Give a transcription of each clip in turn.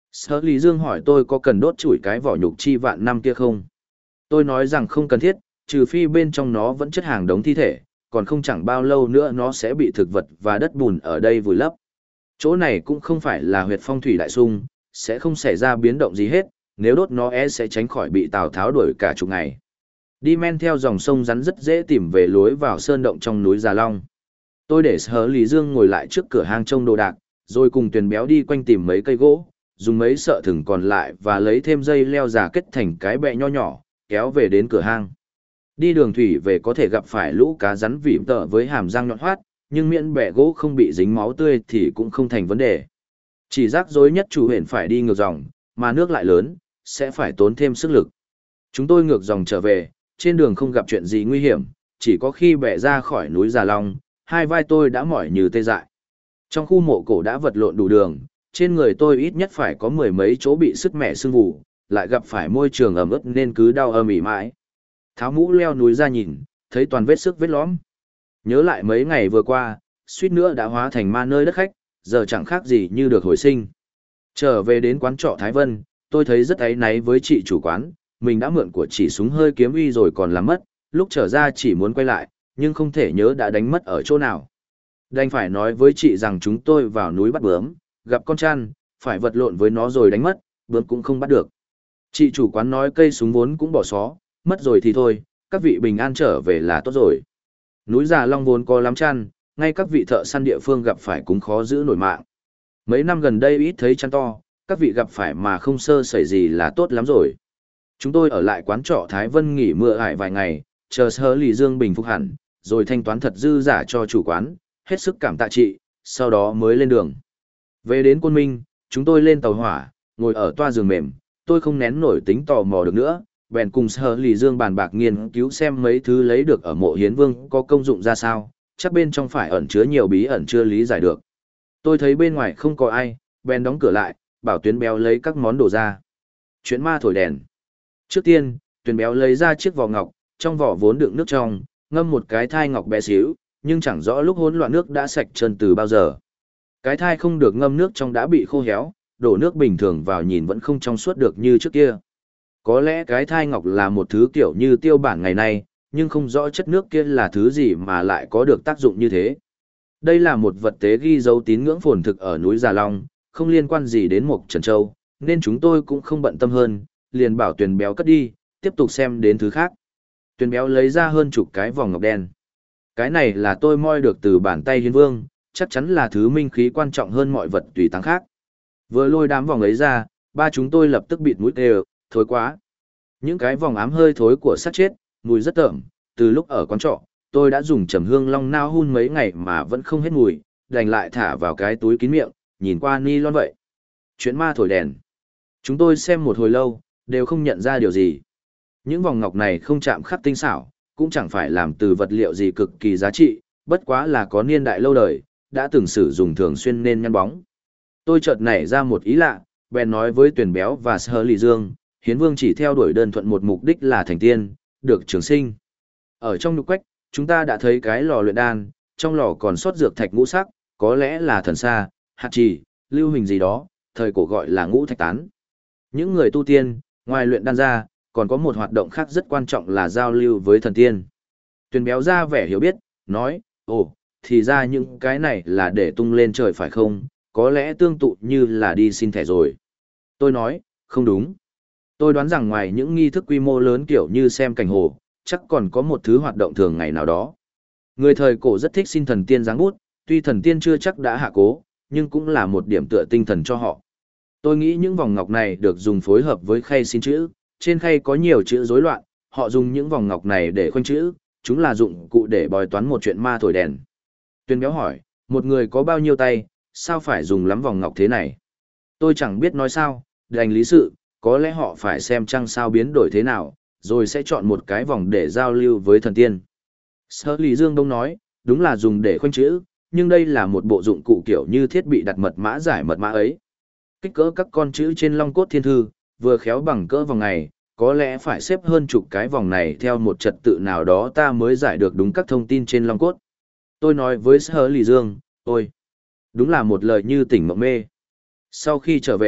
Sở Lý Dương hỏi tôi có cần đốt chủi cái vỏ nhục chi vạn năm kia không? Tôi nói rằng không cần thiết, trừ phi bên trong nó vẫn chất hàng đống thi thể, còn không chẳng bao lâu nữa nó sẽ bị thực vật và đất bùn ở đây vùi lấp. Chỗ này cũng không phải là huyệt phong thủy đại sung, sẽ không xảy ra biến động gì hết, nếu đốt nó sẽ tránh khỏi bị Tào Tháo đuổi cả chục ngày. Đi men theo dòng sông rắn rất dễ tìm về lối vào sơn động trong núi Già Long. Tôi để Sở Lý Dương ngồi lại trước cửa hang trông đồ đạc, rồi cùng Tuyền Béo đi quanh tìm mấy cây gỗ, dùng mấy sợi thừng còn lại và lấy thêm dây leo già kết thành cái bẹ nho nhỏ, kéo về đến cửa hang. Đi đường thủy về có thể gặp phải lũ cá rắn vịm tợ với hàm răng nhọn hoắt, nhưng miễn bẹ gỗ không bị dính máu tươi thì cũng không thành vấn đề. Chỉ rắc rối nhất chủ huyện phải đi ngược dòng, mà nước lại lớn, sẽ phải tốn thêm sức lực. Chúng tôi ngược dòng trở về, trên đường không gặp chuyện gì nguy hiểm, chỉ có khi bẻ ra khỏi núi Già Long, hai vai tôi đã mỏi như tê dại. Trong khu mộ cổ đã vật lộn đủ đường, trên người tôi ít nhất phải có mười mấy chỗ bị sứt mẻ sưng vù, lại gặp phải môi trường ẩm ướt nên cứ đau ầm ĩ mãi. Tháo mũ leo núi ra nhìn, thấy toàn vết xước vết lõm. Nhớ lại mấy ngày vừa qua, suýt nữa đã hóa thành ma nơi đất khách, giờ chẳng khác gì như được hồi sinh. Trở về đến quán trọ Thái Vân, tôi thấy rất áy náy với chị chủ quán, mình đã mượn của chỉ súng hơi kiếm uy rồi còn làm mất, lúc trở ra chỉ muốn quay lại, nhưng không thể nhớ đã đánh mất ở chỗ nào. Đành phải nói với chị rằng chúng tôi vào núi bắt bướm, gặp con chăn, phải vật lộn với nó rồi đánh mất, bướm cũng không bắt được. Chị chủ quán nói cây súng vốn cũng bỏ xó, mất rồi thì thôi, các vị bình an trở về là tốt rồi. Núi Già Long vốn có lắm chăn, ngay các vị thợ săn địa phương gặp phải cũng khó giữ nổi mạng. Mấy năm gần đây ít thấy chăn to, các vị gặp phải mà không sơ sẩy gì là tốt lắm rồi. Chúng tôi ở lại quán trọ Thái Vân nghỉ mưa ải vài ngày, chờ Sở Lý Dương bình phục hẳn, rồi thanh toán thật dư giả cho chủ quán, hết sức cảm tạ chị, sau đó mới lên đường. Về đến Côn Minh, chúng tôi lên tàu hỏa, ngồi ở toa giường mềm, tôi không nén nổi tính tò mò được nữa, bèn cùng Sở Lý Dương bàn bạc nghiên cứu xem mấy thứ lấy được ở mộ Hiến Vương có công dụng ra sao, chắc bên trong phải ẩn chứa nhiều bí ẩn chưa lý giải được. Tôi thấy bên ngoài không có ai, bèn đóng cửa lại, bảo Tuyến Béo lấy các món đồ ra. Chuyện ma thổi đèn. Trước tiên, Tuyến Béo lấy ra chiếc vỏ ngọc, trong vỏ vốn đựng nước trong, ngâm một cái thai ngọc bé xíu, nhưng chẳng rõ lúc hỗn loạn nước đã sạch trơn từ bao giờ. Cái thai không được ngâm nước trong đã bị khô héo, đổ nước bình thường vào nhìn vẫn không trong suốt được như trước kia. Có lẽ cái thai ngọc là một thứ kiểu như tiêu bản ngày nay, nhưng không rõ chất nước kia là thứ gì mà lại có được tác dụng như thế. Đây là một vật tế ghi dấu tín ngưỡng phồn thực ở núi Già Long, không liên quan gì đến Mộc Trần Châu, nên chúng tôi cũng không bận tâm hơn, liền bảo Tuyền Béo cất đi, tiếp tục xem đến thứ khác. Tuyền Béo lấy ra hơn chục cái vòng ngọc đen. Cái này là tôi moi được từ bàn tay Hiến Vương, chắc chắn là thứ minh khí quan trọng hơn mọi vật tùy táng khác. Vừa lôi đám vòng ấy ra, ba chúng tôi lập tức bịt mũi đều, thối quá. Những cái vòng ám hơi thối của xác chết, mùi rất tởm, từ lúc ở quán trọ, tôi đã dùng trầm hương long nao hun mấy ngày mà vẫn không hết mùi, đành lại thả vào cái túi kín miệng, nhìn qua ni lon vậy. Chuyện ma thổi đèn. Chúng tôi xem một hồi lâu, đều không nhận ra điều gì. Những vòng ngọc này không chạm khắc tinh xảo, cũng chẳng phải làm từ vật liệu gì cực kỳ giá trị, bất quá là có niên đại lâu đời, đã từng sử dụng thường xuyên nên nhăn bóng. Tôi chợt nảy ra một ý lạ, bèn nói với Tuyền Béo và Sở Lý Dương, Hiến Vương chỉ theo đuổi đơn thuận một mục đích là thành tiên, được trường sinh. Ở trong nhục quách, chúng ta đã thấy cái lò luyện đan, trong lò còn sót dược thạch ngũ sắc, có lẽ là thần sa, hạt trì, lưu hình gì đó, thời cổ gọi là ngũ thạch tán. Những người tu tiên, ngoài luyện đan ra, còn có một hoạt động khác rất quan trọng là giao lưu với thần tiên. Tuyền Béo ra vẻ hiểu biết, nói, ồ, thì ra những cái này là để tung lên trời phải không, có lẽ tương tự như là đi xin thẻ rồi. Tôi nói, không đúng. Tôi đoán rằng ngoài những nghi thức quy mô lớn kiểu như xem cảnh hồ, chắc còn có một thứ hoạt động thường ngày nào đó. Người thời cổ rất thích xin thần tiên giáng bút, tuy thần tiên chưa chắc đã hạ cố, nhưng cũng là một điểm tựa tinh thần cho họ. Tôi nghĩ những vòng ngọc này được dùng phối hợp với khay xin chữ, trên khay có nhiều chữ rối loạn, họ dùng những vòng ngọc này để khoanh chữ, chúng là dụng cụ để bói toán một chuyện ma thổi đèn. Tuyền Béo hỏi, một người có bao nhiêu tay, sao phải dùng lắm vòng ngọc thế này? Tôi chẳng biết nói sao, đành lý sự, có lẽ họ phải xem trăng sao biến đổi thế nào, rồi sẽ chọn một cái vòng để giao lưu với thần tiên. Sở Lý Dương Đông nói, đúng là dùng để khoanh chữ, nhưng đây là một bộ dụng cụ kiểu như thiết bị đặt mật mã giải mật mã ấy. Kích cỡ các con chữ trên long cốt thiên thư, vừa khéo bằng cỡ vòng này, có lẽ phải xếp hơn chục cái vòng này theo một trật tự nào đó ta mới giải được đúng các thông tin trên long cốt. Tôi nói với Sở Lý Dương, ôi, đúng là một lời như tỉnh mộng mê. Sau khi trở về,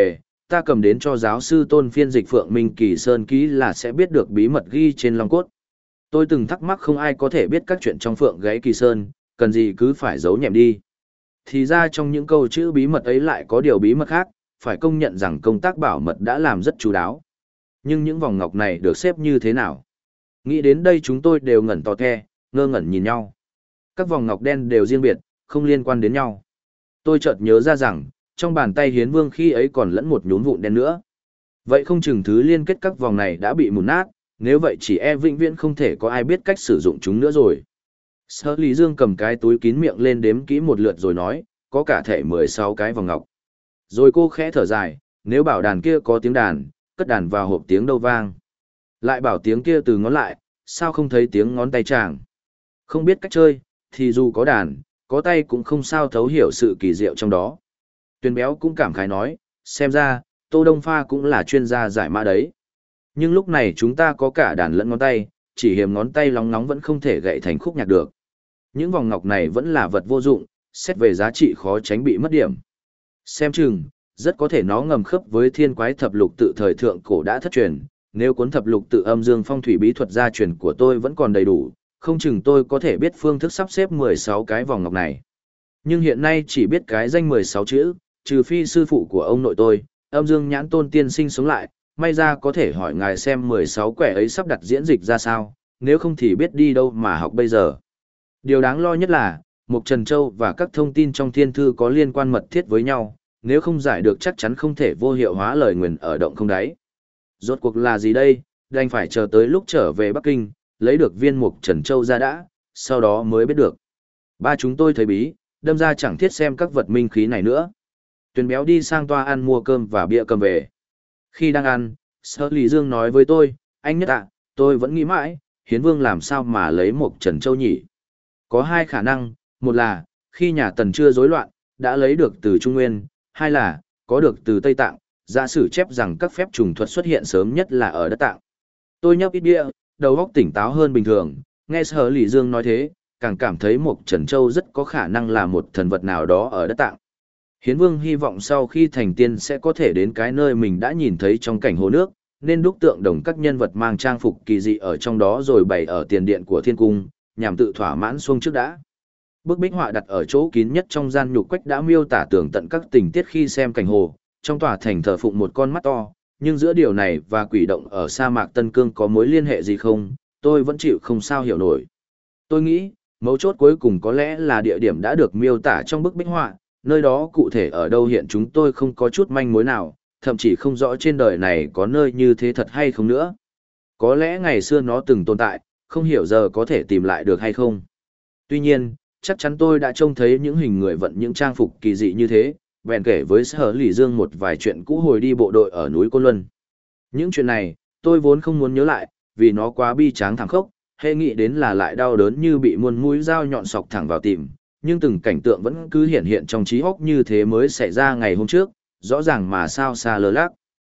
ta cầm đến cho giáo sư Tôn phiên dịch Phượng Minh Kỳ Sơn ký là sẽ biết được bí mật ghi trên long cốt. Tôi từng thắc mắc không ai có thể biết các chuyện trong Phượng gáy Kỳ Sơn, cần gì cứ phải giấu nhẹm đi. Thì ra trong những câu chữ bí mật ấy lại có điều bí mật khác, phải công nhận rằng công tác bảo mật đã làm rất chú đáo. Nhưng những vòng ngọc này được xếp như thế nào? Nghĩ đến đây chúng tôi đều ngẩn tò the, ngơ ngẩn nhìn nhau. Các vòng ngọc đen đều riêng biệt, không liên quan đến nhau. Tôi chợt nhớ ra rằng, trong bàn tay Hiến Vương khi ấy còn lẫn một nhúm vụn đen nữa. Vậy không chừng thứ liên kết các vòng này đã bị mùn nát, nếu vậy chỉ vĩnh viễn không thể có ai biết cách sử dụng chúng nữa rồi. Sở Lý Dương cầm cái túi kín miệng lên đếm kỹ một lượt rồi nói, có cả thể 16 cái vòng ngọc. Rồi cô khẽ thở dài, nếu bảo đàn kia có tiếng đàn, cất đàn vào hộp tiếng đâu vang. Lại bảo tiếng kia từ ngón lại, sao không thấy tiếng ngón tay chàng. Không biết cách chơi, thì dù có đàn, có tay cũng không sao thấu hiểu sự kỳ diệu trong đó. Tuyền Béo cũng cảm khái nói, xem ra, Tô Đông Pha cũng là chuyên gia giải mã đấy. Nhưng lúc này chúng ta có cả đàn lẫn ngón tay, chỉ hiềm ngón tay lóng nóng vẫn không thể gậy thành khúc nhạc được. Những vòng ngọc này vẫn là vật vô dụng, xét về giá trị khó tránh bị mất điểm. Xem chừng, rất có thể nó ngầm khớp với thiên quái thập lục tự thời thượng cổ đã thất truyền. Nếu cuốn thập lục tự âm dương phong thủy bí thuật gia truyền của tôi vẫn còn đầy đủ, không chừng tôi có thể biết phương thức sắp xếp 16 cái vòng ngọc này. Nhưng hiện nay chỉ biết cái danh 16 chữ, trừ phi sư phụ của ông nội tôi, âm dương nhãn tôn tiên sinh sống lại, may ra có thể hỏi ngài xem 16 quẻ ấy sắp đặt diễn dịch ra sao, nếu không thì biết đi đâu mà học bây giờ. Điều đáng lo nhất là, Mục Trần Châu và các thông tin trong thiên thư có liên quan mật thiết với nhau, nếu không giải được chắc chắn không thể vô hiệu hóa lời nguyền ở động không đáy. Rốt cuộc là gì đây, đành phải chờ tới lúc trở về Bắc Kinh, lấy được viên Mục Trần Châu ra đã, sau đó mới biết được. Ba chúng tôi thấy bí, đâm ra chẳng thiết xem các vật minh khí này nữa. Tuyền Béo đi sang toa ăn mua cơm và bia cầm về. Khi đang ăn, Sở Lý Dương nói với tôi, anh Nhất ạ, tôi vẫn nghĩ mãi, Hiến Vương làm sao mà lấy Mục Trần Châu nhỉ? Có hai khả năng, một là, khi nhà Tần chưa rối loạn, đã lấy được từ Trung Nguyên, hai là, có được từ Tây Tạng, giả sử chép rằng các phép trùng thuật xuất hiện sớm nhất là ở đất Tạng. Tôi nhấp ít bia, đầu óc tỉnh táo hơn bình thường, nghe Sở Lý Dương nói thế, càng cảm thấy Mục Trần Châu rất có khả năng là một thần vật nào đó ở đất Tạng. Hiến Vương hy vọng sau khi thành tiên sẽ có thể đến cái nơi mình đã nhìn thấy trong cảnh hồ nước, nên đúc tượng đồng các nhân vật mang trang phục kỳ dị ở trong đó rồi bày ở tiền điện của thiên cung, nhằm tự thỏa mãn xuông trước đã. Bức bích họa đặt ở chỗ kín nhất trong gian nhục quách đã miêu tả tường tận các tình tiết khi xem cảnh hồ, trong tòa thành thờ phụng một con mắt to, nhưng giữa điều này và quỷ động ở sa mạc Tân Cương có mối liên hệ gì không, tôi vẫn chịu không sao hiểu nổi. Tôi nghĩ, mấu chốt cuối cùng có lẽ là địa điểm đã được miêu tả trong bức bích họa, nơi đó cụ thể ở đâu hiện chúng tôi không có chút manh mối nào, thậm chí không rõ trên đời này có nơi như thế thật hay không nữa. Có lẽ ngày xưa nó từng tồn tại, không hiểu giờ có thể tìm lại được hay không. Tuy nhiên, chắc chắn tôi đã trông thấy những hình người vận những trang phục kỳ dị như thế, bèn kể với Sở Lý Dương một vài chuyện cũ hồi đi bộ đội ở núi Côn Luân. Những chuyện này, tôi vốn không muốn nhớ lại, vì nó quá bi tráng thảm khốc, hệ nghĩ đến là lại đau đớn như bị muôn mũi dao nhọn sọc thẳng vào tim, nhưng từng cảnh tượng vẫn cứ hiện hiện trong trí óc như thế mới xảy ra ngày hôm trước, rõ ràng mà sao xa lơ lác.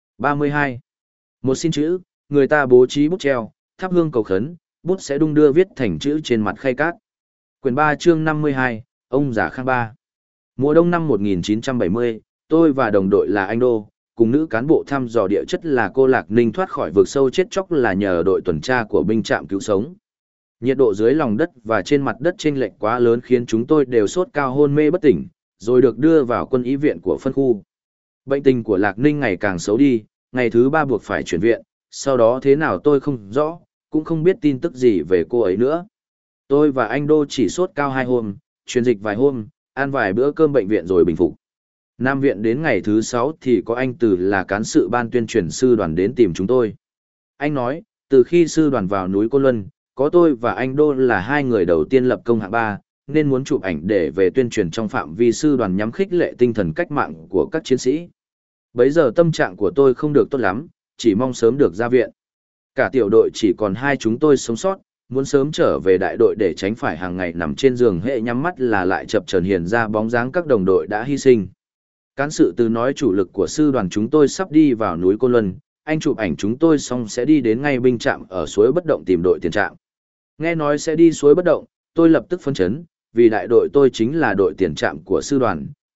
32. Một xin chữ, người ta bố trí bút treo, thắp hương cầu khấn, bút sẽ đung đưa viết thành chữ trên mặt khay cát. Quyển 3 chương 52, ông già Khang Ba. Mùa đông năm 1970, tôi và đồng đội là anh Đô, cùng nữ cán bộ thăm dò địa chất là cô Lạc Ninh thoát khỏi vực sâu chết chóc là nhờ đội tuần tra của binh trạm cứu sống. Nhiệt độ dưới lòng đất và trên mặt đất chênh lệch quá lớn khiến chúng tôi đều sốt cao hôn mê bất tỉnh, rồi được đưa vào quân y viện của phân khu. Bệnh tình của Lạc Ninh ngày càng xấu đi, ngày thứ 3 buộc phải chuyển viện, sau đó thế nào tôi không rõ, cũng không biết tin tức gì về cô ấy nữa. Tôi và anh Đô chỉ sốt cao 2 hôm, truyền dịch vài hôm, ăn vài bữa cơm bệnh viện rồi bình phục. Nam viện đến ngày thứ 6 thì có anh Từ là cán sự ban tuyên truyền sư đoàn đến tìm chúng tôi. Anh nói, từ khi sư đoàn vào núi Côn Luân, có tôi và anh Đô là hai người đầu tiên lập công hạng 3, nên muốn chụp ảnh để về tuyên truyền trong phạm vi sư đoàn nhằm khích lệ tinh thần cách mạng của các chiến sĩ. Bấy giờ tâm trạng của tôi không được tốt lắm, chỉ mong sớm được ra viện. Cả tiểu đội chỉ còn hai chúng tôi sống sót, muốn sớm trở về đại đội để tránh phải hàng ngày nằm trên giường hệ nhắm mắt là lại chập chờn hiện ra bóng dáng các đồng đội đã hy sinh. Cán sự Từ nói chủ lực của sư đoàn chúng tôi sắp đi vào núi Côn Luân, anh chụp ảnh chúng tôi xong sẽ đi đến ngay binh trạm ở suối Bất Động tìm đội tiền trạm. Nghe nói sẽ đi suối Bất Động, tôi lập tức phấn chấn, vì đại đội tôi chính là đội tiền trạm của sư đoàn,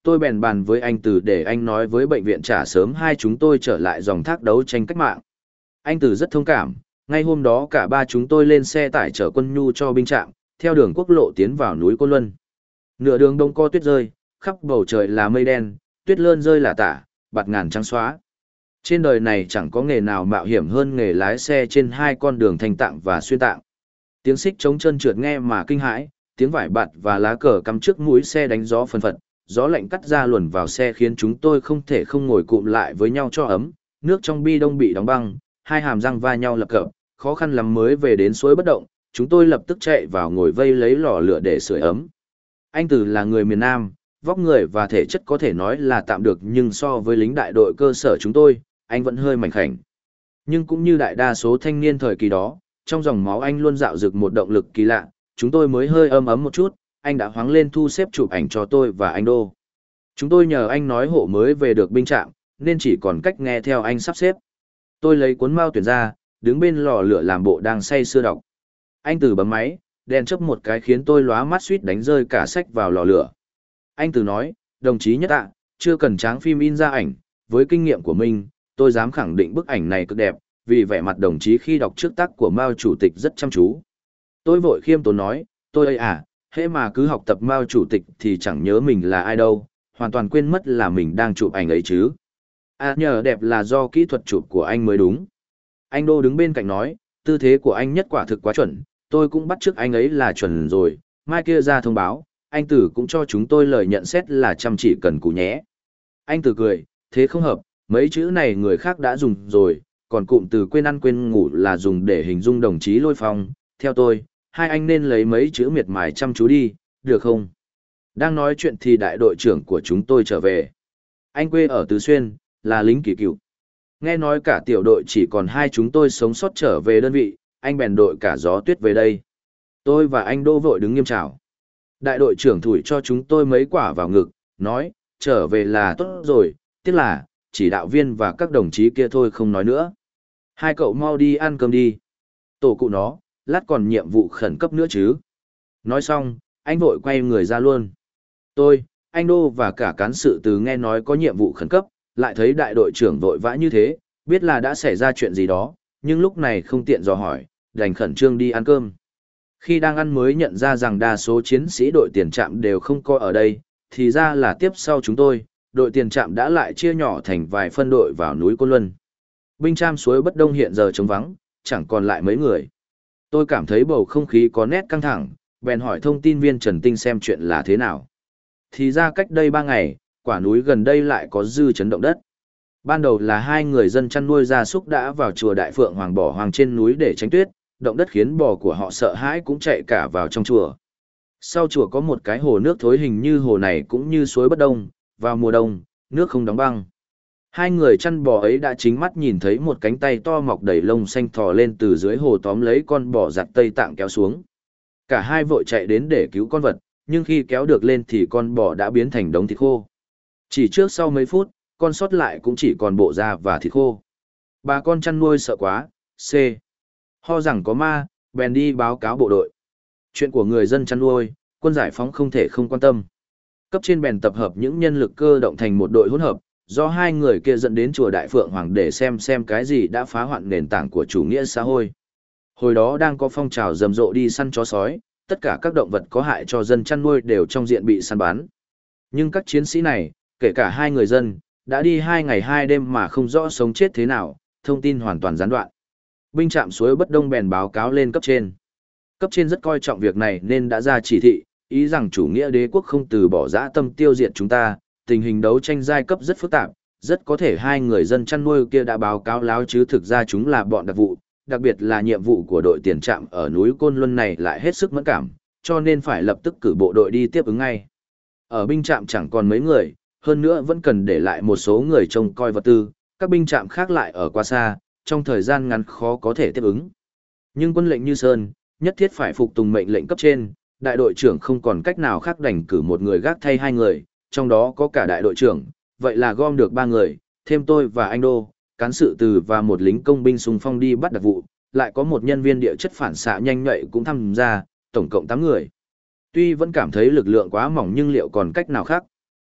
Tôi bèn bàn với anh Từ để anh nói với bệnh viện trả sớm hai chúng tôi trở lại dòng thác đấu tranh cách mạng. Anh Từ rất thông cảm, ngay hôm đó cả ba chúng tôi lên xe tải chở quân nhu cho binh trạm, theo đường quốc lộ tiến vào núi Côn Luân. Nửa đường đông co tuyết rơi, khắp bầu trời là mây đen, tuyết lơn rơi lả tả, bạt ngàn trắng xóa. Trên đời này chẳng có nghề nào mạo hiểm hơn nghề lái xe trên hai con đường thanh tạng và xuyên tạng. Tiếng xích chống chân trượt nghe mà kinh hãi, tiếng vải bạt và lá cờ cắm trước mũi xe đánh gió phần phật, gió lạnh cắt ra luồn vào xe khiến chúng tôi không thể không ngồi cụm lại với nhau cho ấm, nước trong bi đông bị đóng băng, hai hàm răng va nhau lập cập, khó khăn lắm mới về đến suối bất động, chúng tôi lập tức chạy vào ngồi vây lấy lò lửa để sưởi ấm. Anh Từ là người miền Nam, vóc người và thể chất có thể nói là tạm được nhưng so với lính đại đội cơ sở chúng tôi, anh vẫn hơi mảnh khảnh. Nhưng cũng như đại đa số thanh niên thời kỳ đó, trong dòng máu anh luôn dạo dực một động lực kỳ lạ, chúng tôi mới hơi ấm một chút, anh đã hoáng lên thu xếp chụp ảnh cho tôi và anh Đô. Chúng tôi nhờ anh nói hộ mới về được binh trạm, nên chỉ còn cách nghe theo anh sắp xếp. Tôi lấy cuốn mao tuyển ra, đứng bên lò lửa làm bộ đang say sưa đọc. Anh Từ bấm máy, đèn chớp một cái khiến tôi lóa mắt suýt đánh rơi cả sách vào lò lửa. Anh Từ nói, đồng chí Nhất ạ, chưa cần tráng phim in ra ảnh, với kinh nghiệm của mình, tôi dám khẳng định bức ảnh này cực đẹp, vì vẻ mặt đồng chí khi đọc trước tác của Mao Chủ tịch rất chăm chú. Tôi vội khiêm tốn nói, tôi ơi à, hễ mà cứ học tập Mao Chủ tịch thì chẳng nhớ mình là ai đâu, hoàn toàn quên mất là mình đang chụp ảnh ấy chứ. À nhờ đẹp là do kỹ thuật chụp của anh mới đúng. Anh Đô đứng bên cạnh nói, tư thế của anh Nhất quả thực quá chuẩn, tôi cũng bắt chước anh ấy là chuẩn rồi, mai kia ra thông báo, anh Từ cũng cho chúng tôi lời nhận xét là chăm chỉ cần cù nhé. Anh Từ cười, thế không hợp, mấy chữ này người khác đã dùng rồi, còn cụm từ quên ăn quên ngủ là dùng để hình dung đồng chí Lôi Phong, theo tôi, hai anh nên lấy mấy chữ miệt mài chăm chú đi, được không? Đang nói chuyện thì đại đội trưởng của chúng tôi trở về. Anh quê ở Tứ Xuyên, là lính kỳ cựu. Nghe nói cả tiểu đội chỉ còn hai chúng tôi sống sót trở về đơn vị, anh bèn đội cả gió tuyết về đây. Tôi và anh Đô vội đứng nghiêm chào. Đại đội trưởng thủi cho chúng tôi mấy quả vào ngực, nói, trở về là tốt rồi, tiếc là, chỉ đạo viên và các đồng chí kia thôi không nói nữa. Hai cậu mau đi ăn cơm đi. Tổ cụ nó, lát còn nhiệm vụ khẩn cấp nữa chứ. Nói xong, anh vội quay người ra luôn. Tôi, anh Đô và cả cán sự Từ nghe nói có nhiệm vụ khẩn cấp, lại thấy đại đội trưởng vội vã như thế, biết là đã xảy ra chuyện gì đó, nhưng lúc này không tiện dò hỏi, đành khẩn trương đi ăn cơm. Khi đang ăn mới nhận ra rằng đa số chiến sĩ đội tiền trạm đều không có ở đây, thì ra là tiếp sau chúng tôi, đội tiền trạm đã lại chia nhỏ thành vài phân đội vào núi Côn Luân. Binh trạm suối Bất Đông hiện giờ trống vắng, chẳng còn lại mấy người. Tôi cảm thấy bầu không khí có nét căng thẳng, bèn hỏi thông tin viên Trần Tinh xem chuyện là thế nào. Thì ra cách đây 3 ngày, quả núi gần đây lại có dư chấn động đất. Ban đầu là hai người dân chăn nuôi gia súc đã vào chùa Đại Phượng Hoàng bỏ hoang trên núi để tránh tuyết, động đất khiến bò của họ sợ hãi cũng chạy cả vào trong chùa. Sau chùa có một cái hồ nước thối hình như hồ này cũng như suối Bất Đông, vào mùa đông, nước không đóng băng. Hai người chăn bò ấy đã chính mắt nhìn thấy một cánh tay to mọc đầy lông xanh thò lên từ dưới hồ tóm lấy con bò giặt Tây Tạng kéo xuống. Cả hai vội chạy đến để cứu con vật, nhưng khi kéo được lên thì con bò đã biến thành đống thịt khô. Chỉ trước sau mấy phút, con sót lại cũng chỉ còn bộ da và thịt khô. Bà con chăn nuôi sợ quá, ho rằng có ma, bèn đi báo cáo bộ đội. Chuyện của người dân chăn nuôi, quân giải phóng không thể không quan tâm. Cấp trên bèn tập hợp những nhân lực cơ động thành một đội hỗn hợp, do hai người kia dẫn đến chùa Đại Phượng Hoàng để xem cái gì đã phá hoại nền tảng của chủ nghĩa xã hội. Hồi đó đang có phong trào rầm rộ đi săn chó sói, tất cả các động vật có hại cho dân chăn nuôi đều trong diện bị săn bắn. Nhưng các chiến sĩ này, kể cả hai người dân, đã đi 2 ngày 2 đêm mà không rõ sống chết thế nào, thông tin hoàn toàn gián đoạn. Binh trạm suối Bất Đông bèn báo cáo lên cấp trên. Cấp trên rất coi trọng việc này nên đã ra chỉ thị, ý rằng chủ nghĩa đế quốc không từ bỏ dã tâm tiêu diệt chúng ta, tình hình đấu tranh giai cấp rất phức tạp, rất có thể hai người dân chăn nuôi kia đã báo cáo láo chứ thực ra chúng là bọn đặc vụ, đặc biệt là nhiệm vụ của đội tiền trạm ở núi Côn Luân này lại hết sức mẫn cảm, cho nên phải lập tức cử bộ đội đi tiếp ứng ngay. Ở binh trạm chẳng còn mấy người, hơn nữa vẫn cần để lại một số người trông coi vật tư, các binh trạm khác lại ở quá xa, trong thời gian ngắn khó có thể tiếp ứng. Nhưng quân lệnh như sơn, nhất thiết phải phục tùng mệnh lệnh cấp trên, đại đội trưởng không còn cách nào khác đành cử một người gác thay hai người, trong đó có cả đại đội trưởng, vậy là gom được 3 người, thêm tôi và anh Đô, cán sự Từ và một lính công binh xung phong đi bắt đặc vụ, lại có một nhân viên địa chất phản xạ nhanh nhạy cũng tham gia, tổng cộng 8 người. Tuy vẫn cảm thấy lực lượng quá mỏng nhưng liệu còn cách nào khác.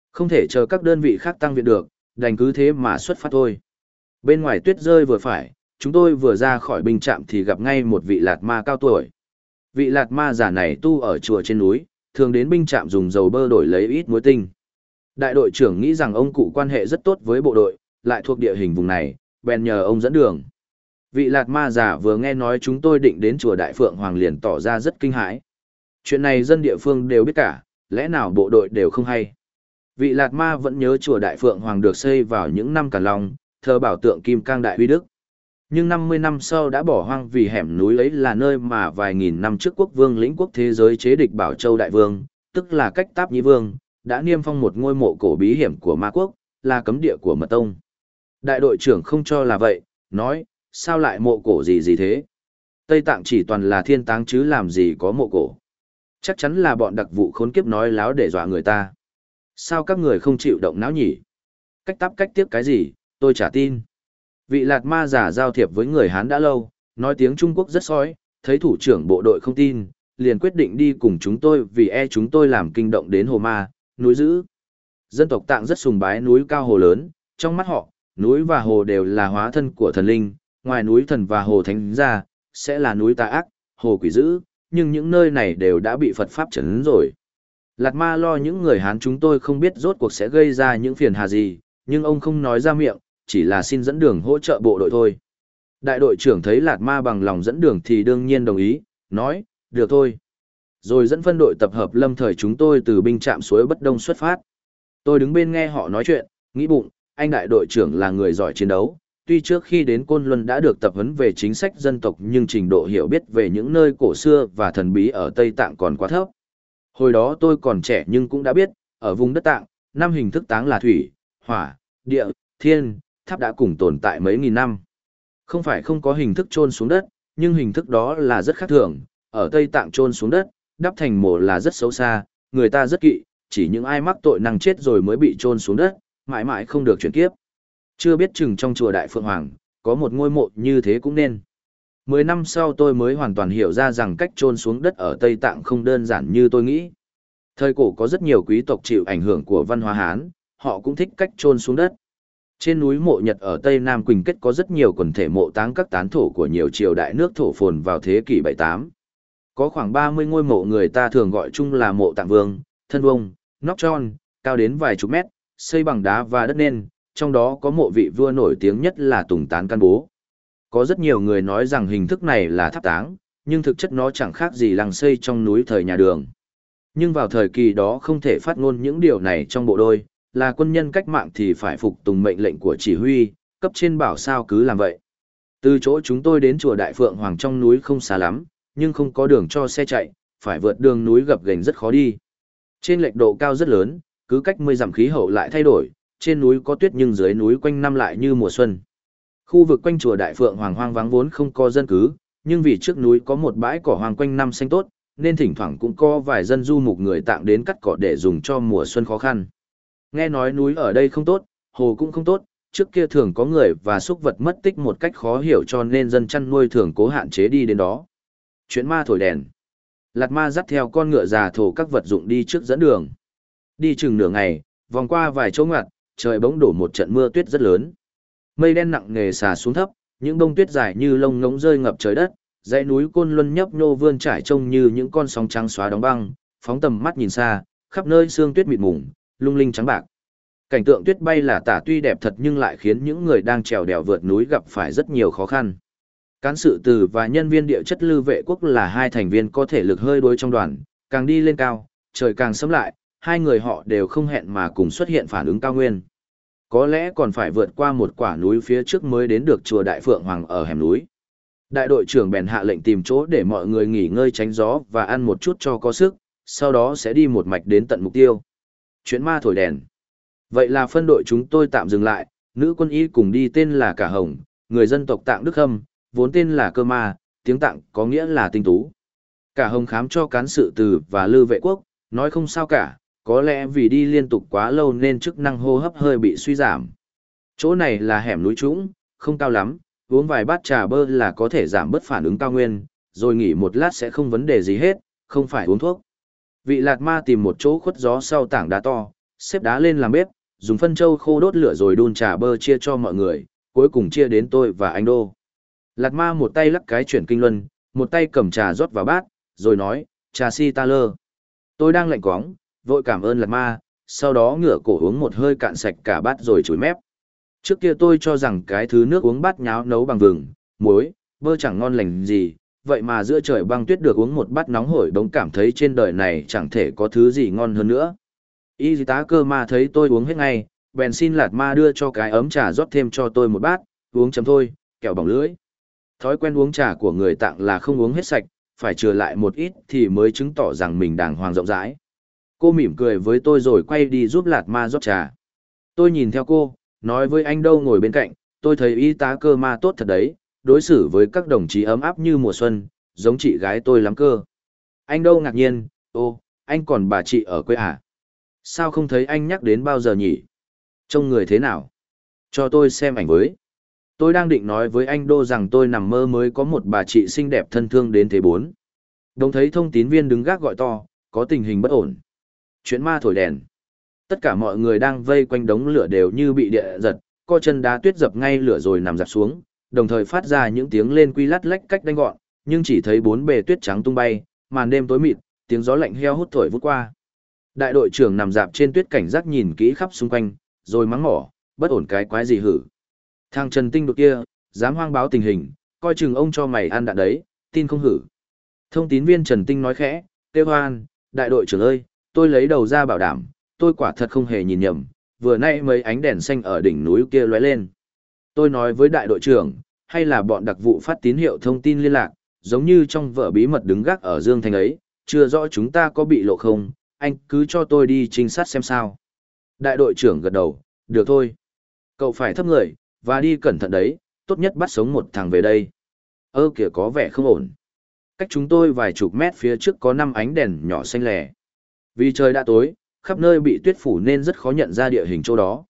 Không thể chờ các đơn vị khác tăng viện được, đành cứ thế mà xuất phát thôi. Bên ngoài tuyết rơi vừa phải, chúng tôi vừa ra khỏi binh trạm thì gặp ngay một vị lạt ma cao tuổi. Vị lạt ma giả này tu ở chùa trên núi, thường đến binh trạm dùng dầu bơ đổi lấy ít muối tinh. Đại đội trưởng nghĩ rằng ông cụ quan hệ rất tốt với bộ đội, lại thuộc địa hình vùng này, bèn nhờ ông dẫn đường. Vị lạt ma giả vừa nghe nói chúng tôi định đến chùa Đại Phượng Hoàng liền tỏ ra rất kinh hãi. Chuyện này dân địa phương đều biết cả, lẽ nào bộ đội đều không hay. Vị lạt ma vẫn nhớ chùa Đại Phượng Hoàng được xây vào những năm Càn Long, thờ bảo tượng Kim Cang Đại Uy Đức. Nhưng 50 năm sau đã bỏ hoang vì hẻm núi ấy là nơi mà vài nghìn năm trước quốc vương lĩnh quốc thế giới chế địch Bảo Châu Đại Vương, tức là Cách Táp Nhĩ Vương, đã niêm phong một ngôi mộ cổ bí hiểm của ma quốc, là cấm địa của mật tông. Đại đội trưởng không cho là vậy, nói, sao lại mộ cổ gì gì thế? Tây Tạng chỉ toàn là thiên táng chứ làm gì có mộ cổ. Chắc chắn là bọn đặc vụ khốn kiếp nói láo để dọa người ta. Sao các người không chịu động não nhỉ? Cách táp cách tiếc cái gì, tôi chả tin. Vị lạt ma giả giao thiệp với người Hán đã lâu, nói tiếng Trung Quốc rất sói, thấy thủ trưởng bộ đội không tin, liền quyết định đi cùng chúng tôi vì chúng tôi làm kinh động đến Hồ Ma, núi dữ. Dân tộc Tạng rất sùng bái núi cao hồ lớn, trong mắt họ, núi và hồ đều là hóa thân của thần linh, ngoài núi thần và hồ thánh ra, sẽ là núi tà ác, hồ quỷ dữ, nhưng những nơi này đều đã bị Phật Pháp trấn rồi. Lạt ma lo những người Hán chúng tôi không biết rốt cuộc sẽ gây ra những phiền hà gì, nhưng ông không nói ra miệng, chỉ là xin dẫn đường hỗ trợ bộ đội thôi. Đại đội trưởng thấy Lạt ma bằng lòng dẫn đường thì đương nhiên đồng ý, nói, được thôi. Rồi dẫn phân đội tập hợp lâm thời chúng tôi từ binh trạm suối Bất Đông xuất phát. Tôi đứng bên nghe họ nói chuyện, nghĩ bụng, anh đại đội trưởng là người giỏi chiến đấu, tuy trước khi đến Côn Luân đã được tập huấn về chính sách dân tộc nhưng trình độ hiểu biết về những nơi cổ xưa và thần bí ở Tây Tạng còn quá thấp. Hồi đó tôi còn trẻ nhưng cũng đã biết, ở vùng đất Tạng, 5 hình thức táng là thủy, hỏa, địa, thiên, tháp đã cùng tồn tại mấy nghìn năm. Không phải không có hình thức chôn xuống đất, nhưng hình thức đó là rất khác thường, ở Tây Tạng chôn xuống đất, đắp thành mộ là rất xấu xa, người ta rất kỵ, chỉ những ai mắc tội năng chết rồi mới bị chôn xuống đất, mãi mãi không được chuyển kiếp. Chưa biết chừng trong chùa Đại Phượng Hoàng, có một ngôi mộ như thế cũng nên. 10 năm sau tôi mới hoàn toàn hiểu ra rằng cách chôn xuống đất ở Tây Tạng không đơn giản như tôi nghĩ. Thời cổ có rất nhiều quý tộc chịu ảnh hưởng của văn hóa Hán, họ cũng thích cách chôn xuống đất. Trên núi Mộ Nhật ở Tây Nam Quỳnh Kết có rất nhiều quần thể mộ táng các tán thổ của nhiều triều đại nước thổ phồn vào thế kỷ 7-8. Có khoảng 30 ngôi mộ người ta thường gọi chung là mộ Tạng Vương, thân vông, nóc tròn, cao đến vài chục mét, xây bằng đá và đất nền, trong đó có mộ vị vua nổi tiếng nhất là Tùng Tán Can Bố. Có rất nhiều người nói rằng hình thức này là tháp táng, nhưng thực chất nó chẳng khác gì làng xây trong núi thời nhà Đường. Nhưng vào thời kỳ đó không thể phát ngôn những điều này trong bộ đôi, là quân nhân cách mạng thì phải phục tùng mệnh lệnh của chỉ huy, cấp trên bảo sao cứ làm vậy. Từ chỗ chúng tôi đến chùa Đại Phượng Hoàng trong núi không xa lắm, nhưng không có đường cho xe chạy, phải vượt đường núi gập ghềnh rất khó đi. Trên lệch độ cao rất lớn, cứ cách 10 dặm khí hậu lại thay đổi, trên núi có tuyết nhưng dưới núi quanh năm lại như mùa xuân. Khu vực quanh chùa Đại Phượng Hoàng hoang vắng vốn không có dân cư, nhưng vì trước núi có một bãi cỏ hoang quanh năm xanh tốt, nên thỉnh thoảng cũng có vài dân du mục người Tạng đến cắt cỏ để dùng cho mùa xuân khó khăn. Nghe nói núi ở đây không tốt, hồ cũng không tốt, trước kia thường có người và súc vật mất tích một cách khó hiểu cho nên dân chăn nuôi thường cố hạn chế đi đến đó. Chuyện ma thổi đèn. Lạt ma dắt theo con ngựa già thổ các vật dụng đi trước dẫn đường. Đi chừng nửa ngày, vòng qua vài chỗ ngoặt, trời bỗng đổ một trận mưa tuyết rất lớn. Mây đen nặng nề xà xuống thấp, những bông tuyết dài như lông ngỗng rơi ngập trời đất, dãy núi Côn Luân nhấp nhô vươn trải trông như những con sóng trắng xóa đóng băng, phóng tầm mắt nhìn xa, khắp nơi sương tuyết mịt mùng, lung linh trắng bạc. Cảnh tượng tuyết bay là tả tuy đẹp thật nhưng lại khiến những người đang trèo đèo vượt núi gặp phải rất nhiều khó khăn. Cán sự từ và nhân viên địa chất Lư Vệ Quốc là hai thành viên có thể lực hơi đuối trong đoàn, càng đi lên cao, trời càng sớm lại, hai người họ đều không hẹn mà cùng xuất hiện phản ứng cao nguyên. Có lẽ còn phải vượt qua một quả núi phía trước mới đến được chùa Đại Phượng Hoàng ở hẻm núi. Đại đội trưởng bèn hạ lệnh tìm chỗ để mọi người nghỉ ngơi tránh gió và ăn một chút cho có sức, sau đó sẽ đi một mạch đến tận mục tiêu. Chuyện ma thổi đèn. Vậy là phân đội chúng tôi tạm dừng lại, nữ quân y cùng đi tên là Cả Hồng, người dân tộc Tạng Đức Hâm, vốn tên là Cơ Ma, tiếng Tạng có nghĩa là tinh tú. Cả Hồng khám cho cán sự từ và Lư Vệ Quốc, nói không sao cả, có lẽ vì đi liên tục quá lâu nên chức năng hô hấp hơi bị suy giảm. Chỗ này là hẻm núi trũng, không cao lắm, uống vài bát trà bơ là có thể giảm bớt phản ứng cao nguyên, rồi nghỉ một lát sẽ không vấn đề gì hết, không phải uống thuốc. Vị lạt ma tìm một chỗ khuất gió sau tảng đá to, xếp đá lên làm bếp, dùng phân trâu khô đốt lửa rồi đun trà bơ chia cho mọi người, cuối cùng chia đến tôi và anh Đô. Lạt Ma một tay lắc cái chuyển kinh luân, một tay cầm trà rót vào bát, rồi nói, trà si ta lơ. Tôi đang lạnh cóng, vội cảm ơn Lạt Ma, sau đó ngửa cổ uống một hơi cạn sạch cả bát rồi chùi mép. Trước kia tôi cho rằng cái thứ nước uống bát nháo nấu bằng vừng, muối, bơ chẳng ngon lành gì, vậy mà giữa trời băng tuyết được uống một bát nóng hổi bỗng cảm thấy trên đời này chẳng thể có thứ gì ngon hơn nữa. Y tá Cơ Ma thấy tôi uống hết ngay, bèn xin Lạt Ma đưa cho cái ấm trà rót thêm cho tôi một bát, uống chấm thôi, kẻo bỏng lưỡi. Thói quen uống trà của người Tạng là không uống hết sạch, phải chừa lại một ít thì mới chứng tỏ rằng mình đàng hoàng rộng rãi. Cô mỉm cười với tôi rồi quay đi giúp Lạt Ma rót trà. Tôi nhìn theo cô, nói với anh Đâu ngồi bên cạnh, tôi thấy y tá Cơ Ma tốt thật đấy, đối xử với các đồng chí ấm áp như mùa xuân, giống chị gái tôi lắm cơ. Anh Đâu ngạc nhiên, ô, anh còn bà chị ở quê à? Sao không thấy anh nhắc đến bao giờ nhỉ? Trông người thế nào? Cho tôi xem ảnh với. Tôi đang định nói với anh Đô rằng tôi nằm mơ mới có một bà chị xinh đẹp thân thương đến thế bốn. Đồng thấy thông tín viên đứng gác gọi to, có tình hình bất ổn. Chuyện ma thổi đèn. Tất cả mọi người đang vây quanh đống lửa đều như bị địa giật, co chân đá tuyết dập ngay lửa rồi nằm dạp xuống, đồng thời phát ra những tiếng lên quy lắt lách cách đánh gọn, nhưng chỉ thấy bốn bề tuyết trắng tung bay, màn đêm tối mịt, tiếng gió lạnh heo hút thổi vút qua. Đại đội trưởng nằm dạp trên tuyết cảnh giác nhìn kỹ khắp xung quanh, rồi mắng mỏ, bất ổn cái quái gì hử. Thằng Trần Tinh đột kia, dám hoang báo tình hình, coi chừng ông cho mày ăn đạn đấy, tin không hử. Thông tín viên Trần Tinh nói khẽ, kêu hoan, đại đội trưởng ơi, tôi lấy đầu ra bảo đảm, tôi quả thật không hề nhìn nhầm, vừa nay mấy ánh đèn xanh ở đỉnh núi kia lóe lên. Tôi nói với đại đội trưởng, hay là bọn đặc vụ phát tín hiệu thông tin liên lạc, giống như trong vở bí mật đứng gác ở Dương Thành ấy, chưa rõ chúng ta có bị lộ không, anh cứ cho tôi đi trinh sát xem sao. Đại đội trưởng gật đầu, được thôi. Cậu phải thấp người, và đi cẩn thận đấy, tốt nhất bắt sống một thằng về đây. Ơ kìa có vẻ không ổn. Cách chúng tôi vài chục mét phía trước có 5 ánh đèn nhỏ xanh lẻ. Vì trời đã tối, khắp nơi bị tuyết phủ nên rất khó nhận ra địa hình chỗ đó.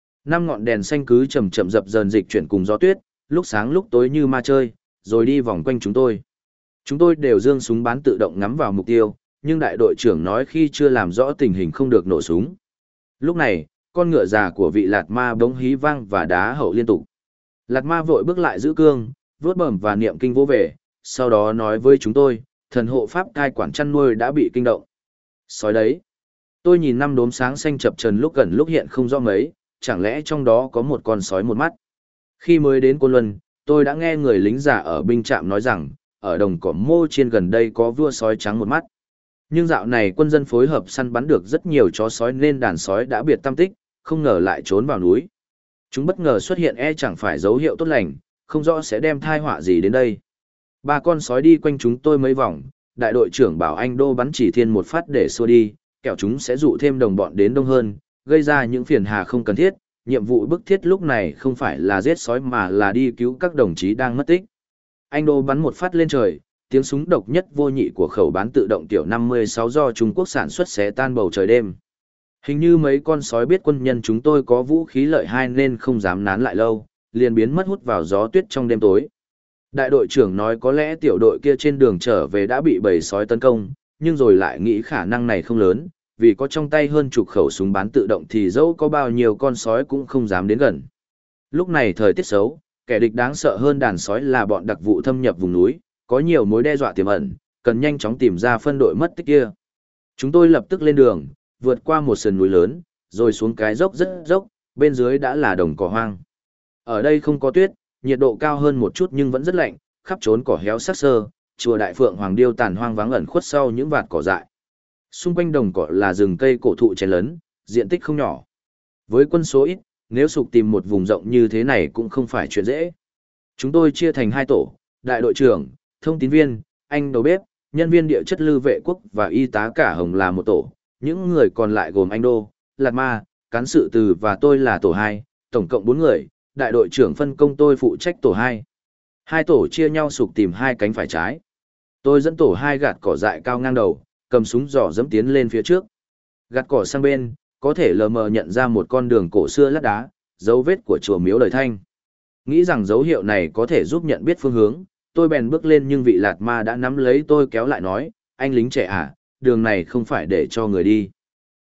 5 ngọn đèn xanh cứ chậm chậm dập dờn dịch chuyển cùng gió tuyết, lúc sáng lúc tối như ma chơi, rồi đi vòng quanh chúng tôi. Chúng tôi đều giương súng bắn tự động ngắm vào mục tiêu, nhưng đại đội trưởng nói khi chưa làm rõ tình hình không được nổ súng. Lúc này, con ngựa già của vị Lạt Ma bỗng hí vang và đá hậu liên tục. Lạt Ma vội bước lại giữ cương, vuốt bẩm và niệm kinh vô về, sau đó nói với chúng tôi, thần hộ pháp cai quản chăn nuôi đã bị kinh động. Sói đấy. Tôi nhìn 5 đốm sáng xanh chập chờn lúc gần lúc hiện không rõ mấy, chẳng lẽ trong đó có một con sói một mắt. Khi mới đến Côn Luân, tôi đã nghe người lính già ở binh trạm nói rằng, ở đồng cỏ Mô Chiên gần đây có vua sói trắng một mắt. Nhưng dạo này quân dân phối hợp săn bắn được rất nhiều chó sói nên đàn sói đã biệt tăm tích, không ngờ lại trốn vào núi. Chúng bất ngờ xuất hiện chẳng phải dấu hiệu tốt lành, không rõ sẽ đem thai họa gì đến đây. 3 con sói đi quanh chúng tôi mấy vòng, đại đội trưởng bảo anh Đô bắn chỉ thiên một phát để xua đi, kẻo chúng sẽ dụ thêm đồng bọn đến đông hơn, gây ra những phiền hà không cần thiết. Nhiệm vụ bức thiết lúc này không phải là giết sói mà là đi cứu các đồng chí đang mất tích. Anh Đô bắn một phát lên trời, tiếng súng độc nhất vô nhị của khẩu bán tự động tiểu 56 do Trung Quốc sản xuất xé tan bầu trời đêm. Hình như mấy con sói biết quân nhân chúng tôi có vũ khí lợi hai nên không dám nán lại lâu, liền biến mất hút vào gió tuyết trong đêm tối. Đại đội trưởng nói có lẽ tiểu đội kia trên đường trở về đã bị bầy sói tấn công, nhưng rồi lại nghĩ khả năng này không lớn, vì có trong tay hơn chục khẩu súng bán tự động thì dẫu có bao nhiêu con sói cũng không dám đến gần. Lúc này thời tiết xấu, kẻ địch đáng sợ hơn đàn sói là bọn đặc vụ thâm nhập vùng núi, có nhiều mối đe dọa tiềm ẩn, cần nhanh chóng tìm ra phân đội mất tích kia. Chúng tôi lập tức lên đường, vượt qua một sườn núi lớn, rồi xuống cái dốc rất dốc, bên dưới đã là đồng cỏ hoang. Ở đây không có tuyết, nhiệt độ cao hơn một chút nhưng vẫn rất lạnh, khắp trốn cỏ héo sắc sơ, chùa Đại Phượng Hoàng Điêu tàn hoang vắng ẩn khuất sau những vạt cỏ dại. Xung quanh đồng cỏ là rừng cây cổ thụ chen lấn, diện tích không nhỏ. Với quân số ít, nếu sục tìm một vùng rộng như thế này cũng không phải chuyện dễ. Chúng tôi chia thành 2 tổ, đại đội trưởng, thông tín viên, anh đầu bếp, nhân viên địa chất Lư Vệ Quốc và y tá Cả Hồng là một tổ. Những người còn lại gồm anh Đô, Lạt Ma, cán sự từ và tôi là tổ 2, tổng cộng 4 người, đại đội trưởng phân công tôi phụ trách tổ 2. 2 tổ chia nhau sục tìm 2 cánh phải trái. Tôi dẫn tổ 2 gạt cỏ dại cao ngang đầu, cầm súng giỏ dẫm tiến lên phía trước. Gạt cỏ sang bên, có thể lờ mờ nhận ra một con đường cổ xưa lát đá, dấu vết của chùa miếu đời Thanh. Nghĩ rằng dấu hiệu này có thể giúp nhận biết phương hướng, tôi bèn bước lên nhưng vị Lạt Ma đã nắm lấy tôi kéo lại nói, anh lính trẻ à, đường này không phải để cho người đi.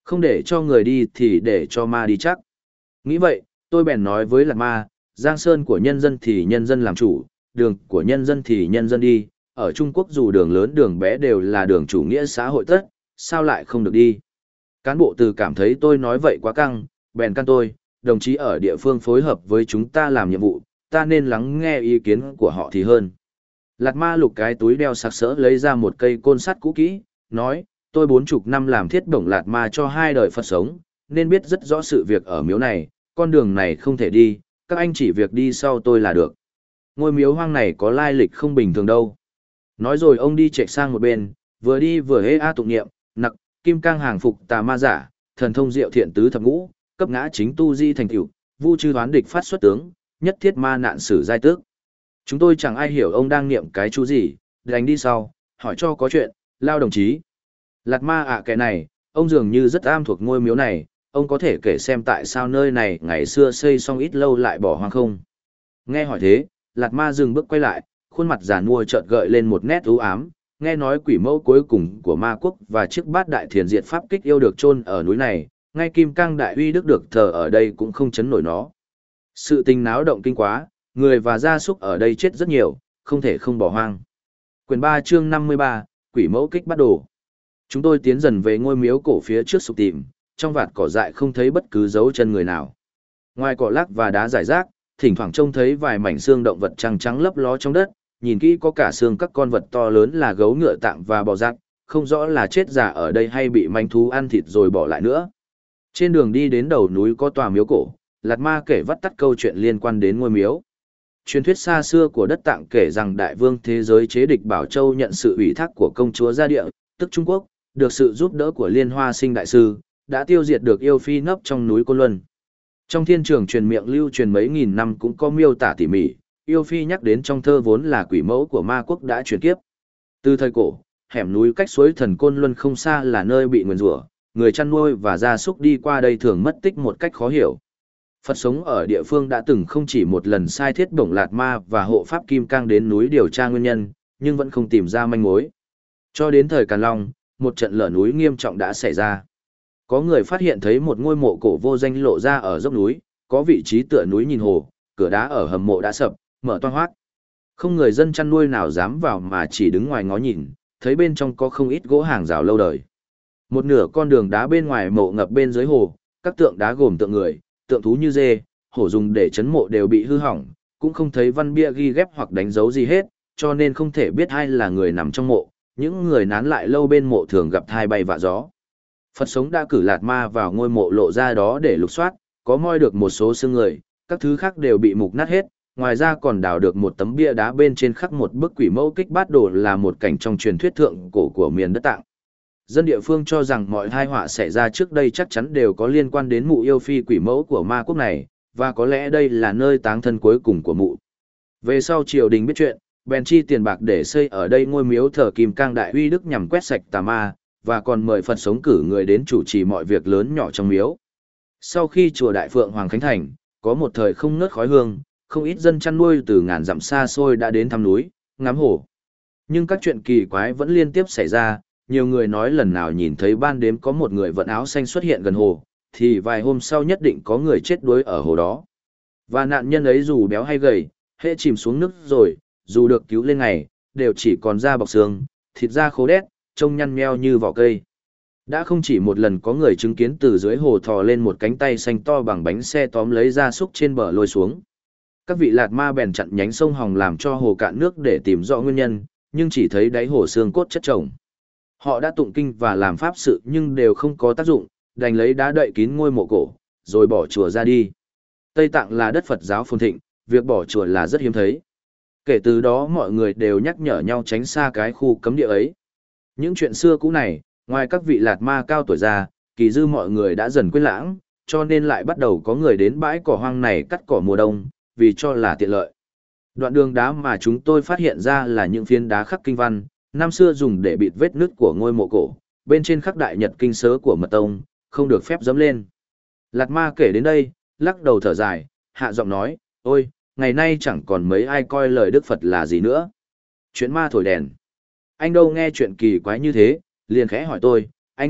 Không để cho người đi thì để cho ma đi chắc. Nghĩ vậy, tôi bèn nói với Lạt Ma, Giang Sơn của nhân dân thì nhân dân làm chủ, đường của nhân dân thì nhân dân đi, ở Trung Quốc dù đường lớn đường bé đều là đường chủ nghĩa xã hội tất, sao lại không được đi. Cán bộ từ cảm thấy tôi nói vậy quá căng, bèn căn tôi, đồng chí ở địa phương phối hợp với chúng ta làm nhiệm vụ, ta nên lắng nghe ý kiến của họ thì hơn. Lạt Ma lục cái túi đeo sặc sỡ lấy ra một cây côn sắt cũ kỹ, nói, tôi 40 năm làm thiết bổng Lạt Ma cho 2 đời Phật sống, nên biết rất rõ sự việc ở miếu này, con đường này không thể đi, các anh chỉ việc đi sau tôi là được. Ngôi miếu hoang này có lai lịch không bình thường đâu. Nói rồi ông đi chạy sang một bên, vừa đi vừa hê a tụng niệm, nặc, kim cang hàng phục tà ma giả, thần thông diệu thiện tứ thập ngũ, cấp ngã chính tu di thành tựu, vu chư hoán địch phát xuất tướng, nhất thiết ma nạn sử giai tước. Chúng tôi chẳng ai hiểu ông đang niệm cái chú gì, đành đi sau, hỏi cho có chuyện, lao đồng chí. Lạt Ma ạ cái này, ông dường như rất am thuộc ngôi miếu này, ông có thể kể xem tại sao nơi này ngày xưa xây xong ít lâu lại bỏ hoang không? Nghe hỏi thế, Lạt Ma dừng bước quay lại, khuôn mặt già nua chợt gợi lên một nét u ám, nghe nói quỷ mẫu cuối cùng của ma quốc và chiếc bát đại thiền diệt pháp kích yêu được chôn ở núi này, ngay kim cang đại uy đức được thờ ở đây cũng không chấn nổi nó. Sự tình náo động kinh quá, người và gia súc ở đây chết rất nhiều, không thể không bỏ hoang. Quyển 3 chương 53, quỷ mẫu kích bắt đồ. Chúng tôi tiến dần về ngôi miếu cổ phía trước sục tìm, trong vạt cỏ dại không thấy bất cứ dấu chân người nào. Ngoài cỏ lác và đá rải rác, thỉnh thoảng trông thấy vài mảnh xương động vật trắng trắng lấp ló trong đất, nhìn kỹ có cả xương các con vật to lớn là gấu ngựa tạng và bò rác, không rõ là chết già ở đây hay bị manh thú ăn thịt rồi bỏ lại nữa. Trên đường đi đến đầu núi có tòa miếu cổ, Lạt Ma kể vắt tắt câu chuyện liên quan đến ngôi miếu. Truyền thuyết xa xưa của đất Tạng kể rằng đại vương thế giới chế địch Bảo Châu nhận sự ủy thác của công chúa Gia Địa, tức Trung Quốc, được sự giúp đỡ của Liên Hoa Sinh đại sư, đã tiêu diệt được yêu phi nấp trong núi Côn Luân. Trong thiên trường truyền miệng lưu truyền mấy nghìn năm cũng có miêu tả tỉ mỉ, yêu phi nhắc đến trong thơ vốn là quỷ mẫu của ma quốc đã chuyển kiếp. Từ thời cổ, hẻm núi cách suối Thần Côn Luân không xa là nơi bị nguyền rủa, người chăn nuôi và gia súc đi qua đây thường mất tích một cách khó hiểu. Phật sống ở địa phương đã từng không chỉ một lần sai thiết bổng Lạt Ma và hộ pháp Kim Cang đến núi điều tra nguyên nhân, nhưng vẫn không tìm ra manh mối. Cho đến thời Càn Long, một trận lở núi nghiêm trọng đã xảy ra. Có người phát hiện thấy một ngôi mộ cổ vô danh lộ ra ở dốc núi, có vị trí tựa núi nhìn hồ, cửa đá ở hầm mộ đã sập, mở toang hoác. Không người dân chăn nuôi nào dám vào mà chỉ đứng ngoài ngó nhìn, thấy bên trong có không ít gỗ hàng rào lâu đời. Một nửa con đường đá bên ngoài mộ ngập bên dưới hồ, các tượng đá gồm tượng người, tượng thú như dê, hổ dùng để chấn mộ đều bị hư hỏng, cũng không thấy văn bia ghi ghép hoặc đánh dấu gì hết, cho nên không thể biết ai là người nằm trong mộ, những người nán lại lâu bên mộ thường gặp thai bay vạ gió. Phật sống đã cử Lạt Ma vào ngôi mộ lộ ra đó để lục soát, có moi được một số xương người, các thứ khác đều bị mục nát hết, ngoài ra còn đào được một tấm bia đá bên trên khắc một bức quỷ mẫu kích bát đồ là một cảnh trong truyền thuyết thượng cổ của miền đất Tạng. Dân địa phương cho rằng mọi tai họa xảy ra trước đây chắc chắn đều có liên quan đến mụ yêu phi quỷ mẫu của ma quốc này, và có lẽ đây là nơi táng thân cuối cùng của mụ. Về sau triều đình biết chuyện, bèn chi tiền bạc để xây ở đây ngôi miếu thờ Kim Cang Đại Uy Đức nhằm quét sạch tà ma, và còn mời Phật sống cử người đến chủ trì mọi việc lớn nhỏ trong miếu. Sau khi chùa Đại Phượng Hoàng Khánh Thành, có một thời không ngớt khói hương, không ít dân chăn nuôi từ ngàn dặm xa xôi đã đến thăm núi, ngắm hồ. Nhưng các chuyện kỳ quái vẫn liên tiếp xảy ra, nhiều người nói lần nào nhìn thấy ban đêm có một người vận áo xanh xuất hiện gần hồ, thì vài hôm sau nhất định có người chết đuối ở hồ đó. Và nạn nhân ấy dù béo hay gầy, hễ chìm xuống nước rồi, dù được cứu lên ngày, đều chỉ còn da bọc xương, thịt da khô đét, trông nhăn nheo như vỏ cây. Đã không chỉ một lần có người chứng kiến từ dưới hồ thò lên một cánh tay xanh to bằng bánh xe tóm lấy gia súc trên bờ lôi xuống. Các vị Lạt Ma bèn chặn nhánh sông Hồng làm cho hồ cạn nước để tìm rõ nguyên nhân, nhưng chỉ thấy đáy hồ xương cốt chất chồng. Họ đã tụng kinh và làm pháp sự nhưng đều không có tác dụng, đành lấy đá đậy kín ngôi mộ cổ, rồi bỏ chùa ra đi. Tây Tạng là đất Phật giáo phồn thịnh, việc bỏ chùa là rất hiếm thấy. Kể từ đó mọi người đều nhắc nhở nhau tránh xa cái khu cấm địa ấy. Những chuyện xưa cũ này, ngoài các vị Lạt Ma cao tuổi ra, kỳ dư mọi người đã dần quên lãng, cho nên lại bắt đầu có người đến bãi cỏ hoang này cắt cỏ mùa đông, vì cho là tiện lợi. Đoạn đường đá mà chúng tôi phát hiện ra là những phiến đá khắc kinh văn, năm xưa dùng để bịt vết nứt của ngôi mộ cổ, bên trên khắc đại nhật kinh sớ của mật tông, không được phép dẫm lên. Lạt Ma kể đến đây, lắc đầu thở dài, hạ giọng nói, ôi, ngày nay chẳng còn mấy ai coi lời Đức Phật là gì nữa. Chuyện ma thổi đèn. Anh đâu nghe chuyện kỳ quái như thế, liền khẽ hỏi tôi, anh Nhất,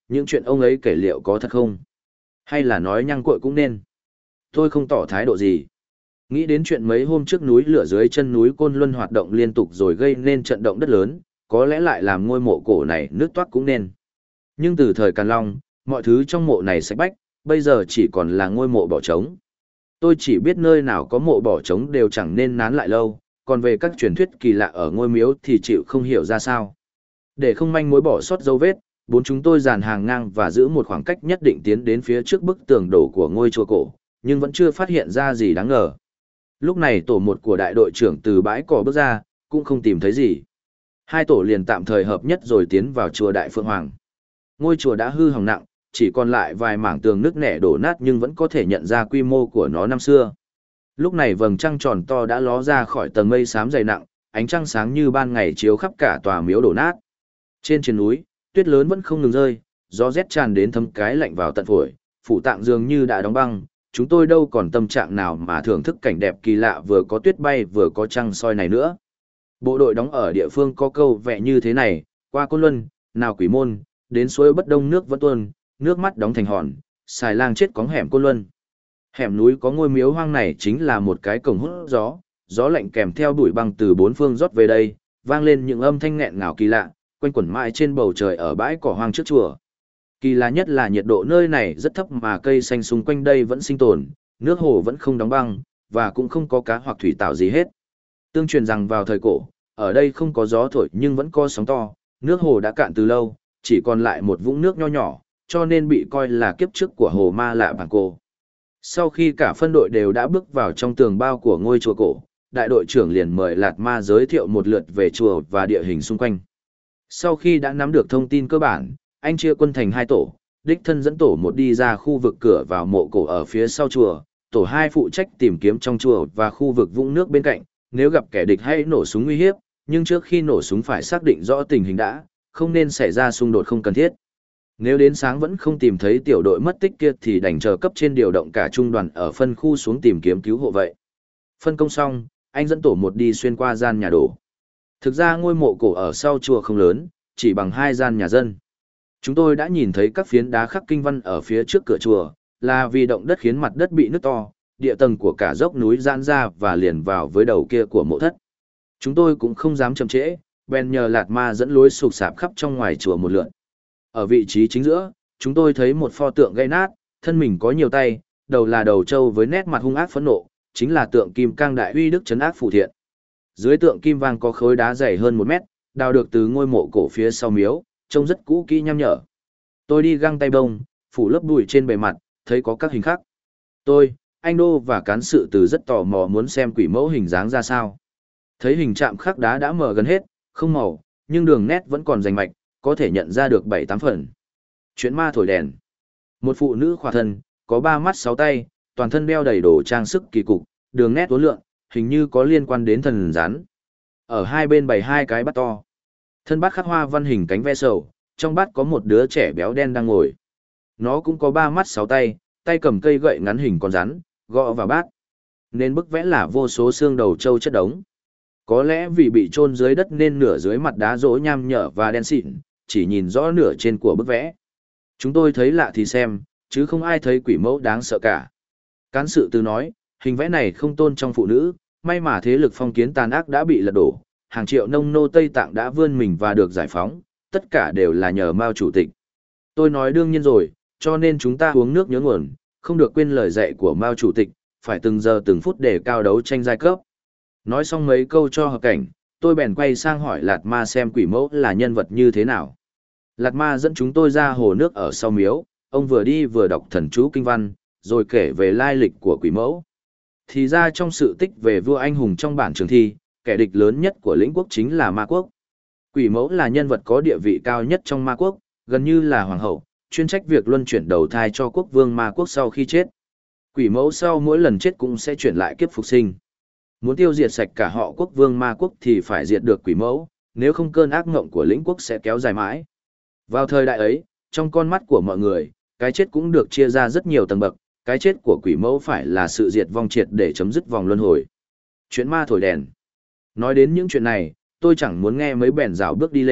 Những chuyện ông ấy kể liệu có thật không? Hay là nói nhăng cuội cũng nên? Tôi không tỏ thái độ gì. Nghĩ đến chuyện mấy hôm trước núi lửa dưới chân núi Côn Luân hoạt động liên tục rồi gây nên trận động đất lớn, có lẽ lại làm ngôi mộ cổ này nứt toác cũng nên. Nhưng từ thời Càn Long, mọi thứ trong mộ này sạch bách, bây giờ chỉ còn là ngôi mộ bỏ trống. Tôi chỉ biết nơi nào có mộ bỏ trống đều chẳng nên nán lại lâu, còn về các truyền thuyết kỳ lạ ở ngôi miếu thì chịu không hiểu ra sao. Để không manh mối bỏ sót dấu vết, bốn chúng tôi dàn hàng ngang và giữ một khoảng cách nhất định tiến đến phía trước bức tường đổ của ngôi chùa cổ, nhưng vẫn chưa phát hiện ra gì đáng ngờ. Lúc này tổ một của đại đội trưởng từ bãi cỏ bước ra, cũng không tìm thấy gì. Hai tổ liền tạm thời hợp nhất rồi tiến vào chùa Đại Phượng Hoàng. Ngôi chùa đã hư hỏng nặng, chỉ còn lại vài mảng tường nứt nẻ đổ nát nhưng vẫn có thể nhận ra quy mô của nó năm xưa. Lúc này vầng trăng tròn to đã ló ra khỏi tầng mây xám dày nặng, ánh trăng sáng như ban ngày chiếu khắp cả tòa miếu đổ nát. Trên núi, tuyết lớn vẫn không ngừng rơi, gió rét tràn đến thấm cái lạnh vào tận phổi, phủ tạng dường như đã đóng băng, chúng tôi đâu còn tâm trạng nào mà thưởng thức cảnh đẹp kỳ lạ vừa có tuyết bay vừa có trăng soi này nữa. Bộ đội đóng ở địa phương có câu vẽ như thế này, qua Côn Luân, nào Quỷ Môn, đến suối Bất Đông nước vẫn tuôn, nước mắt đóng thành hòn, xài lang chết cóng hẻm Côn Luân. Hẻm núi có ngôi miếu hoang này chính là một cái cổng hút gió, gió lạnh kèm theo bụi băng từ bốn phương rót về đây, vang lên những âm thanh nghẹn ngào kỳ lạ, quanh quẩn mãi trên bầu trời ở bãi cỏ hoang trước chùa. Kỳ lạ nhất là nhiệt độ nơi này rất thấp mà cây xanh xung quanh đây vẫn sinh tồn, nước hồ vẫn không đóng băng, và cũng không có cá hoặc thủy tạo gì hết. Tương truyền rằng vào thời cổ, ở đây không có gió thổi nhưng vẫn có sóng to, nước hồ đã cạn từ lâu, chỉ còn lại một vũng nước nho nhỏ, cho nên bị coi là kiếp trước của hồ Ma Lạ Bảng Cô. Sau khi cả phân đội đều đã bước vào trong tường bao của ngôi chùa cổ, đại đội trưởng liền mời Lạt Ma giới thiệu một lượt về chùa và địa hình xung quanh. Sau khi đã nắm được thông tin cơ bản, anh chia quân thành hai tổ, đích thân dẫn tổ một đi ra khu vực cửa vào mộ cổ ở phía sau chùa, tổ hai phụ trách tìm kiếm trong chùa và khu vực vũng nước bên cạnh, nếu gặp kẻ địch hãy nổ súng uy hiếp, nhưng trước khi nổ súng phải xác định rõ tình hình đã, không nên xảy ra xung đột không cần thiết. Nếu đến sáng vẫn không tìm thấy tiểu đội mất tích kia thì đành chờ cấp trên điều động cả trung đoàn ở phân khu xuống tìm kiếm cứu hộ vậy. Phân công xong, anh dẫn tổ một đi xuyên qua gian nhà đổ. Thực ra ngôi mộ cổ ở sau chùa không lớn, chỉ bằng hai gian nhà dân. Chúng tôi đã nhìn thấy các phiến đá khắc kinh văn ở phía trước cửa chùa, là vì động đất khiến mặt đất bị nứt to, địa tầng của cả dốc núi giãn ra và liền vào với đầu kia của mộ thất. Chúng tôi cũng không dám chậm trễ, bèn nhờ Lạt Ma dẫn lối sục sạp khắp trong ngoài chùa một lượt. Ở vị trí chính giữa, chúng tôi thấy một pho tượng gây nát, thân mình có nhiều tay, đầu là đầu trâu với nét mặt hung ác phẫn nộ, chính là tượng Kim Cang Đại Uy Đức trấn ác phù thiện. Dưới tượng kim vang có khối đá dày hơn 1 mét, đào được từ ngôi mộ cổ phía sau miếu, trông rất cũ kỹ nham nhở. Tôi đi găng tay bông, phủ lớp bụi trên bề mặt, thấy có các hình khắc. Tôi, anh Đô và cán sự từ rất tò mò muốn xem quỷ mẫu hình dáng ra sao. Thấy hình chạm khắc đá đã mờ gần hết, không màu, nhưng đường nét vẫn còn rành mạch, có thể nhận ra được 7-8 phần. Chuyện ma thổi đèn. Một phụ nữ khỏa thân, có 3 mắt 6 tay, toàn thân đeo đầy đồ trang sức kỳ cục, đường nét uốn lượn, hình như có liên quan đến thần rắn. Ở hai bên bày hai cái bát to. Thân bát khắc hoa văn hình cánh ve sầu, trong bát có một đứa trẻ béo đen đang ngồi. Nó cũng có 3 mắt 6 tay, tay cầm cây gậy ngắn hình con rắn, gõ vào bát. Nên bức vẽ là vô số xương đầu trâu chất đống. Có lẽ vì bị chôn dưới đất nên nửa dưới mặt đá rỗ nham nhở và đen xịn, chỉ nhìn rõ nửa trên của bức vẽ. Chúng tôi thấy lạ thì xem, chứ không ai thấy quỷ mẫu đáng sợ cả. Cán sự từ nói, hình vẽ này không tôn trong phụ nữ, may mà thế lực phong kiến tàn ác đã bị lật đổ, hàng triệu nông nô Tây Tạng đã vươn mình và được giải phóng, tất cả đều là nhờ Mao chủ tịch. Tôi nói đương nhiên rồi, cho nên chúng ta uống nước nhớ nguồn, không được quên lời dạy của Mao chủ tịch, phải từng giờ từng phút để cao đấu tranh giai cấp. Nói xong mấy câu cho hợp cảnh, tôi bèn quay sang hỏi Lạt Ma xem quỷ mẫu là nhân vật như thế nào. Lạt Ma dẫn chúng tôi ra hồ nước ở sau miếu, ông vừa đi vừa đọc thần chú kinh văn, rồi kể về lai lịch của quỷ mẫu. Thì ra trong sự tích về vua anh hùng trong bản trường thi, kẻ địch lớn nhất của lĩnh quốc chính là ma quốc. Quỷ mẫu là nhân vật có địa vị cao nhất trong ma quốc, gần như là hoàng hậu, chuyên trách việc luân chuyển đầu thai cho quốc vương ma quốc sau khi chết. Quỷ mẫu sau mỗi lần chết cũng sẽ chuyển lại kiếp phục sinh. Muốn tiêu diệt sạch cả họ quốc vương ma quốc thì phải diệt được quỷ mẫu, nếu không cơn ác ngộng của lĩnh quốc sẽ kéo dài mãi. Vào thời đại ấy, trong con mắt của mọi người, cái chết cũng được chia ra rất nhiều tầng bậc, cái chết của quỷ mẫu phải là sự diệt vong triệt để chấm dứt vòng luân hồi. Chuyện ma thổi đèn. Nói đến những chuyện này, tôi chẳng muốn nghe mấy bèn rào bước đi lên,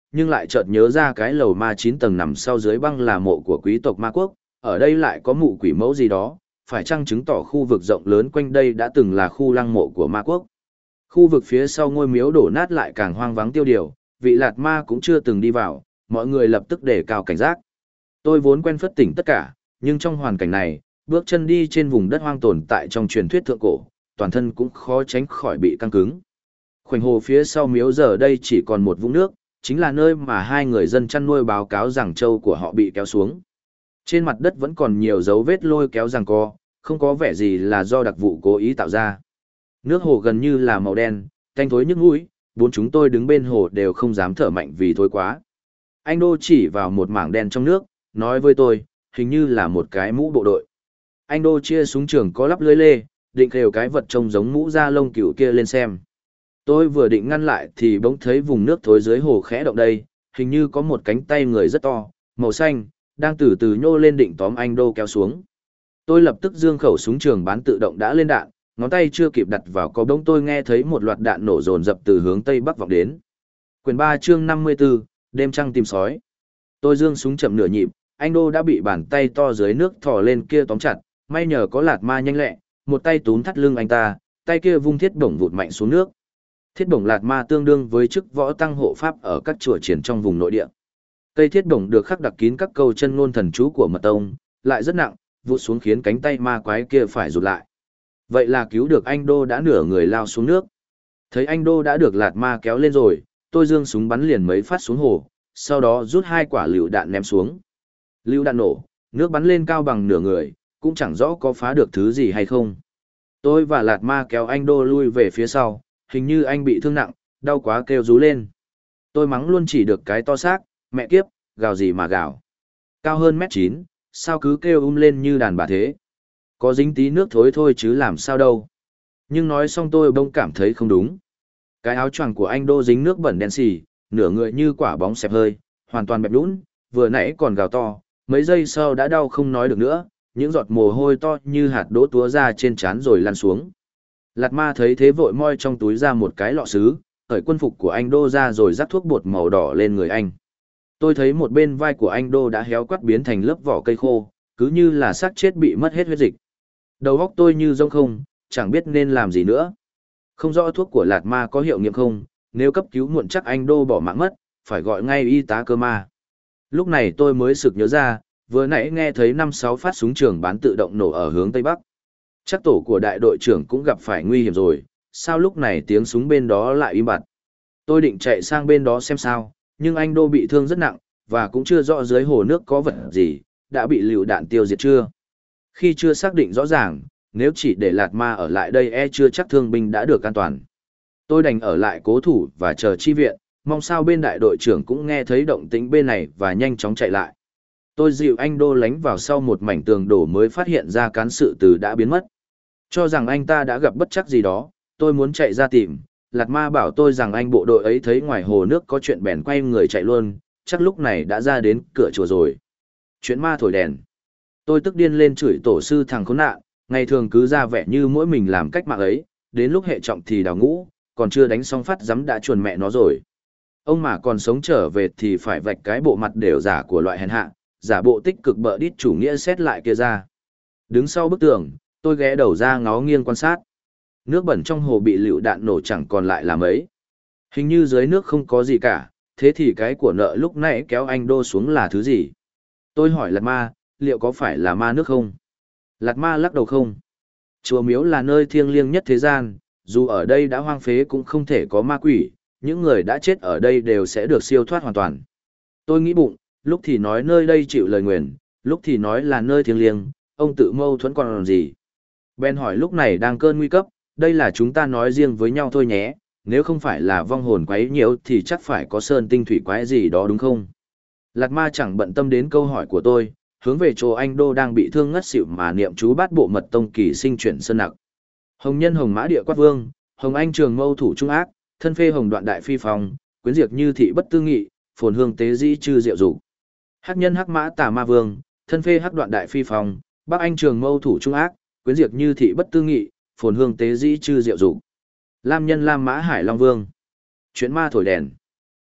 nhưng lại chợt nhớ ra cái lầu ma 9 tầng nằm sau dưới băng là mộ của quý tộc ma quốc, ở đây lại có mụ quỷ mẫu gì đó, phải chăng chứng tỏ khu vực rộng lớn quanh đây đã từng là khu lăng mộ của ma quốc. Khu vực phía sau ngôi miếu đổ nát lại càng hoang vắng tiêu điều, vị lạt ma cũng chưa từng đi vào, mọi người lập tức đề cao cảnh giác. Tôi vốn quen phất tỉnh tất cả, nhưng trong hoàn cảnh này, bước chân đi trên vùng đất hoang tồn tại trong truyền thuyết thượng cổ, toàn thân cũng khó tránh khỏi bị căng cứng. Khoảnh hồ phía sau miếu giờ đây chỉ còn một vũng nước, chính là nơi mà hai người dân chăn nuôi báo cáo rằng trâu của họ bị kéo xuống. Trên mặt đất vẫn còn nhiều dấu vết lôi kéo giằng co, không có vẻ gì là do đặc vụ cố ý tạo ra. Nước hồ gần như là màu đen, tanh thối nhức mũi, bốn chúng tôi đứng bên hồ đều không dám thở mạnh vì thối quá. Anh Đô chỉ vào một mảng đen trong nước, nói với tôi, hình như là một cái mũ bộ đội. Anh Đô chia súng trường có lắp lưới lê, định khều cái vật trông giống mũ da lông cừu kia lên xem. Tôi vừa định ngăn lại thì bỗng thấy vùng nước thối dưới hồ khẽ động đây, hình như có một cánh tay người rất to, màu xanh, đang từ từ nhô lên định tóm anh Đô kéo xuống. Tôi lập tức giương khẩu súng trường bán tự động đã lên đạn, ngón tay chưa kịp đặt vào có bỗng tôi nghe thấy một loạt đạn nổ dồn dập từ hướng tây bắc vọng đến. Quyển 3 chương 54, đêm trăng tìm sói. Tôi giương súng chậm nửa nhịp, anh Đô đã bị bàn tay to dưới nước thò lên kia tóm chặt, may nhờ có lạt ma nhanh lẹ, một tay túm thắt lưng anh ta, tay kia vung thiết bổng vụt mạnh xuống nước. Thiết bổng lạt ma tương đương với chức võ tăng hộ pháp ở các chùa triển trong vùng nội địa. Cây thiết bổng được khắc đặc kín các câu chân ngôn thần chú của mật tông, lại rất nặng, vụt xuống khiến cánh tay ma quái kia phải rụt lại. Vậy là cứu được anh Đô đã nửa người lao xuống nước. Thấy anh Đô đã được lạt ma kéo lên rồi, tôi giương súng bắn liền mấy phát xuống hồ, sau đó rút hai quả lựu đạn ném xuống. Lựu đạn nổ, nước bắn lên cao bằng nửa người, cũng chẳng rõ có phá được thứ gì hay không. Tôi và lạt ma kéo anh Đô lui về phía sau, hình như anh bị thương nặng, đau quá kêu rú lên. Tôi mắng luôn chỉ được cái to xác, mẹ kiếp, gào gì mà gào. Cao hơn mét 9, sao cứ kêu lên như đàn bà thế. Có dính tí nước thối thôi chứ làm sao đâu. Nhưng nói xong tôi bỗng cảm thấy không đúng. Cái áo choàng của anh Đô dính nước bẩn đen xì, nửa người như quả bóng xẹp hơi, hoàn toàn bẹp lún, vừa nãy còn gào to, mấy giây sau đã đau không nói được nữa, những giọt mồ hôi to như hạt đỗ túa ra trên trán rồi lăn xuống. Lạt ma thấy thế vội moi trong túi ra một cái lọ sứ, cởi quân phục của anh Đô ra rồi rắc thuốc bột màu đỏ lên người anh. Tôi thấy một bên vai của anh Đô đã héo quắt biến thành lớp vỏ cây khô, cứ như là xác chết bị mất hết huyết dịch. Đầu óc tôi như rông không, chẳng biết nên làm gì nữa. Không rõ thuốc của lạt ma có hiệu nghiệm không, nếu cấp cứu muộn chắc anh Đô bỏ mạng mất, phải gọi ngay y tá cơ ma. Lúc này tôi mới sực nhớ ra, vừa nãy nghe thấy 5-6 phát súng trường bán tự động nổ ở hướng tây bắc. Chắc tổ của đại đội trưởng cũng gặp phải nguy hiểm rồi, sao lúc này tiếng súng bên đó lại im bặt. Tôi định chạy sang bên đó xem sao, nhưng anh Đô bị thương rất nặng, và cũng chưa rõ dưới hồ nước có vật gì, đã bị lựu đạn tiêu diệt chưa. Khi chưa xác định rõ ràng, nếu chỉ để lạt ma ở lại đây chưa chắc thương binh đã được an toàn. Tôi đành ở lại cố thủ và chờ chi viện, mong sao bên đại đội trưởng cũng nghe thấy động tĩnh bên này và nhanh chóng chạy lại. Tôi dịu anh Đô lánh vào sau một mảnh tường đổ mới phát hiện ra cán sự từ đã biến mất. Cho rằng anh ta đã gặp bất trắc gì đó, tôi muốn chạy ra tìm, lạt ma bảo tôi rằng anh bộ đội ấy thấy ngoài hồ nước có chuyện bèn quay người chạy luôn, chắc lúc này đã ra đến cửa chùa rồi. Chuyện ma thổi đèn. Tôi tức điên lên chửi tổ sư thằng khốn nạn, ngày thường cứ ra vẻ như mỗi mình làm cách mạng ấy, đến lúc hệ trọng thì đào ngũ, còn chưa đánh xong phát dám đã chuồn mẹ nó rồi. Ông mà còn sống trở về thì phải vạch cái bộ mặt đều giả của loại hèn hạ, giả bộ tích cực bợ đít chủ nghĩa xét lại kia ra. Đứng sau bức tường, tôi ghé đầu ra ngó nghiêng quan sát. Nước bẩn trong hồ bị lựu đạn nổ chẳng còn lại là mấy. Hình như dưới nước không có gì cả, thế thì cái của nợ lúc nãy kéo anh Đô xuống là thứ gì? Tôi hỏi lạt ma, liệu có phải là ma nước không? Lạt ma lắc đầu không. Chùa miếu là nơi thiêng liêng nhất thế gian, dù ở đây đã hoang phế cũng không thể có ma quỷ, những người đã chết ở đây đều sẽ được siêu thoát hoàn toàn. Tôi nghĩ bụng, lúc thì nói nơi đây chịu lời nguyền, lúc thì nói là nơi thiêng liêng, ông tự mâu thuẫn còn làm gì? Ben hỏi lúc này đang cơn nguy cấp, đây là chúng ta nói riêng với nhau thôi nhé, nếu không phải là vong hồn quấy nhiễu thì chắc phải có sơn tinh thủy quái gì đó đúng không? Lạt ma chẳng bận tâm đến câu hỏi của tôi, hướng về chỗ anh Đô đang bị thương ngất xỉu mà niệm chú bát bộ mật tông kỳ sinh chuyển sơn nặc. Hồng nhân hồng mã địa quát vương, hồng anh trường mâu thủ trung ác, thân phê hồng đoạn đại phi phong, quyến diệt như thị bất tư nghị, phồn hương tế dĩ chư diệu dục. Hắc nhân hắc mã tà ma vương, thân phê hắc đoạn đại phi phong, bắc anh trường mâu thủ trung ác, quyến diệt như thị bất tư nghị, phồn hương tế dĩ chư diệu dục. Lam nhân lam mã hải long vương. Chuyện ma thổi đèn.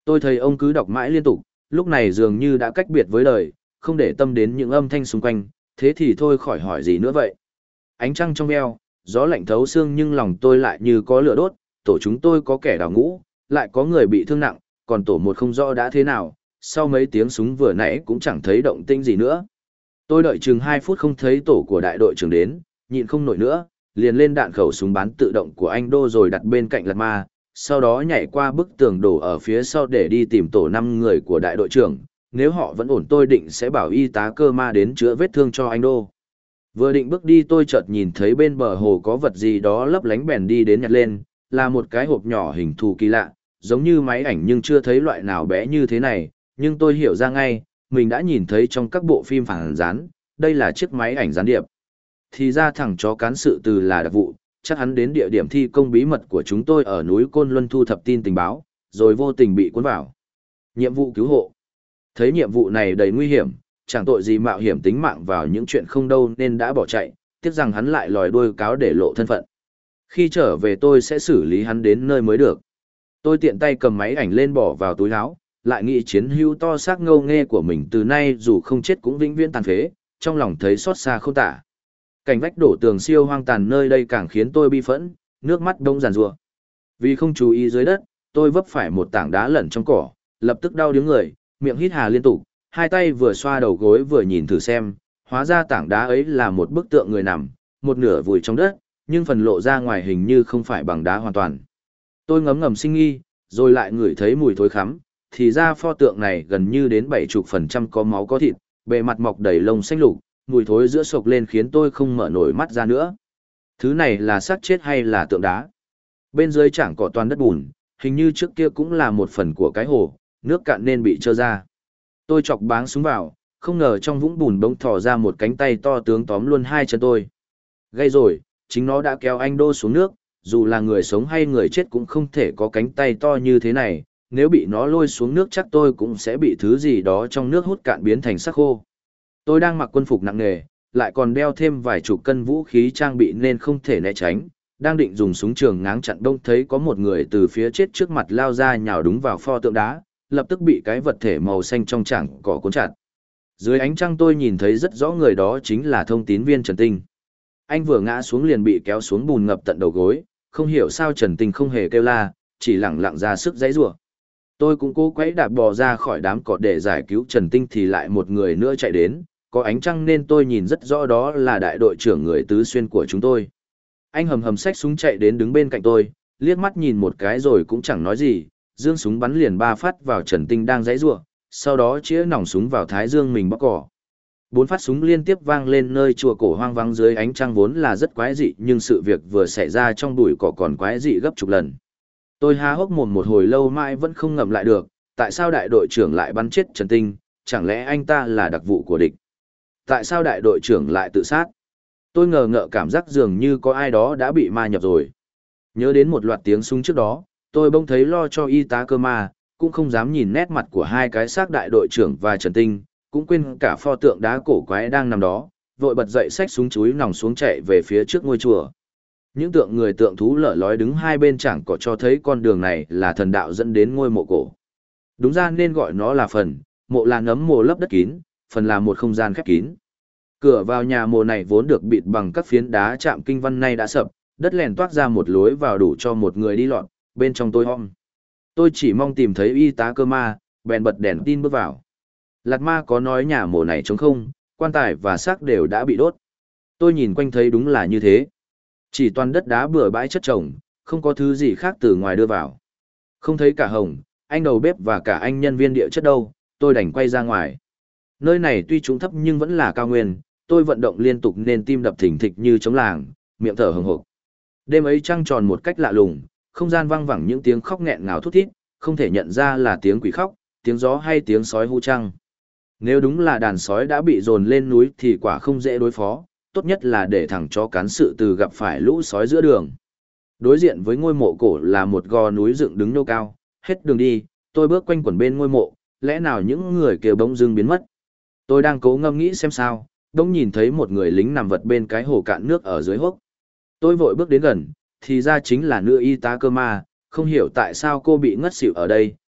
Tôi thấy ông cứ đọc mãi liên tục, lúc này dường như đã cách biệt với đời, không để tâm đến những âm thanh xung quanh, thế thì thôi khỏi hỏi gì nữa vậy. Ánh trăng trong veo, gió lạnh thấu xương nhưng lòng tôi lại như có lửa đốt, tổ chúng tôi có kẻ đào ngũ, lại có người bị thương nặng, còn tổ một không rõ đã thế nào, sau mấy tiếng súng vừa nãy cũng chẳng thấy động tĩnh gì nữa. Tôi đợi chừng 2 phút không thấy tổ của đại đội trưởng đến, nhịn không nổi nữa, liền lên đạn khẩu súng bắn tự động của anh Đô rồi đặt bên cạnh Lạt Ma, sau đó nhảy qua bức tường đổ ở phía sau để đi tìm tổ 5 người của đại đội trưởng, nếu họ vẫn ổn tôi định sẽ bảo y tá Cơ Ma đến chữa vết thương cho anh Đô. Vừa định bước đi tôi chợt nhìn thấy bên bờ hồ có vật gì đó lấp lánh bèn đi đến nhặt lên, là một cái hộp nhỏ hình thù kỳ lạ, giống như máy ảnh nhưng chưa thấy loại nào bé như thế này, nhưng tôi hiểu ra ngay, mình đã nhìn thấy trong các bộ phim phản gián, đây là chiếc máy ảnh gián điệp. Thì ra thằng chó cán sự từ là đặc vụ, chắc hắn đến địa điểm thi công bí mật của chúng tôi ở núi Côn Luân thu thập tin tình báo, rồi vô tình bị cuốn vào. Nhiệm vụ cứu hộ. Thấy nhiệm vụ này đầy nguy hiểm, chẳng tội gì mạo hiểm tính mạng vào những chuyện không đâu nên đã bỏ chạy, tiếc rằng hắn lại lòi đuôi cáo để lộ thân phận. Khi trở về tôi sẽ xử lý hắn đến nơi mới được. Tôi tiện tay cầm máy ảnh lên bỏ vào túi áo, lại nghĩ chiến hữu to xác ngâu nghê của mình từ nay dù không chết cũng vĩnh viễn tàn phế, trong lòng thấy xót xa không tả. Cảnh vách đổ tường siêu hoang tàn nơi đây càng khiến tôi bi phẫn, nước mắt đông giàn rủa. Vì không chú ý dưới đất, tôi vấp phải một tảng đá lẩn trong cỏ, lập tức đau điếng người, miệng hít hà liên tục, hai tay vừa xoa đầu gối vừa nhìn thử xem, hóa ra tảng đá ấy là một bức tượng người nằm, một nửa vùi trong đất, nhưng phần lộ ra ngoài hình như không phải bằng đá hoàn toàn. Tôi ngấm ngầm sinh nghi, rồi lại ngửi thấy mùi thối khắm, thì ra pho tượng này gần như đến 70% có máu có thịt, bề mặt mọc đầy lông xanh lục, mùi thối giữa sộc lên khiến tôi không mở nổi mắt ra nữa. Thứ này là xác chết hay là tượng đá? Bên dưới chẳng có toàn đất bùn, hình như trước kia cũng là một phần của cái hồ, nước cạn nên bị trơ ra. Tôi chọc báng súng vào, không ngờ trong vũng bùn bỗng thò ra một cánh tay to tướng tóm luôn hai chân tôi. Gây rồi, chính nó đã kéo anh Đô xuống nước, dù là người sống hay người chết cũng không thể có cánh tay to như thế này, nếu bị nó lôi xuống nước chắc tôi cũng sẽ bị thứ gì đó trong nước hút cạn biến thành xác khô. Tôi đang mặc quân phục nặng nề, lại còn đeo thêm vài chục cân vũ khí trang bị nên không thể né tránh, đang định dùng súng trường ngáng chặn đông thấy có một người từ phía chết trước mặt lao ra nhào đúng vào pho tượng đá, lập tức bị cái vật thể màu xanh trong chảng cỏ cuốn chặt. Dưới ánh trăng tôi nhìn thấy rất rõ người đó chính là thông tín viên Trần Tinh. Anh vừa ngã xuống liền bị kéo xuống bùn ngập tận đầu gối, không hiểu sao Trần Tinh không hề kêu la, chỉ lẳng lặng ra sức giãy giụa. Tôi cũng cố quấy đạp bò ra khỏi đám cỏ để giải cứu Trần Tinh thì lại một người nữa chạy đến, có ánh trăng nên tôi nhìn rất rõ đó là đại đội trưởng người Tứ Xuyên của chúng tôi. Anh hầm hầm xách súng chạy đến đứng bên cạnh tôi, liếc mắt nhìn một cái rồi cũng chẳng nói gì, giương súng bắn liền 3 phát vào Trần Tinh đang giãy giụa, sau đó chĩa nòng súng vào thái dương mình bóc cỏ. 4 phát súng liên tiếp vang lên nơi chùa cổ hoang vắng dưới ánh trăng vốn là rất quái dị, nhưng sự việc vừa xảy ra trong bụi cỏ còn quái dị gấp chục lần. Tôi há hốc mồm một hồi lâu mãi vẫn không ngậm lại được, tại sao đại đội trưởng lại bắn chết Trần Tinh, chẳng lẽ anh ta là đặc vụ của địch? Tại sao đại đội trưởng lại tự sát? Tôi ngờ ngợ cảm giác dường như có ai đó đã bị ma nhập rồi. Nhớ đến một loạt tiếng súng trước đó, tôi bỗng thấy lo cho y tá Cơ Ma, cũng không dám nhìn nét mặt của hai cái xác đại đội trưởng và Trần Tinh, cũng quên cả pho tượng đá cổ quái đang nằm đó, vội bật dậy xách súng chúi nòng xuống chạy về phía trước ngôi chùa. Những tượng người tượng thú lở lói đứng hai bên chẳng có cho thấy con đường này là thần đạo dẫn đến ngôi mộ cổ. Đúng ra nên gọi nó là phần, mộ là nấm mồ lấp đất kín, phần là một không gian khép kín. Cửa vào nhà mộ này vốn được bịt bằng các phiến đá chạm kinh văn nay đã sập, đất lèn toát ra một lối vào đủ cho một người đi lọt, bên trong tôi om. Tôi chỉ mong tìm thấy y tá Cơ Ma, bèn bật đèn tin bước vào. Lạt Ma có nói nhà mộ này trống không, quan tài và xác đều đã bị đốt. Tôi nhìn quanh thấy đúng là như thế. Chỉ toàn đất đá bừa bãi chất chồng, không có thứ gì khác từ ngoài đưa vào. Không thấy cả Hồng, anh đầu bếp và cả anh nhân viên địa chất đâu, tôi đành quay ra ngoài. Nơi này tuy trũng thấp nhưng vẫn là cao nguyên, tôi vận động liên tục nên tim đập thình thịch như trống làng, miệng thở hừng hực. Đêm ấy trăng tròn một cách lạ lùng, không gian vang vẳng những tiếng khóc nghẹn ngào thút thít, không thể nhận ra là tiếng quỷ khóc, tiếng gió hay tiếng sói hú trăng. Nếu đúng là đàn sói đã bị dồn lên núi thì quả không dễ đối phó, tốt nhất là để thằng chó cán sự từ gặp phải lũ sói giữa đường. Đối diện với ngôi mộ cổ là một gò núi dựng đứng nô cao, hết đường đi, tôi bước quanh quẩn bên ngôi mộ, lẽ nào những người kia bỗng dưng biến mất. Tôi đang cố ngẫm nghĩ xem sao, bỗng nhìn thấy một người lính nằm vật bên cái hồ cạn nước ở dưới hốc. Tôi vội bước đến gần, thì ra chính là nữ y tá Cơ Ma, không hiểu tại sao cô bị ngất xỉu ở đây,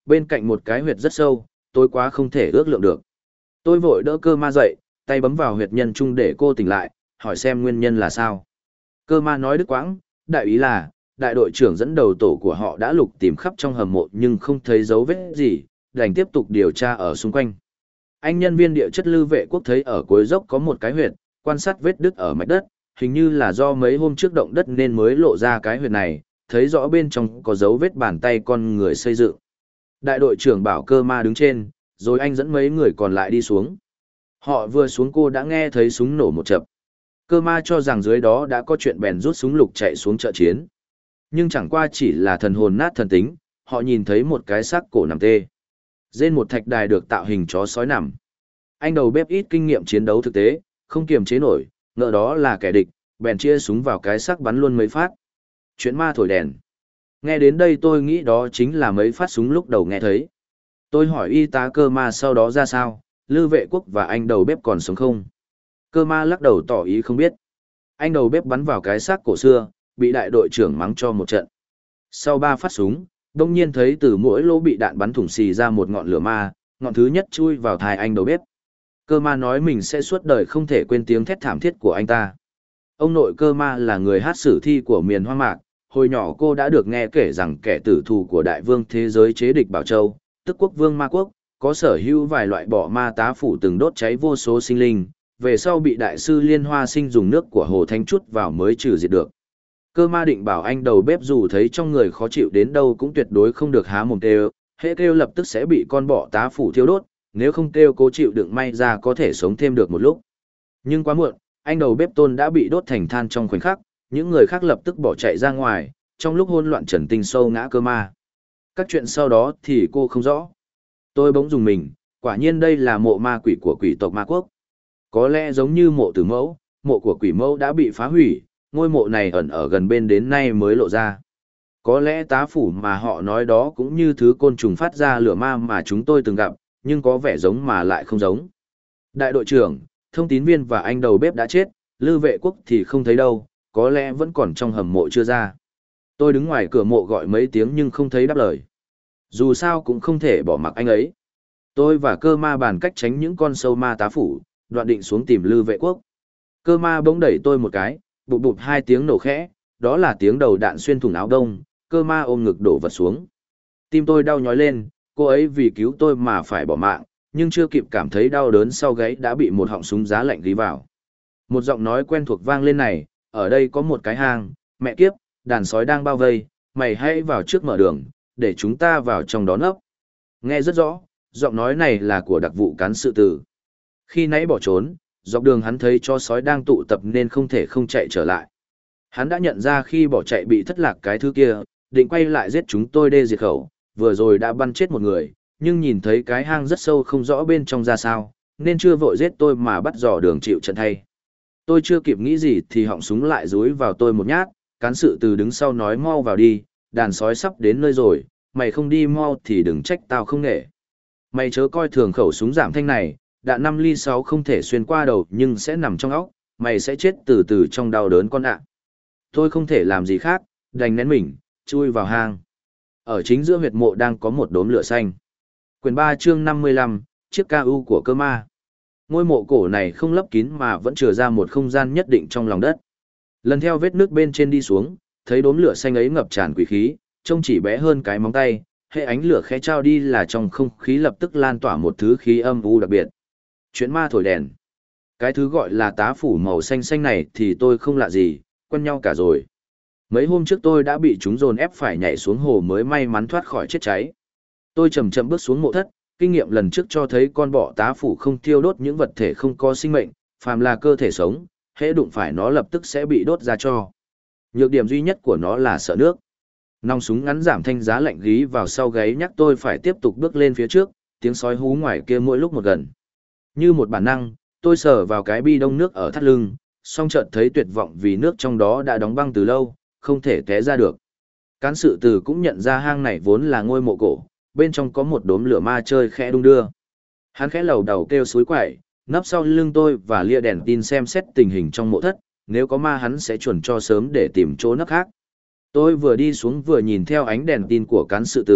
bên cạnh một cái huyệt rất sâu, tôi quá không thể ước lượng được. Tôi vội đỡ cơ ma dậy, tay bấm vào huyệt nhân trung để cô tỉnh lại, hỏi xem nguyên nhân là sao. Cơ ma nói đứt quãng, đại ý là, đại đội trưởng dẫn đầu tổ của họ đã lục tìm khắp trong hầm mộ nhưng không thấy dấu vết gì, đành tiếp tục điều tra ở xung quanh. Anh nhân viên địa chất Lư Vệ Quốc thấy ở cuối dốc có một cái huyệt, quan sát vết đứt ở mạch đất, hình như là do mấy hôm trước động đất nên mới lộ ra cái huyệt này, thấy rõ bên trong có dấu vết bàn tay con người xây dựng. Đại đội trưởng bảo cơ ma đứng trên, rồi anh dẫn mấy người còn lại đi xuống. Họ vừa xuống cô đã nghe thấy súng nổ một chập. Cơ ma cho rằng dưới đó đã có chuyện bèn rút súng lục chạy xuống trợ chiến. Nhưng chẳng qua chỉ là thần hồn nát thần tính, họ nhìn thấy một cái xác cổ nằm tê. Trên một thạch đài được tạo hình chó sói nằm. Anh đầu bếp ít kinh nghiệm chiến đấu thực tế, không kiềm chế nổi, ngờ đó là kẻ địch, bèn chia súng vào cái xác bắn luôn mấy phát. Chuyện ma thổi đèn. Nghe đến đây tôi nghĩ đó chính là mấy phát súng lúc đầu nghe thấy. Tôi hỏi y tá cơ ma sau đó ra sao, Lư Vệ Quốc và anh đầu bếp còn sống không? Cơ ma lắc đầu tỏ ý không biết. Anh đầu bếp bắn vào cái xác cổ xưa, bị đại đội trưởng mắng cho một trận. Sau 3 phát súng, đông nhiên thấy từ mỗi lỗ bị đạn bắn thủng xì ra một ngọn lửa ma, ngọn thứ nhất chui vào thai anh đầu bếp. Cơ ma nói mình sẽ suốt đời không thể quên tiếng thét thảm thiết của anh ta. Ông nội cơ ma là người hát sử thi của miền hoang mạc, hồi nhỏ cô đã được nghe kể rằng kẻ tử thù của đại vương thế giới chế địch Bảo Châu, tức quốc vương ma quốc, có sở hữu vài loại bọ ma tá phủ từng đốt cháy vô số sinh linh, về sau bị đại sư Liên Hoa Sinh dùng nước của Hồ Thánh chút vào mới trừ diệt được. Cơ ma định bảo anh đầu bếp dù thấy trong người khó chịu đến đâu cũng tuyệt đối không được há mồm kêu, hễ kêu lập tức sẽ bị con bọ tá phủ thiêu đốt, nếu không kêu cố chịu đựng may ra có thể sống thêm được một lúc. Nhưng quá muộn, anh đầu bếp Tôn đã bị đốt thành than trong khoảnh khắc, những người khác lập tức bỏ chạy ra ngoài, trong lúc hỗn loạn Trần Tinh sâu ngã cơ ma. Các chuyện sau đó thì cô không rõ. Tôi bỗng dùng mình, quả nhiên đây là mộ ma quỷ của quỷ tộc ma quốc. Có lẽ giống như mộ tử mẫu, mộ của quỷ mẫu đã bị phá hủy, ngôi mộ này ẩn ở gần bên đến nay mới lộ ra. Có lẽ tá phủ mà họ nói đó cũng như thứ côn trùng phát ra lửa ma mà chúng tôi từng gặp, nhưng có vẻ giống mà lại không giống. Đại đội trưởng, thông tín viên và anh đầu bếp đã chết, Lư Vệ Quốc thì không thấy đâu, có lẽ vẫn còn trong hầm mộ chưa ra. Tôi đứng ngoài cửa mộ gọi mấy tiếng nhưng không thấy đáp lời. Dù sao cũng không thể bỏ mặc anh ấy. Tôi và cơ ma bàn cách tránh những con sâu ma tá phủ, đoạn định xuống tìm Lư Vệ Quốc. Cơ ma bỗng đẩy tôi một cái, bụp bụp 2 tiếng nổ khẽ, đó là tiếng đầu đạn xuyên thủng áo đông, cơ ma ôm ngực đổ vật xuống. Tim tôi đau nhói lên, cô ấy vì cứu tôi mà phải bỏ mạng, nhưng chưa kịp cảm thấy đau đớn sau gáy đã bị một họng súng giá lạnh gí vào. Một giọng nói quen thuộc vang lên này, ở đây có một cái hang, mẹ kiếp, đàn sói đang bao vây, mày hãy vào trước mở đường, để chúng ta vào trong đó nấp. Nghe rất rõ, giọng nói này là của đặc vụ cán sự tử. Khi nãy bỏ trốn, dọc đường hắn thấy chó sói đang tụ tập nên không thể không chạy trở lại. Hắn đã nhận ra khi bỏ chạy bị thất lạc cái thứ kia, định quay lại giết chúng tôi đê diệt khẩu, vừa rồi đã bắn chết một người, nhưng nhìn thấy cái hang rất sâu không rõ bên trong ra sao, nên chưa vội giết tôi mà bắt dò đường chịu trận thay. Tôi chưa kịp nghĩ gì thì họng súng lại dúi vào tôi một nhát, cán sự từ đứng sau nói mau vào đi, đàn sói sắp đến nơi rồi, mày không đi mau thì đừng trách tao không nể. Mày chớ coi thường khẩu súng giảm thanh này, đạn 5 ly 6 không thể xuyên qua đầu nhưng sẽ nằm trong óc, mày sẽ chết từ từ trong đau đớn con ạ. Tôi không thể làm gì khác, đành nén mình, chui vào hang. Ở chính giữa huyệt mộ đang có một đốm lửa xanh. Quyển 3 chương 55, chiếc KU của cơ ma. Ngôi mộ cổ này không lấp kín mà vẫn chừa ra một không gian nhất định trong lòng đất. Lần theo vết nước bên trên đi xuống, thấy đốm lửa xanh ấy ngập tràn quỷ khí, trông chỉ bé hơn cái móng tay, hệ ánh lửa khẽ trao đi là trong không khí lập tức lan tỏa một thứ khí âm u đặc biệt. Chuyện ma thổi đèn. Cái thứ gọi là tá phủ màu xanh xanh này thì tôi không lạ gì, quen nhau cả rồi. Mấy hôm trước tôi đã bị chúng dồn ép phải nhảy xuống hồ mới may mắn thoát khỏi chết cháy. Tôi chậm chậm bước xuống mộ thất, kinh nghiệm lần trước cho thấy con bọ tá phủ không thiêu đốt những vật thể không có sinh mệnh, phàm là cơ thể sống, hễ đụng phải nó lập tức sẽ bị đốt ra cho. Nhược điểm duy nhất của nó là sợ nước. Nòng súng ngắn giảm thanh giá lạnh gí vào sau gáy nhắc tôi phải tiếp tục bước lên phía trước, tiếng sói hú ngoài kia mỗi lúc một gần. Như một bản năng, tôi sờ vào cái bi đông nước ở thắt lưng, song chợt thấy tuyệt vọng vì nước trong đó đã đóng băng từ lâu, không thể té ra được. Cán sự từ cũng nhận ra hang này vốn là ngôi mộ cổ, bên trong có một đốm lửa ma chơi khẽ đung đưa. Hắn khẽ lầu đầu kêu suối quẩy, nấp sau lưng tôi và lia đèn tin xem xét tình hình trong mộ thất, nếu có ma hắn sẽ chuẩn cho sớm để tìm chỗ nấp khác. Tôi vừa đi xuống vừa nhìn theo ánh đèn tin của cán sự tử,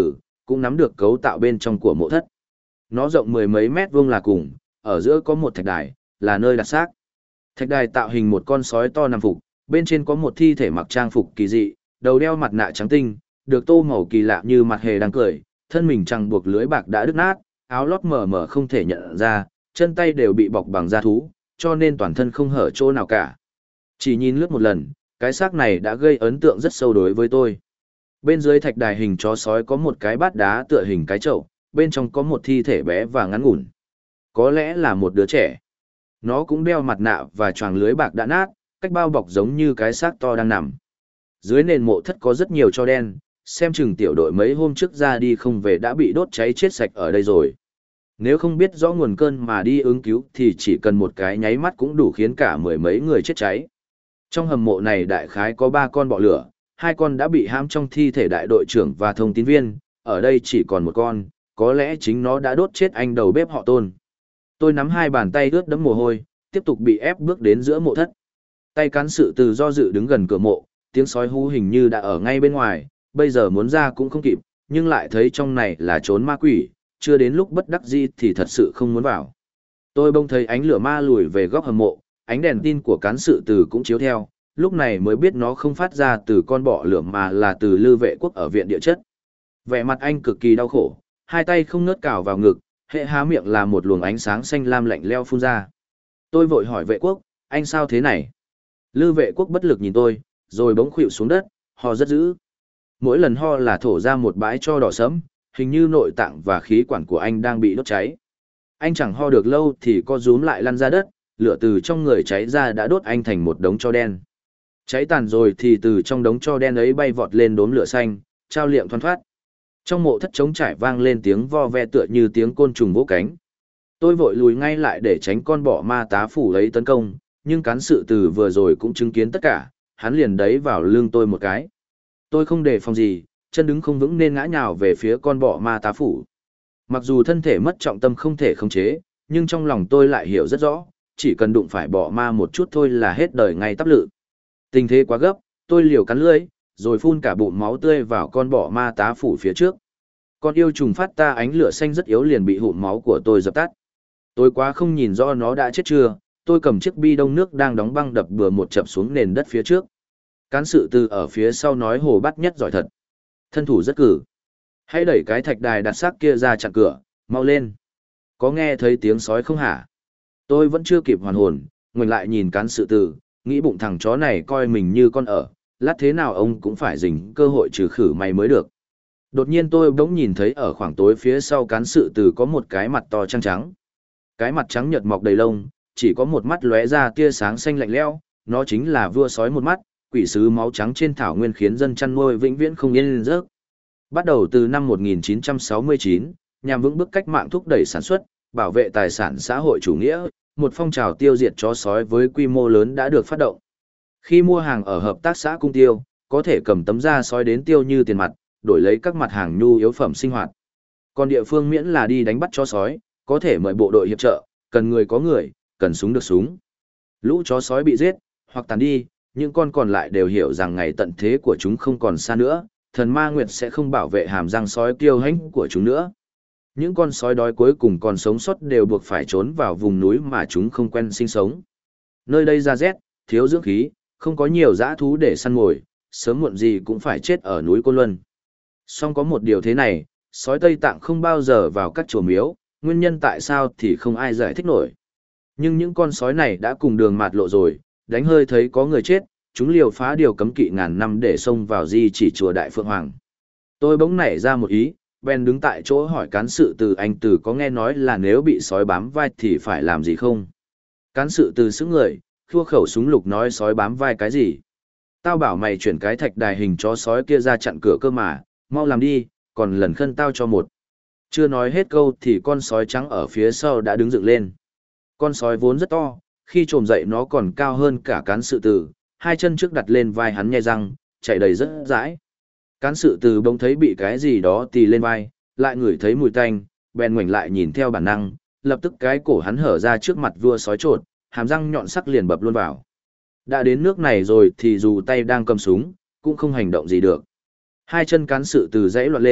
cũng nắm được cấu tạo bên trong của mộ thất. Nó rộng mười mấy mét vuông là cùng, ở giữa có một thạch đài, là nơi đặt xác. Thạch đài tạo hình một con sói to nằm phục, bên trên có một thi thể mặc trang phục kỳ dị, đầu đeo mặt nạ trắng tinh, được tô màu kỳ lạ như mặt hề đang cười, thân mình chẳng buộc lưới bạc đã đứt nát, áo lót mờ mờ không thể nhận ra, chân tay đều bị bọc bằng da thú, cho nên toàn thân không hở chỗ nào cả. Chỉ nhìn lướt một lần, cái xác này đã gây ấn tượng rất sâu đối với tôi. Bên dưới thạch đài hình chó sói có một cái bát đá tựa hình cái chậu, bên trong có một thi thể bé và ngắn ngủn. Có lẽ là một đứa trẻ. Nó cũng đeo mặt nạ và choàng lưới bạc đã nát, cách bao bọc giống như cái xác to đang nằm. Dưới nền mộ thất có rất nhiều tro đen, xem chừng tiểu đội mấy hôm trước ra đi không về đã bị đốt cháy chết sạch ở đây rồi. Nếu không biết rõ nguồn cơn mà đi ứng cứu thì chỉ cần một cái nháy mắt cũng đủ khiến cả mười mấy người chết cháy. Trong hầm mộ này đại khái có 3 con bọ lửa, 2 con đã bị hãm trong thi thể đại đội trưởng và thông tín viên, ở đây chỉ còn một con, có lẽ chính nó đã đốt chết anh đầu bếp họ Tôn. Tôi nắm 2 bàn tay ướt đẫm mồ hôi, tiếp tục bị ép bước đến giữa mộ thất. Tay cán sự từ do dự đứng gần cửa mộ, tiếng sói hú hình như đã ở ngay bên ngoài, bây giờ muốn ra cũng không kịp, nhưng lại thấy trong này là trốn ma quỷ, chưa đến lúc bất đắc dĩ thì thật sự không muốn vào. Tôi bỗng thấy ánh lửa ma lùi về góc hầm mộ, ánh đèn tin của cán sự từ cũng chiếu theo, lúc này mới biết nó không phát ra từ con bọ lửa mà là từ Lư Vệ Quốc ở viện địa chất. Vẻ mặt anh cực kỳ đau khổ, hai tay không ngớt cào vào ngực, hệ há miệng là một luồng ánh sáng xanh lam lạnh leo phun ra. Tôi vội hỏi Vệ Quốc, anh sao thế này? Lư Vệ Quốc bất lực nhìn tôi, rồi bỗng khuỵu xuống đất, ho rất dữ. Mỗi lần ho là thổ ra một bãi tro đỏ sẫm, hình như nội tạng và khí quản của anh đang bị đốt cháy. Anh chẳng ho được lâu thì co rúm lại lăn ra đất, lửa từ trong người cháy ra đã đốt anh thành một đống tro đen. Cháy tàn rồi thì từ trong đống tro đen ấy bay vọt lên đốm lửa xanh, trao liệm thoăn thoát. Trong mộ thất trống trải vang lên tiếng vo ve tựa như tiếng côn trùng vỗ cánh. Tôi vội lùi ngay lại để tránh con bọ ma tá phủ ấy tấn công, nhưng cán sự từ vừa rồi cũng chứng kiến tất cả, hắn liền đẩy vào lưng tôi một cái. Tôi không đề phòng gì, chân đứng không vững nên ngã nhào về phía con bọ ma tá phủ. Mặc dù thân thể mất trọng tâm không thể khống chế, nhưng trong lòng tôi lại hiểu rất rõ, chỉ cần đụng phải bọ ma một chút thôi là hết đời ngay tắp lự. Tình thế quá gấp, tôi liều cắn lưỡi, rồi phun cả bụng máu tươi vào con bọ ma tá phủ phía trước. Con yêu trùng phát ta ánh lửa xanh rất yếu liền bị hụm máu của tôi dập tắt. Tôi quá không nhìn rõ nó đã chết chưa, tôi cầm chiếc bi đông nước đang đóng băng đập bừa một chập xuống nền đất phía trước. Cán sự từ ở phía sau nói Hồ Bát Nhất giỏi thật. Thân thủ rất cử. Hãy đẩy cái thạch đài đặt xác kia ra chặn cửa, mau lên. Có nghe thấy tiếng sói không hả? Tôi vẫn chưa kịp hoàn hồn, ngoảnh lại nhìn cán sự từ, nghĩ bụng thằng chó này coi mình như con ở, lát thế nào ông cũng phải dình cơ hội trừ khử mày mới được. Đột nhiên tôi bỗng nhìn thấy ở khoảng tối phía sau cán sự từ có một cái mặt to trắng trắng. Cái mặt trắng nhợt mọc đầy lông, chỉ có một mắt lóe ra tia sáng xanh lạnh lẽo, nó chính là vua sói một mắt, quỷ sứ máu trắng trên thảo nguyên khiến dân chăn nuôi vĩnh viễn không yên giấc. Bắt đầu từ năm 1969, nhằm vững bước cách mạng thúc đẩy sản xuất, bảo vệ tài sản xã hội chủ nghĩa, một phong trào tiêu diệt chó sói với quy mô lớn đã được phát động. Khi mua hàng ở hợp tác xã cung tiêu, có thể cầm tấm da sói đến tiêu như tiền mặt, đổi lấy các mặt hàng nhu yếu phẩm sinh hoạt. Còn địa phương miễn là đi đánh bắt chó sói, có thể mời bộ đội hiệp trợ, cần người có người, cần súng được súng. Lũ chó sói bị giết, hoặc tàn đi, những con còn lại đều hiểu rằng ngày tận thế của chúng không còn xa nữa, thần ma nguyệt sẽ không bảo vệ hàm răng sói kiêu hãnh của chúng nữa. Những con sói đói cuối cùng còn sống sót đều buộc phải trốn vào vùng núi mà chúng không quen sinh sống. Nơi đây ra rét, thiếu dưỡng khí, không có nhiều dã thú để săn mồi, sớm muộn gì cũng phải chết ở núi Côn Luân. Song có một điều thế này, sói Tây Tạng không bao giờ vào các chùa miếu, nguyên nhân tại sao thì không ai giải thích nổi. Nhưng những con sói này đã cùng đường mạt lộ rồi, đánh hơi thấy có người chết, chúng liều phá điều cấm kỵ ngàn năm để xông vào di chỉ chùa Đại Phượng Hoàng. Tôi bỗng nảy ra một ý, bèn đứng tại chỗ hỏi cán sự từ anh Từ có nghe nói là nếu bị sói bám vai thì phải làm gì không? Cán sự từ sững người, khua khẩu súng lục nói sói bám vai cái gì? Tao bảo mày chuyển cái thạch đài hình chó sói kia ra chặn cửa cơ mà, mau làm đi, còn lần khân tao cho một. Chưa nói hết câu thì con sói trắng ở phía sau đã đứng dựng lên. Con sói vốn rất to, khi trồm dậy nó còn cao hơn cả cán sự từ, hai chân trước đặt lên vai hắn nhe răng, chạy đầy rất dãi. Cán sự từ bỗng thấy bị cái gì đó tì lên vai, lại ngửi thấy mùi tanh, bèn ngoảnh lại nhìn theo bản năng, lập tức cái cổ hắn hở ra trước mặt vua sói trột, hàm răng nhọn sắc liền bập luôn vào. Đã đến nước này rồi thì dù tay đang cầm súng, cũng không hành động gì được. Hai chân cán sự từ dãy loạn lên,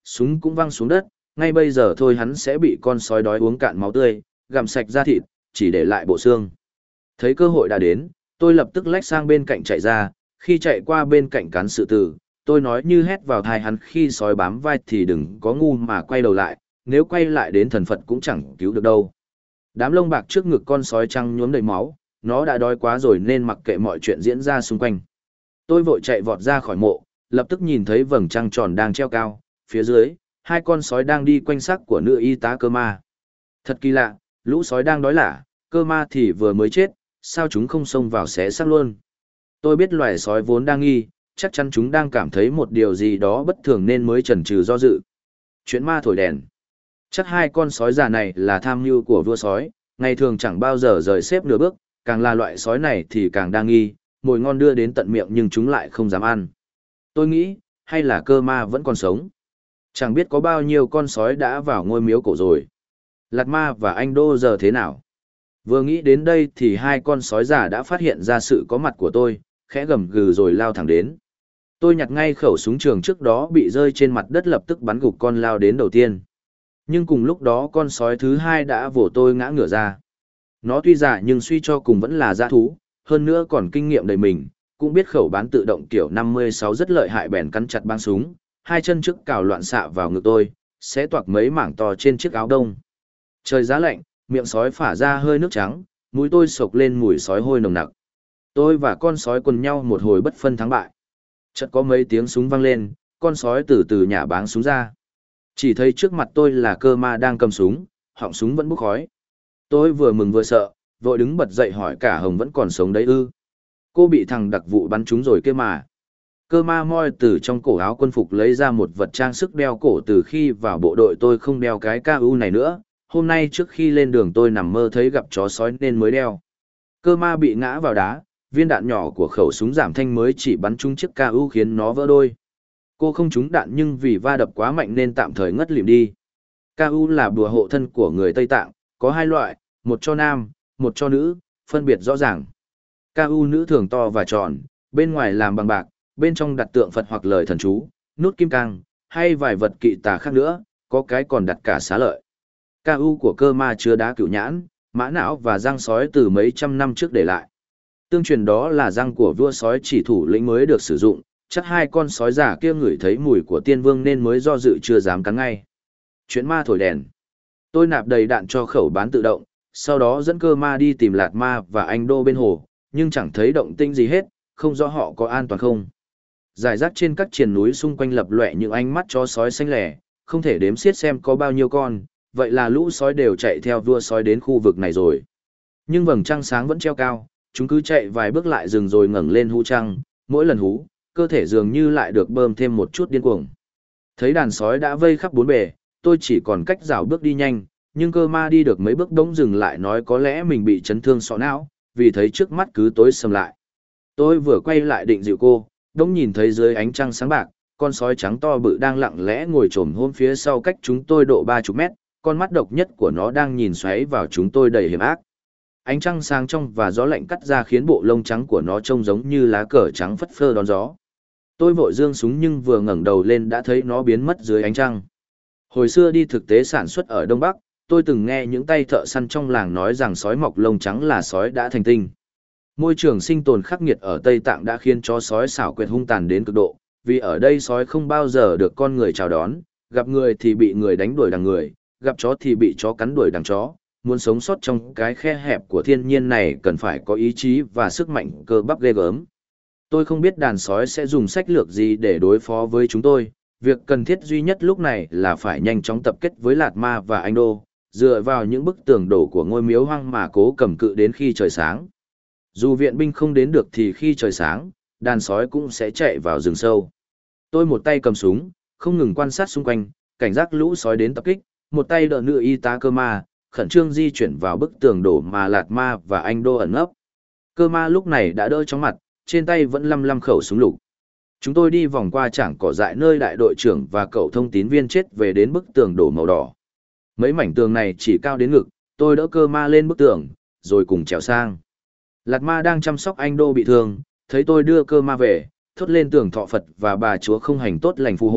súng cũng văng xuống đất, ngay bây giờ thôi hắn sẽ bị con sói đói uống cạn máu tươi, gặm sạch da thịt, chỉ để lại bộ xương. Thấy cơ hội đã đến, tôi lập tức lách sang bên cạnh chạy ra, khi chạy qua bên cạnh cán sự tử, tôi nói như hét vào tai hắn khi sói bám vai thì đừng có ngu mà quay đầu lại, nếu quay lại đến thần Phật cũng chẳng cứu được đâu. Đám lông bạc trước ngực con sói trắng nhuốm đầy máu, nó đã đói quá rồi nên mặc kệ mọi chuyện diễn ra xung quanh. Tôi vội chạy vọt ra khỏi mộ, lập tức nhìn thấy vầng trăng tròn đang treo cao, phía dưới, hai con sói đang đi quanh xác của nữ y tá Cơ Ma. Thật kỳ lạ, lũ sói đang đói lả, Cơ Ma thì vừa mới chết, sao chúng không xông vào xé xác luôn. Tôi biết loài sói vốn đang nghi, chắc chắn chúng đang cảm thấy một điều gì đó bất thường nên mới chần chừ do dự. Chuyện ma thổi đèn. Chắc hai con sói già này là tham mưu của vua sói, ngày thường chẳng bao giờ rời xếp nửa bước, càng là loại sói này thì càng đa nghi, mồi ngon đưa đến tận miệng nhưng chúng lại không dám ăn. Tôi nghĩ, hay là Cơ Ma vẫn còn sống. Chẳng biết có bao nhiêu con sói đã vào ngôi miếu cổ rồi. Lạt Ma và anh Đô giờ thế nào? Vừa nghĩ đến đây thì hai con sói già đã phát hiện ra sự có mặt của tôi, khẽ gầm gừ rồi lao thẳng đến. Tôi nhặt ngay khẩu súng trường trước đó bị rơi trên mặt đất lập tức bắn gục con lao đến đầu tiên. Nhưng cùng lúc đó con sói thứ hai đã vồ tôi ngã ngửa ra. Nó tuy già nhưng suy cho cùng vẫn là dã thú, hơn nữa còn kinh nghiệm đầy mình, cũng biết khẩu bán tự động kiểu 56 rất lợi hại bèn cắn chặt băng súng, hai chân trước cào loạn xạ vào ngực tôi, xé toạc mấy mảng to trên chiếc áo đông. Trời giá lạnh, miệng sói phả ra hơi nước trắng, mũi tôi sộc lên mùi sói hôi nồng nặc. Tôi và con sói quần nhau một hồi bất phân thắng bại. Chợt có mấy tiếng súng vang lên, con sói từ từ nhả báng súng ra. Chỉ thấy trước mặt tôi là Cơ Ma đang cầm súng, họng súng vẫn bốc khói. Tôi vừa mừng vừa sợ, vội đứng bật dậy hỏi cả Hồng vẫn còn sống đấy ư? Cô bị thằng đặc vụ bắn trúng rồi kia mà. Cơ Ma moi từ trong cổ áo quân phục lấy ra một vật trang sức đeo cổ từ khi vào bộ đội tôi không đeo cái KU này nữa, hôm nay trước khi lên đường tôi nằm mơ thấy gặp chó sói nên mới đeo. Cơ Ma bị ngã vào đá, viên đạn nhỏ của khẩu súng giảm thanh mới chỉ bắn trúng chiếc KU khiến nó vỡ đôi. Cô không trúng đạn nhưng vì va đập quá mạnh nên tạm thời ngất lịm đi. KU là bùa hộ thân của người Tây Tạng, có hai loại, một cho nam, một cho nữ, phân biệt rõ ràng. KU nữ thường to và tròn, bên ngoài làm bằng bạc, bên trong đặt tượng Phật hoặc lời thần chú, nút kim cang, hay vài vật kỵ tà khác nữa, có cái còn đặt cả xá lợi. KU của Cơ Ma chứa đá cửu nhãn, mã não và răng sói từ mấy trăm năm trước để lại. Tương truyền đó là răng của vua sói chỉ thủ lĩnh mới được sử dụng, chắc hai con sói già kia ngửi thấy mùi của tiên vương nên mới do dự chưa dám cắn ngay. Chuyện ma thổi đèn. Tôi nạp đầy đạn cho khẩu bán tự động, sau đó dẫn Cơ Ma đi tìm Lạt Ma và anh Đô bên hồ, nhưng chẳng thấy động tĩnh gì hết, không rõ họ có an toàn không. Giải rác trên các triền núi xung quanh lập lòe những ánh mắt chó sói xanh lẻ, không thể đếm xiết xem có bao nhiêu con, vậy là lũ sói đều chạy theo vua sói đến khu vực này rồi. Nhưng vầng trăng sáng vẫn treo cao, chúng cứ chạy vài bước lại dừng rồi ngẩng lên hú trăng, mỗi lần hú, cơ thể dường như lại được bơm thêm một chút điên cuồng. Thấy đàn sói đã vây khắp bốn bề, tôi chỉ còn cách rảo bước đi nhanh, nhưng Cơ Ma đi được mấy bước đống dừng lại nói có lẽ mình bị chấn thương sọ não, vì thấy trước mắt cứ tối sầm lại. Tôi vừa quay lại định dịu cô, đống nhìn thấy dưới ánh trăng sáng bạc, con sói trắng to bự đang lặng lẽ ngồi chồm hôm phía sau cách chúng tôi độ 30 mét, con mắt độc nhất của nó đang nhìn xoáy vào chúng tôi đầy hiểm ác. Ánh trăng sáng trong và gió lạnh cắt ra khiến bộ lông trắng của nó trông giống như lá cờ trắng phất phơ đón gió. Tôi vội giương súng nhưng vừa ngẩng đầu lên đã thấy nó biến mất dưới ánh trăng. Hồi xưa đi thực tế sản xuất ở Đông Bắc, tôi từng nghe những tay thợ săn trong làng nói rằng sói mọc lông trắng là sói đã thành tinh. Môi trường sinh tồn khắc nghiệt ở Tây Tạng đã khiến cho sói xảo quyệt hung tàn đến cực độ, vì ở đây sói không bao giờ được con người chào đón, gặp người thì bị người đánh đuổi đằng người, gặp chó thì bị chó cắn đuổi đằng chó. Muốn sống sót trong cái khe hẹp của thiên nhiên này cần phải có ý chí và sức mạnh cơ bắp ghê gớm. Tôi không biết đàn sói sẽ dùng sách lược gì để đối phó với chúng tôi, việc cần thiết duy nhất lúc này là phải nhanh chóng tập kết với Lạt Ma và anh Đô, dựa vào những bức tường đổ của ngôi miếu hoang mà cố cầm cự đến khi trời sáng. Dù viện binh không đến được thì khi trời sáng, đàn sói cũng sẽ chạy vào rừng sâu. Tôi một tay cầm súng, không ngừng quan sát xung quanh, cảnh giác lũ sói đến tập kích, một tay đỡ nữ y tá Cơ Ma, khẩn trương di chuyển vào bức tường đổ mà Lạt Ma và anh Đô ẩn nấp. Cơ Ma lúc này đã đỡ chóng mặt, trên tay vẫn lăm khẩu súng lục. Chúng tôi đi vòng qua trảng cỏ dại nơi đại đội trưởng và cậu thông tín viên chết về đến bức tường đổ màu đỏ. Mấy mảnh tường này chỉ cao đến ngực, tôi đỡ Cơ Ma lên bức tường, rồi cùng trèo sang. Lạt Ma đang chăm sóc anh Đô bị thương, thấy tôi đưa Cơ Ma về, thốt lên tưởng thọ Phật và bà chúa không hành tốt lành phù hộ,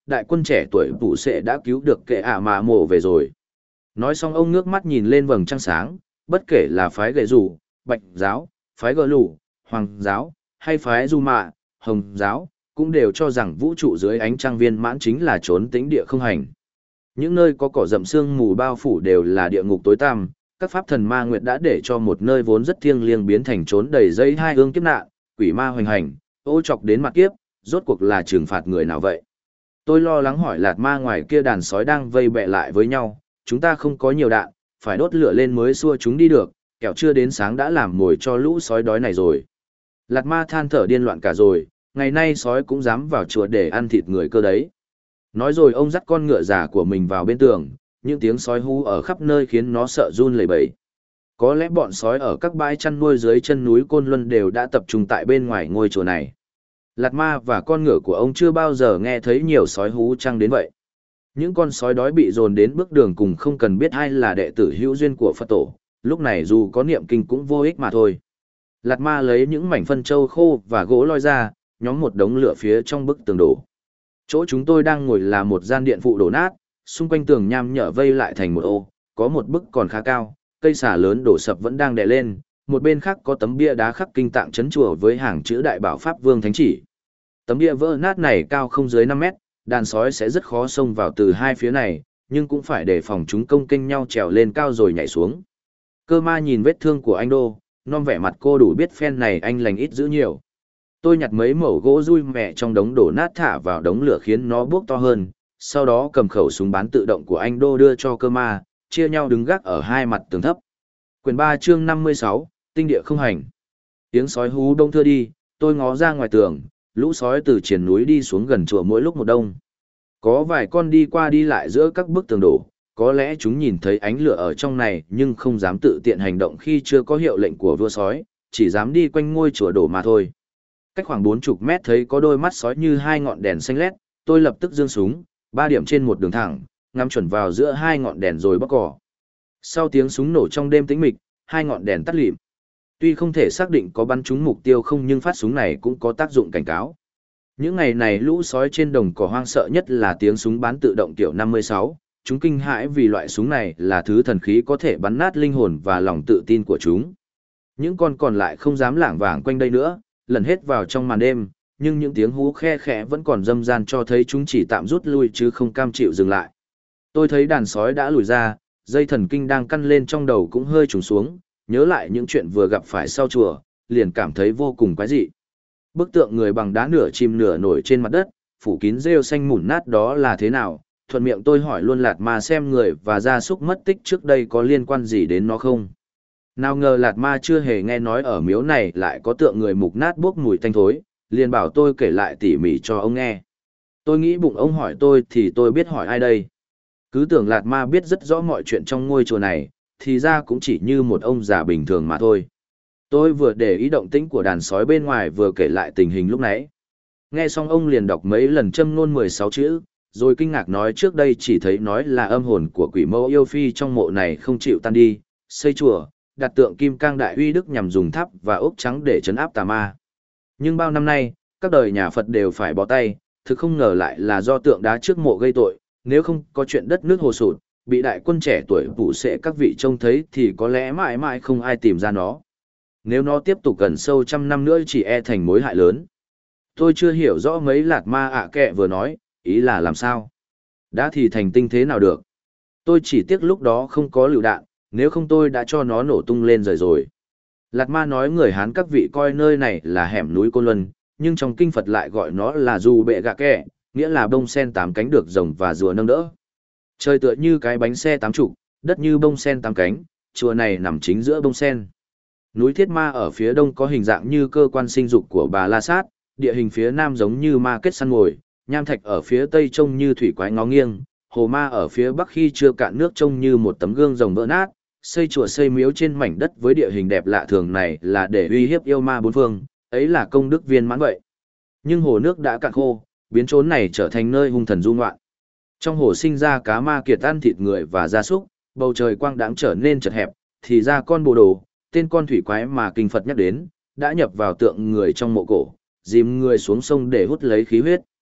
đại quân trẻ tuổi Phủ Sệ đã cứu được kệ ả mà mộ về rồi. Nói xong ông ngước mắt nhìn lên vầng trăng sáng, bất kể là phái gậy rủ, bạch giáo, phái gờ lù, hoàng giáo, hay phái du mạ, hồng giáo, cũng đều cho rằng vũ trụ dưới ánh trăng viên mãn chính là trốn tĩnh địa không hành. Những nơi có cỏ rậm sương mù bao phủ đều là địa ngục tối tăm, các pháp thần ma nguyệt đã để cho một nơi vốn rất thiêng liêng biến thành trốn đầy dây hai hương kiếp nạn, quỷ ma hoành hành, ô chọc đến mặt kiếp, rốt cuộc là trừng phạt người nào vậy? Tôi lo lắng hỏi Lạt Ma ngoài kia đàn sói đang vây bẹ lại với nhau, chúng ta không có nhiều đạn, phải đốt lửa lên mới xua chúng đi được, kẻo chưa đến sáng đã làm mồi cho lũ sói đói này rồi. Lạt Ma than thở điên loạn cả rồi, ngày nay sói cũng dám vào chùa để ăn thịt người cơ đấy. Nói rồi ông dắt con ngựa già của mình vào bên tường, những tiếng sói hú ở khắp nơi khiến nó sợ run lẩy bẩy. Có lẽ bọn sói ở các bãi chăn nuôi dưới chân núi Côn Luân đều đã tập trung tại bên ngoài ngôi chùa này. Lạt Ma và con ngựa của ông chưa bao giờ nghe thấy nhiều sói hú chăng đến vậy. Những con sói đói bị dồn đến bước đường cùng không cần biết ai là đệ tử hữu duyên của Phật tổ, lúc này dù có niệm kinh cũng vô ích mà thôi. Lạt Ma lấy những mảnh phân trâu khô và gỗ loi ra, nhóm một đống lửa phía trong bức tường đổ. Chỗ chúng tôi đang ngồi là một gian điện phụ đổ nát, xung quanh tường nham nhở vây lại thành một ô, có một bức còn khá cao, cây xà lớn đổ sập vẫn đang đè lên, một bên khác có tấm bia đá khắc kinh tạng trấn chùa với hàng chữ Đại Bảo Pháp Vương Thánh Chỉ. Tấm bia vỡ nát này cao không dưới 5 mét, đàn sói sẽ rất khó xông vào từ hai phía này, nhưng cũng phải đề phòng chúng công kênh nhau trèo lên cao rồi nhảy xuống. Cơ ma nhìn vết thương của anh Đô, non vẻ mặt cô đủ biết phen này anh lành ít dữ nhiều. Tôi nhặt mấy mẩu gỗ rui mẹ trong đống đổ nát thả vào đống lửa khiến nó bốc to hơn, sau đó cầm khẩu súng bán tự động của anh Đô đưa cho cơ ma, chia nhau đứng gác ở hai mặt tường thấp. Quyển 3 chương 56, tinh địa không hành. Tiếng sói hú đông thưa đi, tôi ngó ra ngoài tường, lũ sói từ triền núi đi xuống gần chùa mỗi lúc một đông. Có vài con đi qua đi lại giữa các bức tường đổ, có lẽ chúng nhìn thấy ánh lửa ở trong này nhưng không dám tự tiện hành động khi chưa có hiệu lệnh của vua sói, chỉ dám đi quanh ngôi chùa đổ mà thôi. Cách khoảng 40 mét thấy có đôi mắt sói như hai ngọn đèn xanh lét, tôi lập tức giương súng, 3 điểm trên một đường thẳng, ngắm chuẩn vào giữa hai ngọn đèn rồi bóc cỏ. Sau tiếng súng nổ trong đêm tĩnh mịch, hai ngọn đèn tắt lịm. Tuy không thể xác định có bắn trúng mục tiêu không nhưng phát súng này cũng có tác dụng cảnh cáo. Những ngày này lũ sói trên đồng cỏ hoang sợ nhất là tiếng súng bán tự động kiểu 56, chúng kinh hãi vì loại súng này là thứ thần khí có thể bắn nát linh hồn và lòng tự tin của chúng. Những con còn lại không dám lảng vảng quanh đây nữa, lần hết vào trong màn đêm, nhưng những tiếng hú khe khẽ vẫn còn râm ran cho thấy chúng chỉ tạm rút lui chứ không cam chịu dừng lại. Tôi thấy đàn sói đã lùi ra, dây thần kinh đang căn lên trong đầu cũng hơi trùng xuống, nhớ lại những chuyện vừa gặp phải sau chùa, liền cảm thấy vô cùng quái dị. Bức tượng người bằng đá nửa chìm nửa nổi trên mặt đất, phủ kín rêu xanh mủn nát đó là thế nào? Thuận miệng tôi hỏi luôn Lạt Ma xem người và gia súc mất tích trước đây có liên quan gì đến nó không. Nào ngờ Lạt Ma chưa hề nghe nói ở miếu này lại có tượng người mục nát bốc mùi tanh thối, liền bảo tôi kể lại tỉ mỉ cho ông nghe. Tôi nghĩ bụng ông hỏi tôi thì tôi biết hỏi ai đây. Cứ tưởng Lạt Ma biết rất rõ mọi chuyện trong ngôi chùa này, thì ra cũng chỉ như một ông già bình thường mà thôi. Tôi vừa để ý động tĩnh của đàn sói bên ngoài vừa kể lại tình hình lúc nãy. Nghe xong ông liền đọc mấy lần châm ngôn 16 chữ, rồi kinh ngạc nói trước đây chỉ thấy nói là âm hồn của quỷ mẫu yêu phi trong mộ này không chịu tan đi, xây chùa, đặt tượng kim cang đại uy đức nhằm dùng tháp và ốc trắng để trấn áp tà ma. Nhưng bao năm nay, các đời nhà Phật đều phải bỏ tay, thực không ngờ lại là do tượng đá trước mộ gây tội, nếu không có chuyện đất nước hồ sụt, bị đại quân trẻ tuổi Phủ Sệ các vị trông thấy thì có lẽ mãi mãi không ai tìm ra nó. Nếu nó tiếp tục gần sâu 100 năm nữa chỉ e thành mối hại lớn. Tôi chưa hiểu rõ mấy Lạt Ma ạ kệ vừa nói, ý là làm sao? Đã thì thành tinh thế nào được? Tôi chỉ tiếc lúc đó không có lựu đạn, nếu không tôi đã cho nó nổ tung lên rồi. Lạt Ma nói người Hán các vị coi nơi này là hẻm núi Côn Luân, nhưng trong kinh Phật lại gọi nó là dù bệ gạ kẹ, nghĩa là bông sen 8 cánh được rồng và rùa nâng đỡ. Trời tựa như cái bánh xe 8 trục, đất như bông sen 8 cánh, chùa này nằm chính giữa bông sen. Núi Thiết Ma ở phía đông có hình dạng như cơ quan sinh dục của Bà La Sát, địa hình phía nam giống như ma kết săn mồi, nham thạch ở phía tây trông như thủy quái ngó nghiêng, hồ ma ở phía bắc khi chưa cạn nước trông như một tấm gương rồng vỡ nát. Xây chùa xây miếu trên mảnh đất với địa hình đẹp lạ thường này là để uy hiếp yêu ma bốn phương, ấy là công đức viên mãn vậy. Nhưng hồ nước đã cạn khô, biến chốn này trở thành nơi hung thần du ngoạn. Trong hồ sinh ra cá ma kiệt ăn thịt người và gia súc, bầu trời quang đãng trở nên chật hẹp, thì ra con bồ đồ, tên con thủy quái mà kinh Phật nhắc đến, đã nhập vào tượng người trong mộ cổ, dìm người xuống sông để hút lấy khí huyết.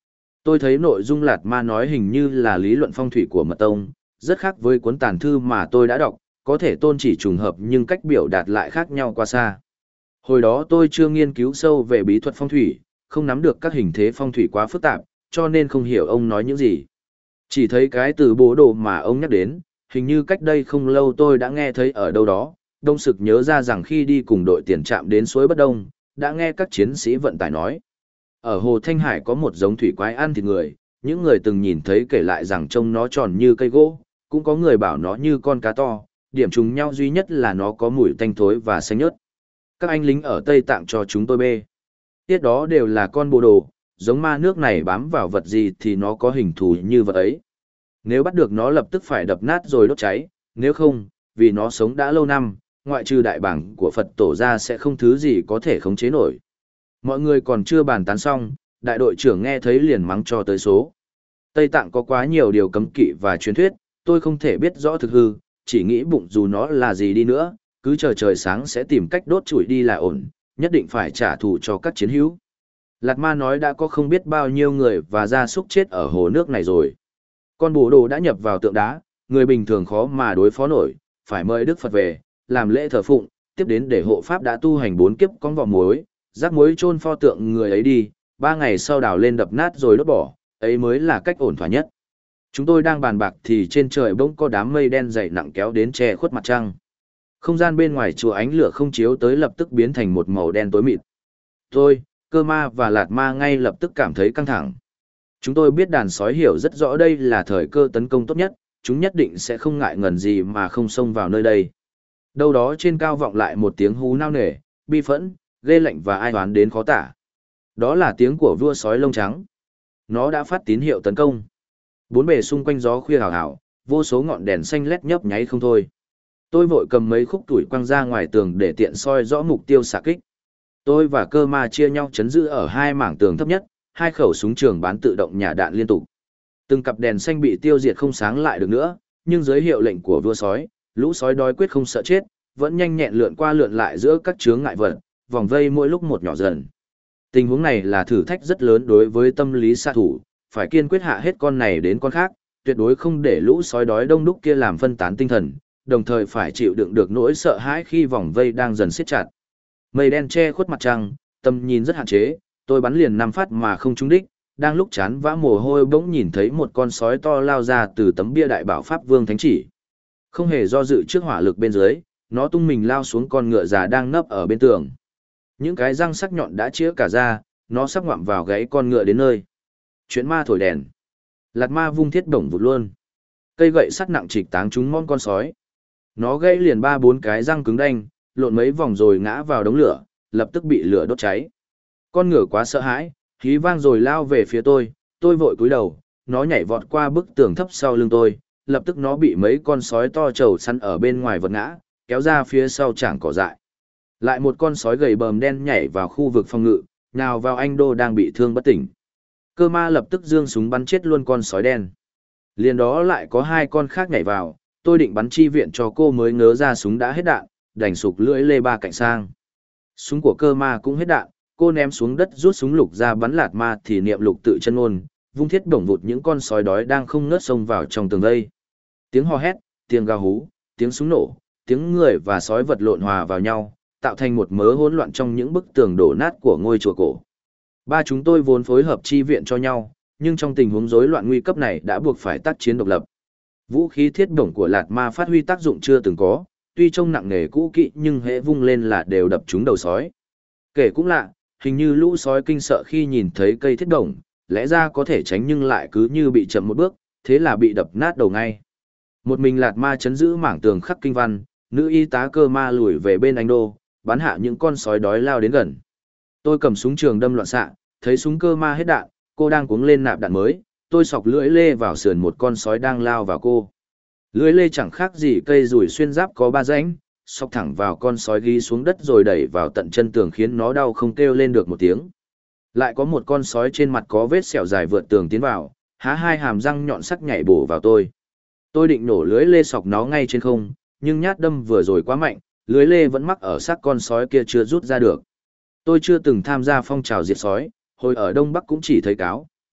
Tôi thấy nội dung Lạt Ma nói hình như là lý luận phong thủy của Mật Tông, rất khác với cuốn tàn thư mà tôi đã đọc, có thể tôn chỉ trùng hợp nhưng cách biểu đạt lại khác nhau quá xa. Hồi đó tôi chưa nghiên cứu sâu về bí thuật phong thủy, không nắm được các hình thế phong thủy quá phức tạp, cho nên không hiểu ông nói những gì. Chỉ thấy cái từ bố đồ mà ông nhắc đến, hình như cách đây không lâu tôi đã nghe thấy ở đâu đó, đông sực nhớ ra rằng khi đi cùng đội tiền trạm đến suối Bất Đông, đã nghe các chiến sĩ vận tải nói. Ở Hồ Thanh Hải có một giống thủy quái ăn thịt người, những người từng nhìn thấy kể lại rằng trông nó tròn như cây gỗ, cũng có người bảo nó như con cá to, điểm trùng nhau duy nhất là nó có mùi tanh thối và xanh nhớt. Các anh lính ở Tây Tạng cho chúng tôi bê. Tiết đó đều là con bồ đồ, giống ma nước này bám vào vật gì thì nó có hình thù như vật ấy. Nếu bắt được nó lập tức phải đập nát rồi đốt cháy, nếu không, vì nó sống đã lâu năm, ngoại trừ đại bảng của Phật tổ ra sẽ không thứ gì có thể khống chế nổi. Mọi người còn chưa bàn tán xong, đại đội trưởng nghe thấy liền mắng cho tới số. Tây Tạng có quá nhiều điều cấm kỵ và truyền thuyết, tôi không thể biết rõ thực hư, chỉ nghĩ bụng dù nó là gì đi nữa, cứ chờ trời sáng sẽ tìm cách đốt chủi đi là ổn, nhất định phải trả thù cho các chiến hữu. Lạt Ma nói đã có không biết bao nhiêu người và gia súc chết ở hồ nước này rồi. Con bồ đồ đã nhập vào tượng đá, người bình thường khó mà đối phó nổi, phải mời Đức Phật về, làm lễ thờ phụng, tiếp đến để hộ pháp đã tu hành 4 kiếp con vỏ muối, rác muối chôn pho tượng người ấy đi, 3 ngày sau đào lên đập nát rồi đốt bỏ, ấy mới là cách ổn thỏa nhất. Chúng tôi đang bàn bạc thì trên trời bỗng có đám mây đen dày nặng kéo đến che khuất mặt trăng. Không gian bên ngoài chùa ánh lửa không chiếu tới lập tức biến thành một màu đen tối mịt. Tôi, Cơ Ma và Lạt Ma ngay lập tức cảm thấy căng thẳng. Chúng tôi biết đàn sói hiểu rất rõ đây là thời cơ tấn công tốt nhất, chúng nhất định sẽ không ngại ngần gì mà không xông vào nơi đây. Đâu đó trên cao vọng lại một tiếng hú nao nề, bi phẫn, ghê lạnh và ai oán đến khó tả. Đó là tiếng của vua sói lông trắng. Nó đã phát tín hiệu tấn công. Bốn bề xung quanh gió khuya hào hào, vô số ngọn đèn xanh lét nhấp nháy không thôi. Tôi vội cầm mấy khúc tuổi quăng ra ngoài tường để tiện soi rõ mục tiêu xạ kích. Tôi và Cơ Ma chia nhau chấn giữ ở hai mảng tường thấp nhất, hai khẩu súng trường bán tự động nhả đạn liên tục. Từng cặp đèn xanh bị tiêu diệt không sáng lại được nữa, nhưng dưới hiệu lệnh của vua sói, lũ sói đói quyết không sợ chết, vẫn nhanh nhẹn lượn qua lượn lại giữa các chướng ngại vật, vòng vây mỗi lúc một nhỏ dần. Tình huống này là thử thách rất lớn đối với tâm lý xạ thủ, phải kiên quyết hạ hết con này đến con khác, tuyệt đối không để lũ sói đói đông đúc kia làm phân tán tinh thần, đồng thời phải chịu đựng được nỗi sợ hãi khi vòng vây đang dần siết chặt. Mây đen che khuất mặt trăng, tầm nhìn rất hạn chế, tôi bắn liền 5 phát mà không trúng đích, đang lúc chán vã mồ hôi bỗng nhìn thấy một con sói to lao ra từ tấm bia đại bảo Pháp Vương Thánh Chỉ. Không hề do dự trước hỏa lực bên dưới, nó tung mình lao xuống con ngựa già đang nấp ở bên tường. Những cái răng sắc nhọn đã chĩa cả ra, nó sắp ngoạm vào gáy con ngựa đến nơi. Chuyện ma thổi đèn. Lạt Ma vung thiết bổng vụt luôn. Cây gậy sắt nặng trịch táng trúng món con sói. Nó gãy liền 3-4 cái răng cứng đanh, lộn mấy vòng rồi ngã vào đống lửa, lập tức bị lửa đốt cháy. Con ngựa quá sợ hãi, hí vang rồi lao về phía tôi vội cúi đầu, nó nhảy vọt qua bức tường thấp sau lưng tôi, lập tức nó bị mấy con sói to trầu săn ở bên ngoài vật ngã, kéo ra phía sau chảng cỏ dại. Lại một con sói gầy bờm đen nhảy vào khu vực phòng ngự, nào vào anh Đô đang bị thương bất tỉnh. Cơ Ma lập tức giương súng bắn chết luôn con sói đen. Liền đó lại có 2 con khác nhảy vào, tôi định bắn chi viện cho cô mới ngớ ra súng đã hết đạn, đành sục lưỡi lê ba cạnh sang. Súng của Cơ Ma cũng hết đạn, cô ném xuống đất rút súng lục ra bắn Lạt Ma thì niệm lục tự chân ngôn, vung thiết bổng vụt những con sói đói đang không ngớt xông vào trong tường vây. Tiếng hò hét, tiếng gào hú, tiếng súng nổ, tiếng người và sói vật lộn hòa vào nhau, tạo thành một mớ hỗn loạn trong những bức tường đổ nát của ngôi chùa cổ. Ba chúng tôi vốn phối hợp chi viện cho nhau, nhưng trong tình huống rối loạn nguy cấp này đã buộc phải tác chiến độc lập. Vũ khí thiết bổng của Lạt Ma phát huy tác dụng chưa từng có, tuy trông nặng nề cũ kỹ nhưng hễ vung lên là đều đập trúng đầu sói. Kể cũng lạ, hình như lũ sói kinh sợ khi nhìn thấy cây thiết bổng, lẽ ra có thể tránh nhưng lại cứ như bị chậm một bước, thế là bị đập nát đầu ngay. Một mình Lạt Ma chấn giữ mảng tường khắc kinh văn, nữ y tá Cơ Ma lùi về bên anh Đô, bắn hạ những con sói đói lao đến gần. Tôi cầm súng trường đâm loạn xạ, thấy súng Cơ Ma hết đạn, cô đang cuống lên nạp đạn mới, tôi sọc lưỡi lê vào sườn một con sói đang lao vào cô. Lưỡi lê chẳng khác gì cây rủi xuyên giáp có 3 rãnh, sọc thẳng vào con sói ghi xuống đất rồi đẩy vào tận chân tường khiến nó đau không kêu lên được một tiếng. Lại có một con sói trên mặt có vết sẹo dài vượt tường tiến vào, há 2 hàm răng nhọn sắc nhảy bổ vào tôi. Tôi định nổ lưỡi lê sọc nó ngay trên không, nhưng nhát đâm vừa rồi quá mạnh, lưỡi lê vẫn mắc ở xác con sói kia chưa rút ra được. Tôi chưa từng tham gia phong trào diệt sói, hồi ở Đông Bắc cũng chỉ thấy cáo,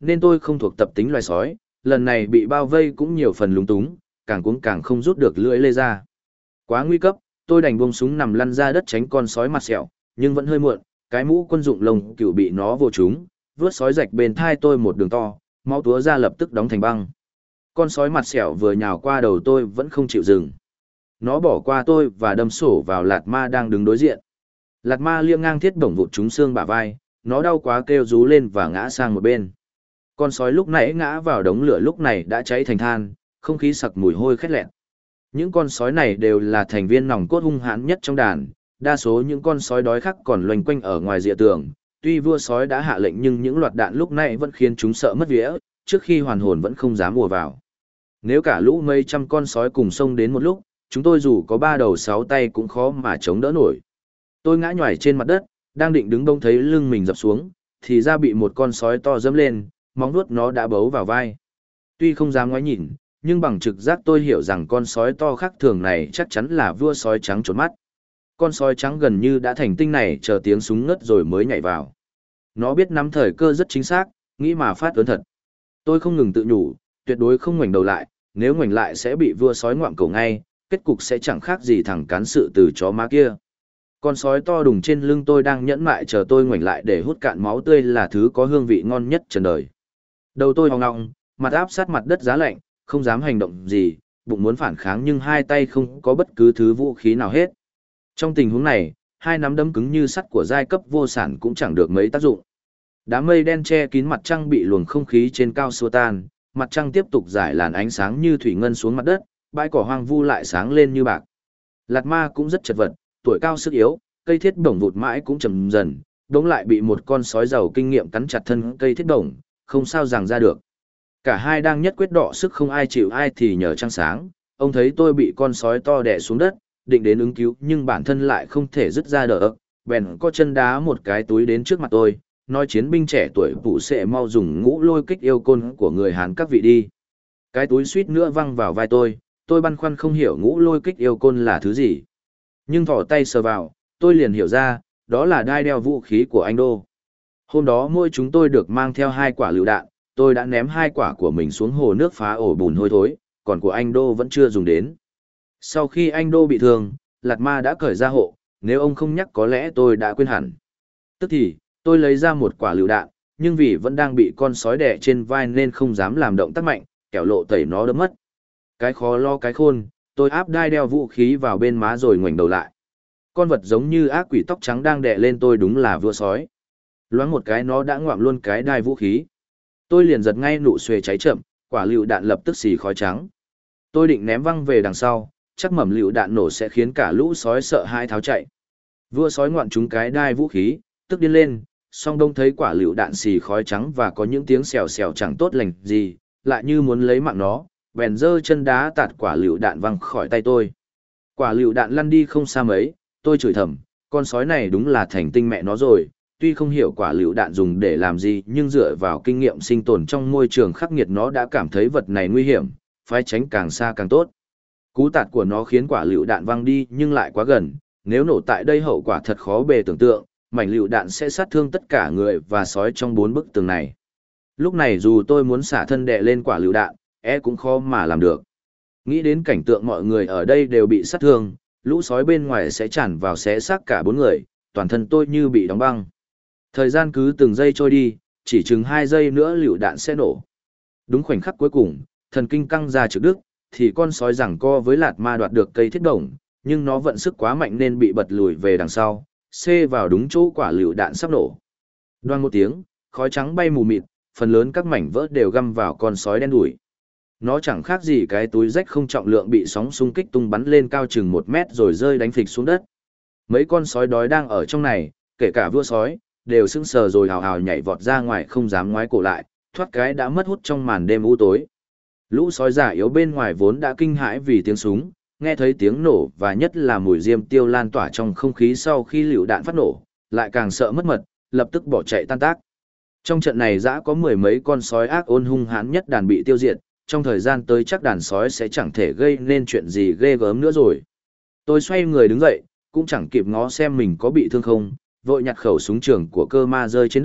nên tôi không thuộc tập tính loài sói, lần này bị bao vây cũng nhiều phần lúng túng, càng cũng càng không rút được lưỡi lê ra. Quá nguy cấp, tôi đành buông súng nằm lăn ra đất tránh con sói mặt sẹo, nhưng vẫn hơi muộn, cái mũ quân dụng lông cừu bị nó vô trúng, vướt sói rạch bên thai tôi một đường to, máu túa ra lập tức đóng thành băng. Con sói mặt sẹo vừa nhào qua đầu tôi vẫn không chịu dừng. Nó bỏ qua tôi và đâm sổ vào Lạt Ma đang đứng đối diện. Lạt Ma liêng ngang thiết bổng vụt trúng xương bả vai, nó đau quá kêu rú lên và ngã sang một bên. Con sói lúc nãy ngã vào đống lửa lúc này đã cháy thành than, không khí sặc mùi hôi khét lẹt. Những con sói này đều là thành viên nòng cốt hung hãn nhất trong đàn, đa số những con sói đói khác còn loanh quanh ở ngoài rìa tường. Tuy vua sói đã hạ lệnh nhưng những loạt đạn lúc nãy vẫn khiến chúng sợ mất vía, trước khi hoàn hồn vẫn không dám ùa vào. Nếu cả lũ mấy trăm con sói cùng xông đến một lúc, chúng tôi dù có 3 đầu 6 tay cũng khó mà chống đỡ nổi. Tôi ngã nhoài trên mặt đất, đang định đứng bỗng thấy lưng mình dập xuống, thì ra bị một con sói to dẫm lên, móng vuốt nó đã bấu vào vai. Tuy không dám ngoái nhìn, nhưng bằng trực giác tôi hiểu rằng con sói to khác thường này chắc chắn là vua sói trắng trốn mắt. Con sói trắng gần như đã thành tinh này chờ tiếng súng ngất rồi mới nhảy vào. Nó biết nắm thời cơ rất chính xác, nghĩ mà phát ớn thật. Tôi không ngừng tự nhủ, tuyệt đối không ngoảnh đầu lại, nếu ngoảnh lại sẽ bị vua sói ngoạm cổ ngay, kết cục sẽ chẳng khác gì thằng cán sự từ chó má kia. Con sói to đùng trên lưng tôi đang nhẫn mại chờ tôi ngoảnh lại để hút cạn máu tươi là thứ có hương vị ngon nhất trần đời. Đầu tôi hoang ngọng, mặt áp sát mặt đất giá lạnh, không dám hành động gì, bụng muốn phản kháng nhưng hai tay không có bất cứ thứ vũ khí nào hết. Trong tình huống này, hai nắm đấm cứng như sắt của giai cấp vô sản cũng chẳng được mấy tác dụng. Đám mây đen che kín mặt trăng bị luồng không khí trên cao xua tan, mặt trăng tiếp tục rải làn ánh sáng như thủy ngân xuống mặt đất, bãi cỏ hoang vu lại sáng lên như bạc. Lạt Ma cũng rất chật vật, tuổi cao sức yếu, cây thiết bổng vụt mãi cũng chậm dần, đống lại bị một con sói giàu kinh nghiệm cắn chặt thân cây thiết bổng, không sao giằng ra được. Cả hai đang nhất quyết đọ sức không ai chịu ai thì nhờ trăng sáng, ông thấy tôi bị con sói to đè xuống đất, định đến ứng cứu nhưng bản thân lại không thể dứt ra đỡ, bèn có chân đá một cái túi đến trước mặt tôi, nói chiến binh trẻ tuổi phụ sệ mau dùng ngũ lôi kích yêu côn của người Hán các vị đi. Cái túi suýt nữa văng vào vai tôi băn khoăn không hiểu ngũ lôi kích yêu côn là thứ gì. Nhưng thỏ tay sờ vào, tôi liền hiểu ra, đó là đai đeo vũ khí của anh Đô. Hôm đó mỗi chúng tôi được mang theo 2 quả lựu đạn, tôi đã ném 2 quả của mình xuống hồ nước phá ổ bùn hôi thối, còn của anh Đô vẫn chưa dùng đến. Sau khi anh Đô bị thương, Lạt Ma đã cởi ra hộ, nếu ông không nhắc có lẽ tôi đã quên hẳn. Tức thì, tôi lấy ra một quả lựu đạn, nhưng vì vẫn đang bị con sói đè trên vai nên không dám làm động tác mạnh, kẻo lộ tẩy nó đấm mất. Cái khó lo cái khôn, tôi áp đai đeo vũ khí vào bên má rồi ngoảnh đầu lại. Con vật giống như ác quỷ tóc trắng đang đè lên tôi đúng là vua sói. Loáng một cái nó đã ngoạm luôn cái đai vũ khí. Tôi liền giật ngay nụ xuề cháy chậm, quả lựu đạn lập tức xì khói trắng. Tôi định ném văng về đằng sau, chắc mầm lựu đạn nổ sẽ khiến cả lũ sói sợ hãi tháo chạy. Vua sói ngoạm trúng cái đai vũ khí, tức điên lên, song đông thấy quả lựu đạn xì khói trắng và có những tiếng xèo xèo chẳng tốt lành gì, lại như muốn lấy mạng nó, bèn giơ chân đá tạt quả lựu đạn văng khỏi tay tôi. Quả lựu đạn lăn đi không xa mấy, tôi chửi thầm, con sói này đúng là thành tinh mẹ nó rồi. Tuy không hiểu quả lựu đạn dùng để làm gì nhưng dựa vào kinh nghiệm sinh tồn trong môi trường khắc nghiệt nó đã cảm thấy vật này nguy hiểm, phải tránh càng xa càng tốt. Cú tạt của nó khiến quả lựu đạn văng đi nhưng lại quá gần, nếu nổ tại đây hậu quả thật khó bề tưởng tượng, mảnh lựu đạn sẽ sát thương tất cả người và sói trong 4 bức tường này. Lúc này dù tôi muốn xả thân đè lên quả lựu đạn, cũng khó mà làm được. Nghĩ đến cảnh tượng mọi người ở đây đều bị sát thương, lũ sói bên ngoài sẽ tràn vào xé xác cả 4 người, toàn thân tôi như bị đóng băng. Thời gian cứ từng giây trôi đi, chỉ chừng 2 giây nữa lựu đạn sẽ nổ. Đúng khoảnh khắc cuối cùng, thần kinh căng ra trực đức, thì con sói giằng co với Lạt Ma đoạt được cây thiết bổng, nhưng nó vận sức quá mạnh nên bị bật lùi về đằng sau, xê vào đúng chỗ quả lựu đạn sắp nổ. Đoan một tiếng, khói trắng bay mù mịt, phần lớn các mảnh vỡ đều găm vào con sói đen đủi. Nó chẳng khác gì cái túi rách không trọng lượng bị sóng xung kích tung bắn lên cao chừng 1 mét rồi rơi đánh phịch xuống đất. Mấy con sói đói đang ở trong này, kể cả vua sói, đều sững sờ rồi hào hào nhảy vọt ra ngoài không dám ngoái cổ lại, thoát cái đã mất hút trong màn đêm u tối. Lũ sói già yếu bên ngoài vốn đã kinh hãi vì tiếng súng, nghe thấy tiếng nổ và nhất là mùi diêm tiêu lan tỏa trong không khí sau khi lựu đạn phát nổ, lại càng sợ mất mật, lập tức bỏ chạy tan tác. Trong trận này dã có 10 mấy con sói ác ôn hung hãn nhất đàn bị tiêu diệt, trong thời gian tới chắc đàn sói sẽ chẳng thể gây nên chuyện gì ghê gớm nữa rồi. Tôi xoay người đứng dậy, cũng chẳng kịp ngó xem mình có bị thương không, vội nhặt khẩu súng trường của cơ ma rơi trên đất,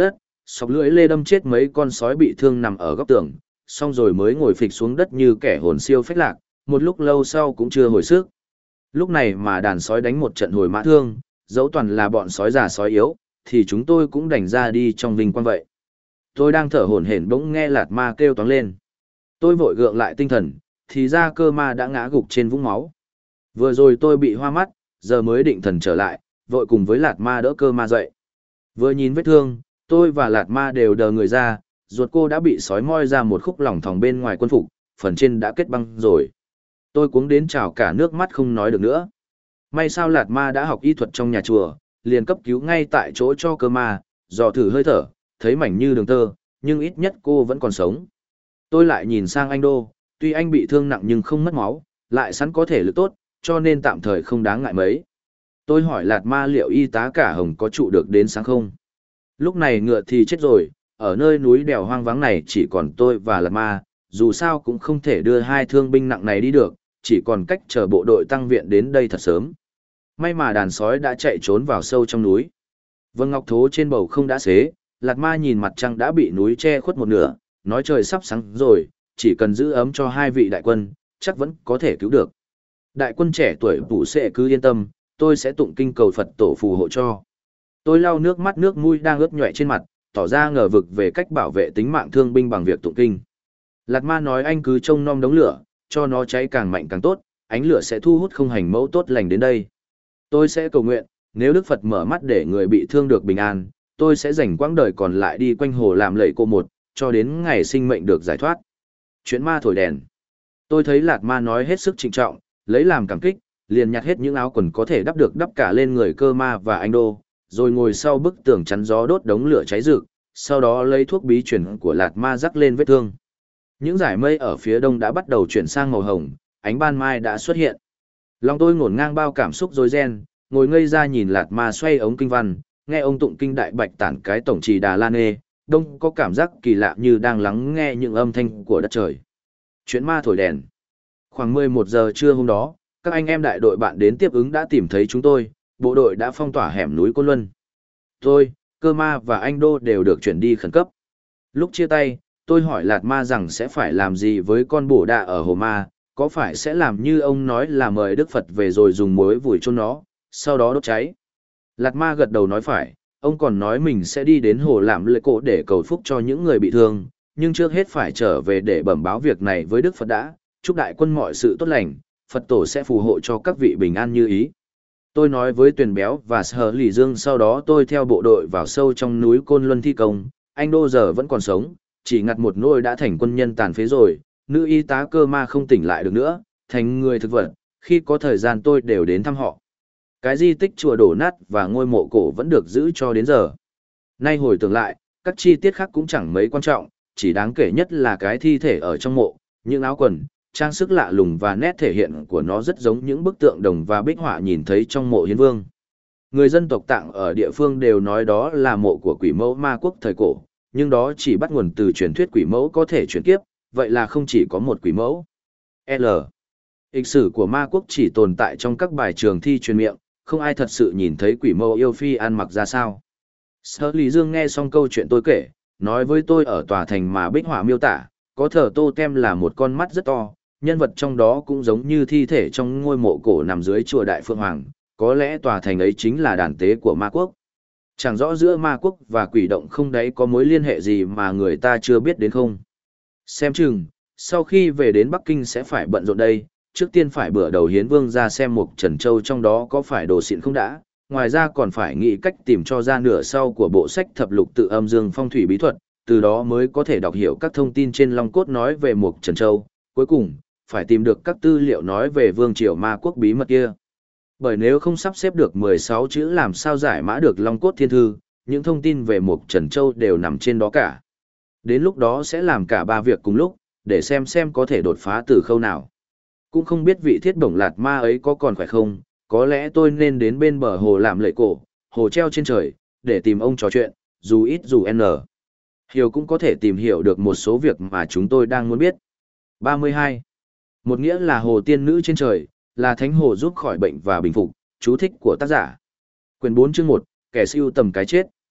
sọc lưỡi lê đâm chết mấy con sói bị thương nằm ở góc tường, xong rồi mới ngồi phịch xuống đất như kẻ hồn siêu phách lạc, một lúc lâu sau cũng chưa hồi sức. Lúc này mà đàn sói đánh một trận hồi mã thương, dẫu toàn là bọn sói già sói yếu, thì chúng tôi cũng đành ra đi trong vinh quang vậy. Tôi đang thở hổn hển bỗng nghe Lạt Ma kêu toáng lên. Tôi vội gượng lại tinh thần, thì ra Cơ Ma đã ngã gục trên vũng máu. Vừa rồi tôi bị hoa mắt, giờ mới định thần trở lại, vội cùng với Lạt Ma đỡ Cơ Ma dậy. Vừa nhìn vết thương, tôi và Lạt Ma đều đờ người ra, ruột cô đã bị sói moi ra một khúc lỏng thòng bên ngoài quân phục, phần trên đã kết băng rồi. Tôi cuống đến trào cả nước mắt không nói được nữa. May sao Lạt Ma đã học y thuật trong nhà chùa, liền cấp cứu ngay tại chỗ cho Cơ Ma, dò thử hơi thở, thấy mảnh như đường tơ, nhưng ít nhất cô vẫn còn sống. Tôi lại nhìn sang anh Đô, tuy anh bị thương nặng nhưng không mất máu, lại sẵn có thể lực tốt, cho nên tạm thời không đáng ngại mấy. Tôi hỏi Lạt Ma liệu y tá Cả Hồng có trụ được đến sáng không? Lúc này ngựa thì chết rồi, ở nơi núi đèo hoang vắng này chỉ còn tôi và Lạt Ma, dù sao cũng không thể đưa hai thương binh nặng này đi được, chỉ còn cách chờ bộ đội tăng viện đến đây thật sớm. May mà đàn sói đã chạy trốn vào sâu trong núi. Vân Ngọc Thố trên bầu không đã xế, Lạt Ma nhìn mặt trăng đã bị núi che khuất một nửa, nói trời sắp sáng rồi, chỉ cần giữ ấm cho hai vị đại quân, chắc vẫn có thể cứu được. Đại quân trẻ tuổi Vũ Sệ cứ yên tâm, tôi sẽ tụng kinh cầu Phật tổ phù hộ cho. Tôi lau nước mắt nước mũi đang ướt nhọe trên mặt, tỏ ra ngờ vực về cách bảo vệ tính mạng thương binh bằng việc tụng kinh. Lạt Ma nói anh cứ trông nom đống lửa, cho nó cháy càng mạnh càng tốt, ánh lửa sẽ thu hút không hành mẫu tốt lành đến đây. Tôi sẽ cầu nguyện, nếu Đức Phật mở mắt để người bị thương được bình an, tôi sẽ dành quãng đời còn lại đi quanh hồ làm lạy cô một, cho đến ngày sinh mệnh được giải thoát. Chuyện ma thổi đèn. Tôi thấy Lạt Ma nói hết sức trịnh trọng, lấy làm cảm kích, liền nhặt hết những áo quần có thể đắp được đắp cả lên người Cơ Ma và anh Đô, rồi ngồi sau bức tường chắn gió đốt đống lửa cháy rực, sau đó lấy thuốc bí truyền của Lạt Ma rắc lên vết thương. Những dải mây ở phía đông đã bắt đầu chuyển sang màu hồng, ánh ban mai đã xuất hiện. Lòng tôi ngổn ngang bao cảm xúc rối ren, ngồi ngây ra nhìn Lạt Ma xoay ống kinh văn, nghe ông tụng kinh đại bạch tản cái tổng trì Đà La Nê, đông có cảm giác kỳ lạ như đang lắng nghe những âm thanh của đất trời. Chuyện ma thổi đèn. Khoảng 11 giờ trưa hôm đó, các anh em đại đội bạn đến tiếp ứng đã tìm thấy chúng tôi, bộ đội đã phong tỏa hẻm núi Côn Luân. Tôi, Cơ Ma và anh Đô đều được chuyển đi khẩn cấp. Lúc chia tay, tôi hỏi Lạt Ma rằng sẽ phải làm gì với con bổ đạ ở Hồ Ma, có phải sẽ làm như ông nói là mời Đức Phật về rồi dùng muối vùi chôn nó, sau đó đốt cháy. Lạt Ma gật đầu nói phải, ông còn nói mình sẽ đi đến hồ làm lễ cổ để cầu phúc cho những người bị thương, nhưng trước hết phải trở về để bẩm báo việc này với Đức Phật đã, chúc đại quân mọi sự tốt lành, Phật tổ sẽ phù hộ cho các vị bình an như ý. Tôi nói với Tuyền Béo và Sở Lỷ Dương, sau đó tôi theo bộ đội vào sâu trong núi Côn Luân thi công, anh Đô giờ vẫn còn sống, chỉ ngặt một nỗi đã thành quân nhân tàn phế rồi, nữ y tá Cơ Ma không tỉnh lại được nữa, thành người thực vật, khi có thời gian tôi đều đến thăm họ. Cái di tích chùa đổ nát và ngôi mộ cổ vẫn được giữ cho đến giờ. Nay hồi tưởng lại, các chi tiết khác cũng chẳng mấy quan trọng, chỉ đáng kể nhất là cái thi thể ở trong mộ, những áo quần, trang sức lạ lùng và nét thể hiện của nó rất giống những bức tượng đồng và bích họa nhìn thấy trong mộ Hiến Vương. Người dân tộc Tạng ở địa phương đều nói đó là mộ của quỷ mẫu Ma Quốc thời cổ, nhưng đó chỉ bắt nguồn từ truyền thuyết quỷ mẫu có thể chuyển kiếp, vậy là không chỉ có một quỷ mẫu. L. Lịch sử của Ma Quốc chỉ tồn tại trong các bài trường thi truyền miệng, không ai thật sự nhìn thấy quỷ mẫu yêu phi ăn mặc ra sao. Sở Lý Dương nghe xong câu chuyện tôi kể, nói với tôi ở tòa thành mà bích họa miêu tả, có thờ tô tem là một con mắt rất to, nhân vật trong đó cũng giống như thi thể trong ngôi mộ cổ nằm dưới chùa Đại Phượng Hoàng, có lẽ tòa thành ấy chính là đàn tế của Ma Quốc. Chẳng rõ giữa Ma Quốc và quỷ động không đấy có mối liên hệ gì mà người ta chưa biết đến không. Xem chừng, sau khi về đến Bắc Kinh sẽ phải bận rộn đây, trước tiên phải bữa đầu Hiến Vương ra xem Mục Trần Châu trong đó có phải đồ xịn không đã, ngoài ra còn phải nghĩ cách tìm cho ra nửa sau của bộ sách thập lục tự âm dương phong thủy bí thuật, từ đó mới có thể đọc hiểu các thông tin trên Long Cốt nói về Mục Trần Châu, cuối cùng, phải tìm được các tư liệu nói về Vương Triều Ma Quốc bí mật kia. Bởi nếu không sắp xếp được 16 chữ làm sao giải mã được Long Cốt Thiên Thư, những thông tin về Mục Trần Châu đều nằm trên đó cả. Đến lúc đó sẽ làm cả ba việc cùng lúc, để xem có thể đột phá từ khâu nào. Cũng không biết vị Thiết Bổng Lạt Ma ấy có còn khỏe không, có lẽ tôi nên đến bên bờ hồ làm lệ cổ, hồ treo trên trời, để tìm ông trò chuyện, dù ít dù n. Hiểu cũng có thể tìm hiểu được một số việc mà chúng tôi đang muốn biết. 32. Một nghĩa là hồ tiên nữ trên trời, là thánh hồ giúp khỏi bệnh và bình phục, chú thích của tác giả. Quyển 4 chương 1, kẻ siêu tầm cái chết.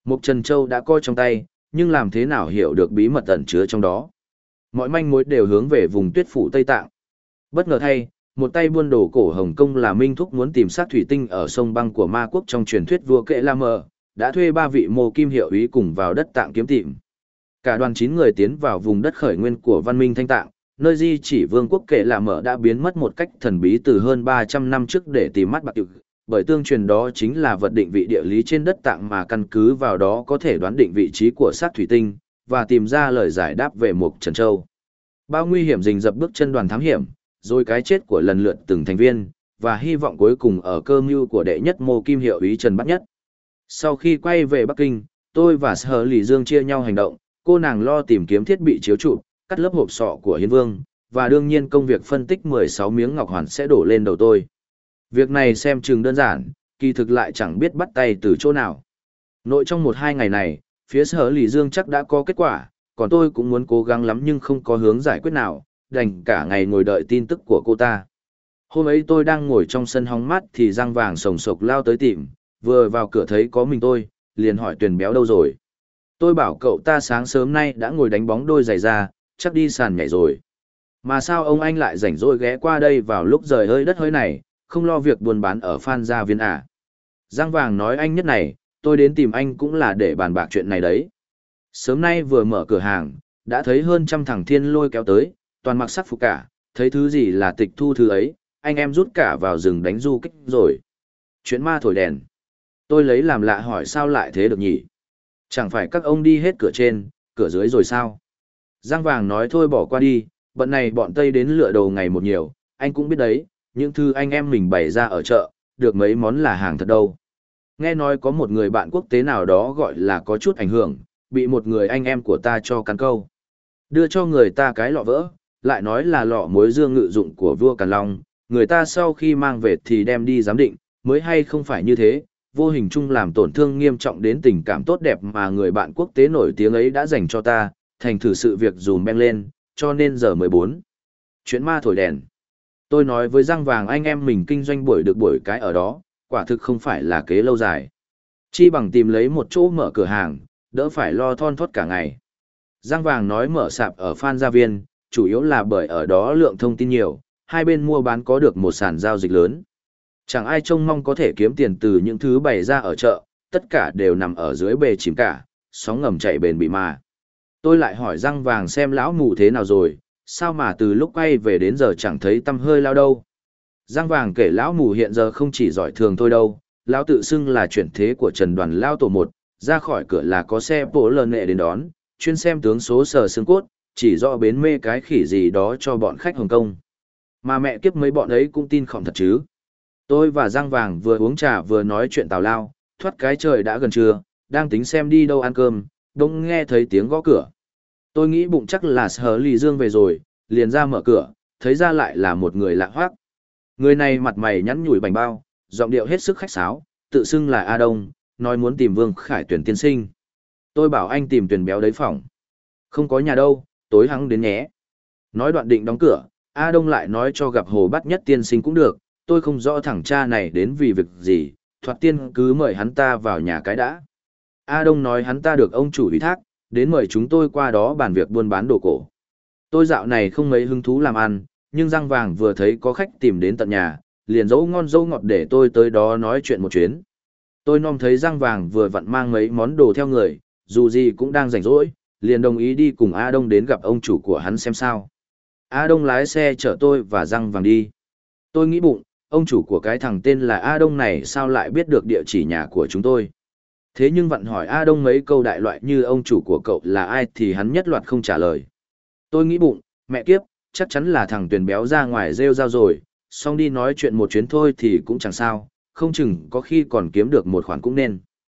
Mục Trần Châu đã coi trong tay, nhưng làm thế nào hiểu được bí mật ẩn chứa trong đó. Mọi manh mối đều hướng về vùng tuyết phủ Tây Tạng. Bất ngờ thay, một tay buôn đồ cổ Hồng Kông là Minh Thúc muốn tìm sát thủy tinh ở sông băng của ma quốc trong truyền thuyết vua Kệ La Mờ, đã thuê 3 vị mô kim hiệu úy cùng vào đất Tạng kiếm tìm. Cả đoàn 9 người tiến vào vùng đất khởi nguyên của văn minh Thanh Tạng, nơi di chỉ vương quốc Kệ La Mờ đã biến mất một cách thần bí từ hơn 300 năm trước để tìm mắt bạc tiệu, bởi tương truyền đó chính là vật định vị địa lý trên đất Tạng mà căn cứ vào đó có thể đoán định vị trí của sát thủy tinh và tìm ra lời giải đáp về Mục Trần Châu. Bao nguy hiểm rình rập bước chân đoàn thám hiểm, rồi cái chết của lần lượt từng thành viên, và hy vọng cuối cùng ở cơ mưu của đệ nhất mô kim hiệu úy Trần Bát Nhất. Sau khi quay về Bắc Kinh, tôi và Sở Lỷ Dương chia nhau hành động, cô nàng lo tìm kiếm thiết bị chiếu chụp, cắt lớp hộp sọ của Hiến Vương, và đương nhiên công việc phân tích 16 miếng ngọc hoàn sẽ đổ lên đầu tôi. Việc này xem chừng đơn giản, kỳ thực lại chẳng biết bắt tay từ chỗ nào. Nội trong 1-2 ngày này, phía Sở Lỷ Dương chắc đã có kết quả, còn tôi cũng muốn cố gắng lắm nhưng không có hướng giải quyết nào, đành cả ngày ngồi đợi tin tức của cô ta. Hôm ấy tôi đang ngồi trong sân hóng mát thì Giang Vàng sồng sộc lao tới tìm, vừa vào cửa thấy có mình tôi, liền hỏi Tuyền Béo đâu rồi. Tôi bảo cậu ta sáng sớm nay đã ngồi đánh bóng đôi giày ra, chắc đi sàn nhảy rồi. Mà sao ông anh lại rảnh rỗi ghé qua đây vào lúc rời hơi đất hơi này, không lo việc buôn bán ở Phan Gia Viên à? Giang Vàng nói anh nhất này, tôi đến tìm anh cũng là để bàn bạc chuyện này đấy. Sớm nay vừa mở cửa hàng, đã thấy hơn 100 thằng thiên lôi kéo tới, toàn mặc sắc phục cả, thấy thứ gì là tịch thu thứ ấy, anh em rút cả vào rừng đánh du kích rồi. Chuyện ma thổi đèn. Tôi lấy làm lạ hỏi sao lại thế được nhỉ? Chẳng phải các ông đi hết cửa trên, cửa dưới rồi sao? Giang Vàng nói thôi bỏ qua đi, bận này bọn Tây đến lựa đồ ngày một nhiều, anh cũng biết đấy, những thứ anh em mình bày ra ở chợ, được mấy món là hàng thật đâu. Nghe nói có một người bạn quốc tế nào đó gọi là có chút ảnh hưởng, bị một người anh em của ta cho cắn câu. Đưa cho người ta cái lọ vỡ, lại nói là lọ muối dương ngự dụng của vua Càn Long, người ta sau khi mang về thì đem đi giám định, mới hay không phải như thế, vô hình chung làm tổn thương nghiêm trọng đến tình cảm tốt đẹp mà người bạn quốc tế nổi tiếng ấy đã dành cho ta, thành thử sự việc dùm beng lên, cho nên giờ 14. Chuyện ma thổi đèn. Tôi nói với Giang Vàng anh em mình kinh doanh buổi được buổi cái ở đó, quả thực không phải là kế lâu dài. Chi bằng tìm lấy một chỗ mở cửa hàng, đỡ phải lo thon thót cả ngày. Giang Vàng nói mở sạp ở Phan Gia Viên, chủ yếu là bởi ở đó lượng thông tin nhiều, hai bên mua bán có được một sàn giao dịch lớn. Chẳng ai trông mong có thể kiếm tiền từ những thứ bày ra ở chợ, tất cả đều nằm ở dưới bề chìm cả, sóng ngầm chạy bền bị mà. Tôi lại hỏi Giang Vàng xem lão mù thế nào rồi, sao mà từ lúc quay về đến giờ chẳng thấy tăm hơi lao đâu. Giang Vàng kể lão mù hiện giờ không chỉ giỏi thường thôi đâu, lão tự xưng là chuyển thế của Trần Đoàn Lao Tổ 1, ra khỏi cửa là có xe bổ lợn nghệ đến đón, chuyên xem tướng số sờ xương cốt, chỉ rõ bến mê cái khỉ gì đó cho bọn khách Hồng Kông. Mà mẹ kiếp mấy bọn ấy cũng tin khỏng thật chứ. Tôi và Giang Vàng vừa uống trà vừa nói chuyện tào lao, thoát cái trời đã gần trưa, đang tính xem đi đâu ăn cơm, đông nghe thấy tiếng gõ cửa. Tôi nghĩ bụng chắc là Sở Lỷ Dương về rồi, liền ra mở cửa, thấy ra lại là một người lạ hoác. Người này mặt mày nhắn nhủi bành bao, giọng điệu hết sức khách sáo, tự xưng là A Đông, nói muốn tìm Vương Khải Tuyển tiên sinh. Tôi bảo anh tìm Tuyền Béo đấy phỏng. Không có nhà đâu, tối hắn đến nhé. Nói đoạn định đóng cửa, A Đông lại nói cho gặp Hồ Bát Nhất tiên sinh cũng được, tôi không rõ thằng cha này đến vì việc gì, thoạt tiên cứ mời hắn ta vào nhà cái đã. A Đông nói hắn ta được ông chủ ủy thác, đến mời chúng tôi qua đó bàn việc buôn bán đồ cổ. Tôi dạo này không mấy hứng thú làm ăn, nhưng Giang Vàng vừa thấy có khách tìm đến tận nhà, liền dấu ngon dấu ngọt để tôi tới đó nói chuyện một chuyến. Tôi nom thấy Giang Vàng vừa vặn mang mấy món đồ theo người, dù gì cũng đang rảnh rỗi, liền đồng ý đi cùng A Đông đến gặp ông chủ của hắn xem sao. A Đông lái xe chở tôi và Giang Vàng đi. Tôi nghĩ bụng, ông chủ của cái thằng tên là A Đông này sao lại biết được địa chỉ nhà của chúng tôi. Thế nhưng vặn hỏi A Đông mấy câu đại loại như ông chủ của cậu là ai thì hắn nhất loạt không trả lời. Tôi nghĩ bụng, mẹ kiếp, chắc chắn là thằng Tuyền Béo ra ngoài rêu rao rồi, xong đi nói chuyện một chuyến thôi thì cũng chẳng sao, không chừng có khi còn kiếm được một khoản cũng nên.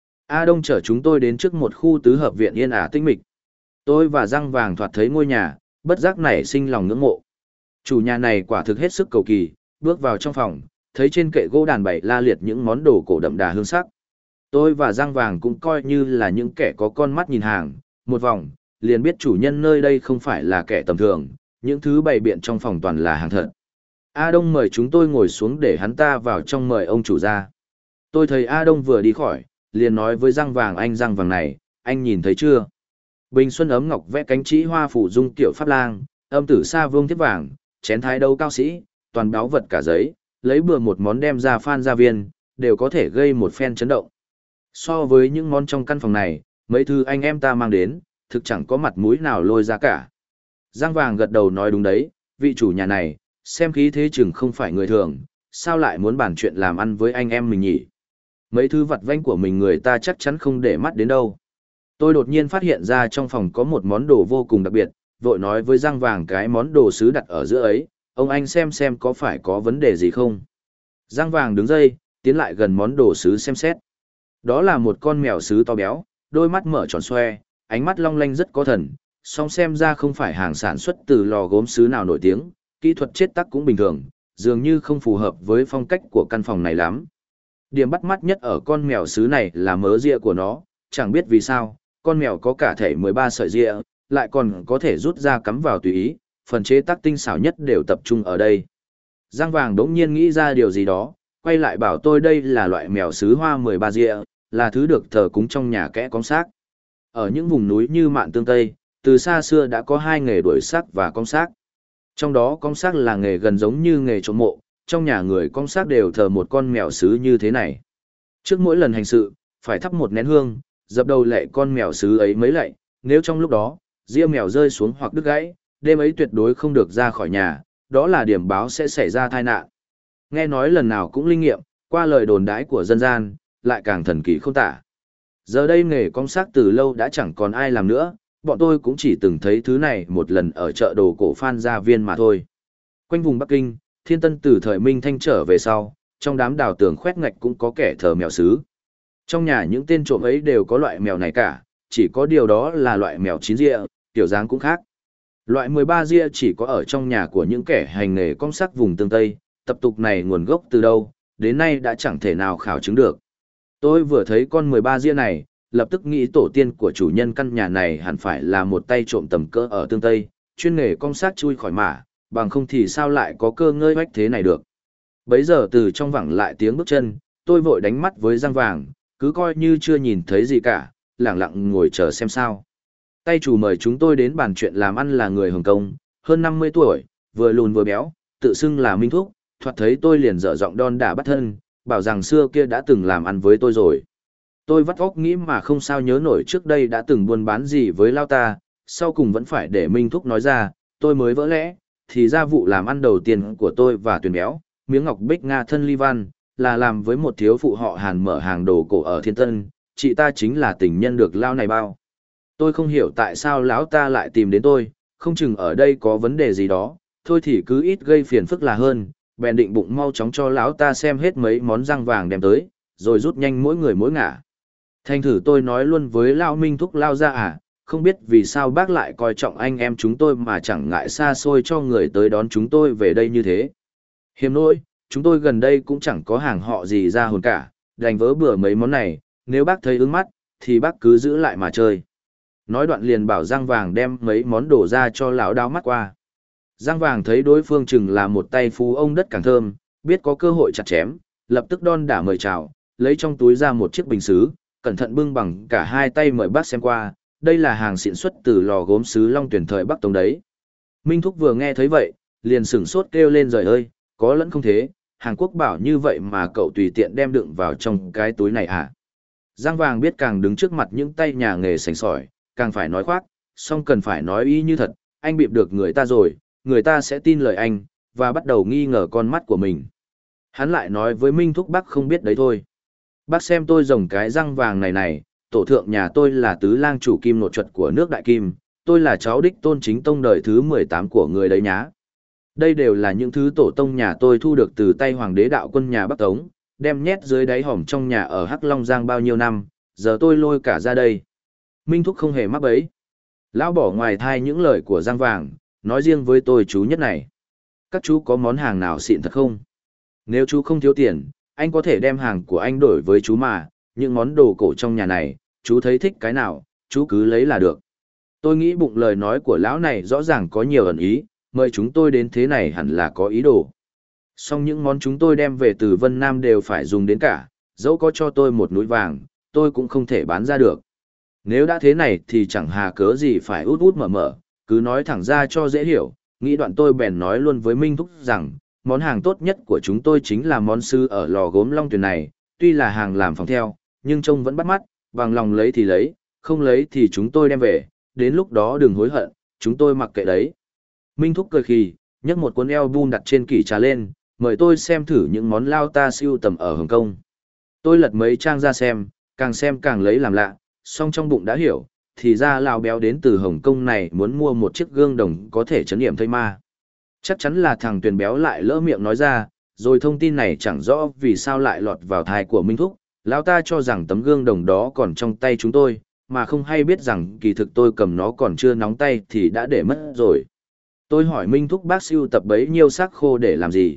A Đông chở chúng tôi đến trước một khu tứ hợp viện yên ả tĩnh mịch. Tôi và Giang Vàng thoạt thấy ngôi nhà, bất giác nảy sinh lòng ngưỡng mộ. Chủ nhà này quả thực hết sức cầu kỳ, bước vào trong phòng, thấy trên kệ gỗ đàn bày la liệt những món đồ cổ đậm đà hương sắc. Tôi và Giang Vàng cũng coi như là những kẻ có con mắt nhìn hàng, một vòng, liền biết chủ nhân nơi đây không phải là kẻ tầm thường, những thứ bày biện trong phòng toàn là hàng thật. A Đông mời chúng tôi ngồi xuống để hắn ta vào trong mời ông chủ ra. Tôi thấy A Đông vừa đi khỏi, liền nói với răng vàng anh răng vàng này, anh nhìn thấy chưa? Bình xuân ấm ngọc vẽ cánh trĩ hoa phủ dung tiểu pháp lang, âm tử sa vương thiết vàng, chén thái đấu cao sĩ, toàn báo vật cả giấy, lấy bừa một món đem ra phan gia viên, đều có thể gây một phen chấn động. So với những món trong căn phòng này, mấy thứ anh em ta mang đến, thực chẳng có mặt mũi nào lôi ra cả. Giang vàng gật đầu nói đúng đấy, vị chủ nhà này, xem khí thế chừng không phải người thường, sao lại muốn bàn chuyện làm ăn với anh em mình nhỉ? Mấy thứ vặt vãnh của mình người ta chắc chắn không để mắt đến đâu. Tôi đột nhiên phát hiện ra trong phòng có một món đồ vô cùng đặc biệt, vội nói với Giang vàng cái món đồ sứ đặt ở giữa ấy, ông anh xem có phải có vấn đề gì không? Giang vàng đứng dậy, tiến lại gần món đồ sứ xem xét. Đó là một con mèo sứ to béo, đôi mắt mở tròn xoe, ánh mắt long lanh rất có thần, song xem ra không phải hàng sản xuất từ lò gốm sứ nào nổi tiếng, kỹ thuật chế tác cũng bình thường, dường như không phù hợp với phong cách của căn phòng này lắm. Điểm bắt mắt nhất ở con mèo sứ này là mớ ria của nó, chẳng biết vì sao, con mèo có cả thể 13 sợi ria, lại còn có thể rút ra cắm vào tùy ý, phần chế tác tinh xảo nhất đều tập trung ở đây. Giang vàng đống nhiên nghĩ ra điều gì đó, quay lại bảo tôi đây là loại mèo sứ hoa 13 ria, là thứ được thờ cúng trong nhà kẽ cong xác. Ở những vùng núi như Mạn Tương Tây, từ xa xưa đã có hai nghề đuổi xác và cong xác. Trong đó cong xác là nghề gần giống như nghề trộm mộ, trong nhà người cong xác đều thờ một con mèo sứ như thế này. Trước mỗi lần hành sự, phải thắp một nén hương, dập đầu lạy con mèo sứ ấy mấy lạy, nếu trong lúc đó, ria mèo rơi xuống hoặc đứt gãy, đêm ấy tuyệt đối không được ra khỏi nhà, đó là điểm báo sẽ xảy ra tai nạn. Nghe nói lần nào cũng linh nghiệm, qua lời đồn đãi của dân gian, lại càng thần kỳ không tả. Giờ đây nghề cong xác từ lâu đã chẳng còn ai làm nữa, bọn tôi cũng chỉ từng thấy thứ này một lần ở chợ đồ cổ Phan Gia Viên mà thôi. Quanh vùng Bắc Kinh, Thiên Tân từ thời Minh Thanh trở về sau, trong đám đào tường khoét ngạch cũng có kẻ thờ mèo sứ. Trong nhà những tên trộm ấy đều có loại mèo này cả, chỉ có điều đó là loại mèo 9 ria, kiểu dáng cũng khác. Loại 13 ria chỉ có ở trong nhà của những kẻ hành nghề cong xác vùng tương Tây, tập tục này nguồn gốc từ đâu, đến nay đã chẳng thể nào khảo chứng được. Tôi vừa thấy con 13 ria này, lập tức nghĩ tổ tiên của chủ nhân căn nhà này hẳn phải là một tay trộm tầm cỡ ở tương Tây, chuyên nghề cong xác chui khỏi mả, bằng không thì sao lại có cơ ngơi oách thế này được. Bấy giờ từ trong vẳng lại tiếng bước chân, tôi vội đánh mắt với Giang vàng, cứ coi như chưa nhìn thấy gì cả, lặng lặng ngồi chờ xem sao. Tay chủ mời chúng tôi đến bàn chuyện làm ăn là người Hồng Kông, hơn 50 tuổi, vừa lùn vừa béo, tự xưng là Minh Thúc, thoạt thấy tôi liền dở giọng đon đả bắt thân, bảo rằng xưa kia đã từng làm ăn với tôi rồi. Tôi vắt óc nghĩ mà không sao nhớ nổi trước đây đã từng buôn bán gì với lao ta, sau cùng vẫn phải để Minh Thúc nói ra, tôi mới vỡ lẽ, thì ra vụ làm ăn đầu tiên của tôi và Tuyền Béo, miếng ngọc bích Nga thân ly văn, là làm với một thiếu phụ họ Hàn mở hàng đồ cổ ở Thiên Tân, chị ta chính là tình nhân được lao này bao. Tôi không hiểu tại sao lão ta lại tìm đến tôi, không chừng ở đây có vấn đề gì đó, thôi thì cứ ít gây phiền phức là hơn, bèn định bụng mau chóng cho lão ta xem hết mấy món răng vàng đem tới, rồi rút nhanh mỗi người mỗi ngả. Thành thử tôi nói luôn với Lao Minh Thúc lao ra không biết vì sao bác lại coi trọng anh em chúng tôi mà chẳng ngại xa xôi cho người tới đón chúng tôi về đây như thế. Hiếm nỗi, chúng tôi gần đây cũng chẳng có hàng họ gì ra hồn cả, đành vớ bừa mấy món này, nếu bác thấy ưng mắt, thì bác cứ giữ lại mà chơi. Nói đoạn liền bảo Giang Vàng đem mấy món đồ ra cho lão đáo mắt qua. Giang Vàng thấy đối phương chừng là một tay phú ông đất càng thơm, biết có cơ hội chặt chém, lập tức đon đả mời chào, lấy trong túi ra một chiếc bình sứ, cẩn thận bưng bằng cả hai tay mời bác xem qua, đây là hàng xịn xuất từ lò gốm sứ Long Tuyển thời Bắc Tống đấy. Minh Thúc vừa nghe thấy vậy, liền sửng sốt kêu lên trời ơi, có lẫn không thế, Hàn Quốc bảo như vậy mà cậu tùy tiện đem đựng vào trong cái túi này à? Giang Vàng biết càng đứng trước mặt những tay nhà nghề sành sỏi, càng phải nói khoác, song cần phải nói y như thật, anh bịp được người ta rồi, người ta sẽ tin lời anh, và bắt đầu nghi ngờ con mắt của mình. Hắn lại nói với Minh Thúc bác không biết đấy thôi. Bác xem tôi rồng cái răng vàng này này, tổ thượng nhà tôi là tứ lang chủ kim nội trật của nước Đại Kim, tôi là cháu đích tôn chính tông đời thứ 18 của người đấy nhá. Đây đều là những thứ tổ tông nhà tôi thu được từ tay hoàng đế đạo quân nhà Bắc Tống, đem nhét dưới đáy hòm trong nhà ở Hắc Long Giang bao nhiêu năm, giờ tôi lôi cả ra đây. Minh Thúc không hề mắc bẫy. Lão bỏ ngoài thai những lời của Giang Vàng, nói riêng với tôi chú nhất này. Các chú có món hàng nào xịn thật không? Nếu chú không thiếu tiền, anh có thể đem hàng của anh đổi với chú mà, những món đồ cổ trong nhà này, chú thấy thích cái nào, chú cứ lấy là được. Tôi nghĩ bụng lời nói của lão này rõ ràng có nhiều ẩn ý, mời chúng tôi đến thế này hẳn là có ý đồ. Song những món chúng tôi đem về từ Vân Nam đều phải dùng đến cả, dẫu có cho tôi một núi vàng, tôi cũng không thể bán ra được. Nếu đã thế này thì chẳng hà cớ gì phải út út mở mở, cứ nói thẳng ra cho dễ hiểu. Nghĩ đoạn tôi bèn nói luôn với Minh Thúc rằng, món hàng tốt nhất của chúng tôi chính là món sư ở lò gốm Long Tuyền này, tuy là hàng làm phòng theo, nhưng trông vẫn bắt mắt, bằng lòng lấy thì lấy, không lấy thì chúng tôi đem về, đến lúc đó đừng hối hận, chúng tôi mặc kệ đấy. Minh Thúc cười khì, nhấc một cuốn album đặt trên kỷ trà lên, mời tôi xem thử những món lao ta sưu tầm ở Hồng Kông. Tôi lật mấy trang ra xem càng lấy làm lạ, song trong bụng đã hiểu, thì ra lão béo đến từ Hồng Kông này muốn mua một chiếc gương đồng có thể trấn yểm thây ma. Chắc chắn là thằng Tuyền béo lại lỡ miệng nói ra, rồi thông tin này chẳng rõ vì sao lại lọt vào tai của Minh Thúc. Lão ta cho rằng tấm gương đồng đó còn trong tay chúng tôi, mà không hay biết rằng kỳ thực tôi cầm nó còn chưa nóng tay thì đã để mất rồi. Tôi hỏi Minh Thúc bác sưu tập bấy nhiêu xác khô để làm gì?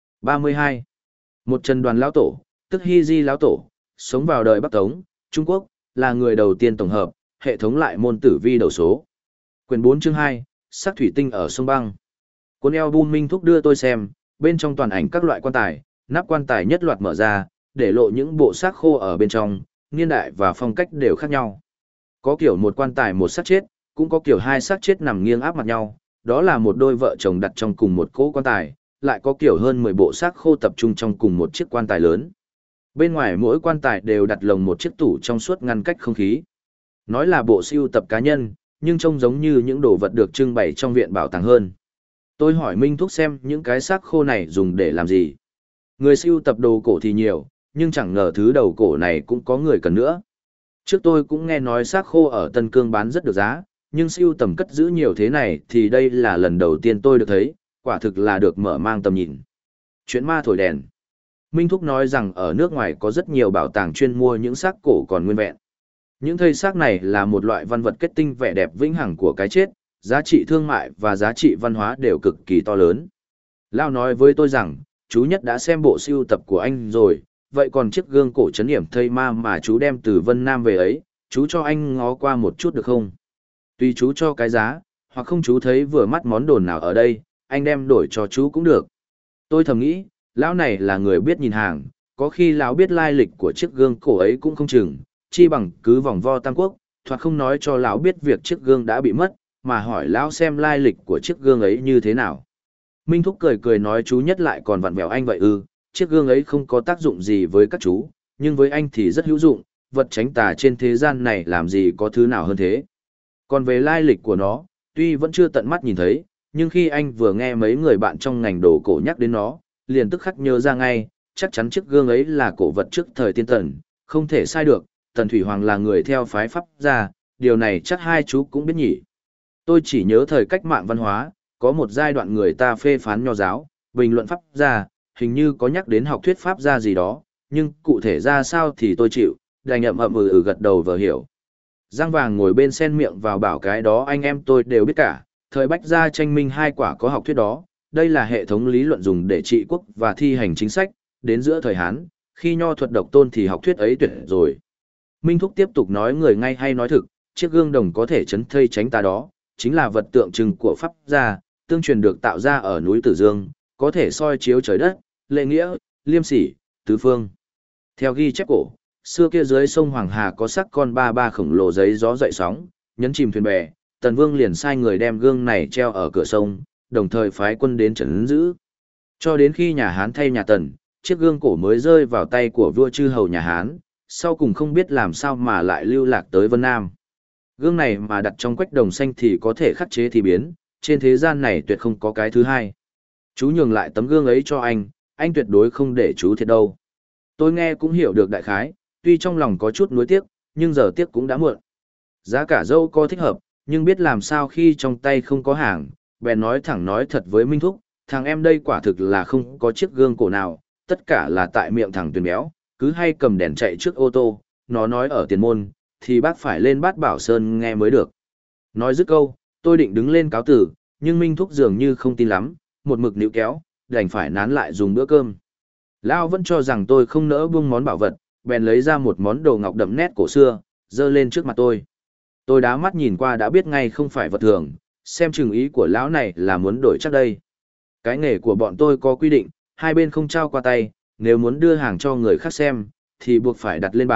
32. Một Trần Đoàn lão tổ, tức Hy Di lão tổ, sống vào đời Bắc Tống, Trung Quốc, là người đầu tiên tổng hợp, hệ thống lại môn tử vi đầu số. Quyển 4 chương 2, sắc thủy tinh ở sông băng. Cuốn album Minh Thúc đưa tôi xem, bên trong toàn ảnh các loại quan tài, nắp quan tài nhất loạt mở ra, để lộ những bộ xác khô ở bên trong, niên đại và phong cách đều khác nhau. Có kiểu một quan tài một xác chết, cũng có kiểu hai xác chết nằm nghiêng áp mặt nhau, đó là một đôi vợ chồng đặt trong cùng một cỗ quan tài, lại có kiểu hơn 10 bộ xác khô tập trung trong cùng một chiếc quan tài lớn. Bên ngoài mỗi quan tài đều đặt lồng một chiếc tủ trong suốt ngăn cách không khí. Nói là bộ sưu tập cá nhân, nhưng trông giống như những đồ vật được trưng bày trong viện bảo tàng hơn. Tôi hỏi Minh Thúc xem những cái xác khô này dùng để làm gì. Người sưu tập đồ cổ thì nhiều, nhưng chẳng ngờ thứ đầu cổ này cũng có người cần nữa. Trước tôi cũng nghe nói xác khô ở Tân Cương bán rất được giá, nhưng sưu tầm cất giữ nhiều thế này thì đây là lần đầu tiên tôi được thấy, quả thực là được mở mang tầm nhìn. Chuyện ma thổi đèn. Minh Thúc nói rằng ở nước ngoài có rất nhiều bảo tàng chuyên mua những xác cổ còn nguyên vẹn. Những thây xác này là một loại văn vật kết tinh vẻ đẹp vĩnh hằng của cái chết, giá trị thương mại và giá trị văn hóa đều cực kỳ to lớn. Lao nói với tôi rằng, chú Nhất đã xem bộ sưu tập của anh rồi, vậy còn chiếc gương cổ trấn yểm thây ma mà chú đem từ Vân Nam về ấy, chú cho anh ngó qua một chút được không? Tùy chú cho cái giá, hoặc không chú thấy vừa mắt món đồ nào ở đây, anh đem đổi cho chú cũng được. Tôi thầm nghĩ, lão này là người biết nhìn hàng, có khi lão biết lai lịch của chiếc gương cổ ấy cũng không chừng, chi bằng cứ vòng vo Tam Quốc, thoạt không nói cho lão biết việc chiếc gương đã bị mất, mà hỏi lão xem lai lịch của chiếc gương ấy như thế nào. Minh Thúc cười cười nói chú Nhất lại còn vặn vẹo anh vậy ư, chiếc gương ấy không có tác dụng gì với các chú, nhưng với anh thì rất hữu dụng, vật tránh tà trên thế gian này làm gì có thứ nào hơn thế. Còn về lai lịch của nó, tuy vẫn chưa tận mắt nhìn thấy, nhưng khi anh vừa nghe mấy người bạn trong ngành đồ cổ nhắc đến nó, liền tức khắc nhớ ra ngay, chắc chắn chiếc gương ấy là cổ vật trước thời tiên Tần, không thể sai được, Tần Thủy Hoàng là người theo phái Pháp gia, điều này chắc hai chú cũng biết nhỉ. Tôi chỉ nhớ thời cách mạng văn hóa, có một giai đoạn người ta phê phán nho giáo, bình luận Pháp gia, hình như có nhắc đến học thuyết Pháp gia gì đó, nhưng cụ thể ra sao thì tôi chịu, đành ậm gật đầu vờ hiểu. Giang Vàng ngồi bên sen miệng vào bảo cái đó anh em tôi đều biết cả, thời Bách gia tranh minh hai quả có học thuyết đó, đây là hệ thống lý luận dùng để trị quốc và thi hành chính sách, đến giữa thời Hán, khi nho thuật độc tôn thì học thuyết ấy tuyệt rồi. Minh Thúc tiếp tục nói người ngay hay nói thực, chiếc gương đồng có thể chấn thây tránh tà đó, chính là vật tượng trưng của Pháp gia, tương truyền được tạo ra ở núi Tử Dương, có thể soi chiếu trời đất, lệ nghĩa, liêm sỉ, tứ phương. Theo ghi chép cổ, xưa kia dưới sông Hoàng Hà có xác con ba ba khổng lồ giấy gió dậy sóng, nhấn chìm thuyền bè, Tần Vương liền sai người đem gương này treo ở cửa sông, đồng thời phái quân đến trấn giữ. Cho đến khi nhà Hán thay nhà Tần, chiếc gương cổ mới rơi vào tay của vua chư hầu nhà Hán, sau cùng không biết làm sao mà lại lưu lạc tới Vân Nam. Gương này mà đặt trong quách đồng xanh thì có thể khắc chế thì biến, trên thế gian này tuyệt không có cái thứ hai. Chú nhường lại tấm gương ấy cho anh tuyệt đối không để chú thiệt đâu. Tôi nghe cũng hiểu được đại khái, tuy trong lòng có chút nuối tiếc, nhưng giờ tiếc cũng đã muộn. Giá cả dâu có thích hợp, nhưng biết làm sao khi trong tay không có hàng, bèn nói thẳng nói thật với Minh Thúc, thằng em đây quả thực là không có chiếc gương cổ nào, tất cả là tại miệng thằng Tuyền béo, cứ hay cầm đèn chạy trước ô tô, nó nói ở tiền môn, thì bác phải lên Bát Bảo Sơn nghe mới được. Nói dứt câu, tôi định đứng lên cáo tử, nhưng Minh Thúc dường như không tin lắm, một mực níu kéo, đành phải nán lại dùng bữa cơm. Lão vẫn cho rằng tôi không nỡ buông món bảo vật, bèn lấy ra một món đồ ngọc đậm nét cổ xưa, dơ lên trước mặt tôi. Tôi đá mắt nhìn qua đã biết ngay không phải vật thường, xem chừng ý của lão này là muốn đổi chắc đây. Cái nghề của bọn tôi có quy định, hai bên không trao qua tay, nếu muốn đưa hàng cho người khác xem, thì buộc phải đặt lên bàn,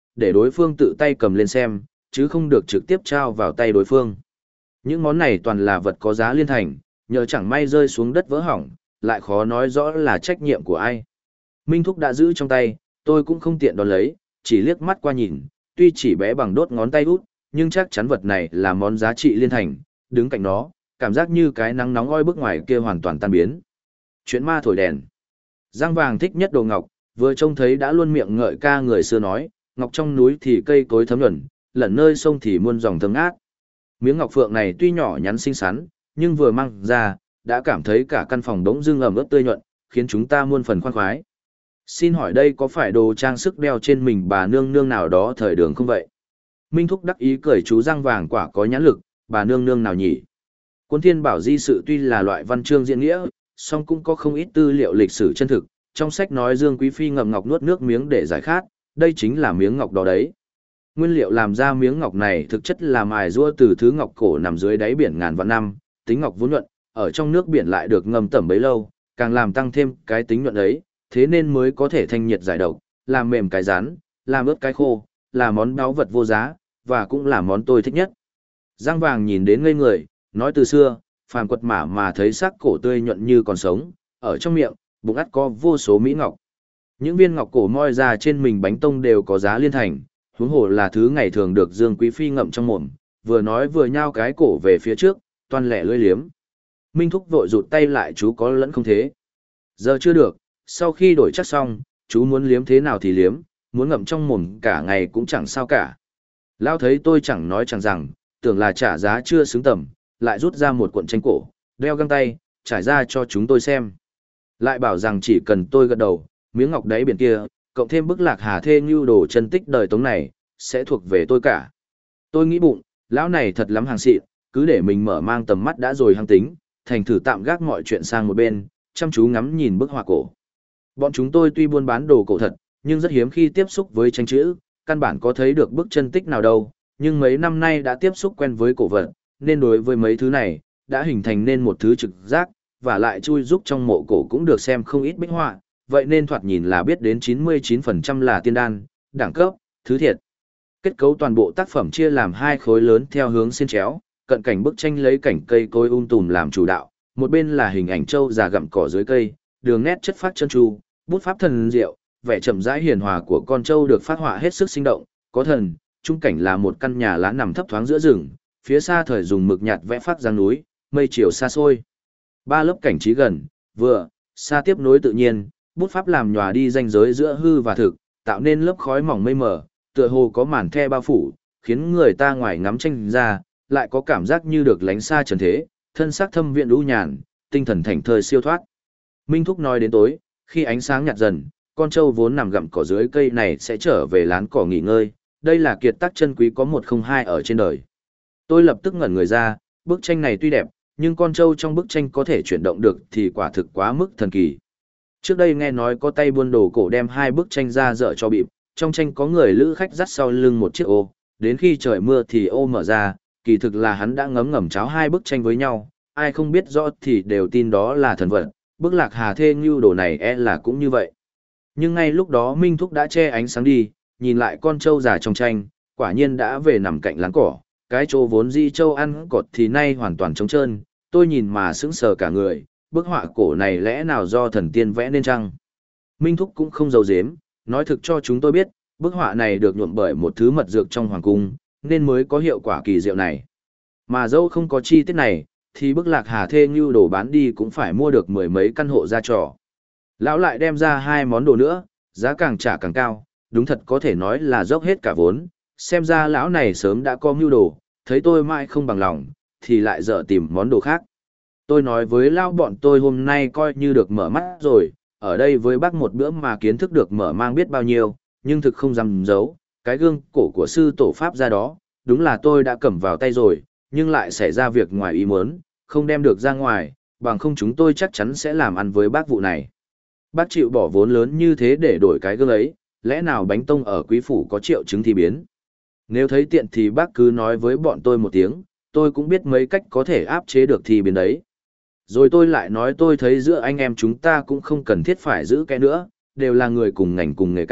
để đối phương tự tay cầm lên xem, chứ không được trực tiếp trao vào tay đối phương. Những món này toàn là vật có giá liên thành, nhờ chẳng may rơi xuống đất vỡ hỏng, lại khó nói rõ là trách nhiệm của ai. Minh Thúc đã giữ trong tay, tôi cũng không tiện đón lấy, chỉ liếc mắt qua nhìn, tuy chỉ bé bằng đốt ngón tay út, nhưng chắc chắn vật này là món giá trị liên thành, đứng cạnh nó, cảm giác như cái nắng nóng oi bức ngoài kia hoàn toàn tan biến. Chuyện ma thổi đèn. Giang Vàng thích nhất đồ ngọc, vừa trông thấy đã luôn miệng ngợi ca người xưa nói, ngọc trong núi thì cây cối thấm nhuần, lẩn nơi sông thì muôn dòng thơm ngát. Miếng ngọc phượng này tuy nhỏ nhắn xinh xắn, nhưng vừa mang ra, đã cảm thấy cả căn phòng đống dưng ẩm ướt tươi nhuận, khiến chúng ta muôn phần khoan khoái. Xin hỏi đây có phải đồ trang sức đeo trên mình bà nương nương nào đó thời đường không vậy? Minh Thúc đắc ý cười chú Giang Vàng quả có nhãn lực, bà nương nương nào nhỉ? Cuốn Thiên Bảo Di Sự tuy là loại văn chương diễn nghĩa, song cũng có không ít tư liệu lịch sử chân thực. Trong sách nói Dương Quý Phi ngậm ngọc nuốt nước miếng để giải khát, đây chính là miếng ngọc đó đấy. Nguyên liệu làm ra miếng ngọc này thực chất là mài rũa từ thứ ngọc cổ nằm dưới đáy biển ngàn vạn năm, tính ngọc vốn nhuận, ở trong nước biển lại được ngâm tẩm bấy lâu, càng làm tăng thêm cái tính nhuận ấy, thế nên mới có thể thanh nhiệt giải độc, làm mềm cái rán, làm ướt cái khô, là món báu vật vô giá, và cũng là món tôi thích nhất. Giang Vàng nhìn đến ngây người, nói từ xưa, phàm quật mã mà thấy xác cổ tươi nhuận như còn sống, ở trong miệng, bụng ắt có vô số mỹ ngọc. Những viên ngọc cổ moi ra trên mình bánh tông đều có giá liên thành, huống hồ là thứ ngày thường được Dương Quý Phi ngậm trong mồm, vừa nói vừa nhao cái cổ về phía trước, toan lẻ lưỡi liếm. Minh Thúc vội rụt tay lại, chú có lẫn không thế. Giờ chưa được, sau khi đổi chắc xong, chú muốn liếm thế nào thì liếm, muốn ngậm trong mồm cả ngày cũng chẳng sao cả. Lão thấy tôi chẳng nói chẳng rằng, tưởng là trả giá chưa xứng tầm, lại rút ra một cuộn tranh cổ, đeo găng tay, trải ra cho chúng tôi xem. Lại bảo rằng chỉ cần tôi gật đầu, miếng ngọc đáy biển kia, cộng thêm bức Lạc Hà Thê Ngưu Đồ chân tích đời Tống này, sẽ thuộc về tôi cả. Tôi nghĩ bụng, lão này thật lắm hàng xịn, cứ để mình mở mang tầm mắt đã rồi hăng tính, thành thử tạm gác mọi chuyện sang một bên, chăm chú ngắm nhìn bức họa cổ. Bọn chúng tôi tuy buôn bán đồ cổ thật, nhưng rất hiếm khi tiếp xúc với tranh chữ, căn bản có thấy được bức chân tích nào đâu, nhưng mấy năm nay đã tiếp xúc quen với cổ vật, nên đối với mấy thứ này, đã hình thành nên một thứ trực giác, và lại chui giúp trong mộ cổ cũng được xem không ít bích họa, vậy nên thoạt nhìn là biết đến 99% là tiên đan, đẳng cấp, thứ thiệt. Kết cấu toàn bộ tác phẩm chia làm hai khối lớn theo hướng xiên chéo, cận cảnh bức tranh lấy cảnh cây cối tùm làm chủ đạo, một bên là hình ảnh trâu già gặm cỏ dưới cây, đường nét chất phác chân tru, bút pháp thần diệu, vẻ chậm rãi hiền hòa của con trâu được phát họa hết sức sinh động, có thần, trung cảnh là một căn nhà lá nằm thấp thoáng giữa rừng, phía xa thời dùng mực nhạt vẽ phát giang núi, mây chiều xa xôi. Ba lớp cảnh trí gần, vừa, xa tiếp nối tự nhiên, bút pháp làm nhòa đi ranh giới giữa hư và thực, tạo nên lớp khói mỏng mây mờ, tựa hồ có màn the bao phủ, khiến người ta ngoài ngắm tranh ra, lại có cảm giác như được lánh xa trần thế, thân xác thâm viện lũ nhàn, tinh thần thảnh thơi siêu thoát. Minh Thúc nói đến tối, khi ánh sáng nhạt dần, con trâu vốn nằm gặm cỏ dưới cây này sẽ trở về lán cỏ nghỉ ngơi, đây là kiệt tác chân quý có một không hai ở trên đời. Tôi lập tức ngẩn người ra, bức tranh này tuy đẹp, nhưng con trâu trong bức tranh có thể chuyển động được thì quả thực quá mức thần kỳ. Trước đây nghe nói có tay buôn đồ cổ đem hai bức tranh ra dở cho bịp, trong tranh có người lữ khách dắt sau lưng một chiếc ô, đến khi trời mưa thì ô mở ra, kỳ thực là hắn đã ngấm ngầm cháo hai bức tranh với nhau, ai không biết rõ thì đều tin đó là thần vật, bức Lạc Hà Thê Ngưu Đồ này là cũng như vậy. Nhưng ngay lúc đó Minh Thúc đã che ánh sáng đi, nhìn lại con trâu già trong tranh, quả nhiên đã về nằm cạnh láng cỏ, cái chỗ vốn di trâu ăn cọt thì nay hoàn toàn trống trơn, tôi nhìn mà sững sờ cả người, bức họa cổ này lẽ nào do thần tiên vẽ nên chăng? Minh Thúc cũng không giấu giếm, nói thực cho chúng tôi biết, bức họa này được nhuộm bởi một thứ mật dược trong hoàng cung, nên mới có hiệu quả kỳ diệu này. Mà dẫu không có chi tiết này, thì bức Lạc Hà Thê Ngưu Đồ bán đi cũng phải mua được mười mấy căn hộ ra trò. Lão lại đem ra hai món đồ nữa, giá càng trả càng cao, đúng thật có thể nói là dốc hết cả vốn, xem ra lão này sớm đã có mưu đồ, thấy tôi mãi không bằng lòng, thì lại dở tìm món đồ khác. Tôi nói với lão bọn tôi hôm nay coi như được mở mắt rồi, ở đây với bác một bữa mà kiến thức được mở mang biết bao nhiêu, nhưng thực không dám giấu, cái gương cổ của sư tổ Pháp ra đó, đúng là tôi đã cầm vào tay rồi, nhưng lại xảy ra việc ngoài ý muốn, không đem được ra ngoài, bằng không chúng tôi chắc chắn sẽ làm ăn với bác vụ này. Bác chịu bỏ vốn lớn như thế để đổi cái gương ấy, lẽ nào bánh tông ở quý phủ có triệu chứng thì biến. Nếu thấy tiện thì bác cứ nói với bọn tôi một tiếng, tôi cũng biết mấy cách có thể áp chế được thì biến đấy. Rồi tôi lại nói tôi thấy giữa anh em chúng ta cũng không cần thiết phải giữ cái nữa, đều là người cùng ngành cùng nghề cả,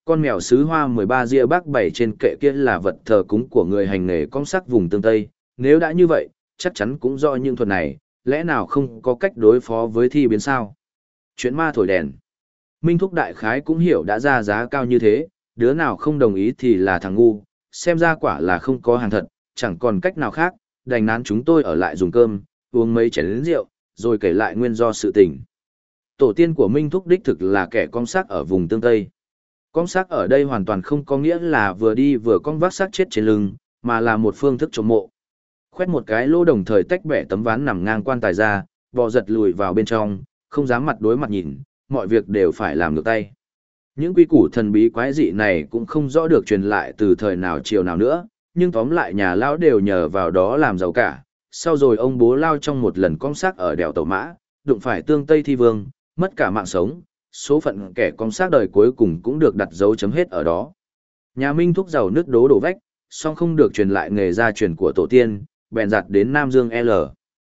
con mèo sứ hoa 13 ria bác bày trên kệ kia là vật thờ cúng của người hành nghề cong sắc vùng tương Tây, nếu đã như vậy, chắc chắn cũng do những thuật này, lẽ nào không có cách đối phó với thi biến sao? Chuyện ma thổi đèn. Minh Thúc đại khái cũng hiểu đã ra giá cao như thế, đứa nào không đồng ý thì là thằng ngu, xem ra quả là không có hàng thật, chẳng còn cách nào khác, đành nán chúng tôi ở lại dùng cơm, uống mấy chén rượu, rồi kể lại nguyên do sự tình. Tổ tiên của Minh Thúc đích thực là kẻ cong xác ở vùng tương Tây. Cong xác ở đây hoàn toàn không có nghĩa là vừa đi vừa cong vác xác chết trên lưng, mà là một phương thức trộm mộ. Khoét một cái lỗ đồng thời tách bẻ tấm ván nằm ngang quan tài ra, bò giật lùi vào bên trong, không dám mặt đối mặt nhìn, mọi việc đều phải làm ngược tay. Những quy củ thần bí quái dị này cũng không rõ được truyền lại từ thời nào chiều nào nữa, nhưng tóm lại nhà lão đều nhờ vào đó làm giàu cả. Sau rồi ông bố lao trong một lần cong xác ở đèo Tàu Mã, đụng phải tương Tây Thi Vương, mất cả mạng sống, số phận kẻ cong xác đời cuối cùng cũng được đặt dấu chấm hết ở đó. Nhà Minh Thúc giàu nứt đố đổ vách, song không được truyền lại nghề gia truyền của tổ tiên, bèn giặt đến Nam Dương L.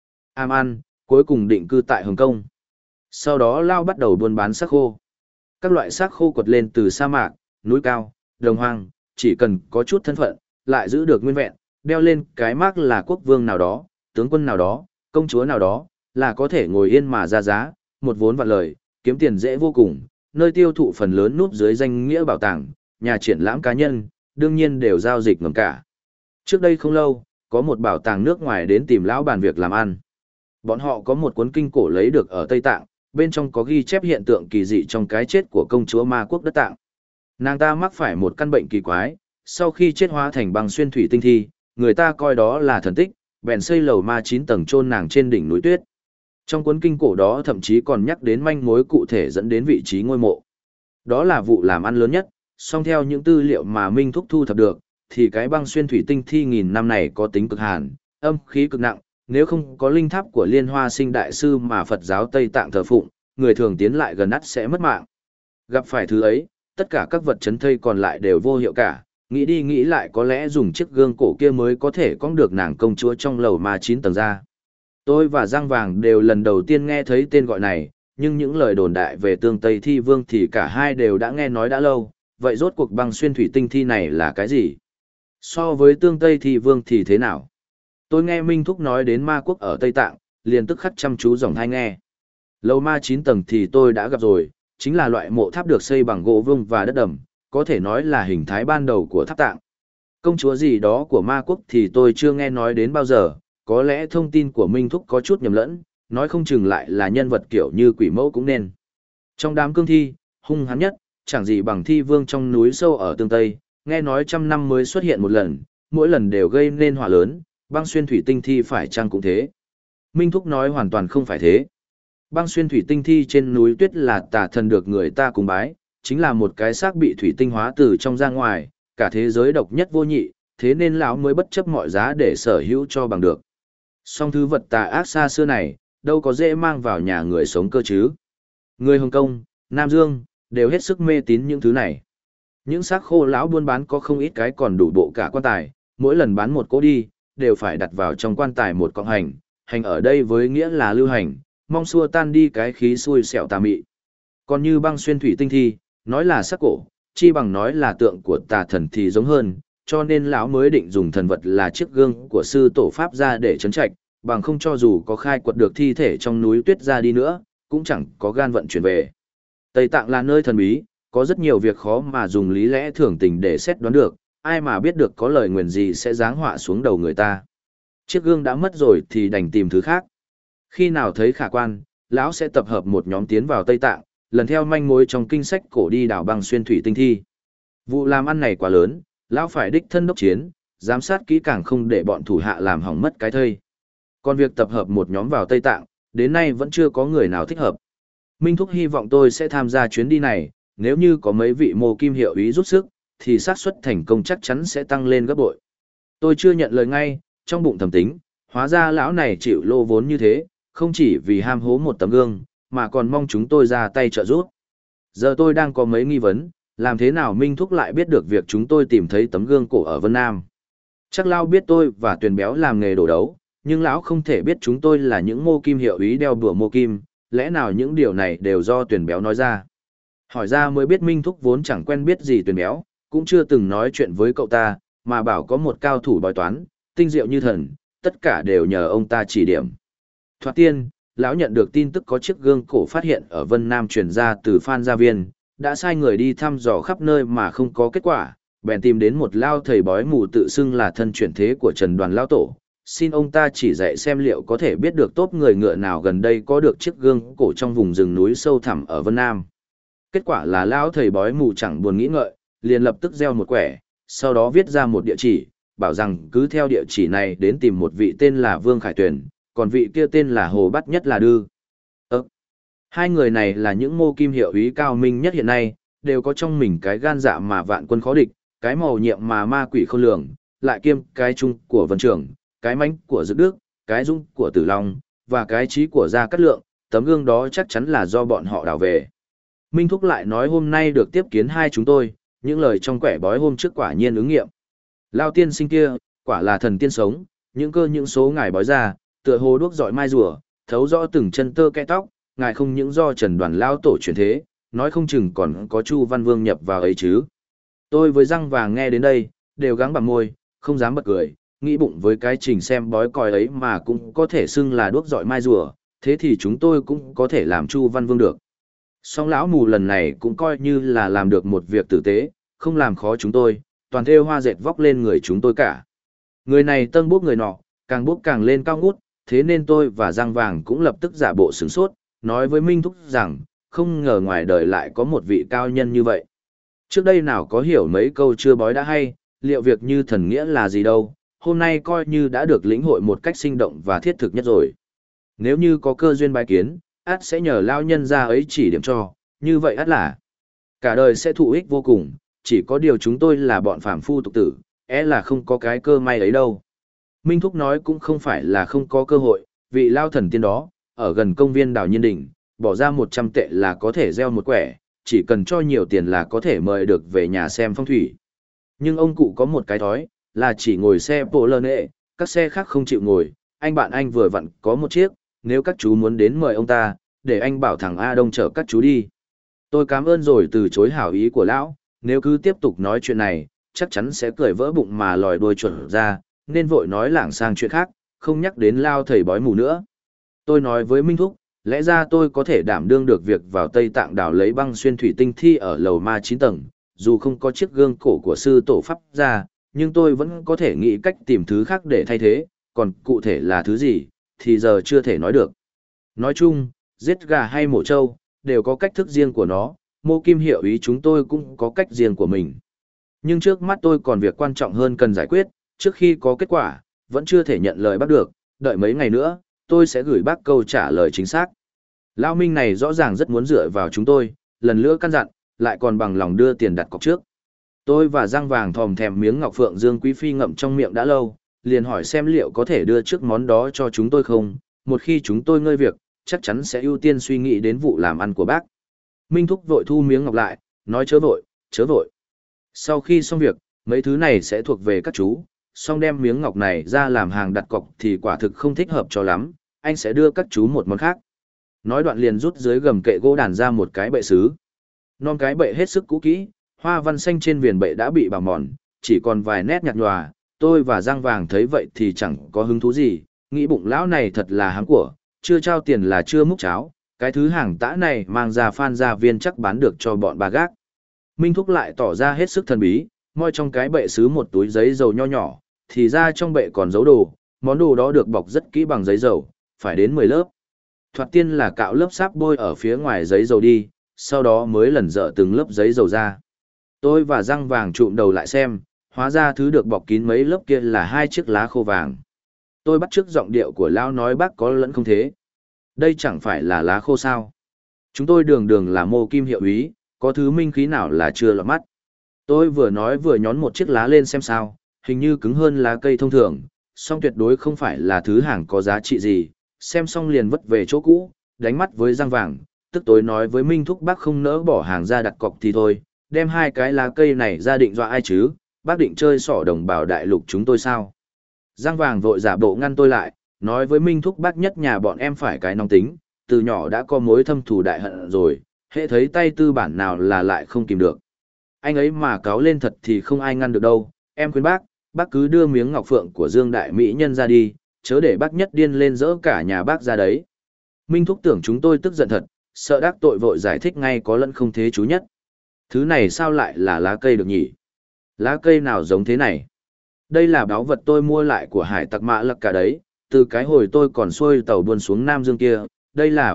Am An, cuối cùng định cư tại Hồng Kông. Sau đó Lao bắt đầu buôn bán xác khô. Các loại xác khô quật lên từ sa mạc, núi cao, đồng hoang, chỉ cần có chút thân phận, lại giữ được nguyên vẹn, đeo lên cái mác là quốc vương nào đó, tướng quân nào đó, công chúa nào đó, là có thể ngồi yên mà ra giá, một vốn vạn lời, kiếm tiền dễ vô cùng, nơi tiêu thụ phần lớn núp dưới danh nghĩa bảo tàng, nhà triển lãm cá nhân, đương nhiên đều giao dịch ngầm cả. Trước đây không lâu, có một bảo tàng nước ngoài đến tìm lão bàn việc làm ăn. Bọn họ có một cuốn kinh cổ lấy được ở Tây Tạng, bên trong có ghi chép hiện tượng kỳ dị trong cái chết của công chúa ma quốc đất Tạng. Nàng ta mắc phải một căn bệnh kỳ quái, sau khi chết hóa thành băng xuyên thủy tinh thi, người ta coi đó là thần tích, bèn xây lầu ma 9 tầng chôn nàng trên đỉnh núi tuyết. Trong cuốn kinh cổ đó thậm chí còn nhắc đến manh mối cụ thể dẫn đến vị trí ngôi mộ. Đó là vụ làm ăn lớn nhất, song theo những tư liệu mà Minh Thúc thu thập được, thì cái băng xuyên thủy tinh thi nghìn năm này có tính cực hàn, âm khí cực nặng, nếu không có linh tháp của Liên Hoa Sinh Đại Sư mà Phật giáo Tây Tạng thờ phụng, người thường tiến lại gần ắt sẽ mất mạng. Gặp phải thứ ấy, tất cả các vật chấn thây còn lại đều vô hiệu cả, nghĩ đi nghĩ lại có lẽ dùng chiếc gương cổ kia mới có thể cõng được nàng công chúa trong lầu ma 9 tầng ra. Tôi và Giang Vàng đều lần đầu tiên nghe thấy tên gọi này, nhưng những lời đồn đại về tương Tây Thi Vương thì cả hai đều đã nghe nói đã lâu, vậy rốt cuộc băng xuyên thủy tinh thi này là cái gì? So với tương Tây Thi Vương thì thế nào? Tôi nghe Minh Thúc nói đến ma quốc ở Tây Tạng, liền tức khắc chăm chú dòng thai nghe. Lầu ma 9 tầng thì tôi đã gặp rồi, chính là loại mộ tháp được xây bằng gỗ vung và đất đầm, có thể nói là hình thái ban đầu của tháp Tạng. Công chúa gì đó của ma quốc thì tôi chưa nghe nói đến bao giờ, có lẽ thông tin của Minh Thúc có chút nhầm lẫn, nói không chừng lại là nhân vật kiểu như quỷ mẫu cũng nên. Trong đám cương thi, hung hãn nhất, chẳng gì bằng Thi Vương trong núi sâu ở tương Tây, nghe nói 100 năm mới xuất hiện một lần, mỗi lần đều gây nên họa lớn, băng xuyên thủy tinh thi phải chăng cũng thế? Minh Thúc nói hoàn toàn không phải thế. Băng xuyên thủy tinh thi trên núi tuyết là tà thần được người ta cúng bái, chính là một cái xác bị thủy tinh hóa từ trong ra ngoài, cả thế giới độc nhất vô nhị, thế nên lão mới bất chấp mọi giá để sở hữu cho bằng được. Song thứ vật tà ác xa xưa này, đâu có dễ mang vào nhà người sống cơ chứ. Người Hồng Kông, Nam Dương, đều hết sức mê tín những thứ này. Những xác khô lão buôn bán có không ít cái còn đủ bộ cả quan tài, mỗi lần bán một cỗ đi, đều phải đặt vào trong quan tài một cọng hành, hành ở đây với nghĩa là lưu hành, mong xua tan đi cái khí xui xẻo tà mị. Còn như băng xuyên thủy tinh thi, nói là xác cổ, chi bằng nói là tượng của tà thần thì giống hơn, cho nên lão mới định dùng thần vật là chiếc gương của sư tổ pháp ra để trấn trạch, bằng không cho dù có khai quật được thi thể trong núi tuyết ra đi nữa, cũng chẳng có gan vận chuyển về. Tây Tạng là nơi thần bí, có rất nhiều việc khó mà dùng lý lẽ thường tình để xét đoán được, ai mà biết được có lời nguyền gì sẽ giáng họa xuống đầu người ta. Chiếc gương đã mất rồi thì đành tìm thứ khác. Khi nào thấy khả quan, lão sẽ tập hợp một nhóm tiến vào Tây Tạng, lần theo manh mối trong kinh sách cổ đi đào băng xuyên thủy tinh thi. Vụ làm ăn này quá lớn, lão phải đích thân đốc chiến, giám sát kỹ càng không để bọn thủ hạ làm hỏng mất cái thây. Còn việc tập hợp một nhóm vào Tây Tạng, đến nay vẫn chưa có người nào thích hợp. Minh Thúc hy vọng tôi sẽ tham gia chuyến đi này, nếu như có mấy vị mô kim hiệu ý rút sức, thì xác suất thành công chắc chắn sẽ tăng lên gấp bội. Tôi chưa nhận lời ngay, trong bụng thầm tính, hóa ra lão này chịu lô vốn như thế, không chỉ vì ham hố một tấm gương, mà còn mong chúng tôi ra tay trợ giúp. Giờ tôi đang có mấy nghi vấn, làm thế nào Minh Thúc lại biết được việc chúng tôi tìm thấy tấm gương cổ ở Vân Nam? Chắc lão biết tôi và Tuyền Béo làm nghề đổ đấu, nhưng lão không thể biết chúng tôi là những mô kim hiệu ý đeo đùa mô kim, lẽ nào những điều này đều do Tuyền Béo nói ra? Hỏi ra mới biết Minh Thúc vốn chẳng quen biết gì Tuyền béo, cũng chưa từng nói chuyện với cậu ta, mà bảo có một cao thủ bói toán, tinh diệu như thần, tất cả đều nhờ ông ta chỉ điểm. Thoạt tiên, lão nhận được tin tức có chiếc gương cổ phát hiện ở Vân Nam truyền ra từ Phan Gia Viên, đã sai người đi thăm dò khắp nơi mà không có kết quả, bèn tìm đến một lao thầy bói mù tự xưng là thân chuyển thế của Trần Đoàn Lao Tổ, xin ông ta chỉ dạy xem liệu có thể biết được tốp người ngựa nào gần đây có được chiếc gương cổ trong vùng rừng núi sâu thẳm ở Vân Nam. Kết quả là lão thầy bói mù chẳng buồn nghĩ ngợi, liền lập tức gieo một quẻ, sau đó viết ra một địa chỉ, bảo rằng cứ theo địa chỉ này đến tìm một vị tên là Vương Khải Tuyền, còn vị kia tên là Hồ Bát Nhất là Đư. Hai người này là những mô kim hiệu úy cao minh nhất hiện nay, đều có trong mình cái gan dạ mà vạn quân khó địch, cái màu nhiệm mà ma quỷ không lường, lại kiêm cái trung của Vân Trường, cái mãnh của Dực Đức, cái dũng của Tử Long, và cái trí của Gia Cát Lượng, tấm gương đó chắc chắn là do bọn họ đào về. Minh Thúc lại nói hôm nay được tiếp kiến hai chúng tôi, những lời trong quẻ bói hôm trước quả nhiên ứng nghiệm. Lao tiên sinh kia, quả là thần tiên sống, những số ngài bói ra, tựa hồ đuốc dọi mai rùa, thấu rõ từng chân tơ kẽ tóc, ngài không những do Trần Đoàn Lao Tổ truyền thế, nói không chừng còn có Chu Văn Vương nhập vào ấy chứ. Tôi với răng vàng nghe đến đây, đều gắng bằng môi, không dám bật cười, nghĩ bụng với cái trình xem bói coi ấy mà cũng có thể xưng là đuốc dọi mai rùa, thế thì chúng tôi cũng có thể làm Chu Văn Vương được. Song lão mù lần này cũng coi như là làm được một việc tử tế, không làm khó chúng tôi, toàn thêu hoa dệt vóc lên người chúng tôi cả. Người này tân bốc người nọ, càng bốc càng lên cao ngút, thế nên tôi và Giang Vàng cũng lập tức giả bộ sửng sốt, nói với Minh Thúc rằng, không ngờ ngoài đời lại có một vị cao nhân như vậy. Trước đây nào có hiểu mấy câu chưa bói đã hay, liệu việc như thần nghĩa là gì đâu, hôm nay coi như đã được lĩnh hội một cách sinh động và thiết thực nhất rồi. Nếu như có cơ duyên bái kiến, át sẽ nhờ lao nhân ra ấy chỉ điểm cho, như vậy át là cả đời sẽ thụ ích vô cùng, chỉ có điều chúng tôi là bọn phàm phu tục tử, là không có cái cơ may ấy đâu. Minh Thúc nói cũng không phải là không có cơ hội, vị lao thần tiên đó, ở gần công viên Đào Nhiên Đình, bỏ ra 100 tệ là có thể gieo một quẻ, chỉ cần cho nhiều tiền là có thể mời được về nhà xem phong thủy. Nhưng ông cụ có một cái thói, là chỉ ngồi xe bộ lơ nệ, các xe khác không chịu ngồi, anh bạn anh vừa vặn có một chiếc, nếu các chú muốn đến mời ông ta, để anh bảo thằng A Đông chở các chú đi. Tôi cảm ơn rồi từ chối hảo ý của lão, nếu cứ tiếp tục nói chuyện này, chắc chắn sẽ cười vỡ bụng mà lòi đuôi chuẩn ra, nên vội nói lảng sang chuyện khác, không nhắc đến lao thầy bói mù nữa. Tôi nói với Minh Thúc, lẽ ra tôi có thể đảm đương được việc vào Tây Tạng đào lấy băng xuyên thủy tinh thi ở lầu ma 9 tầng, dù không có chiếc gương cổ của sư tổ Pháp ra, nhưng tôi vẫn có thể nghĩ cách tìm thứ khác để thay thế, còn cụ thể là thứ gì, thì giờ chưa thể nói được. Nói chung, giết gà hay mổ trâu, đều có cách thức riêng của nó, mô kim hiệu ý chúng tôi cũng có cách riêng của mình. Nhưng trước mắt tôi còn việc quan trọng hơn cần giải quyết, trước khi có kết quả, vẫn chưa thể nhận lời bác được, đợi mấy ngày nữa, tôi sẽ gửi bác câu trả lời chính xác. Lão Minh này rõ ràng rất muốn dựa vào chúng tôi, lần nữa căn dặn, lại còn bằng lòng đưa tiền đặt cọc trước. Tôi và Giang Vàng thòm thèm miếng ngọc phượng Dương Quý Phi ngậm trong miệng đã lâu, liền hỏi xem liệu có thể đưa trước món đó cho chúng tôi không, một khi chúng tôi ngơi việc, chắc chắn sẽ ưu tiên suy nghĩ đến vụ làm ăn của bác. Minh Thúc vội thu miếng ngọc lại, nói chớ vội, chớ vội. Sau khi xong việc, mấy thứ này sẽ thuộc về các chú, xong đem miếng ngọc này ra làm hàng đặt cọc thì quả thực không thích hợp cho lắm, anh sẽ đưa các chú một món khác. Nói đoạn liền rút dưới gầm kệ gỗ đàn ra một cái bệ sứ. Non cái bệ hết sức cũ kỹ, hoa văn xanh trên viền bệ đã bị bào mòn, chỉ còn vài nét nhạt nhòa. Tôi và Giang Vàng thấy vậy thì chẳng có hứng thú gì, nghĩ bụng lão này thật là háng của, chưa trao tiền là chưa múc cháo, cái thứ hàng tã này mang ra Phan Gia Viên chắc bán được cho bọn bà gác. Minh Thúc lại tỏ ra hết sức thần bí, moi trong cái bệ sứ một túi giấy dầu nho nhỏ, thì ra trong bệ còn giấu đồ, món đồ đó được bọc rất kỹ bằng giấy dầu, phải đến 10 lớp. Thoạt tiên là cạo lớp sáp bôi ở phía ngoài giấy dầu đi, sau đó mới lần dở từng lớp giấy dầu ra. Tôi và Giang Vàng trụm đầu lại xem, hóa ra thứ được bọc kín mấy lớp kia là 2 chiếc lá khô vàng. Tôi bắt chước giọng điệu của lão nói bác có lẫn không thế. Đây chẳng phải là lá khô sao? Chúng tôi đường đường là mô kim hiệu úy, có thứ minh khí nào là chưa lọt mắt. Tôi vừa nói vừa nhón một chiếc lá lên xem sao, hình như cứng hơn lá cây thông thường, song tuyệt đối không phải là thứ hàng có giá trị gì. Xem xong liền vất về chỗ cũ, đánh mắt với Giang Vàng, tức tối nói với Minh Thúc bác không nỡ bỏ hàng ra đặt cọc thì thôi, đem 2 cái lá cây này ra định dọa ai chứ, bác định chơi xỏ đồng bào đại lục chúng tôi sao? Giang Vàng vội giả bộ ngăn tôi lại, nói với Minh Thúc bác nhất nhà bọn em phải cái nóng tính, từ nhỏ đã có mối thâm thù đại hận rồi, hễ thấy tay tư bản nào là lại không kìm được. Anh ấy mà cáu lên thật thì không ai ngăn được đâu, em khuyên bác cứ đưa miếng ngọc phượng của Dương Đại Mỹ Nhân ra đi, chớ để bác nhất điên lên dỡ cả nhà bác ra đấy. Minh Thúc tưởng chúng tôi tức giận thật, sợ đắc tội vội giải thích ngay có lẫn không thế chú nhất. Thứ này sao lại là lá cây được nhỉ? Lá cây nào giống thế này? Đây là báu vật tôi mua lại của hải tặc Mã Lặc cả đấy, từ cái hồi tôi còn xuôi tàu buôn xuống Nam Dương kia, đây là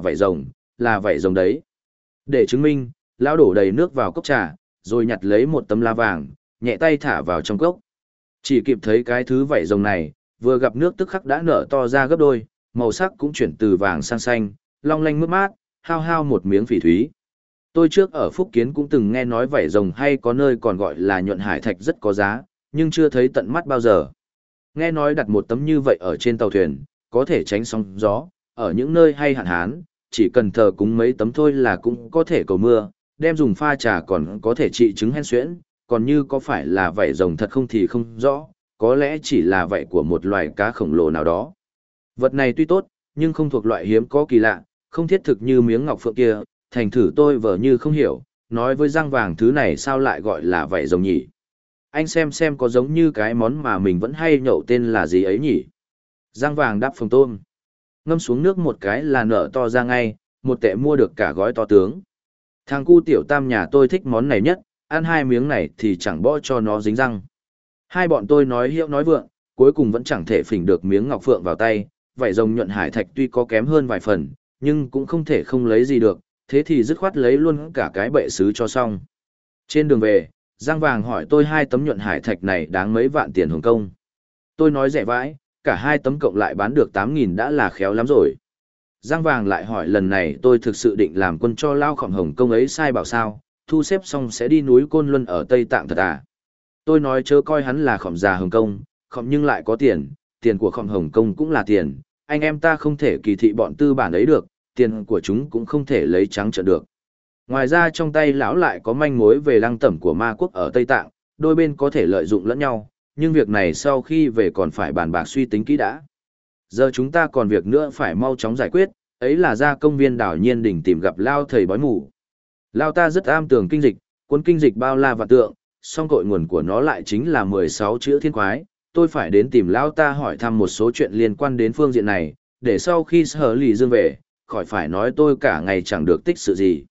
vảy rồng đấy. Để chứng minh, lão đổ đầy nước vào cốc trà, rồi nhặt lấy một tấm lá vàng, nhẹ tay thả vào trong cốc. Chỉ kịp thấy cái thứ vảy rồng này, vừa gặp nước tức khắc đã nở to ra gấp đôi, màu sắc cũng chuyển từ vàng sang xanh, long lanh mướt mát, hao hao một miếng phỉ thúy. Tôi trước ở Phúc Kiến cũng từng nghe nói vảy rồng hay có nơi còn gọi là nhuận hải thạch rất có giá, nhưng chưa thấy tận mắt bao giờ. Nghe nói đặt một tấm như vậy ở trên tàu thuyền, có thể tránh sóng gió, ở những nơi hay hạn hán, chỉ cần thờ cúng mấy tấm thôi là cũng có thể cầu mưa, đem dùng pha trà còn có thể trị chứng hen suyễn, còn như có phải là vảy rồng thật không thì không rõ, có lẽ chỉ là vảy của một loài cá khổng lồ nào đó. Vật này tuy tốt, nhưng không thuộc loại hiếm có kỳ lạ, không thiết thực như miếng ngọc phượng kia, thành thử tôi vờ như không hiểu, nói với Giang Vàng thứ này sao lại gọi là vảy rồng nhỉ? Anh xem có giống như cái món mà mình vẫn hay nhậu tên là gì ấy nhỉ? Giang Vàng đáp phồng tôm. Ngâm xuống nước một cái là nở to ra ngay, một tệ mua được cả gói to tướng. Thằng cu tiểu tam nhà tôi thích món này nhất, ăn hai miếng này thì chẳng bỏ cho nó dính răng. Hai bọn tôi nói hiệu nói vượng, cuối cùng vẫn chẳng thể phỉnh được miếng ngọc phượng vào tay, vảy rồng nhuận hải thạch tuy có kém hơn vài phần, nhưng cũng không thể không lấy gì được, thế thì dứt khoát lấy luôn cả cái bệ sứ cho xong. Trên đường về, Giang Vàng hỏi tôi hai tấm nhuận hải thạch này đáng mấy vạn tiền Hồng Kông. Tôi nói rẻ vãi, cả hai tấm cộng lại bán được 8.000 đã là khéo lắm rồi. Giang Vàng lại hỏi lần này tôi thực sự định làm quân cho lao khổng Hồng Kông ấy sai bảo sao, thu xếp xong sẽ đi núi Côn Luân ở Tây Tạng thật à. Tôi nói chớ coi hắn là khổng già Hồng Kông, khổng nhưng lại có tiền, tiền của khổng Hồng Kông cũng là tiền, anh em ta không thể kỳ thị bọn tư bản ấy được, tiền của chúng cũng không thể lấy trắng trợn được. Ngoài ra trong tay lão lại có manh mối về lăng tẩm của ma quốc ở Tây Tạng, đôi bên có thể lợi dụng lẫn nhau, nhưng việc này sau khi về còn phải bàn bạc suy tính kỹ đã. Giờ chúng ta còn việc nữa phải mau chóng giải quyết, ấy là ra công viên đảo Nhiên Đỉnh tìm gặp Lao thầy bói mù. Lao ta rất am tường kinh dịch, cuốn kinh dịch bao la và tượng, song cội nguồn của nó lại chính là 16 chữ thiên quái. Tôi phải đến tìm Lao ta hỏi thăm một số chuyện liên quan đến phương diện này, để sau khi Sở Lì Dương về, khỏi phải nói tôi cả ngày chẳng được tích sự gì.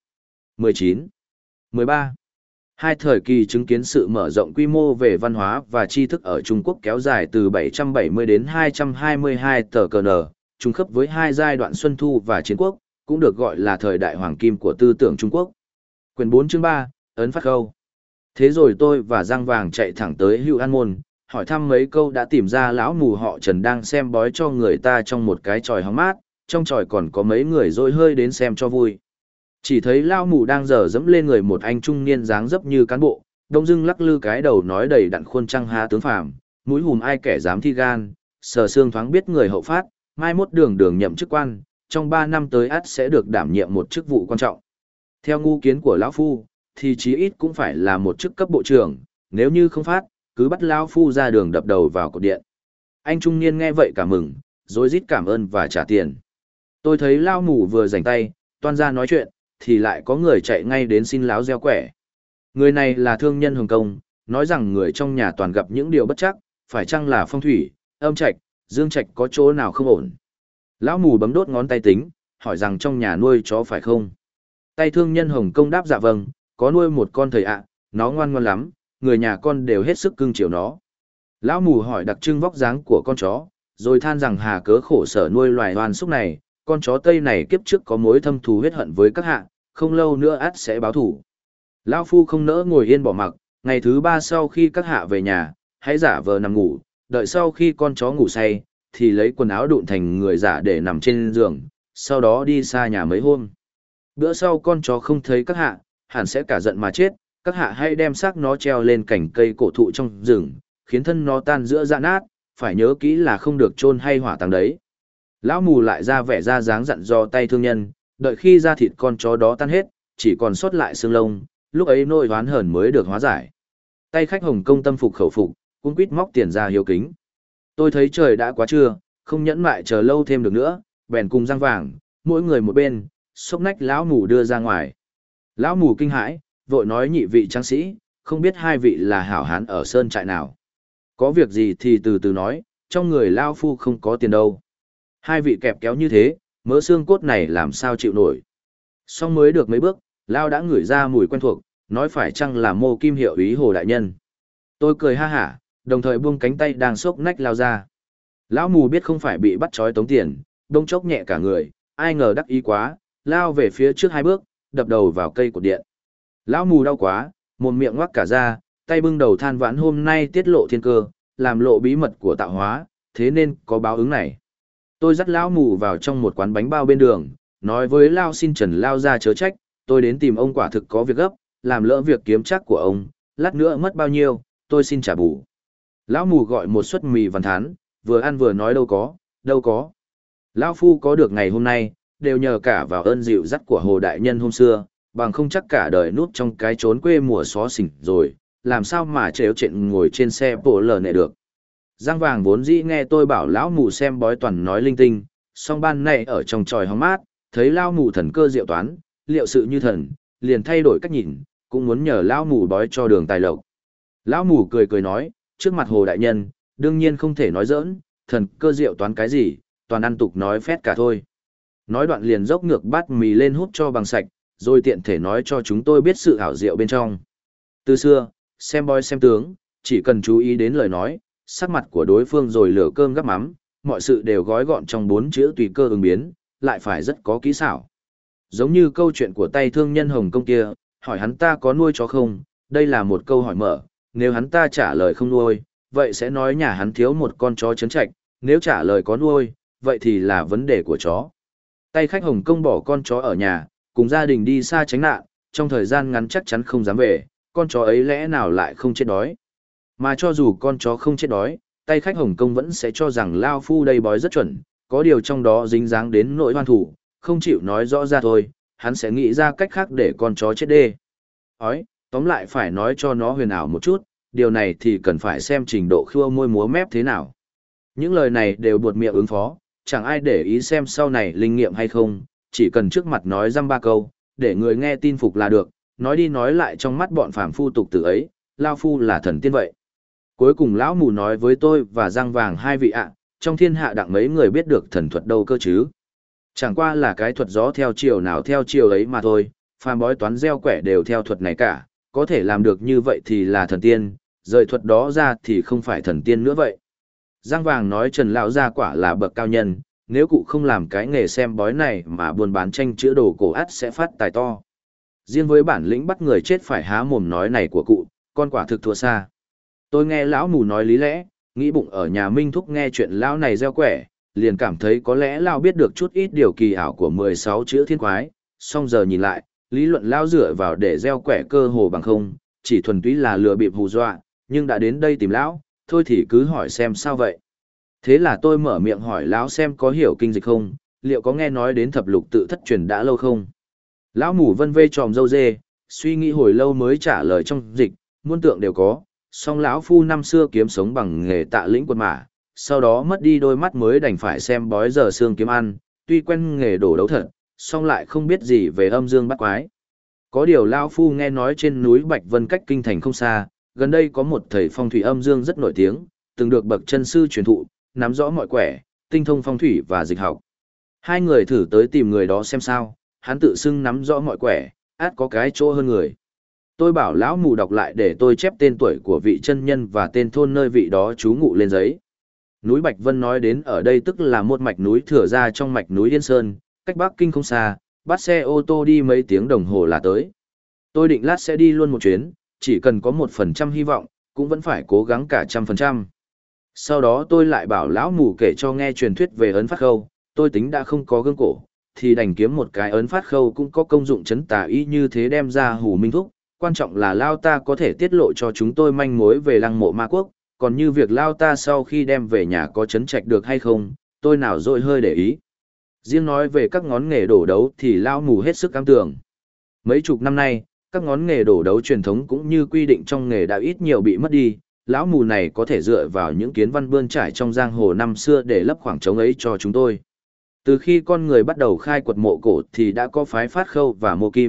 19. 13. Hai thời kỳ chứng kiến sự mở rộng quy mô về văn hóa và tri thức ở Trung Quốc kéo dài từ 770 đến 222 tờ cờ nờ, trùng khớp với hai giai đoạn Xuân Thu và Chiến Quốc, cũng được gọi là thời đại hoàng kim của tư tưởng Trung Quốc. Quyển 4 chương 3, ấn phát khâu. Thế rồi tôi và Giang Vàng chạy thẳng tới Hữu An Môn, hỏi thăm mấy câu đã tìm ra lão mù họ Trần đang xem bói cho người ta trong một cái chòi hóng mát, trong chòi còn có mấy người rỗi hơi đến xem cho vui. Chỉ thấy lão mù đang dở dẫm lên người một anh trung niên dáng dấp như cán bộ, đông dưng lắc lư cái đầu nói đầy đặn khuôn trăng há tướng phàm, mũi hùm ai kẻ dám thi gan, sờ xương thoáng biết người hậu phát, mai mốt đường đường nhậm chức quan, trong 3 năm tới ắt sẽ được đảm nhiệm một chức vụ quan trọng. Theo ngu kiến của lão phu, thì chí ít cũng phải là một chức cấp bộ trưởng, nếu như không phát, cứ bắt lão phu ra đường đập đầu vào cột điện. Anh trung niên nghe vậy cả mừng, rối rít cảm ơn và trả tiền. Tôi thấy lão mù vừa rảnh tay, toan ra nói chuyện, thì lại có người chạy ngay đến xin láo gieo quẻ. Người này là thương nhân Hồng Kông, nói rằng người trong nhà toàn gặp những điều bất chắc, phải chăng là phong thủy, âm trạch, dương trạch có chỗ nào không ổn. Lão mù bấm đốt ngón tay tính, hỏi rằng trong nhà nuôi chó phải không. Tay thương nhân Hồng Kông đáp dạ vâng, có nuôi một con thầy ạ, nó ngoan ngoan lắm, người nhà con đều hết sức cưng chiều nó. Lão mù hỏi đặc trưng vóc dáng của con chó, rồi than rằng hà cớ khổ sở nuôi loài oan xúc này, con chó Tây này kiếp trước có mối thâm thù huyết hận với các hạ, không lâu nữa ắt sẽ báo thù. Lão phu không nỡ ngồi yên bỏ mặc, ngày thứ 3 sau khi các hạ về nhà, hãy giả vờ nằm ngủ, đợi sau khi con chó ngủ say, thì lấy quần áo đụn thành người giả để nằm trên giường, sau đó đi xa nhà mấy hôm. Bữa sau con chó không thấy các hạ, hẳn sẽ cả giận mà chết, các hạ hãy đem xác nó treo lên cành cây cổ thụ trong rừng, khiến thân nó tan giữa rã nát, phải nhớ kỹ là không được chôn hay hỏa táng đấy. Lão mù lại ra vẻ ra dáng dặn dò tay thương nhân, đợi khi da thịt con chó đó tan hết, chỉ còn sót lại xương lông, lúc ấy nỗi oán hờn mới được hóa giải. Tay khách Hồng Kông tâm phục khẩu phục, cũng quýt móc tiền ra hiếu kính. Tôi thấy trời đã quá trưa, không nhẫn mại chờ lâu thêm được nữa, bèn cùng Giang Vàng, mỗi người một bên, xốc nách lão mù đưa ra ngoài. Lão mù kinh hãi, vội nói nhị vị tráng sĩ, không biết hai vị là hảo hán ở sơn trại nào. Có việc gì thì từ từ nói, trong người Lao Phu không có tiền đâu. Hai vị kẹp kéo như thế, mớ xương cốt này làm sao chịu nổi. Xong mới được mấy bước, Lao đã ngửi ra mùi quen thuộc, nói phải chăng là Mô Kim hiệu ý Hồ Đại Nhân. Tôi cười ha hả, đồng thời buông cánh tay đang xốc nách lao ra. Lão mù biết không phải bị bắt trói tống tiền, đông chốc nhẹ cả người, ai ngờ đắc ý quá, lao về phía trước hai bước, đập đầu vào cây cột điện. Lão mù đau quá, mồm miệng ngoác cả ra, tay bưng đầu than vãn hôm nay tiết lộ thiên cơ, làm lộ bí mật của tạo hóa, thế nên có báo ứng này. Tôi dắt lão mù vào trong một quán bánh bao bên đường, nói với Lao xin Trần Lao ra chớ trách, tôi đến tìm ông quả thực có việc gấp, làm lỡ việc kiếm chắc của ông, lát nữa mất bao nhiêu, tôi xin trả bù. Lão mù gọi một suất mì văn thán, vừa ăn vừa nói đâu có, đâu có. Lão Phu có được ngày hôm nay, đều nhờ cả vào ơn dịu dắt của Hồ Đại Nhân hôm xưa, bằng không chắc cả đời núp trong cái trốn quê mùa xó xỉnh rồi, làm sao mà trèo trện ngồi trên xe bộ lờ nệ được. Giang vàng vốn dĩ nghe tôi bảo lão mù xem bói toàn nói linh tinh, song ban này ở trong tròi hóng mát, thấy lão mù thần cơ diệu toán, liệu sự như thần, liền thay đổi cách nhìn, cũng muốn nhờ lão mù bói cho đường tài lộc. Lão mù cười cười nói, trước mặt Hồ Đại Nhân, đương nhiên không thể nói giỡn, thần cơ diệu toán cái gì, toàn ăn tục nói phét cả thôi. Nói đoạn liền dốc ngược bát mì lên hút cho bằng sạch, rồi tiện thể nói cho chúng tôi biết sự ảo diệu bên trong. Từ xưa, xem bói xem tướng, chỉ cần chú ý đến lời nói, sắc mặt của đối phương rồi lửa cơm gắp mắm, mọi sự đều gói gọn trong 4 chữ tùy cơ ứng biến, lại phải rất có kỹ xảo. Giống như câu chuyện của tay thương nhân Hồng Kông kia, hỏi hắn ta có nuôi chó không, đây là một câu hỏi mở, nếu hắn ta trả lời không nuôi, vậy sẽ nói nhà hắn thiếu một con chó trấn trạch, nếu trả lời có nuôi, vậy thì là vấn đề của chó. Tay khách Hồng Kông bỏ con chó ở nhà, cùng gia đình đi xa tránh nạn, trong thời gian ngắn chắc chắn không dám về, con chó ấy lẽ nào lại không chết đói. Mà cho dù con chó không chết đói, tay khách Hồng Kông vẫn sẽ cho rằng Lao Phu đây bói rất chuẩn, có điều trong đó dính dáng đến nỗi hoan thủ, không chịu nói rõ ra thôi, hắn sẽ nghĩ ra cách khác để con chó chết đê. Tóm lại phải nói cho nó huyền ảo một chút, điều này thì cần phải xem trình độ khua môi múa mép thế nào. Những lời này đều buột miệng ứng phó, chẳng ai để ý xem sau này linh nghiệm hay không, chỉ cần trước mặt nói dăm ba câu, để người nghe tin phục là được, nói đi nói lại trong mắt bọn phàm phu tục tử ấy, Lao Phu là thần tiên vậy. Cuối cùng lão mù nói với tôi và Giang Vàng hai vị ạ, trong thiên hạ đặng mấy người biết được thần thuật đâu cơ chứ. Chẳng qua là cái thuật gió theo chiều nào theo chiều ấy mà thôi, phàm bói toán gieo quẻ đều theo thuật này cả, có thể làm được như vậy thì là thần tiên, rời thuật đó ra thì không phải thần tiên nữa vậy. Giang Vàng nói Trần lão gia quả là bậc cao nhân, nếu cụ không làm cái nghề xem bói này mà buôn bán tranh chữa đồ cổ ắt sẽ phát tài to. Riêng với bản lĩnh bắt người chết phải há mồm nói này của cụ, con quả thực thua xa. Tôi nghe lão mù nói lý lẽ, nghĩ bụng ở nhà Minh Thúc nghe chuyện lão này gieo quẻ, liền cảm thấy có lẽ lão biết được chút ít điều kỳ ảo của 16 chữ thiên quái, song giờ nhìn lại, lý luận lão dựa vào để gieo quẻ cơ hồ bằng không, chỉ thuần túy là lừa bịp hù dọa, nhưng đã đến đây tìm lão, thôi thì cứ hỏi xem sao vậy. Thế là tôi mở miệng hỏi lão xem có hiểu kinh dịch không, liệu có nghe nói đến thập lục tự thất truyền đã lâu không. Lão mù vân vê tròm râu dê, suy nghĩ hồi lâu mới trả lời trong dịch, muôn tượng đều có, song lão phu năm xưa kiếm sống bằng nghề tạ lĩnh quật mã, sau đó mất đi đôi mắt mới đành phải xem bói giờ xương kiếm ăn, tuy quen nghề đổ đấu thật, song lại không biết gì về âm dương bắt quái. Có điều lão phu nghe nói trên núi Bạch Vân cách kinh thành không xa, gần đây có một thầy phong thủy âm dương rất nổi tiếng, từng được bậc chân sư truyền thụ, nắm rõ mọi quẻ, tinh thông phong thủy và dịch học. Hai người thử tới tìm người đó xem sao, hắn tự xưng nắm rõ mọi quẻ, át có cái chỗ hơn người. Tôi bảo lão mù đọc lại để tôi chép tên tuổi của vị chân nhân và tên thôn nơi vị đó trú ngụ lên giấy. Núi Bạch Vân nói đến ở đây tức là một mạch núi thừa ra trong mạch núi Yên Sơn, cách Bắc Kinh không xa, bắt xe ô tô đi mấy tiếng đồng hồ là tới. Tôi định lát sẽ đi luôn một chuyến, chỉ cần có 1% hy vọng, cũng vẫn phải cố gắng cả 100%. Sau đó tôi lại bảo lão mù kể cho nghe truyền thuyết về ấn phát khâu, tôi tính đã không có gương cổ, thì đành kiếm một cái ấn phát khâu cũng có công dụng chấn tà y như thế đem ra hù Minh Thúc. Quan trọng là Lao ta có thể tiết lộ cho chúng tôi manh mối về lăng mộ ma quốc, còn như việc Lao ta sau khi đem về nhà có chấn trạch được hay không, tôi nào dội hơi để ý. Riêng nói về các ngón nghề đổ đấu thì Lao mù hết sức cam tưởng. Mấy chục năm nay, các ngón nghề đổ đấu truyền thống cũng như quy định trong nghề đã ít nhiều bị mất đi, lão mù này có thể dựa vào những kiến văn bươn trải trong giang hồ năm xưa để lấp khoảng trống ấy cho chúng tôi. Từ khi con người bắt đầu khai quật mộ cổ thì đã có phái Phát Khâu và Mô Kim,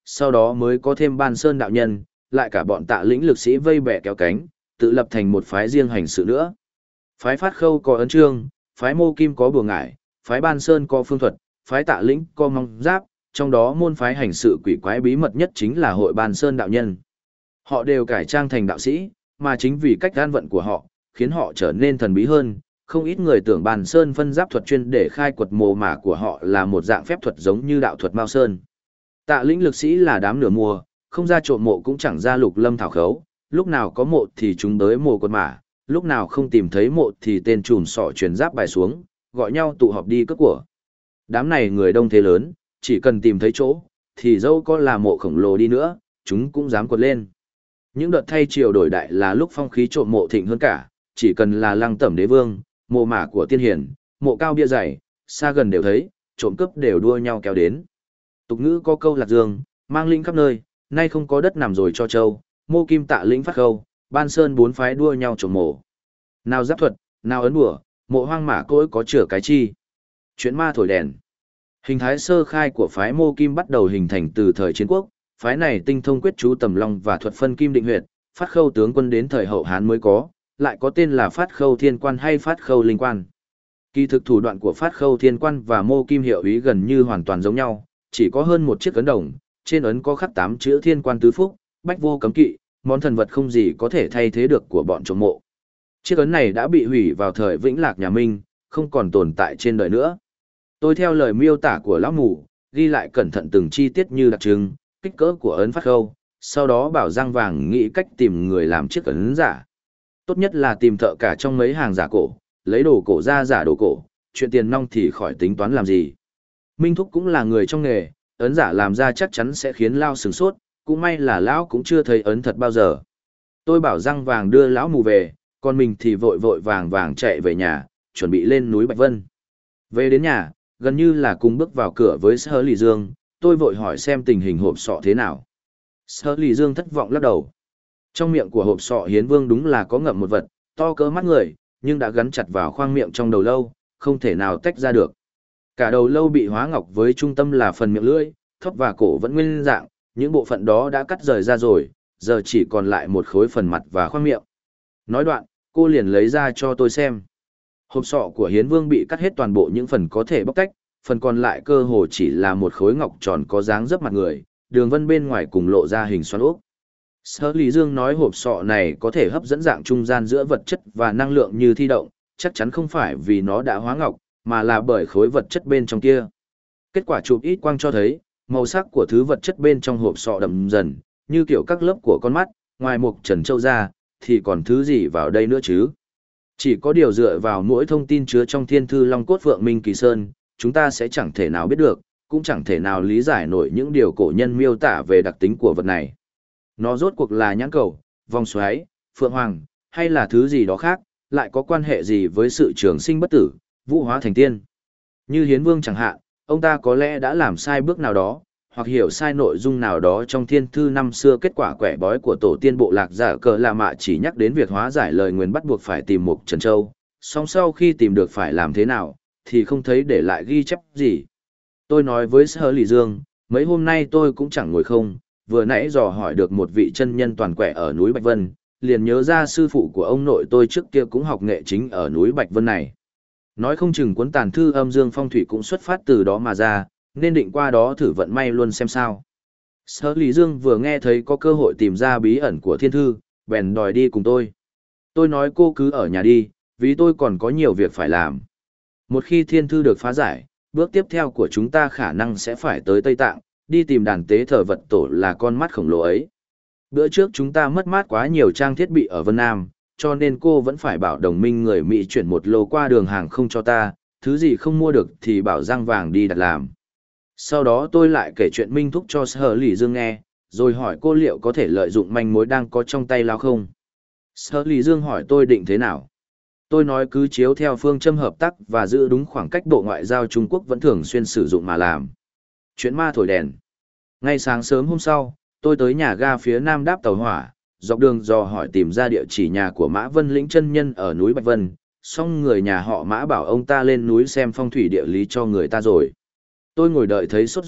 sau đó mới có thêm Ban Sơn đạo nhân, lại cả bọn Tạ Lĩnh lực sĩ vây bè kéo cánh, tự lập thành một phái riêng hành sự nữa. Phái Phát Khâu có ấn chương, phái Mô Kim có bùa ngải, phái Ban Sơn có phương thuật, phái Tạ Lĩnh có mong giáp, trong đó môn phái hành sự quỷ quái bí mật nhất chính là hội Ban Sơn đạo nhân. Họ đều cải trang thành đạo sĩ, mà chính vì cách gan vận của họ, khiến họ trở nên thần bí hơn. Không ít người tưởng Ban Sơn phân giáp thuật chuyên để khai quật mồ mả của họ là một dạng phép thuật giống như đạo thuật Mao Sơn. Tạ Lĩnh lực sĩ là đám nửa mùa, không ra trộm mộ cũng chẳng ra lục lâm thảo khấu, lúc nào có mộ thì chúng tới mồ quật mả, lúc nào không tìm thấy mộ thì tên trùm sọ truyền giáp bài xuống, gọi nhau tụ họp đi cướp của. Đám này người đông thế lớn, chỉ cần tìm thấy chỗ, thì dẫu có là mộ khổng lồ đi nữa, chúng cũng dám quật lên. Những đợt thay triều đổi đại là lúc phong khí trộm mộ thịnh hơn cả, chỉ cần là Lăng Tẩm đế vương, mộ mả của tiên hiển, mộ cao bia dày, xa gần đều thấy, trộm cướp đều đua nhau kéo đến. Tục ngữ có câu lạc dương, mang linh khắp nơi, nay không có đất nằm rồi cho châu, Mô Kim Tạ Lĩnh Phát Khâu, Ban Sơn bốn phái đua nhau trộm mộ. Nào giáp thuật, nào ấn bùa, mộ hoang mả cỗi có chữa cái chi. Chuyện ma thổi đèn. Hình thái sơ khai của phái Mô Kim bắt đầu hình thành từ thời chiến quốc, phái này tinh thông quyết chú tầm long và thuật phân kim định huyệt, Phát Khâu tướng quân đến thời hậu Hán mới có, lại có tên là Phát Khâu Thiên Quan hay Phát Khâu Linh Quan. Kỳ thực thủ đoạn của Phát Khâu Thiên Quan và Mô Kim hiệu ý gần như hoàn toàn giống nhau, chỉ có hơn một chiếc ấn đồng, trên ấn có khắc 8 chữ Thiên Quan tứ phúc, bách vô cấm kỵ, món thần vật không gì có thể thay thế được của bọn trộm mộ. Chiếc ấn này đã bị hủy vào thời Vĩnh Lạc nhà Minh, không còn tồn tại trên đời nữa. Tôi theo lời miêu tả của lão mù, ghi lại cẩn thận từng chi tiết như đặc trưng, kích cỡ của ấn Phát Khâu, sau đó bảo Giang Vàng nghĩ cách tìm người làm chiếc ấn giả. Tốt nhất là tìm thợ cả trong mấy hàng giả cổ, lấy đồ cổ ra giả đồ cổ, chuyện tiền nong thì khỏi tính toán làm gì. Minh Thúc cũng là người trong nghề, ấn giả làm ra chắc chắn sẽ khiến Lao sửng sốt, cũng may là lão cũng chưa thấy ấn thật bao giờ. Tôi bảo Giang Vàng đưa lão mù về, còn mình thì vội vội vàng vàng chạy về nhà, chuẩn bị lên núi Bạch Vân. Về đến nhà, gần như là cùng bước vào cửa với Sở Lì Dương, tôi vội hỏi xem tình hình hộp sọ thế nào. Sở Lì Dương thất vọng lắc đầu. Trong miệng của hộp sọ Hiến Vương đúng là có ngậm một vật, to cỡ mắt người, nhưng đã gắn chặt vào khoang miệng trong đầu lâu, không thể nào tách ra được. Cả đầu lâu bị hóa ngọc với trung tâm là phần miệng lưỡi, thóp và cổ vẫn nguyên dạng, những bộ phận đó đã cắt rời ra rồi, giờ chỉ còn lại một khối phần mặt và khoang miệng. Nói đoạn, cô liền lấy ra cho tôi xem. Hộp sọ của Hiến Vương bị cắt hết toàn bộ những phần có thể bóc tách, phần còn lại cơ hồ chỉ là một khối ngọc tròn có dáng dấp mặt người, đường vân bên ngoài cùng lộ ra hình xoắn ốc. Sở Lý Dương nói hộp sọ này có thể hấp dẫn dạng trung gian giữa vật chất và năng lượng như thi động, chắc chắn không phải vì nó đã hóa ngọc, mà là bởi khối vật chất bên trong kia. Kết quả chụp ít quang cho thấy, màu sắc của thứ vật chất bên trong hộp sọ đậm dần, như kiểu các lớp của con mắt, ngoài mục trần châu ra, thì còn thứ gì vào đây nữa chứ? Chỉ có điều dựa vào mỗi thông tin chứa trong thiên thư Long Cốt Phượng Minh Kỳ Sơn, chúng ta sẽ chẳng thể nào biết được, cũng chẳng thể nào lý giải nổi những điều cổ nhân miêu tả về đặc tính của vật này. Nó rốt cuộc là nhãn cầu, vòng xoáy, phượng hoàng, hay là thứ gì đó khác, lại có quan hệ gì với sự trường sinh bất tử, vũ hóa thành tiên. Như Hiến Vương chẳng hạn, ông ta có lẽ đã làm sai bước nào đó, hoặc hiểu sai nội dung nào đó trong thiên thư năm xưa, kết quả quẻ bói của tổ tiên bộ lạc giả cờ là mạ chỉ nhắc đến việc hóa giải lời nguyền bắt buộc phải tìm một Trần Châu, song sau khi tìm được phải làm thế nào, thì không thấy để lại ghi chép gì. Tôi nói với Sở Lì Dương, mấy hôm nay tôi cũng chẳng ngồi không, vừa nãy dò hỏi được một vị chân nhân toàn quẻ ở núi Bạch Vân, liền nhớ ra sư phụ của ông nội tôi trước kia cũng học nghệ chính ở núi Bạch Vân này. Nói không chừng cuốn tàn thư âm dương phong thủy cũng xuất phát từ đó mà ra, nên định qua đó thử vận may luôn xem sao. Sở Lý Dương vừa nghe thấy có cơ hội tìm ra bí ẩn của thiên thư, bèn đòi đi cùng tôi. Tôi nói cô cứ ở nhà đi, vì tôi còn có nhiều việc phải làm. Một khi thiên thư được phá giải, bước tiếp theo của chúng ta khả năng sẽ phải tới Tây Tạng, đi tìm đàn tế thờ vật tổ là con mắt khổng lồ ấy. Bữa trước chúng ta mất mát quá nhiều trang thiết bị ở Vân Nam, cho nên cô vẫn phải bảo đồng minh người Mỹ chuyển một lô qua đường hàng không cho ta, thứ gì không mua được thì bảo Giang Vàng đi đặt làm. Sau đó tôi lại kể chuyện Minh Thúc cho Sở Lỷ Dương nghe, rồi hỏi cô liệu có thể lợi dụng manh mối đang có trong tay Lao không. Sở Lỷ Dương hỏi tôi định thế nào. Tôi nói cứ chiếu theo phương châm hợp tác và giữ đúng khoảng cách Bộ Ngoại giao Trung Quốc vẫn thường xuyên sử dụng mà làm. Chuyện ma thổi đèn. Ngay sáng sớm hôm sau, tôi tới nhà ga phía nam đáp tàu hỏa, dọc đường dò hỏi tìm ra địa chỉ nhà của Mã Vân Lĩnh chân nhân ở núi Bạch Vân, xong người nhà họ Mã bảo ông ta lên núi xem phong thủy địa lý cho người ta rồi. Tôi ngồi đợi thấy sốt ruột,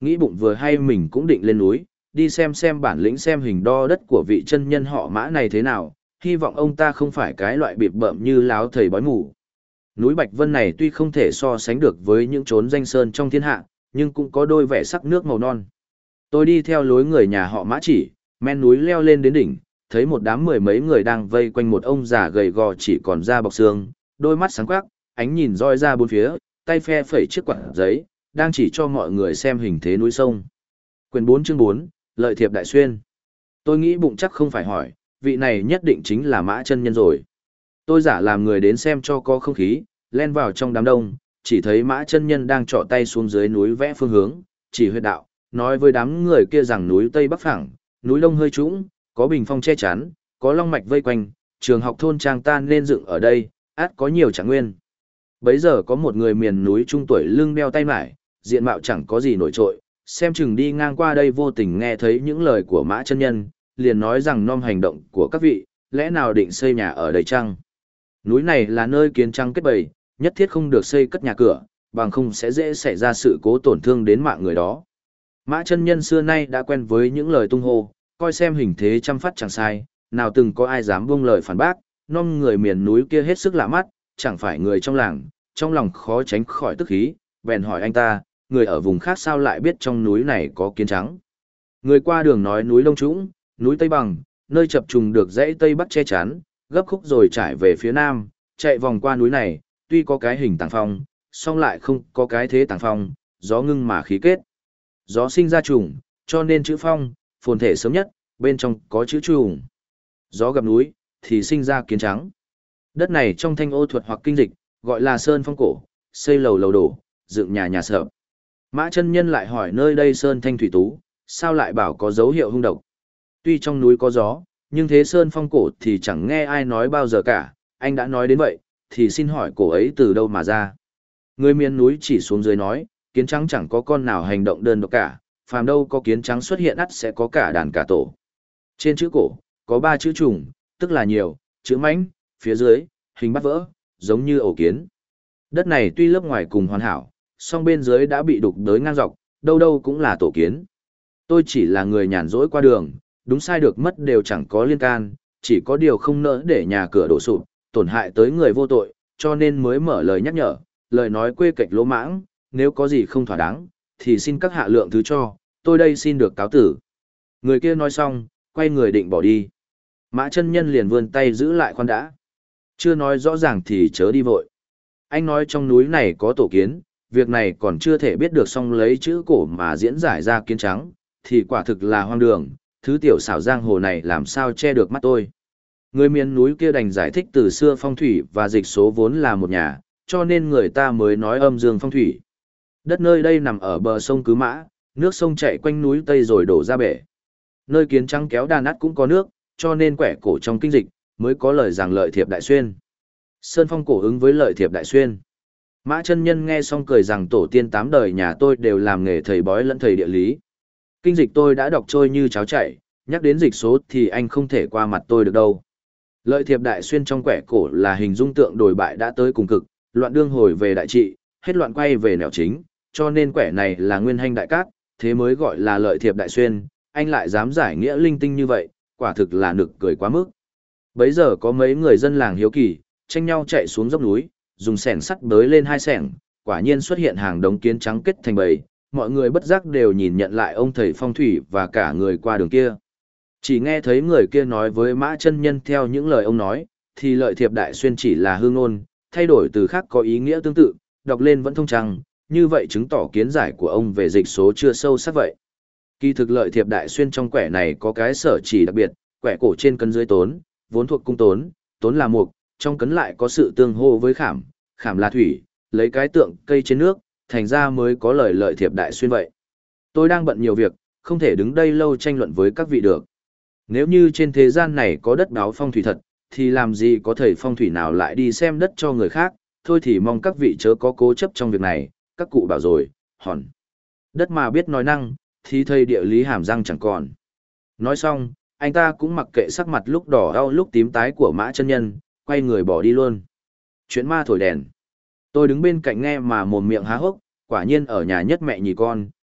nghĩ bụng vừa hay mình cũng định lên núi, đi xem bản lĩnh xem hình đo đất của vị chân nhân họ Mã này thế nào, hy vọng ông ta không phải cái loại bịp bợm như láo thầy bói mù. Núi Bạch Vân này tuy không thể so sánh được với những chốn danh sơn trong thiên hạ, nhưng cũng có đôi vẻ sắc nước màu non. Tôi đi theo lối người nhà họ Mã chỉ, men núi leo lên đến đỉnh, thấy một đám mười mấy người đang vây quanh một ông già gầy gò chỉ còn da bọc xương, đôi mắt sáng quắc, ánh nhìn roi ra bốn phía, tay phe phẩy chiếc quạt giấy, đang chỉ cho mọi người xem hình thế núi sông. Quyền 4 chương 4, Lợi Thiệp Đại Xuyên. Tôi nghĩ bụng chắc không phải hỏi, vị này nhất định chính là Mã chân nhân rồi. Tôi giả làm người đến xem cho có không khí, len vào trong đám đông, chỉ thấy Mã chân nhân đang trọ tay xuống dưới núi vẽ phương hướng, chỉ huyệt đạo, nói với đám người kia rằng núi Tây Bắc phẳng, núi Đông hơi trũng, có bình phong che chắn, có long mạch vây quanh, trường học thôn trang ta nên dựng ở đây, át có nhiều trạng nguyên. Bấy giờ có một người miền núi trung tuổi lưng đeo tay mải, diện mạo chẳng có gì nổi trội, xem chừng đi ngang qua đây vô tình nghe thấy những lời của Mã chân nhân, liền nói rằng nom hành động của các vị, lẽ nào định xây nhà ở đây chăng? Núi này là nơi kiến trăng kết bầy, nhất thiết không được xây cất nhà cửa, bằng không sẽ dễ xảy ra sự cố tổn thương đến mạng người đó. Mã chân nhân xưa nay đã quen với những lời tung hô, coi xem hình thế chăm phát chẳng sai, nào từng có ai dám buông lời phản bác, nom người miền núi kia hết sức lạ mắt, chẳng phải người trong làng, trong lòng khó tránh khỏi tức khí, bèn hỏi anh ta, người ở vùng khác sao lại biết trong núi này có kiến trắng. Người qua đường nói núi Đông Trũng, núi Tây Bằng, nơi chập trùng được dãy Tây Bắc che chắn, gấp khúc rồi trải về phía Nam, chạy vòng qua núi này, tuy có cái hình tàng phong, song lại không có cái thế tàng phong, gió ngưng mà khí kết. Gió sinh ra trùng, cho nên chữ phong, phồn thể sớm nhất, bên trong có chữ trùng. Gió gặp núi, thì sinh ra kiến trắng. Đất này trong thanh ô thuật hoặc kinh dịch, gọi là sơn phong cổ, xây lầu lầu đổ, dựng nhà nhà sợ. Mã chân nhân lại hỏi nơi đây sơn thanh thủy tú, sao lại bảo có dấu hiệu hung độc. Tuy trong núi có gió, nhưng thế sơn phong cổ thì chẳng nghe ai nói bao giờ cả, anh đã nói đến vậy, thì xin hỏi cổ ấy từ đâu mà ra. Người miền núi chỉ xuống dưới nói, kiến trắng chẳng có con nào hành động đơn độc cả, phàm đâu có kiến trắng xuất hiện ắt sẽ có cả đàn cả tổ. Trên chữ cổ, có 3 chữ trùng, tức là nhiều, chữ mãnh, phía dưới, hình bắt vỡ, giống như ổ kiến. Đất này tuy lớp ngoài cùng hoàn hảo, song bên dưới đã bị đục đới ngang dọc, đâu đâu cũng là tổ kiến. Tôi chỉ là người nhàn rỗi qua đường, đúng sai được mất đều chẳng có liên can, chỉ có điều không nỡ để nhà cửa đổ sụp, tổn hại tới người vô tội, cho nên mới mở lời nhắc nhở, lời nói quê kệch lỗ mãng, nếu có gì không thỏa đáng, thì xin các hạ lượng thứ cho, tôi đây xin được cáo tử. Người kia nói xong, quay người định bỏ đi. Mã chân nhân liền vươn tay giữ lại khoan đã. Chưa nói rõ ràng thì chớ đi vội. Anh nói trong núi này có tổ kiến, việc này còn chưa thể biết được, xong lấy chữ cổ mà diễn giải ra kiến trắng, thì quả thực là hoang đường, thứ tiểu xảo giang hồ này làm sao che được mắt tôi. Người miền núi kia đành giải thích từ xưa phong thủy và dịch số vốn là một nhà, cho nên người ta mới nói âm dương phong thủy. Đất nơi đây nằm ở bờ sông Cứ Mã, nước sông chạy quanh núi Tây rồi đổ ra bể. Nơi kiến trắng kéo đàn ắt cũng có nước, cho nên quẻ cổ trong kinh dịch, mới có lời rằng lợi thiệp đại xuyên. Sơn phong cổ ứng với lợi thiệp đại xuyên. Mã chân nhân nghe xong cười rằng tổ tiên 8 đời nhà tôi đều làm nghề thầy bói lẫn thầy địa lý. Kinh dịch tôi đã đọc trôi như cháo chảy, nhắc đến dịch số thì anh không thể qua mặt tôi được đâu. Lợi thiệp đại xuyên trong quẻ cổ là hình dung tượng đồi bại đã tới cùng cực, loạn đương hồi về đại trị, hết loạn quay về nẻo chính, cho nên quẻ này là nguyên hành đại cát, thế mới gọi là lợi thiệp đại xuyên, anh lại dám giải nghĩa linh tinh như vậy, quả thực là nực cười quá mức. Bấy giờ có mấy người dân làng hiếu kỳ, tranh nhau chạy xuống dốc núi, dùng xẻng sắt bới lên 2 xẻng, quả nhiên xuất hiện hàng đống kiến trắng kết thành bầy, mọi người bất giác đều nhìn nhận lại ông thầy phong thủy và cả người qua đường kia. Chỉ nghe thấy người kia nói với Mã chân nhân theo những lời ông nói, thì lợi thiệp đại xuyên chỉ là hư ngôn, thay đổi từ khác có ý nghĩa tương tự, đọc lên vẫn thông trăng, như vậy chứng tỏ kiến giải của ông về dịch số chưa sâu sắc vậy. Kỳ thực lợi thiệp đại xuyên trong quẻ này có cái sở chỉ đặc biệt, quẻ cổ trên cấn dưới tốn, vốn thuộc cung tốn, tốn là mục, trong cấn lại có sự tương hô với khảm, khảm là thủy, lấy cái tượng cây trên nước, thành ra mới có lời lợi thiệp đại xuyên vậy. Tôi đang bận nhiều việc, không thể đứng đây lâu tranh luận với các vị được. Nếu như trên thế gian này có đất báo phong thủy thật, thì làm gì có thầy phong thủy nào lại đi xem đất cho người khác, thôi thì mong các vị chớ có cố chấp trong việc này, các cụ bảo rồi, hòn. Đất mà biết nói năng, thì thầy địa lý hàm răng chẳng còn. Nói xong, anh ta cũng mặc kệ sắc mặt lúc đỏ đau lúc tím tái của Mã chân nhân, quay người bỏ đi luôn. Chuyện ma thổi đèn. Tôi đứng bên cạnh nghe mà mồm miệng há hốc, quả nhiên ở nhà nhất mẹ nhì con,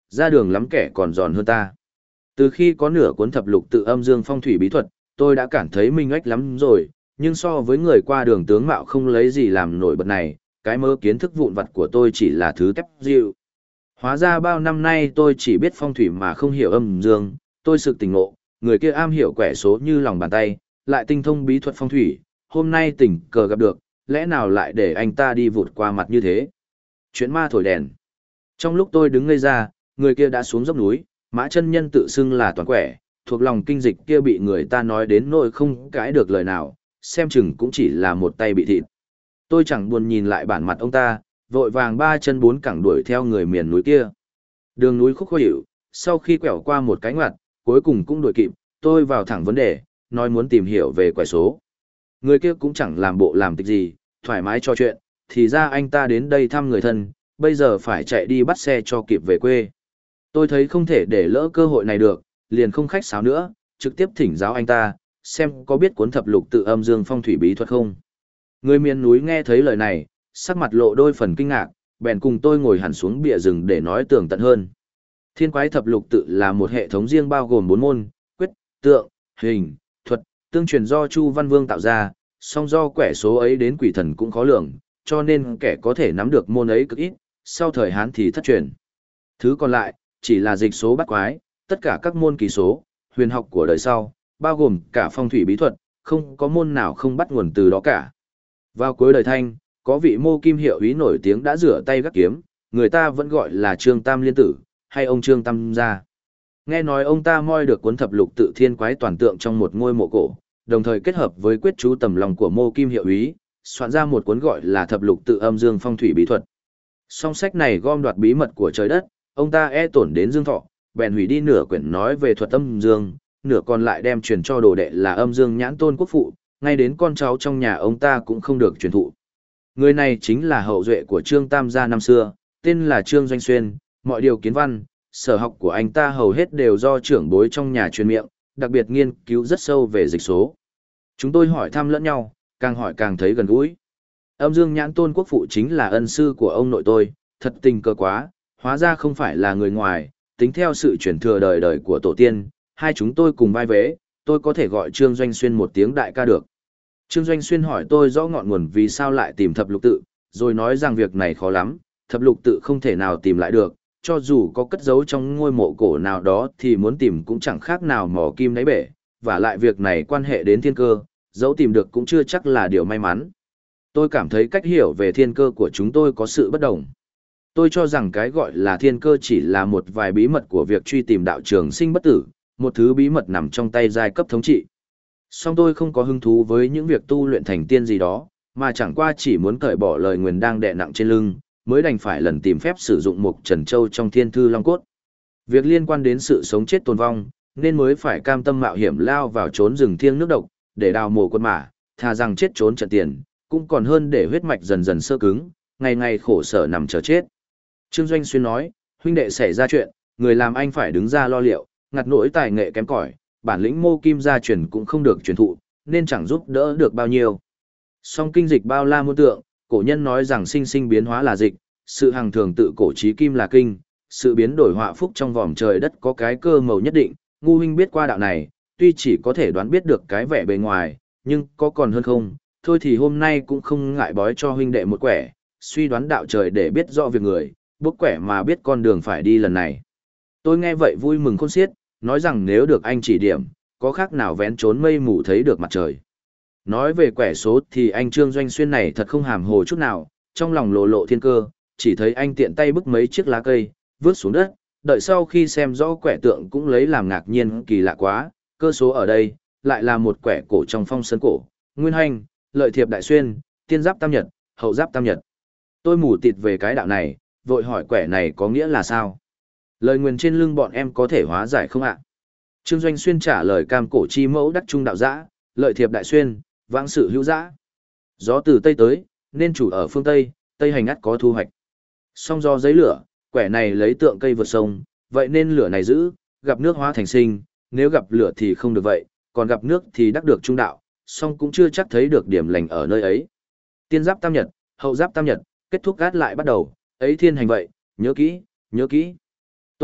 ra đường lắm kẻ còn giòn hơn ta. Từ khi có nửa cuốn thập lục tự âm dương phong thủy bí thuật, tôi đã cảm thấy mình ách lắm rồi, nhưng so với người qua đường tướng mạo không lấy gì làm nổi bật này, cái mơ kiến thức vụn vặt của tôi chỉ là thứ tép dịu. Hóa ra bao năm nay tôi chỉ biết phong thủy mà không hiểu âm dương, tôi sực tỉnh ngộ, người kia am hiểu quẻ số như lòng bàn tay, lại tinh thông bí thuật phong thủy, hôm nay tình cờ gặp được, lẽ nào lại để anh ta đi vụt qua mặt như thế. Chuyện ma thổi đèn. Trong lúc tôi đứng ngây ra, người kia đã xuống dốc núi, Mã chân nhân tự xưng là toàn quẻ, thuộc lòng kinh dịch kia bị người ta nói đến nỗi không cãi được lời nào, xem chừng cũng chỉ là một tay bị thịt. Tôi chẳng buồn nhìn lại bản mặt ông ta, vội vàng ba chân bốn cẳng đuổi theo người miền núi kia. Đường núi khúc khó hiểu, sau khi quẹo qua một cái ngoặt, cuối cùng cũng đuổi kịp, tôi vào thẳng vấn đề, nói muốn tìm hiểu về quẻ số. Người kia cũng chẳng làm bộ làm tịch gì, thoải mái trò chuyện, thì ra anh ta đến đây thăm người thân, bây giờ phải chạy đi bắt xe cho kịp về quê. Tôi thấy không thể để lỡ cơ hội này được, liền không khách sáo nữa, trực tiếp thỉnh giáo anh ta, xem có biết cuốn thập lục tự âm dương phong thủy bí thuật không. Người miền núi nghe thấy lời này, sắc mặt lộ đôi phần kinh ngạc, bèn cùng tôi ngồi hẳn xuống bìa rừng để nói tường tận hơn. Thiên quái thập lục tự là một hệ thống riêng bao gồm 4 môn, quyết, tượng, hình, thuật, tương truyền do Chu Văn Vương tạo ra, song do quẻ số ấy đến quỷ thần cũng khó lường, cho nên kẻ có thể nắm được môn ấy cực ít, sau thời Hán thì thất truyền. Thứ còn lại, chỉ là dịch số bắt quái, tất cả các môn kỳ số, huyền học của đời sau, bao gồm cả phong thủy bí thuật, không có môn nào không bắt nguồn từ đó cả. Vào cuối đời Thanh, có vị mô kim hiệu úy nổi tiếng đã rửa tay gác kiếm, người ta vẫn gọi là Trương Tam Liên Tử, hay ông Trương Tam gia. Nghe nói ông ta moi được cuốn thập lục tự thiên quái toàn tượng trong một ngôi mộ cổ, đồng thời kết hợp với quyết chú tầm lòng của mô kim hiệu úy, soạn ra một cuốn gọi là thập lục tự âm dương phong thủy bí thuật. Song sách này gom đoạt bí mật của trời đất, ông ta e tổn đến dương thọ, bèn hủy đi nửa quyển nói về thuật âm dương, nửa còn lại đem truyền cho đồ đệ là âm dương nhãn tôn quốc phụ, ngay đến con cháu trong nhà ông ta cũng không được truyền thụ. Người này chính là hậu duệ của Trương Tam gia năm xưa, tên là Trương Doanh Xuyên, mọi điều kiến văn, sở học của anh ta hầu hết đều do trưởng bối trong nhà truyền miệng, đặc biệt nghiên cứu rất sâu về dịch số. Chúng tôi hỏi thăm lẫn nhau, càng hỏi càng thấy gần gũi. Âm dương nhãn tôn quốc phụ chính là ân sư của ông nội tôi, thật tình cờ quá, hóa ra không phải là người ngoài, tính theo sự truyền thừa đời đời của tổ tiên, hai chúng tôi cùng vai vế, tôi có thể gọi Trương Doanh Xuyên một tiếng đại ca được. Trương Doanh Xuyên hỏi tôi rõ ngọn nguồn vì sao lại tìm thập lục tự, rồi nói rằng việc này khó lắm, thập lục tự không thể nào tìm lại được, cho dù có cất giấu trong ngôi mộ cổ nào đó thì muốn tìm cũng chẳng khác nào mò kim đáy bể, và lại việc này quan hệ đến thiên cơ, dẫu tìm được cũng chưa chắc là điều may mắn. Tôi cảm thấy cách hiểu về thiên cơ của chúng tôi có sự bất đồng. Tôi cho rằng cái gọi là thiên cơ chỉ là một vài bí mật của việc truy tìm đạo trường sinh bất tử, một thứ bí mật nằm trong tay giai cấp thống trị. Song tôi không có hứng thú với những việc tu luyện thành tiên gì đó, mà chẳng qua chỉ muốn cởi bỏ lời nguyền đang đè nặng trên lưng, mới đành phải lần tìm phép sử dụng mục trần châu trong thiên thư long cốt. Việc liên quan đến sự sống chết tồn vong, nên mới phải cam tâm mạo hiểm lao vào trốn rừng thiêng nước độc, để đào mồ quân mã, thà rằng chết trốn trận tiền, cũng còn hơn để huyết mạch dần dần sơ cứng, ngày ngày khổ sở nằm chờ chết. Trương Doanh Xuyên nói, huynh đệ xảy ra chuyện, người làm anh phải đứng ra lo liệu, ngặt nỗi tài nghệ kém cỏi, bản lĩnh mô kim gia truyền cũng không được truyền thụ, nên chẳng giúp đỡ được bao nhiêu. Song kinh dịch bao la muôn tượng, cổ nhân nói rằng sinh sinh biến hóa là dịch, sự hằng thường tự cổ trí kim là kinh, sự biến đổi họa phúc trong vòm trời đất có cái cơ màu nhất định, ngu huynh biết qua đạo này, tuy chỉ có thể đoán biết được cái vẻ bề ngoài, nhưng có còn hơn không, thôi thì hôm nay cũng không ngại bói cho huynh đệ một quẻ, suy đoán đạo trời để biết rõ việc người, bốc quẻ mà biết con đường phải đi lần này. Tôi nghe vậy vui mừng khôn xiết, nói rằng nếu được anh chỉ điểm, có khác nào vén trốn mây mù thấy được mặt trời. Nói về quẻ số thì anh Trương Doanh Xuyên này thật không hàm hồ chút nào, trong lòng lộ lộ thiên cơ, chỉ thấy anh tiện tay bức mấy chiếc lá cây, vứt xuống đất, đợi sau khi xem rõ quẻ tượng cũng lấy làm ngạc nhiên kỳ lạ quá, cơ số ở đây, lại là một quẻ cổ trong phong sơn cổ, nguyên hành, lợi thiệp đại xuyên, tiên giáp tam nhật, hậu giáp tam nhật. Tôi mù tịt về cái đạo này, vội hỏi quẻ này có nghĩa là sao? Lời nguyền trên lưng bọn em có thể hóa giải không ạ? Trương Doanh Xuyên trả lời cam cổ chi mẫu đắc trung đạo giã, lợi thiệp đại xuyên, vãng sự hữu giã. Gió từ Tây tới, nên chủ ở phương Tây, Tây hành ắt có thu hoạch. Song do giấy lửa, quẻ này lấy tượng cây vượt sông, vậy nên lửa này giữ, gặp nước hóa thành sinh, nếu gặp lửa thì không được vậy, còn gặp nước thì đắc được trung đạo, song cũng chưa chắc thấy được điểm lành ở nơi ấy. Tiên giáp tam nhật, hậu giáp tam nhật, kết thúc gát lại bắt đầu, ấy thiên hành vậy, nhớ kỹ, nhớ kỹ.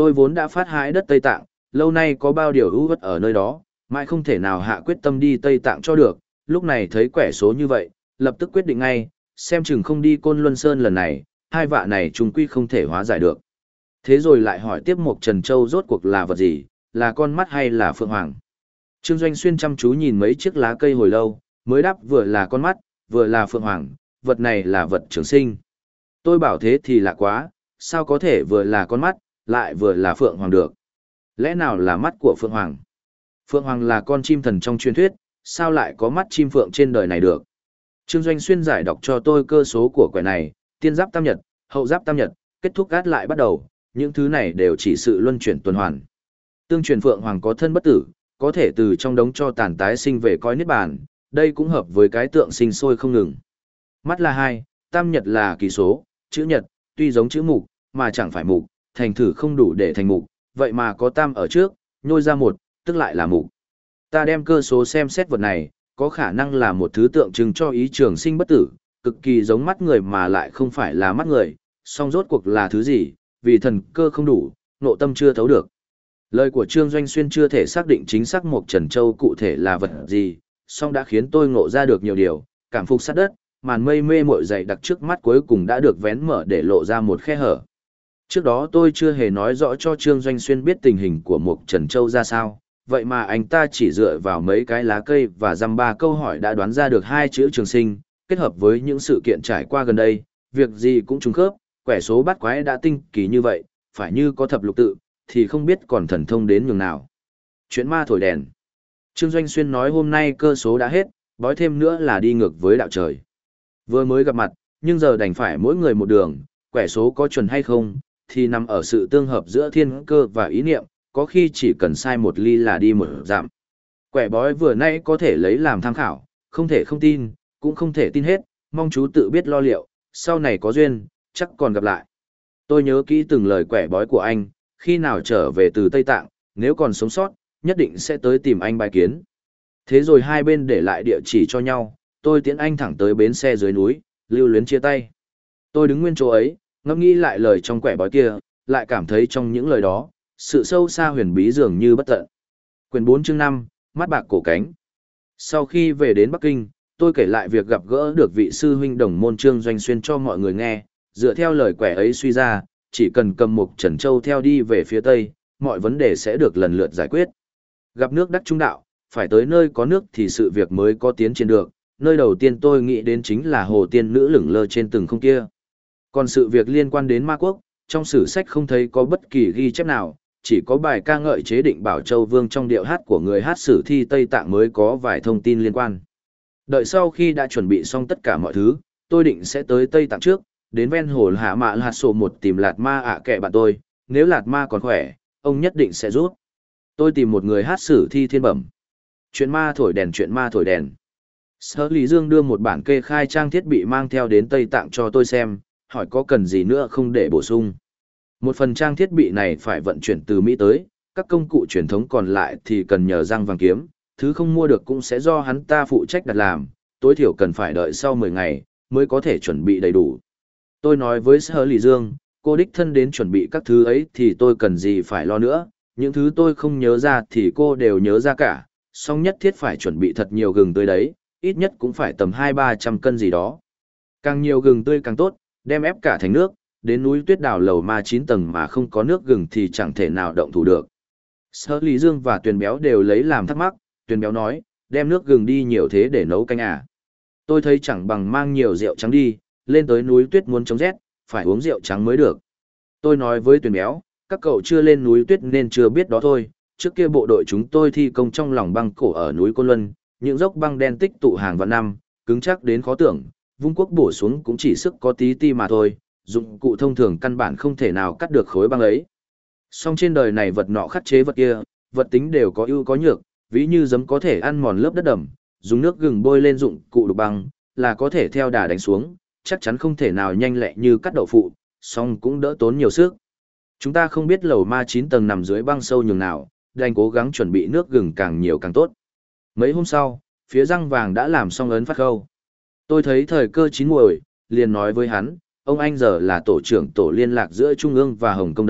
Tôi vốn đã phát hái đất Tây Tạng, lâu nay có bao điều ưu uất ở nơi đó, mãi không thể nào hạ quyết tâm đi Tây Tạng cho được, lúc này thấy quẻ số như vậy, lập tức quyết định ngay, xem chừng không đi Côn Luân Sơn lần này, hai vạ này trùng quy không thể hóa giải được. Thế rồi lại hỏi tiếp Mộc Trần Châu rốt cuộc là vật gì, là con mắt hay là phượng hoàng? Trương Doanh Xuyên chăm chú nhìn mấy chiếc lá cây hồi lâu, mới đáp vừa là con mắt, vừa là phượng hoàng, vật này là vật trường sinh. Tôi bảo thế thì lạ quá, sao có thể vừa là con mắt, lại vừa là phượng hoàng được? Lẽ nào là mắt của phượng hoàng? Phượng hoàng là con chim thần trong truyền thuyết, sao lại có mắt chim phượng trên đời này được? Trương Doanh Xuyên giải đọc cho tôi cơ số của quẻ này, tiên giáp tam nhật, hậu giáp tam nhật, kết thúc gát lại bắt đầu, những thứ này đều chỉ sự luân chuyển tuần hoàn. Tương truyền phượng hoàng có thân bất tử, có thể từ trong đống cho tàn tái sinh về coi niết bàn, đây cũng hợp với cái tượng sinh sôi không ngừng. Mắt là 2, tam nhật là kỳ số, chữ nhật, tuy giống chữ mục, mà chẳng phải mục, thành thử không đủ để thành mục, vậy mà có tam ở trước, nhôi ra 1, tức lại là mục. Ta đem cơ số xem xét vật này, có khả năng là một thứ tượng trưng cho ý trường sinh bất tử, cực kỳ giống mắt người mà lại không phải là mắt người, song rốt cuộc là thứ gì, vì thần cơ không đủ, nội tâm chưa thấu được. Lời của Trương Doanh Xuyên chưa thể xác định chính xác Mộc Trần Châu cụ thể là vật gì, song đã khiến tôi ngộ ra được nhiều điều, cảm phục sát đất, màn mây mê mội dày đặc trước mắt cuối cùng đã được vén mở để lộ ra một khe hở. Trước đó tôi chưa hề nói rõ cho Trương Doanh Xuyên biết tình hình của Mộc Trần Châu ra sao, vậy mà anh ta chỉ dựa vào mấy cái lá cây và dăm ba câu hỏi đã đoán ra được hai chữ trường sinh, kết hợp với những sự kiện trải qua gần đây, việc gì cũng trùng khớp, quẻ số bắt quái đã tinh kỳ như vậy, phải như có thập lục tự, thì không biết còn thần thông đến nhường nào. Chuyện ma thổi đèn. Trương Doanh Xuyên nói hôm nay cơ số đã hết, bói thêm nữa là đi ngược với đạo trời. Vừa mới gặp mặt, nhưng giờ đành phải mỗi người một đường, quẻ số có chuẩn hay không, thì nằm ở sự tương hợp giữa thiên cơ và ý niệm, có khi chỉ cần sai một ly là đi một dặm. Quẻ bói vừa nãy có thể lấy làm tham khảo, không thể không tin, cũng không thể tin hết, mong chú tự biết lo liệu, sau này có duyên, chắc còn gặp lại. Tôi nhớ kỹ từng lời quẻ bói của anh, khi nào trở về từ Tây Tạng, nếu còn sống sót, nhất định sẽ tới tìm anh bài kiến. Thế rồi hai bên để lại địa chỉ cho nhau, tôi tiễn anh thẳng tới bến xe dưới núi, lưu luyến chia tay. Tôi đứng nguyên chỗ ấy, ngẫm nghĩ lại lời trong quẻ bói kia, lại cảm thấy trong những lời đó, sự sâu xa huyền bí dường như bất tận. Quyển 4 chương 5, mắt bạc cổ cánh. Sau khi về đến Bắc Kinh, tôi kể lại việc gặp gỡ được vị sư huynh đồng môn Trương Doanh Xuyên cho mọi người nghe, dựa theo lời quẻ ấy suy ra, chỉ cần cầm Mộc Trần Châu theo đi về phía Tây, mọi vấn đề sẽ được lần lượt giải quyết. Gặp nước đắc trung đạo, phải tới nơi có nước thì sự việc mới có tiến triển được, nơi đầu tiên tôi nghĩ đến chính là hồ tiên nữ lửng lơ trên từng không kia. Còn sự việc liên quan đến Ma Quốc, trong sử sách không thấy có bất kỳ ghi chép nào, chỉ có bài ca ngợi chế định Bảo Châu Vương trong điệu hát của người hát sử thi Tây Tạng mới có vài thông tin liên quan. Đợi sau khi đã chuẩn bị xong tất cả mọi thứ, tôi định sẽ tới Tây Tạng trước, đến ven hồ Hạ Mạ Lạt Sổ một tìm Lạt Ma ạ kệ bạn tôi, nếu Lạt Ma còn khỏe, ông nhất định sẽ giúp. Tôi tìm một người hát sử thi thiên bẩm. Chuyện ma thổi đèn, chuyện ma thổi đèn. Sở Lý Dương đưa một bản kê khai trang thiết bị mang theo đến Tây Tạng cho tôi xem, hỏi có cần gì nữa không để bổ sung. Một phần trang thiết bị này phải vận chuyển từ Mỹ tới, các công cụ truyền thống còn lại thì cần nhờ răng vàng kiếm, thứ không mua được cũng sẽ do hắn ta phụ trách đặt làm, tối thiểu cần phải đợi sau 10 ngày, mới có thể chuẩn bị đầy đủ. Tôi nói với Sở Lý Dương, cô đích thân đến chuẩn bị các thứ ấy thì tôi cần gì phải lo nữa, những thứ tôi không nhớ ra thì cô đều nhớ ra cả, song nhất thiết phải chuẩn bị thật nhiều gừng tươi đấy, ít nhất cũng phải tầm 200-300 cân gì đó. Càng nhiều gừng tươi càng tốt, đem ép cả thành nước, đến núi Tuyết Đào lầu ma 9 tầng mà không có nước gừng thì chẳng thể nào động thủ được. Sở Lý Dương và Tuyền Béo đều lấy làm thắc mắc, Tuyền Béo nói, đem nước gừng đi nhiều thế để nấu canh à. Tôi thấy chẳng bằng mang nhiều rượu trắng đi, lên tới núi Tuyết muốn chống rét, phải uống rượu trắng mới được. Tôi nói với Tuyền Béo, các cậu chưa lên núi Tuyết nên chưa biết đó thôi, trước kia bộ đội chúng tôi thi công trong lòng băng cổ ở núi Côn Luân, những dốc băng đen tích tụ hàng vạn năm, cứng chắc đến khó tưởng, vung quốc bổ xuống cũng chỉ sức có tí ti mà thôi, dụng cụ thông thường căn bản không thể nào cắt được khối băng ấy. Song trên đời này vật nọ khắc chế vật kia, vật tính đều có ưu có nhược, ví như giấm có thể ăn mòn lớp đất đầm, dùng nước gừng bôi lên dụng cụ đục băng, là có thể theo đà đánh xuống, chắc chắn không thể nào nhanh lẹ như cắt đậu phụ, song cũng đỡ tốn nhiều sức. Chúng ta không biết lầu ma 9 tầng nằm dưới băng sâu nhường nào, đành cố gắng chuẩn bị nước gừng càng nhiều càng tốt. Mấy hôm sau, phía răng vàng đã làm xong ấn phát khâu. Tôi thấy thời cơ chín muồi, liền nói với hắn, ông anh giờ là tổ trưởng tổ liên lạc giữa Trung ương và Hồng Kông đấy,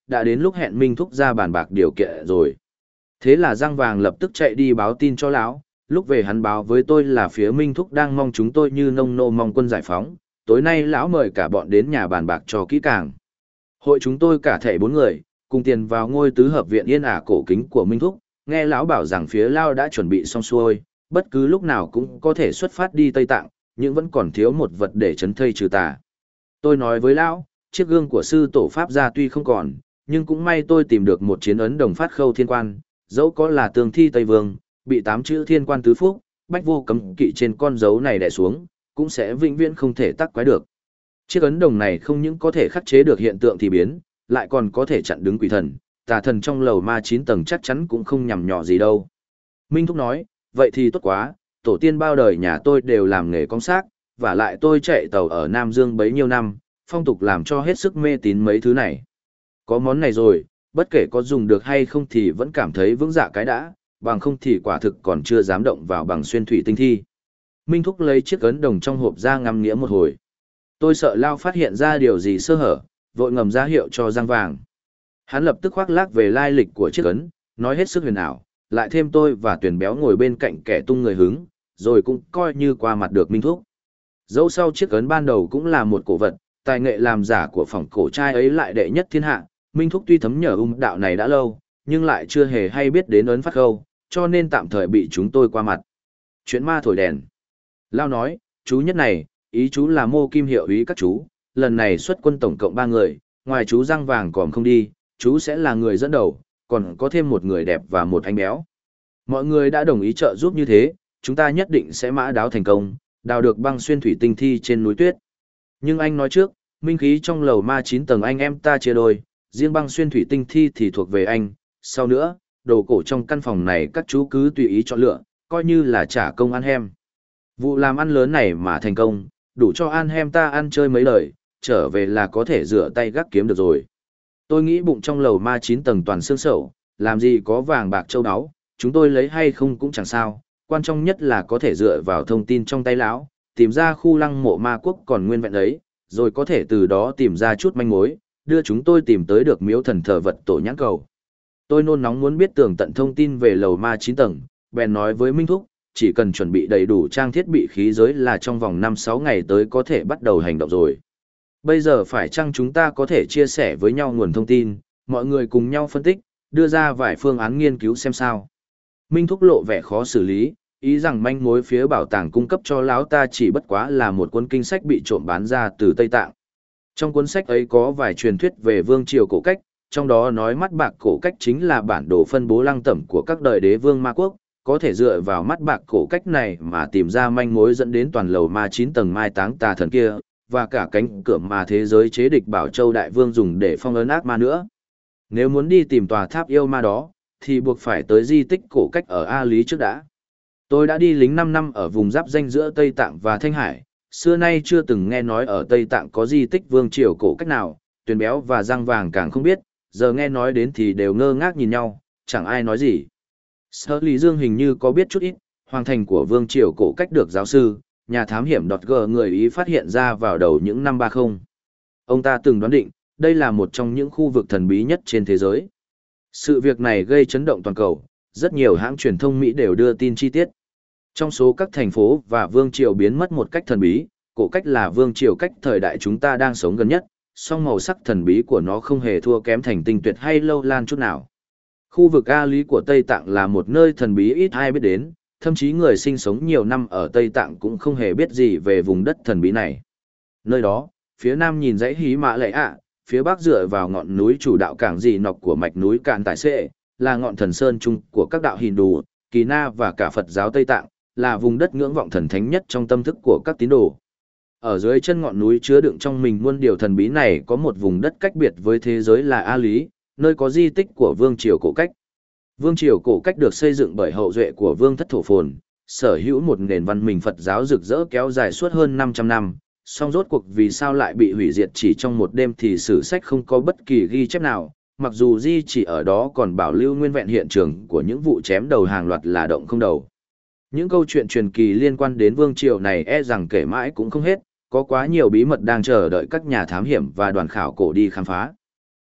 đã đến lúc hẹn Minh Thúc ra bàn bạc điều kiện rồi. Thế là Giang Vàng lập tức chạy đi báo tin cho lão, lúc về hắn báo với tôi là phía Minh Thúc đang mong chúng tôi như nông nô mong quân giải phóng, tối nay lão mời cả bọn đến nhà bàn bạc cho kỹ càng. Hội chúng tôi cả thảy 4 người, cùng tiền vào ngôi tứ hợp viện yên ả cổ kính của Minh Thúc, nghe lão bảo rằng phía Lao đã chuẩn bị xong xuôi, bất cứ lúc nào cũng có thể xuất phát đi Tây Tạng, nhưng vẫn còn thiếu một vật để trấn thây trừ tà. Tôi nói với lão, chiếc gương của sư tổ Pháp gia tuy không còn, nhưng cũng may tôi tìm được một chiến ấn đồng phát khâu thiên quan, dẫu có là tường thi Tây Vương, bị 8 chữ thiên quan tứ phúc, bách vô cấm kỵ trên con dấu này đè xuống, cũng sẽ vĩnh viễn không thể tắc quái được. Chiếc ấn đồng này không những có thể khắc chế được hiện tượng thì biến, lại còn có thể chặn đứng quỷ thần, tà thần trong lầu ma 9 tầng chắc chắn cũng không nhằm nhỏ gì đâu. Minh Thúc nói, vậy thì tốt quá, tổ tiên bao đời nhà tôi đều làm nghề cong xác, và lại tôi chạy tàu ở Nam Dương bấy nhiêu năm, phong tục làm cho hết sức mê tín mấy thứ này. Có món này rồi, bất kể có dùng được hay không thì vẫn cảm thấy vững dạ cái đã, bằng không thì quả thực còn chưa dám động vào bằng xuyên thủy tinh thi. Minh Thúc lấy chiếc ấn đồng trong hộp ra ngắm nghĩa một hồi. Tôi sợ Lao phát hiện ra điều gì sơ hở, vội ngầm ra hiệu cho Giang Vàng. Hắn lập tức khoác lác về lai lịch của chiếc ấn, nói hết sức huyền ảo, lại thêm tôi và Tuyền Béo ngồi bên cạnh kẻ tung người hứng, rồi cũng coi như qua mặt được Minh Thúc. Dẫu sau chiếc ấn ban đầu cũng là một cổ vật, tài nghệ làm giả của phỏng cổ trai ấy lại đệ nhất thiên hạ, Minh Thúc tuy thấm nhờ đạo này đã lâu, nhưng lại chưa hề hay biết đến ấn phát khâu, cho nên tạm thời bị chúng tôi qua mặt. Chuyện ma thổi đèn. Lao nói, chú nhất này, ý chú là Mô Kim hiệu ý các chú, lần này xuất quân tổng cộng 3 người, ngoài chú Giang Vàng còn không đi, chú sẽ là người dẫn đầu, còn có thêm một người đẹp và một anh béo. Mọi người đã đồng ý trợ giúp như thế, chúng ta nhất định sẽ mã đáo thành công, đào được băng xuyên thủy tinh thi trên núi tuyết. Nhưng anh nói trước, minh khí trong lầu ma 9 tầng anh em ta chia đôi, riêng băng xuyên thủy tinh thi thì thuộc về anh, sau nữa, đồ cổ trong căn phòng này các chú cứ tùy ý chọn lựa, coi như là trả công ăn hem. Vụ làm ăn lớn này mà thành công, đủ cho ăn hem ta ăn chơi mấy lời, trở về là có thể rửa tay gác kiếm được rồi. Tôi nghĩ bụng trong lầu ma 9 tầng toàn xương sẩu, làm gì có vàng bạc châu áo, chúng tôi lấy hay không cũng chẳng sao, quan trọng nhất là có thể dựa vào thông tin trong tay lão, tìm ra khu lăng mộ ma quốc còn nguyên vẹn ấy, rồi có thể từ đó tìm ra chút manh mối, đưa chúng tôi tìm tới được miếu thần thờ vật tổ nhãn cầu. Tôi nôn nóng muốn biết tường tận thông tin về lầu ma 9 tầng, bèn nói với Minh Thúc, chỉ cần chuẩn bị đầy đủ trang thiết bị khí giới là trong vòng 5-6 ngày tới có thể bắt đầu hành động rồi. Bây giờ phải chăng chúng ta có thể chia sẻ với nhau nguồn thông tin, mọi người cùng nhau phân tích, đưa ra vài phương án nghiên cứu xem sao. Minh Thúc lộ vẻ khó xử lý, ý rằng manh mối phía bảo tàng cung cấp cho lão ta chỉ bất quá là một cuốn kinh sách bị trộm bán ra từ Tây Tạng. Trong cuốn sách ấy có vài truyền thuyết về vương triều cổ cách, trong đó nói mắt bạc cổ cách chính là bản đồ phân bố lăng tẩm của các đời đế vương ma quốc, có thể dựa vào mắt bạc cổ cách này mà tìm ra manh mối dẫn đến toàn lầu ma 9 tầng mai táng tà thần kia, và cả cánh cửa mà thế giới chế địch Bảo Châu Đại Vương dùng để phong ấn ác ma nữa. Nếu muốn đi tìm tòa tháp yêu ma đó, thì buộc phải tới di tích cổ cách ở A Lý trước đã. Tôi đã đi lính 5 năm ở vùng giáp danh giữa Tây Tạng và Thanh Hải, xưa nay chưa từng nghe nói ở Tây Tạng có di tích vương triều cổ cách nào, Tuyền Béo và Giang Vàng càng không biết, giờ nghe nói đến thì đều ngơ ngác nhìn nhau, chẳng ai nói gì. Sở Lý Dương hình như có biết chút ít, hoàng thành của vương triều cổ cách được giáo sư, nhà thám hiểm .g người Ý phát hiện ra vào đầu những năm 30. Ông ta từng đoán định, đây là một trong những khu vực thần bí nhất trên thế giới. Sự việc này gây chấn động toàn cầu, rất nhiều hãng truyền thông Mỹ đều đưa tin chi tiết. Trong số các thành phố và vương triều biến mất một cách thần bí, cổ cách là vương triều cách thời đại chúng ta đang sống gần nhất, song màu sắc thần bí của nó không hề thua kém thành tinh tuyệt hay lâu lan chút nào. Khu vực A Lý của Tây Tạng là một nơi thần bí ít ai biết đến, thậm chí người sinh sống nhiều năm ở Tây Tạng cũng không hề biết gì về vùng đất thần bí này. Nơi đó, phía nam nhìn dãy Hí Mã Lệ ạ, phía bắc dựa vào ngọn núi chủ đạo cảng dị nọc của mạch núi Cạn Tài Sệ, là ngọn thần sơn chung của các đạo Hindu, Kỳ Na và cả Phật giáo Tây Tạng, là vùng đất ngưỡng vọng thần thánh nhất trong tâm thức của các tín đồ. Ở dưới chân ngọn núi chứa đựng trong mình muôn điều thần bí này có một vùng đất cách biệt với thế giới là A Lý, nơi có di tích của vương triều cổ cách. Vương triều cổ cách được xây dựng bởi hậu duệ của vương thất thổ phồn, sở hữu một nền văn minh Phật giáo rực rỡ kéo dài suốt hơn 500 năm, song rốt cuộc vì sao lại bị hủy diệt chỉ trong một đêm thì sử sách không có bất kỳ ghi chép nào, mặc dù di chỉ ở đó còn bảo lưu nguyên vẹn hiện trường của những vụ chém đầu hàng loạt là động không đầu. Những câu chuyện truyền kỳ liên quan đến vương triều này e rằng kể mãi cũng không hết, có quá nhiều bí mật đang chờ đợi các nhà thám hiểm và đoàn khảo cổ đi khám phá.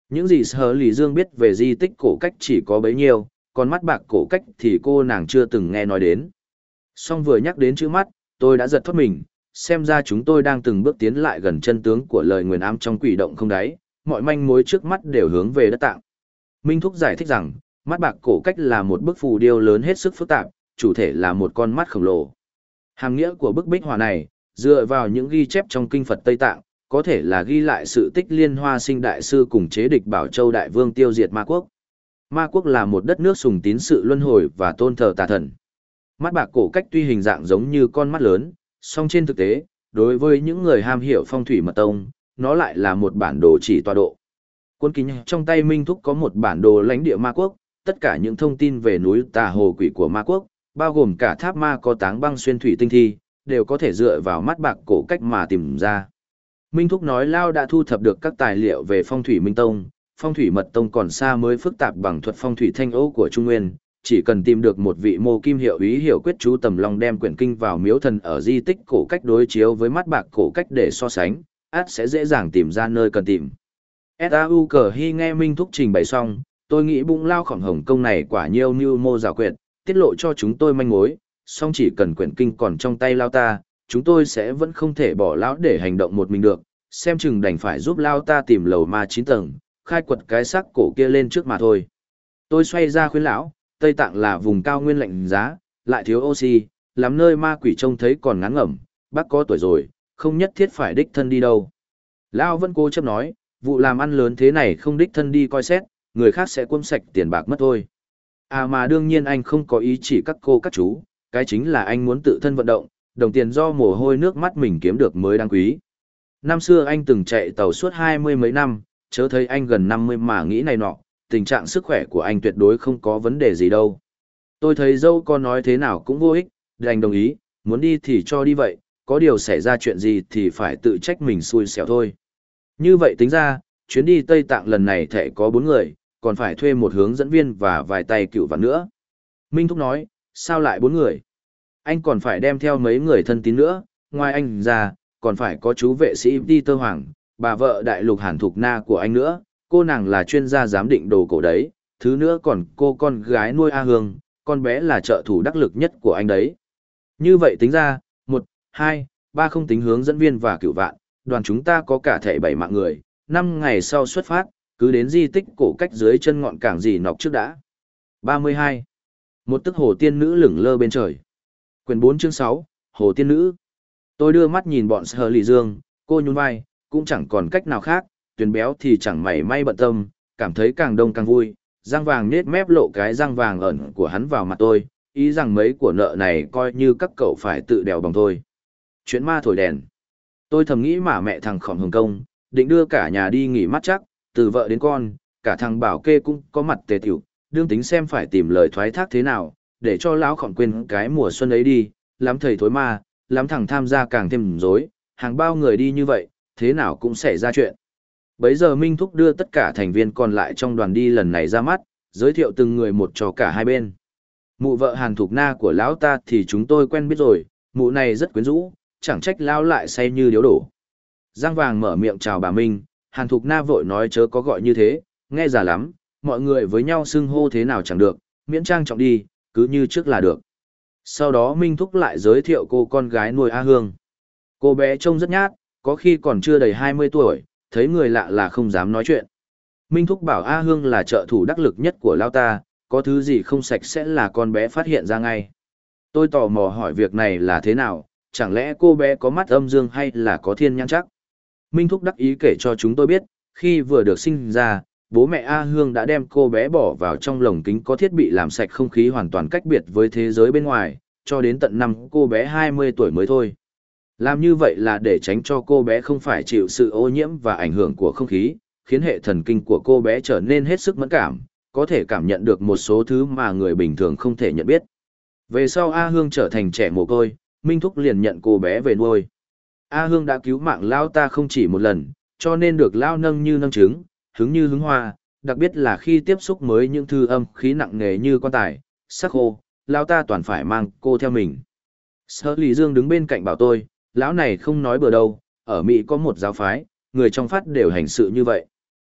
Những gì Sở Lý Dương biết về di tích cổ cách chỉ có bấy nhiêu, còn mắt bạc cổ cách thì cô nàng chưa từng nghe nói đến. Song vừa nhắc đến chữ mắt, tôi đã giật thoát mình, xem ra chúng tôi đang từng bước tiến lại gần chân tướng của lời nguyền ám trong quỷ động không đáy, mọi manh mối trước mắt đều hướng về đất tạng. Minh Thúc giải thích rằng, mắt bạc cổ cách là một bức phù điêu lớn hết sức phức tạp, chủ thể là một con mắt khổng lồ. Hàm nghĩa của bức bích họa này, dựa vào những ghi chép trong kinh Phật Tây Tạng, có thể là ghi lại sự tích Liên Hoa Sinh Đại Sư cùng chế địch Bảo Châu Đại Vương tiêu diệt Ma Quốc. Ma Quốc là một đất nước sùng tín sự luân hồi và tôn thờ tà thần. Mắt bạc cổ cách tuy hình dạng giống như con mắt lớn, song trên thực tế, đối với những người ham hiểu phong thủy mật tông, nó lại là một bản đồ chỉ tọa độ. Cuốn kính trong tay Minh Thúc có một bản đồ lãnh địa Ma Quốc, tất cả những thông tin về núi Tà Hồ Quỷ của Ma Quốc, bao gồm cả tháp ma có táng băng xuyên thủy tinh thi, đều có thể dựa vào mắt bạc cổ cách mà tìm ra. Minh Thúc nói Lao đã thu thập được các tài liệu về phong thủy Minh Tông, phong thủy mật tông còn xa mới phức tạp bằng thuật phong thủy thanh âu của Trung Nguyên, chỉ cần tìm được một vị mô kim hiệu ý hiểu quyết chú tầm long đem quyển kinh vào miếu thần ở di tích cổ cách đối chiếu với mắt bạc cổ cách để so sánh, át sẽ dễ dàng tìm ra nơi cần tìm. S.A.U. Cờ Hy nghe Minh Thúc trình bày xong, tôi nghĩ bụng Lao khổng Hồng Công này quả nhiêu mưu mô rào quyệt, tiết lộ cho chúng tôi manh mối, song chỉ cần quyển kinh còn trong tay Lao ta, chúng tôi sẽ vẫn không thể bỏ Lão để hành động một mình được, xem chừng đành phải giúp Lao ta tìm lầu ma 9 tầng, khai quật cái xác cổ kia lên trước mà thôi. Tôi xoay ra khuyên Lão, Tây Tạng là vùng cao nguyên lạnh giá, lại thiếu oxy, lắm nơi ma quỷ trông thấy còn ngán ngẩm, bác có tuổi rồi, không nhất thiết phải đích thân đi đâu. Lão vẫn cố chấp nói, vụ làm ăn lớn thế này không đích thân đi coi xét, người khác sẽ cuốn sạch tiền bạc mất thôi. À mà đương nhiên anh không có ý chỉ các cô các chú, cái chính là anh muốn tự thân vận động, đồng tiền do mồ hôi nước mắt mình kiếm được mới đáng quý. Năm xưa anh từng chạy tàu suốt 20 mấy năm, chớ thấy anh gần 50 mà nghĩ này nọ, tình trạng sức khỏe của anh tuyệt đối không có vấn đề gì đâu. Tôi thấy dâu con nói thế nào cũng vô ích, đành đồng ý, muốn đi thì cho đi vậy, có điều xảy ra chuyện gì thì phải tự trách mình xui xẻo thôi. Như vậy tính ra, chuyến đi Tây Tạng lần này thể có 4 người, còn phải thuê một hướng dẫn viên và vài tay cựu vạn nữa. Minh Thúc nói, sao lại 4 người? Anh còn phải đem theo mấy người thân tín nữa, ngoài anh ra, còn phải có chú vệ sĩ Peter Hoàng, bà vợ đại lục Hàn Thục Na của anh nữa, cô nàng là chuyên gia giám định đồ cổ đấy, thứ nữa còn cô con gái nuôi A Hương, con bé là trợ thủ đắc lực nhất của anh đấy. Như vậy tính ra, 1, 2, 3 không tính hướng dẫn viên và cựu vạn, đoàn chúng ta có cả thể 7 mạng người, 5 ngày sau xuất phát, cứ đến di tích cổ cách dưới chân ngọn cảng gì nọc trước đã. 32. Một tức hồ tiên nữ lửng lơ bên trời. Quyển 4 chương 6, Hồ tiên nữ. Tôi đưa mắt nhìn bọn Sở Lý Dương, cô nhún vai, cũng chẳng còn cách nào khác, Tuyền béo thì chẳng mảy may bận tâm, cảm thấy càng đông càng vui, răng vàng nết mép lộ cái răng vàng ẩn của hắn vào mặt tôi, ý rằng mấy của nợ này coi như các cậu phải tự đèo bằng thôi. Chuyện ma thổi đèn. Tôi thầm nghĩ mà mẹ thằng Khổng Hồng Công, định đưa cả nhà đi nghỉ mát chắc, từ vợ đến con, cả thằng Bảo Kê cũng có mặt tề tiểu, đương tính xem phải tìm lời thoái thác thế nào, để cho lão Khổng quên cái mùa xuân ấy đi, lắm thầy thối ma, lắm thằng tham gia càng thêm rối, hàng bao người đi như vậy, thế nào cũng xảy ra chuyện. Bấy giờ Minh Thúc đưa tất cả thành viên còn lại trong đoàn đi lần này ra mắt, giới thiệu từng người một cho cả hai bên. Mụ vợ Hàn Thục Na của lão ta thì chúng tôi quen biết rồi, mụ này rất quyến rũ, chẳng trách lão lại say như điếu đổ. Giang vàng mở miệng chào bà Minh, Hàn Thục Na vội nói chớ có gọi như thế, nghe già lắm, mọi người với nhau xưng hô thế nào chẳng được, miễn trang trọng đi, cứ như trước là được. Sau đó Minh Thúc lại giới thiệu cô con gái nuôi A Hương. Cô bé trông rất nhát, có khi còn chưa đầy 20 tuổi, thấy người lạ là không dám nói chuyện. Minh Thúc bảo A Hương là trợ thủ đắc lực nhất của Lao ta, có thứ gì không sạch sẽ là con bé phát hiện ra ngay. Tôi tò mò hỏi việc này là thế nào, chẳng lẽ cô bé có mắt âm dương hay là có thiên nhãn chắc? Minh Thúc đắc ý kể cho chúng tôi biết, khi vừa được sinh ra, bố mẹ A Hương đã đem cô bé bỏ vào trong lồng kính có thiết bị làm sạch không khí hoàn toàn cách biệt với thế giới bên ngoài, cho đến tận năm cô bé 20 tuổi mới thôi. Làm như vậy là để tránh cho cô bé không phải chịu sự ô nhiễm và ảnh hưởng của không khí, khiến hệ thần kinh của cô bé trở nên hết sức mẫn cảm, có thể cảm nhận được một số thứ mà người bình thường không thể nhận biết. Về sau A Hương trở thành trẻ mồ côi, Minh Thúc liền nhận cô bé về nuôi. A Hương đã cứu mạng Lao ta không chỉ một lần, cho nên được Lao nâng như nâng trứng, hứng như hứng hoa, đặc biệt là khi tiếp xúc với những thư âm khí nặng nề như quan tài, sắc khô, Lao ta toàn phải mang cô theo mình. Sở Lý Dương đứng bên cạnh bảo tôi, lão này không nói bừa đâu, ở Mỹ có một giáo phái, người trong phát đều hành sự như vậy.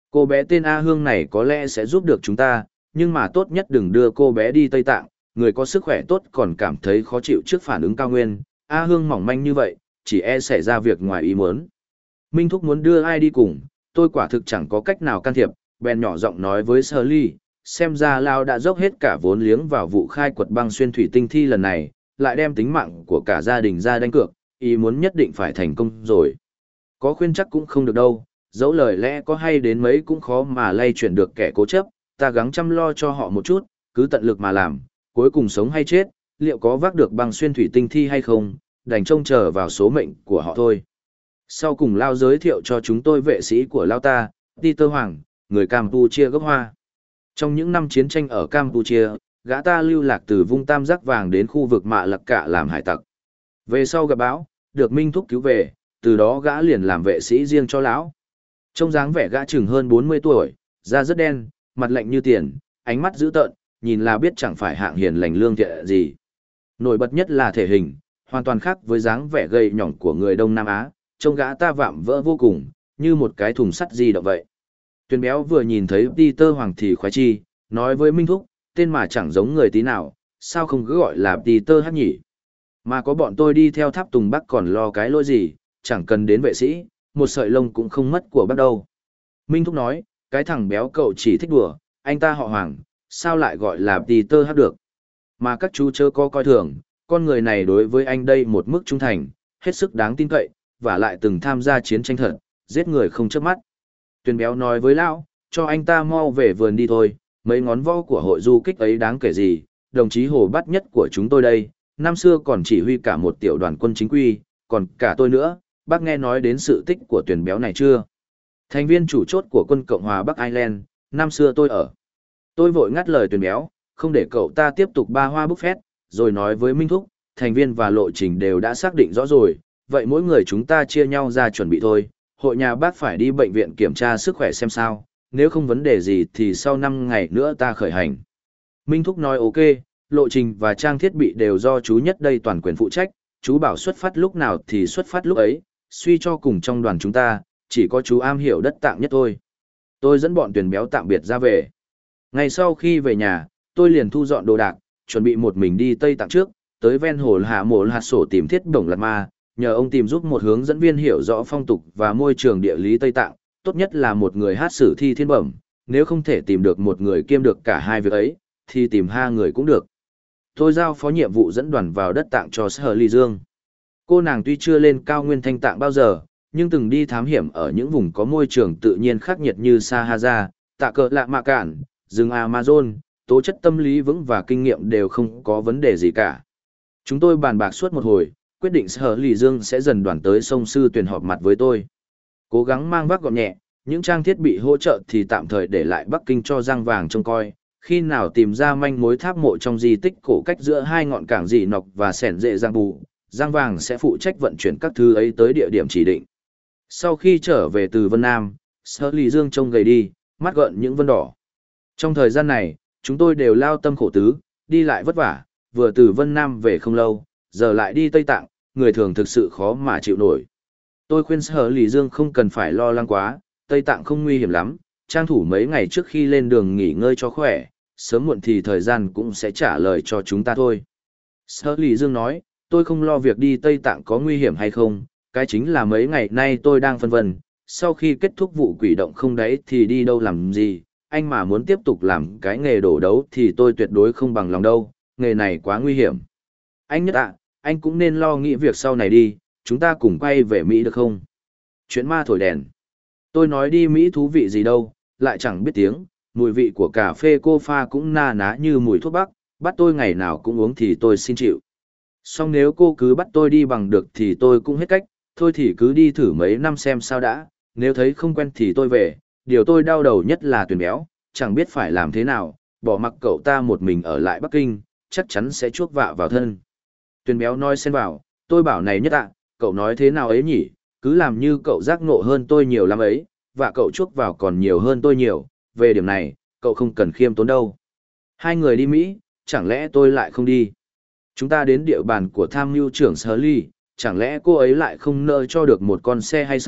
Cô bé tên A Hương này có lẽ sẽ giúp được chúng ta, nhưng mà tốt nhất đừng đưa cô bé đi Tây Tạng, người có sức khỏe tốt còn cảm thấy khó chịu trước phản ứng cao nguyên. A Hương mỏng manh như vậy, chỉ e xảy ra việc ngoài ý muốn. Minh Thúc muốn đưa ai đi cùng, tôi quả thực chẳng có cách nào can thiệp, bèn nhỏ giọng nói với Shirley, xem ra Lao đã dốc hết cả vốn liếng vào vụ khai quật băng xuyên thủy tinh thi lần này, lại đem tính mạng của cả gia đình ra đánh cược, ý muốn nhất định phải thành công rồi. Có khuyên chắc cũng không được đâu, dẫu lời lẽ có hay đến mấy cũng khó mà lay chuyển được kẻ cố chấp, ta gắng chăm lo cho họ một chút, cứ tận lực mà làm, cuối cùng sống hay chết, liệu có vác được băng xuyên thủy tinh thi hay không, đành trông chờ vào số mệnh của họ thôi. Sau cùng Lao giới thiệu cho chúng tôi vệ sĩ của Lao ta, Peter Hoàng, người Campuchia gốc Hoa. Trong những năm chiến tranh ở Campuchia, gã ta lưu lạc từ vùng Tam Giác Vàng đến khu vực Mạ Lặc Cả làm hải tặc. Về sau gặp bão, được Minh Thúc cứu về, từ đó gã liền làm vệ sĩ riêng cho lão. Trông dáng vẻ gã chừng hơn 40 tuổi, da rất đen, mặt lạnh như tiền, ánh mắt dữ tợn, nhìn là biết chẳng phải hạng hiền lành lương thiện gì. Nổi bật nhất là thể hình, hoàn toàn khác với dáng vẻ gầy nhỏng của người Đông Nam Á, trông gã ta vạm vỡ vô cùng, như một cái thùng sắt di động vậy. Tuyền béo vừa nhìn thấy Peter Hoàng thì khoái chi, nói với Minh Thúc, tên mà chẳng giống người tí nào, sao không cứ gọi là Peter hát nhỉ? Mà có bọn tôi đi theo tháp tùng bác còn lo cái lỗi gì, chẳng cần đến vệ sĩ, một sợi lông cũng không mất của bác đâu. Minh Thúc nói, cái thằng béo cậu chỉ thích đùa, anh ta họ Hoàng, sao lại gọi là Peter hát được? Mà các chú chớ có coi thường, con người này đối với anh đây một mức trung thành, hết sức đáng tin cậy, và lại từng tham gia chiến tranh thật, giết người không chớp mắt. Tuyền béo nói với lão, cho anh ta mau về vườn đi thôi, mấy ngón võ của hội du kích ấy đáng kể gì, đồng chí Hồ Bát Nhất của chúng tôi đây, năm xưa còn chỉ huy cả một tiểu đoàn quân chính quy, còn cả tôi nữa, bác nghe nói đến sự tích của Tuyền béo này chưa? Thành viên chủ chốt của quân Cộng hòa Bắc Ireland, năm xưa tôi ở. Tôi vội ngắt lời Tuyền béo, không để cậu ta tiếp tục ba hoa bức phét, rồi nói với Minh Thúc, thành viên và lộ trình đều đã xác định rõ rồi, vậy mỗi người chúng ta chia nhau ra chuẩn bị thôi, hội nhà bác phải đi bệnh viện kiểm tra sức khỏe xem sao, nếu không vấn đề gì thì sau 5 ngày nữa ta khởi hành. Minh Thúc nói ok, lộ trình và trang thiết bị đều do chú Nhất đây toàn quyền phụ trách, chú bảo xuất phát lúc nào thì xuất phát lúc ấy, suy cho cùng trong đoàn chúng ta, chỉ có chú am hiểu đất Tạng nhất thôi. Tôi dẫn bọn Tuyền béo tạm biệt ra về. Ngày sau khi về nhà, tôi liền thu dọn đồ đạc, chuẩn bị một mình đi Tây Tạng trước, tới ven hồ Hạ Mộ Hạt Sổ tìm Thiết Bổng Lạt Ma, nhờ ông tìm giúp một hướng dẫn viên hiểu rõ phong tục và môi trường địa lý Tây Tạng, tốt nhất là một người hát sử thi thiên bẩm, nếu không thể tìm được một người kiêm được cả hai việc ấy, thì tìm hai người cũng được. Tôi giao phó nhiệm vụ dẫn đoàn vào đất Tạng cho Sở Ly Dương. Cô nàng tuy chưa lên cao nguyên Thanh Tạng bao giờ, nhưng từng đi thám hiểm ở những vùng có môi trường tự nhiên khắc nghiệt như Sahara, Tạ Cờ Lạ Mạ Cản, rừng Amazon, tố chất tâm lý vững và kinh nghiệm đều không có vấn đề gì cả. Chúng tôi bàn bạc suốt một hồi, quyết định Sở Lì Dương sẽ dần đoàn tới sông Sư Tuyền họp mặt với tôi. Cố gắng mang vác gọn nhẹ, những trang thiết bị hỗ trợ thì tạm thời để lại Bắc Kinh cho Giang Vàng trông coi. Khi nào tìm ra manh mối tháp mộ trong di tích cổ cách giữa hai ngọn cảng Dị Nọc và Sẻn Dệ Giang Bù, Giang Vàng sẽ phụ trách vận chuyển các thứ ấy tới địa điểm chỉ định. Sau khi trở về từ Vân Nam, Sở Lì Dương trông gầy đi, mắt gợn những vân đỏ. Trong thời gian này, chúng tôi đều lao tâm khổ tứ, đi lại vất vả, vừa từ Vân Nam về không lâu, giờ lại đi Tây Tạng, người thường thực sự khó mà chịu nổi. Tôi khuyên Sở Lì Dương không cần phải lo lắng quá, Tây Tạng không nguy hiểm lắm, trang thủ mấy ngày trước khi lên đường nghỉ ngơi cho khỏe, sớm muộn thì thời gian cũng sẽ trả lời cho chúng ta thôi. Sở Lì Dương nói, tôi không lo việc đi Tây Tạng có nguy hiểm hay không, cái chính là mấy ngày nay tôi đang phân vân, sau khi kết thúc vụ quỷ động không đấy thì đi đâu làm gì, anh mà muốn tiếp tục làm cái nghề đổ đấu thì tôi tuyệt đối không bằng lòng đâu, nghề này quá nguy hiểm. Anh Nhất ạ, anh cũng nên lo nghĩ việc sau này đi, chúng ta cùng quay về Mỹ được không? Chuyện ma thổi đèn. Tôi nói đi Mỹ thú vị gì đâu, lại chẳng biết tiếng, mùi vị của cà phê cô pha cũng na ná như mùi thuốc bắc, bắt tôi ngày nào cũng uống thì tôi xin chịu. Song nếu cô cứ bắt tôi đi bằng được thì tôi cũng hết cách, thôi thì cứ đi thử mấy năm xem sao đã, nếu thấy không quen thì tôi về, điều tôi đau đầu nhất là Tuyền béo, chẳng biết phải làm thế nào, bỏ mặc cậu ta một mình ở lại Bắc Kinh, chắc chắn sẽ chuốc vạ vào thân. Tuyền béo nói xen vào, tôi bảo này Nhất ạ, cậu nói thế nào ấy nhỉ, cứ làm như cậu giác ngộ hơn tôi nhiều lắm ấy, và cậu chuốc vào còn nhiều hơn tôi nhiều, về điểm này, cậu không cần khiêm tốn đâu. Hai người đi Mỹ, chẳng lẽ tôi lại không đi? Chúng ta đến địa bàn của tham mưu trưởng Sở Ly, chẳng lẽ cô ấy lại không nợ cho được một con xe hay sao?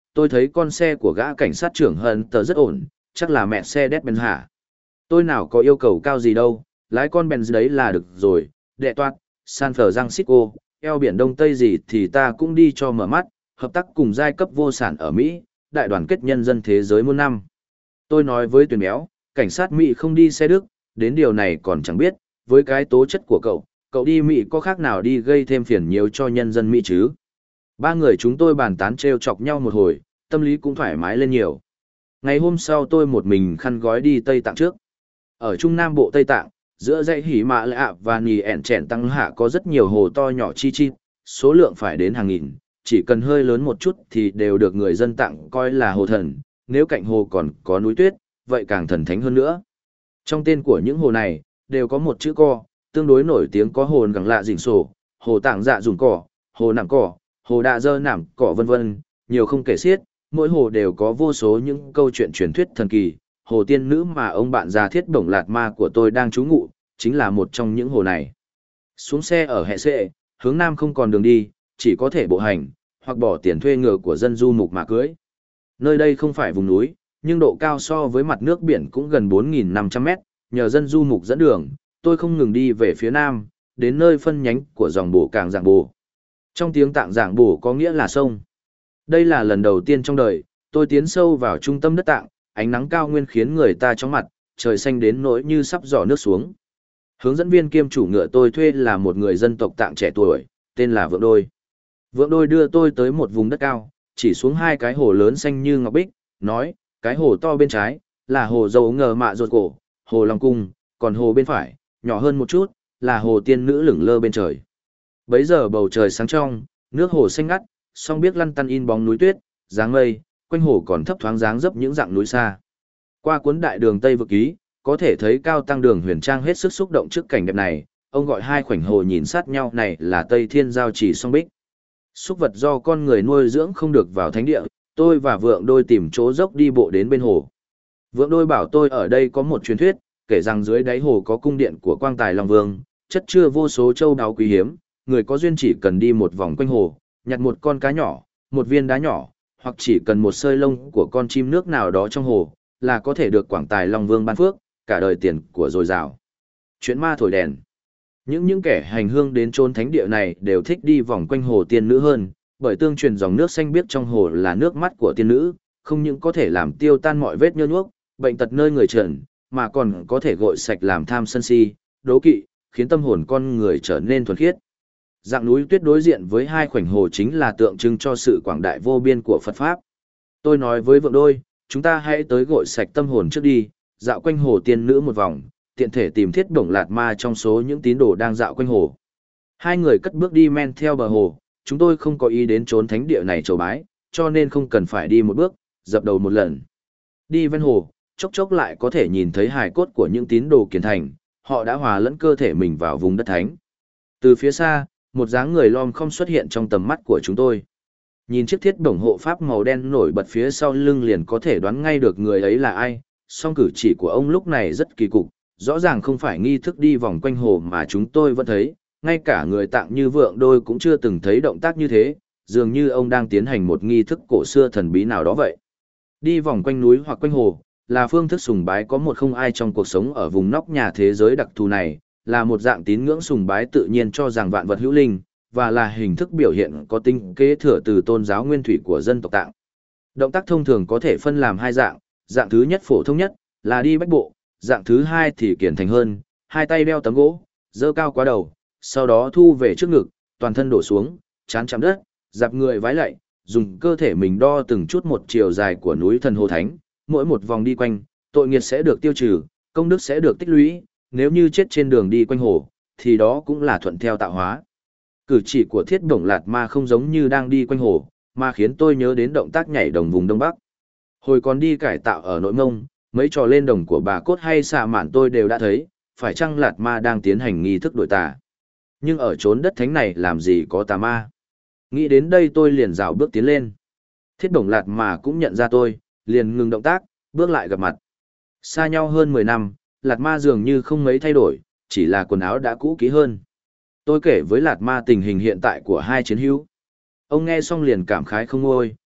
tôi thấy con xe của gã cảnh sát trưởng Hunter rất ổn, chắc là mẹ xe Mercedes-Benz hả? Tôi nào có yêu cầu cao gì đâu, lái con Benz đấy là được rồi, đệ toát, San Francisco, eo biển Đông Tây gì thì ta cũng đi cho mở mắt, hợp tác cùng giai cấp vô sản ở Mỹ, đại đoàn kết nhân dân thế giới muôn năm. Tôi nói với Tuyền Béo, cảnh sát Mỹ không đi xe Đức, đến điều này còn chẳng biết, với cái tố chất của cậu đi Mỹ có khác nào đi gây thêm phiền nhiều cho nhân dân Mỹ chứ? Ba người chúng tôi bàn tán trêu chọc nhau một hồi, tâm lý cũng thoải mái lên nhiều. Ngày hôm sau tôi một mình khăn gói đi Tây Tạng trước. Ở Trung Nam Bộ Tây Tạng, giữa dãy Hỉ Mã Lạ và Nì ẻn Chẹn Tăng Hạ có rất nhiều hồ to nhỏ chi chi, số lượng phải đến hàng nghìn, chỉ cần hơi lớn một chút thì đều được người dân Tạng coi là hồ thần, nếu cạnh hồ còn có núi tuyết, vậy càng thần thánh hơn nữa. Trong tên của những hồ này, đều có một chữ co, tương đối nổi tiếng có hồ Gẳng Lạ Dình Sổ, hồ Tạng Dạ Dùng Cỏ, hồ Nạm Cỏ, hồ Đạ Dơ Nạm Cỏ vân vân, nhiều không kể xiết, mỗi hồ đều có vô số những câu chuyện truyền thuyết thần kỳ. Hồ tiên nữ mà ông bạn già Thiết Bổng Lạt Ma của tôi đang trú ngụ, chính là một trong những hồ này. Xuống xe ở Hệ Sệ, hướng nam không còn đường đi, chỉ có thể bộ hành, hoặc bỏ tiền thuê ngựa của dân du mục mà cưới. Nơi đây không phải vùng núi, nhưng độ cao so với mặt nước biển cũng gần 4.500 mét, nhờ dân du mục dẫn đường, tôi không ngừng đi về phía nam, đến nơi phân nhánh của dòng bồ Cảng Giảng Bồ. Trong tiếng Tạng Giảng Bồ có nghĩa là sông. Đây là lần đầu tiên trong đời, tôi tiến sâu vào trung tâm đất Tạng, ánh nắng cao nguyên khiến người ta chóng mặt, trời xanh đến nỗi như sắp giỏ nước xuống. Hướng dẫn viên kiêm chủ ngựa tôi thuê là một người dân tộc Tạng trẻ tuổi, tên là Vượng Đôi. Vượng Đôi đưa tôi tới một vùng đất cao, chỉ xuống hai cái hồ lớn xanh như ngọc bích, nói, cái hồ to bên trái, là hồ Dầu Ngờ Mạ Ruột Cổ, hồ Long Cung, còn hồ bên phải, nhỏ hơn một chút, là hồ Tiên Nữ lửng lơ bên trời. Bấy giờ bầu trời sáng trong, nước hồ xanh ngắt, song biếc lăn tăn in bóng núi tuyết, dáng mây, quanh hồ còn thấp thoáng dáng dấp những dặng núi xa. Qua cuốn đại đường Tây Vực Ký, có thể thấy Cao Tăng Đường Huyền Trang hết sức xúc động trước cảnh đẹp này, ông gọi hai khoảnh hồ nhìn sát nhau này là Tây Thiên Giao Chỉ song bích. Súc vật do con người nuôi dưỡng không được vào thánh địa, tôi và Vượng Đôi tìm chỗ dốc đi bộ đến bên hồ. Vượng Đôi bảo tôi ở đây có một truyền thuyết, kể rằng dưới đáy hồ có cung điện của Quang Tài Long Vương, chất chứa vô số châu đáo quý hiếm, người có duyên chỉ cần đi một vòng quanh hồ, nhặt một con cá nhỏ, một viên đá nhỏ, hoặc chỉ cần một sợi lông của con chim nước nào đó trong hồ, là có thể được Quảng Tài Long Vương ban phước, cả đời tiền của dồi dào. Chuyện ma thổi đèn. Những kẻ hành hương đến chốn thánh địa này đều thích đi vòng quanh hồ tiên nữ hơn, bởi tương truyền dòng nước xanh biếc trong hồ là nước mắt của tiên nữ, không những có thể làm tiêu tan mọi vết nhơ nhuốc, bệnh tật nơi người trần, mà còn có thể gội sạch làm tham sân si, đố kỵ, khiến tâm hồn con người trở nên thuần khiết. Dạng núi tuyết đối diện với hai khoảnh hồ chính là tượng trưng cho sự quảng đại vô biên của Phật Pháp. Tôi nói với Vượng Đôi, chúng ta hãy tới gội sạch tâm hồn trước đi, dạo quanh hồ tiên nữ một vòng, tiện thể tìm Thiết Bổng Lạt Ma trong số những tín đồ đang dạo quanh hồ. Hai người cất bước đi men theo bờ hồ, chúng tôi không có ý đến chốn thánh địa này chầu bái, cho nên không cần phải đi một bước, dập đầu một lần. Đi ven hồ, chốc chốc lại có thể nhìn thấy hài cốt của những tín đồ kiền thành, họ đã hòa lẫn cơ thể mình vào vùng đất thánh. Từ phía xa, một dáng người lom khom xuất hiện trong tầm mắt của chúng tôi. Nhìn chiếc thiết bổng hộ pháp màu đen nổi bật phía sau lưng liền có thể đoán ngay được người ấy là ai, song cử chỉ của ông lúc này rất kỳ cục, rõ ràng không phải nghi thức đi vòng quanh hồ mà chúng tôi vẫn thấy, ngay cả người Tạng như Vượng Đôi cũng chưa từng thấy động tác như thế, dường như ông đang tiến hành một nghi thức cổ xưa thần bí nào đó vậy. Đi vòng quanh núi hoặc quanh hồ, là phương thức sùng bái có một không ai trong cuộc sống ở vùng nóc nhà thế giới đặc thù này, là một dạng tín ngưỡng sùng bái tự nhiên cho rằng vạn vật hữu linh, và là hình thức biểu hiện có tính kế thừa từ tôn giáo nguyên thủy của dân tộc Tạng. Động tác thông thường có thể phân làm hai dạng, dạng thứ nhất phổ thông nhất, là đi bách bộ, dạng thứ hai thì kiển thành hơn, hai tay đeo tấm gỗ, dơ cao quá đầu, sau đó thu về trước ngực, toàn thân đổ xuống, chán chạm đất, dạp người vái lạy, dùng cơ thể mình đo từng chút một chiều dài của núi Thần Hồ Thánh, mỗi một vòng đi quanh, tội nghiệt sẽ được tiêu trừ, công đức sẽ được tích lũy, nếu như chết trên đường đi quanh hồ, thì đó cũng là thuận theo tạo hóa. Cử chỉ của Thiết Bổng Lạt Ma không giống như đang đi quanh hồ, mà khiến tôi nhớ đến động tác nhảy đồng vùng Đông Bắc. Hồi còn đi cải tạo ở Nội Mông, mấy trò lên đồng của bà Cốt hay xạ mạn tôi đều đã thấy, phải chăng Lạt Ma đang tiến hành nghi thức đổi tà. Nhưng ở chốn đất thánh này làm gì có tà ma. Nghĩ đến đây tôi liền rảo bước tiến lên. Thiết Bổng Lạt Ma cũng nhận ra tôi, liền ngừng động tác, bước lại gặp mặt. Xa nhau hơn 10 năm, Lạt Ma dường như không mấy thay đổi, chỉ là quần áo đã cũ kỹ hơn. Tôi kể với Lạt Ma tình hình hiện tại của hai chiến hữu. Ông nghe xong liền cảm khái không ngôi,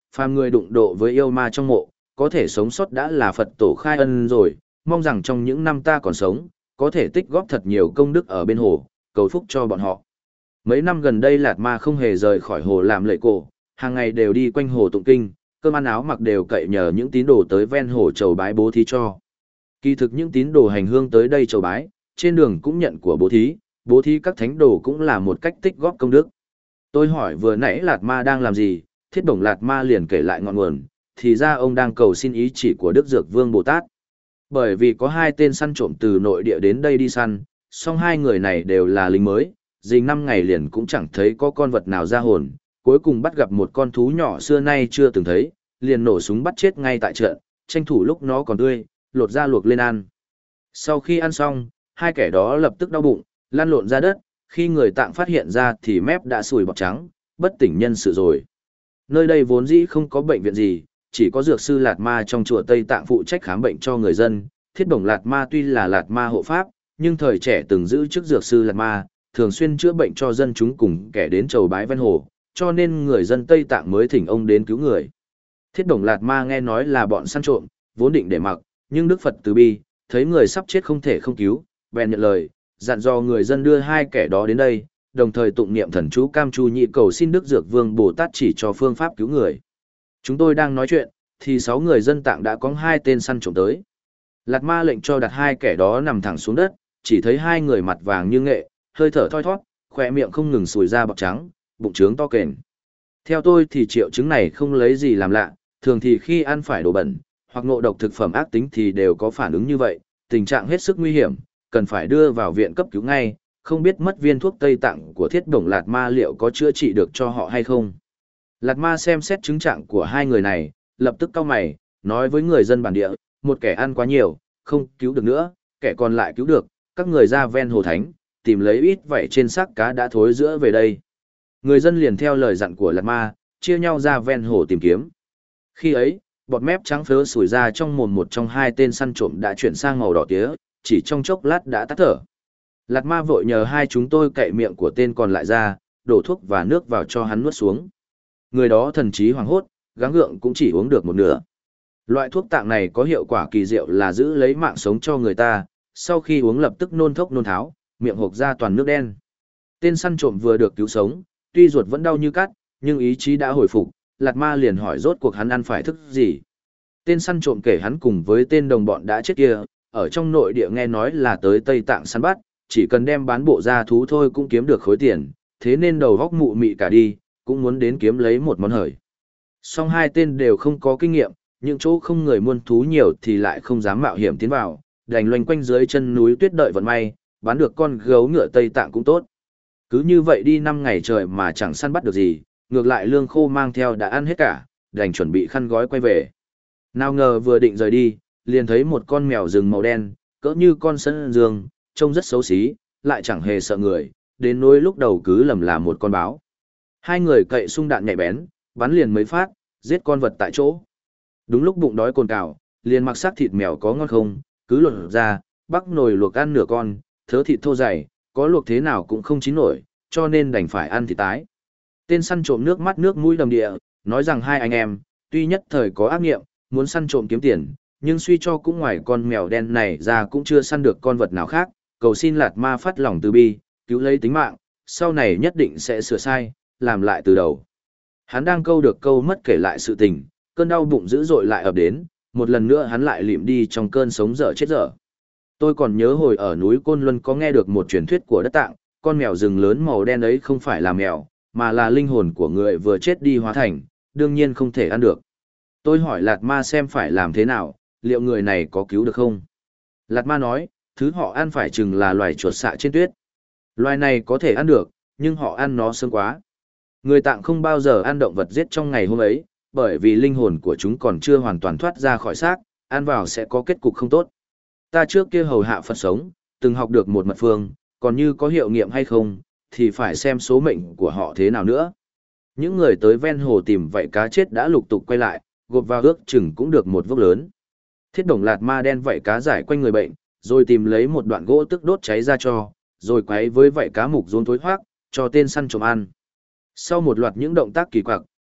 phàm người đụng độ với yêu ma trong mộ, có thể sống sót đã là Phật tổ khai ân rồi, mong rằng trong những năm ta còn sống, có thể tích góp thật nhiều công đức ở bên hồ, cầu phúc cho bọn họ. Mấy năm gần đây Lạt Ma không hề rời khỏi hồ làm lễ cổ, hàng ngày đều đi quanh hồ tụng kinh, cơm ăn áo mặc đều cậy nhờ những tín đồ tới ven hồ chầu bái bố thí cho. Kỳ thực những tín đồ hành hương tới đây chầu bái, trên đường cũng nhận của bố thí các thánh đồ cũng là một cách tích góp công đức. Tôi hỏi vừa nãy Lạt Ma đang làm gì, Thiết Bổng Lạt Ma liền kể lại ngọn nguồn, thì ra ông đang cầu xin ý chỉ của Đức Dược Vương Bồ Tát. Bởi vì có hai tên săn trộm từ nội địa đến đây đi săn, song hai người này đều là lính mới, dình 5 ngày liền cũng chẳng thấy có con vật nào ra hồn, cuối cùng bắt gặp một con thú nhỏ xưa nay chưa từng thấy, liền nổ súng bắt chết ngay tại trận, tranh thủ lúc nó còn tươi, lột ra luộc lên ăn. Sau khi ăn xong, hai kẻ đó lập tức đau bụng, lăn lộn ra đất, khi người Tạng phát hiện ra thì mép đã sùi bọt trắng, bất tỉnh nhân sự rồi. Nơi đây vốn dĩ không có bệnh viện gì, chỉ có dược sư Lạt Ma trong chùa Tây Tạng phụ trách khám bệnh cho người dân. Thiết Bổng Lạt Ma tuy là Lạt Ma hộ pháp, nhưng thời trẻ từng giữ chức dược sư Lạt Ma, thường xuyên chữa bệnh cho dân chúng cùng kẻ đến chầu bái ven hồ, cho nên người dân Tây Tạng mới thỉnh ông đến cứu người. Thiết Bổng Lạt Ma nghe nói là bọn săn trộm, vốn định để mặc, nhưng Đức Phật từ bi, thấy người sắp chết không thể không cứu, bèn nhận lời, dặn dò người dân đưa hai kẻ đó đến đây, đồng thời tụng niệm thần chú Cam Chu Nhị cầu xin Đức Dược Vương Bồ Tát chỉ cho phương pháp cứu người. Chúng tôi đang nói chuyện, thì 6 người dân Tạng đã có 2 tên săn trộm tới. Lạt Ma lệnh cho đặt hai kẻ đó nằm thẳng xuống đất, chỉ thấy hai người mặt vàng như nghệ, hơi thở thoi thoát, khỏe miệng không ngừng sùi ra bọt trắng, bụng trướng to kềnh. Theo tôi thì triệu chứng này không lấy gì làm lạ, thường thì khi ăn phải đồ bẩn, hoặc ngộ độc thực phẩm ác tính thì đều có phản ứng như vậy, tình trạng hết sức nguy hiểm, cần phải đưa vào viện cấp cứu ngay, không biết mất viên thuốc Tây Tạng của Thiết Bổng Lạt Ma liệu có chữa trị được cho họ hay không. Lạt Ma xem xét chứng trạng của hai người này, lập tức cau mày, nói với người dân bản địa, một kẻ ăn quá nhiều, không cứu được nữa, kẻ còn lại cứu được, các người ra ven hồ thánh, tìm lấy ít vảy trên xác cá đã thối giữa về đây. Người dân liền theo lời dặn của Lạt Ma, chia nhau ra ven hồ tìm kiếm. Khi ấy, bọt mép trắng phớ sủi ra trong mồm một trong hai tên săn trộm đã chuyển sang màu đỏ tía, chỉ trong chốc lát đã tắt thở. Lạt Ma vội nhờ hai chúng tôi cậy miệng của tên còn lại ra, đổ thuốc và nước vào cho hắn nuốt xuống. Người đó thần trí hoảng hốt, gắng gượng cũng chỉ uống được một nửa. Loại thuốc tạng này có hiệu quả kỳ diệu là giữ lấy mạng sống cho người ta, sau khi uống lập tức nôn thốc nôn tháo, miệng hộc ra toàn nước đen. Tên săn trộm vừa được cứu sống, tuy ruột vẫn đau như cắt, nhưng ý chí đã hồi phục, Lạt Ma liền hỏi rốt cuộc hắn ăn phải thức gì. Tên săn trộm kể hắn cùng với tên đồng bọn đã chết kia, ở trong nội địa nghe nói là tới Tây Tạng săn bắt, chỉ cần đem bán bộ da thú thôi cũng kiếm được khối tiền, thế nên đầu góc mụ mị cả đi, cũng muốn đến kiếm lấy một món hời. Song hai tên đều không có kinh nghiệm, những chỗ không người muôn thú nhiều thì lại không dám mạo hiểm tiến vào, đành loanh quanh dưới chân núi tuyết đợi vận may, bán được con gấu ngựa Tây Tạng cũng tốt. Cứ như vậy đi 5 ngày trời mà chẳng săn bắt được gì, ngược lại lương khô mang theo đã ăn hết cả, đành chuẩn bị khăn gói quay về. Nào ngờ vừa định rời đi, liền thấy một con mèo rừng màu đen, cỡ như con sân dương, trông rất xấu xí, lại chẳng hề sợ người, đến nỗi lúc đầu cứ lầm là một con báo. Hai người cậy sung đạn nhạy bén, bắn liền mấy phát, giết con vật tại chỗ. Đúng lúc bụng đói cồn cào, liền mặc xác thịt mèo có ngon không, cứ lột ra, bắc nồi luộc ăn nửa con, thớ thịt thô dày, có luộc thế nào cũng không chín nổi, cho nên đành phải ăn thịt tái. Tên săn trộm nước mắt nước mũi đầm địa, nói rằng hai anh em, tuy nhất thời có ác nghiệm, muốn săn trộm kiếm tiền, nhưng suy cho cũng ngoài con mèo đen này ra cũng chưa săn được con vật nào khác, cầu xin Lạt Ma phát lòng từ bi, cứu lấy tính mạng, sau này nhất định sẽ sửa sai, làm lại từ đầu. Hắn đang câu được câu mất kể lại sự tình, cơn đau bụng dữ dội lại ập đến, một lần nữa hắn lại lịm đi trong cơn sống dở chết dở. Tôi còn nhớ hồi ở núi Côn Luân có nghe được một truyền thuyết của đất Tạng, con mèo rừng lớn màu đen ấy không phải là mèo, mà là linh hồn của người vừa chết đi hóa thành, đương nhiên không thể ăn được. Tôi hỏi Lạt Ma xem phải làm thế nào, liệu người này có cứu được không? Lạt Ma nói, thứ họ ăn phải chừng là loài chuột xạ trên tuyết. Loài này có thể ăn được, nhưng họ ăn nó sớm quá. Người Tạng không bao giờ ăn động vật giết trong ngày hôm ấy, bởi vì linh hồn của chúng còn chưa hoàn toàn thoát ra khỏi xác, ăn vào sẽ có kết cục không tốt. Ta trước kia hầu hạ Phật sống, từng học được một mật phương, còn như có hiệu nghiệm hay không, thì phải xem số mệnh của họ thế nào nữa. Những người tới ven hồ tìm vảy cá chết đã lục tục quay lại, gộp vào ước chừng cũng được một vốc lớn. Thiết Bổng Lạt Ma đen vảy cá giải quanh người bệnh, rồi tìm lấy một đoạn gỗ tức đốt cháy ra cho, rồi quấy với vảy cá mục rốn thối hoác, cho tên săn trộm ăn. Sau một loạt những động tác kỳ quặc,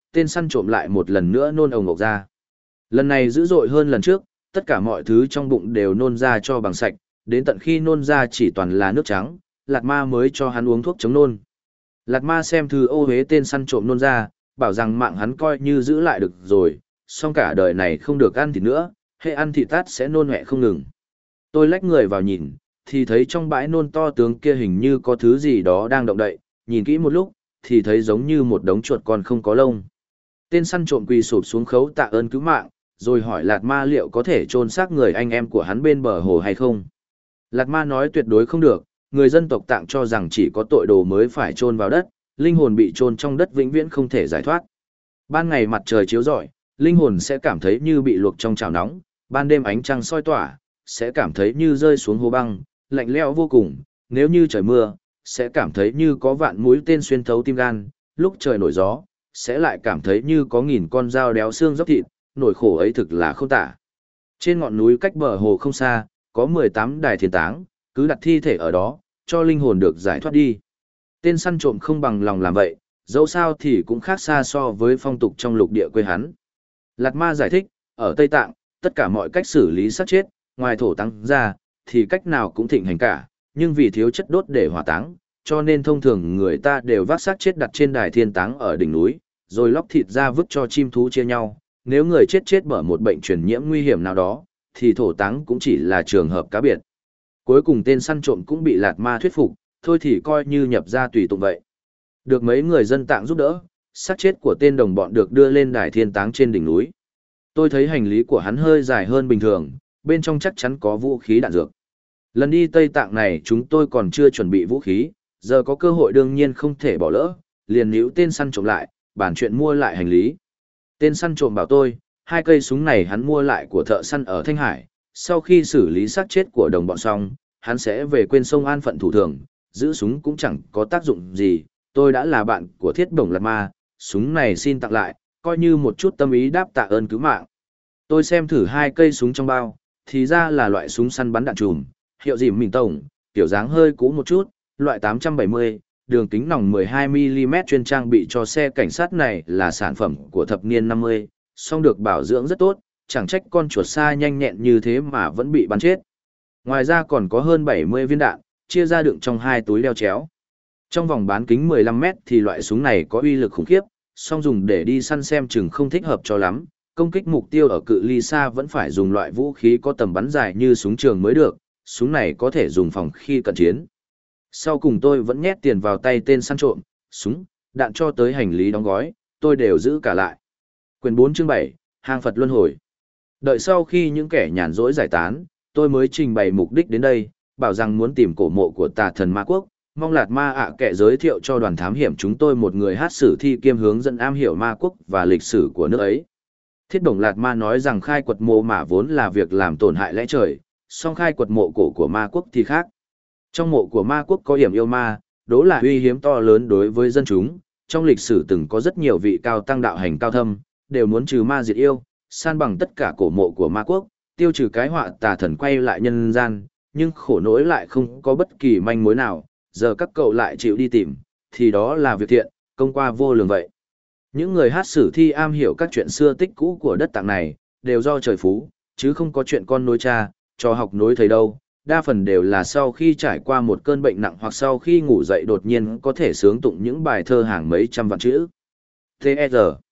tên săn trộm lại một lần nữa nôn ồng ộc ra. Lần này dữ dội hơn lần trước, tất cả mọi thứ trong bụng đều nôn ra cho bằng sạch, đến tận khi nôn ra chỉ toàn là nước trắng, Lạt Ma mới cho hắn uống thuốc chống nôn. Lạt Ma xem thứ ô hế tên săn trộm nôn ra, bảo rằng mạng hắn coi như giữ lại được rồi, song cả đời này không được ăn thịt nữa, hệ ăn thịt tát sẽ nôn mẹ không ngừng. Tôi lách người vào nhìn, thì thấy trong bãi nôn to tướng kia hình như có thứ gì đó đang động đậy, nhìn kỹ một lúc, thì thấy giống như một đống chuột còn không có lông. Tên săn trộm quỳ sụp xuống khấu tạ ơn cứu mạng, rồi hỏi Lạt Ma liệu có thể chôn xác người anh em của hắn bên bờ hồ hay không. Lạt Ma nói tuyệt đối không được, người dân tộc Tạng cho rằng chỉ có tội đồ mới phải chôn vào đất, linh hồn bị chôn trong đất vĩnh viễn không thể giải thoát. Ban ngày mặt trời chiếu rọi, linh hồn sẽ cảm thấy như bị luộc trong chảo nóng, ban đêm ánh trăng soi tỏa, sẽ cảm thấy như rơi xuống hố băng, lạnh lẽo vô cùng, nếu như trời mưa, sẽ cảm thấy như có vạn mũi tên xuyên thấu tim gan, lúc trời nổi gió, sẽ lại cảm thấy như có nghìn con dao đéo xương dốc thịt, nỗi khổ ấy thực là không tả. Trên ngọn núi cách bờ hồ không xa, có 18 đài thiền táng, cứ đặt thi thể ở đó, cho linh hồn được giải thoát đi. Tên săn trộm không bằng lòng làm vậy, dẫu sao thì cũng khác xa so với phong tục trong lục địa quê hắn. Lạt Ma giải thích, ở Tây Tạng, tất cả mọi cách xử lý xác chết, ngoài thổ táng ra, thì cách nào cũng thịnh hành cả, nhưng vì thiếu chất đốt để hỏa táng, cho nên thông thường người ta đều vác xác chết đặt trên đài thiên táng ở đỉnh núi, rồi lóc thịt ra vứt cho chim thú chia nhau. Nếu người chết bởi một bệnh truyền nhiễm nguy hiểm nào đó, thì thổ táng cũng chỉ là trường hợp cá biệt. Cuối cùng tên săn trộm cũng bị Lạt Ma thuyết phục, thôi thì coi như nhập ra tùy tùng vậy. Được mấy người dân Tạng giúp đỡ, xác chết của tên đồng bọn được đưa lên đài thiên táng trên đỉnh núi. Tôi thấy hành lý của hắn hơi dài hơn bình thường, bên trong chắc chắn có vũ khí đạn dược. Lần đi Tây Tạng này chúng tôi còn chưa chuẩn bị vũ khí, giờ có cơ hội đương nhiên không thể bỏ lỡ, liền níu tên săn trộm lại, bàn chuyện mua lại hành lý. Tên săn trộm bảo tôi, 2 cây súng này hắn mua lại của thợ săn ở Thanh Hải, sau khi xử lý xác chết của đồng bọn xong, hắn sẽ về quên sông an phận thủ thường, giữ súng cũng chẳng có tác dụng gì, tôi đã là bạn của Thiết Bổng Lạt Ma, súng này xin tặng lại, coi như một chút tâm ý đáp tạ ơn cứu mạng. Tôi xem thử 2 cây súng trong bao, thì ra là loại súng săn bắn đạn chùm, hiệu dìm mình tổng, kiểu dáng hơi cũ một chút, loại 870, đường kính nòng 12mm chuyên trang bị cho xe cảnh sát này là sản phẩm của thập niên 50, song được bảo dưỡng rất tốt, chẳng trách con chuột xa nhanh nhẹn như thế mà vẫn bị bắn chết. Ngoài ra còn có hơn 70 viên đạn, chia ra đựng trong 2 túi đeo chéo. Trong vòng bán kính 15 mét thì loại súng này có uy lực khủng khiếp, song dùng để đi săn xem chừng không thích hợp cho lắm, công kích mục tiêu ở cự ly xa vẫn phải dùng loại vũ khí có tầm bắn dài như súng trường mới được, súng này có thể dùng phòng khi cận chiến. Sau cùng tôi vẫn nhét tiền vào tay tên săn trộm, súng, đạn cho tới hành lý đóng gói, tôi đều giữ cả lại. Quyển 4 chương 7, Hang Phật Luân Hồi. Đợi sau khi những kẻ nhàn rỗi giải tán, tôi mới trình bày mục đích đến đây, bảo rằng muốn tìm cổ mộ của tà thần Ma Quốc, mong Lạt Ma ạ kệ giới thiệu cho đoàn thám hiểm chúng tôi một người hát sử thi kiêm hướng dẫn am hiểu Ma Quốc và lịch sử của nước ấy. Thiết Bổng Lạt Ma nói rằng khai quật mộ mả vốn là việc làm tổn hại lẽ trời, song khai quật mộ cổ của Ma Quốc thì khác. Trong mộ của Ma Quốc có yểm yêu ma, đó là uy hiếm to lớn đối với dân chúng, trong lịch sử từng có rất nhiều vị cao tăng đạo hành cao thâm, đều muốn trừ ma diệt yêu, san bằng tất cả cổ mộ của Ma Quốc, tiêu trừ cái họa tà thần quay lại nhân gian, nhưng khổ nỗi lại không có bất kỳ manh mối nào, giờ các cậu lại chịu đi tìm, thì đó là việc thiện, công qua vô lường vậy. Những người hát sử thi am hiểu các chuyện xưa tích cũ của đất Tạng này, đều do trời phú, chứ không có chuyện con nối cha, trò học nối thầy đâu, đa phần đều là sau khi trải qua một cơn bệnh nặng hoặc sau khi ngủ dậy đột nhiên có thể sướng tụng những bài thơ hàng mấy trăm vạn chữ. T.E.R.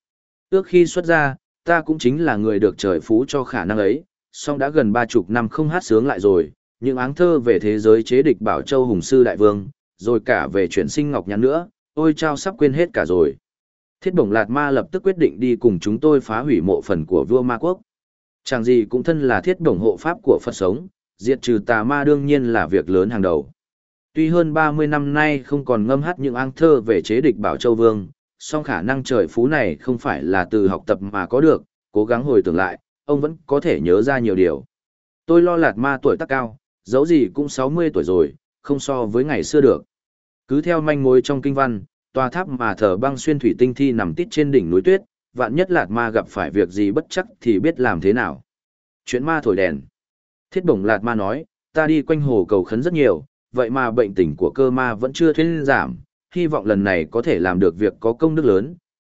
Ước khi xuất ra, ta cũng chính là người được trời phú cho khả năng ấy, song đã gần 30 năm không hát sướng lại rồi, những áng thơ về thế giới chế địch Bảo Châu Hùng Sư Đại Vương, rồi cả về chuyển sinh Ngọc Nhãn nữa, ôi chao sắp quên hết cả rồi. Thiết Bổng Lạt Ma lập tức quyết định đi cùng chúng tôi phá hủy mộ phần của vua Ma Quốc. Chẳng gì cũng thân là Thiết Bổng hộ pháp của Phật sống, diệt trừ tà ma đương nhiên là việc lớn hàng đầu. Tuy hơn 30 năm nay không còn ngâm hát những áng thơ về chế địch Bảo Châu Vương, song khả năng trời phú này không phải là từ học tập mà có được, cố gắng hồi tưởng lại, ông vẫn có thể nhớ ra nhiều điều. Tôi lo Lạt Ma tuổi tác cao, dẫu gì cũng 60 tuổi rồi, không so với ngày xưa được. Cứ theo manh mối trong kinh văn, tòa tháp mà thờ băng xuyên thủy tinh thi nằm tít trên đỉnh núi tuyết, vạn nhất Lạt Ma gặp phải việc gì bất chắc thì biết làm thế nào. Chuyện ma thổi đèn. Thiết Bổng Lạt Ma nói, ta đi quanh hồ cầu khấn rất nhiều, vậy mà bệnh tình của cơ ma vẫn chưa thuyên giảm, hy vọng lần này có thể làm được việc có công đức lớn,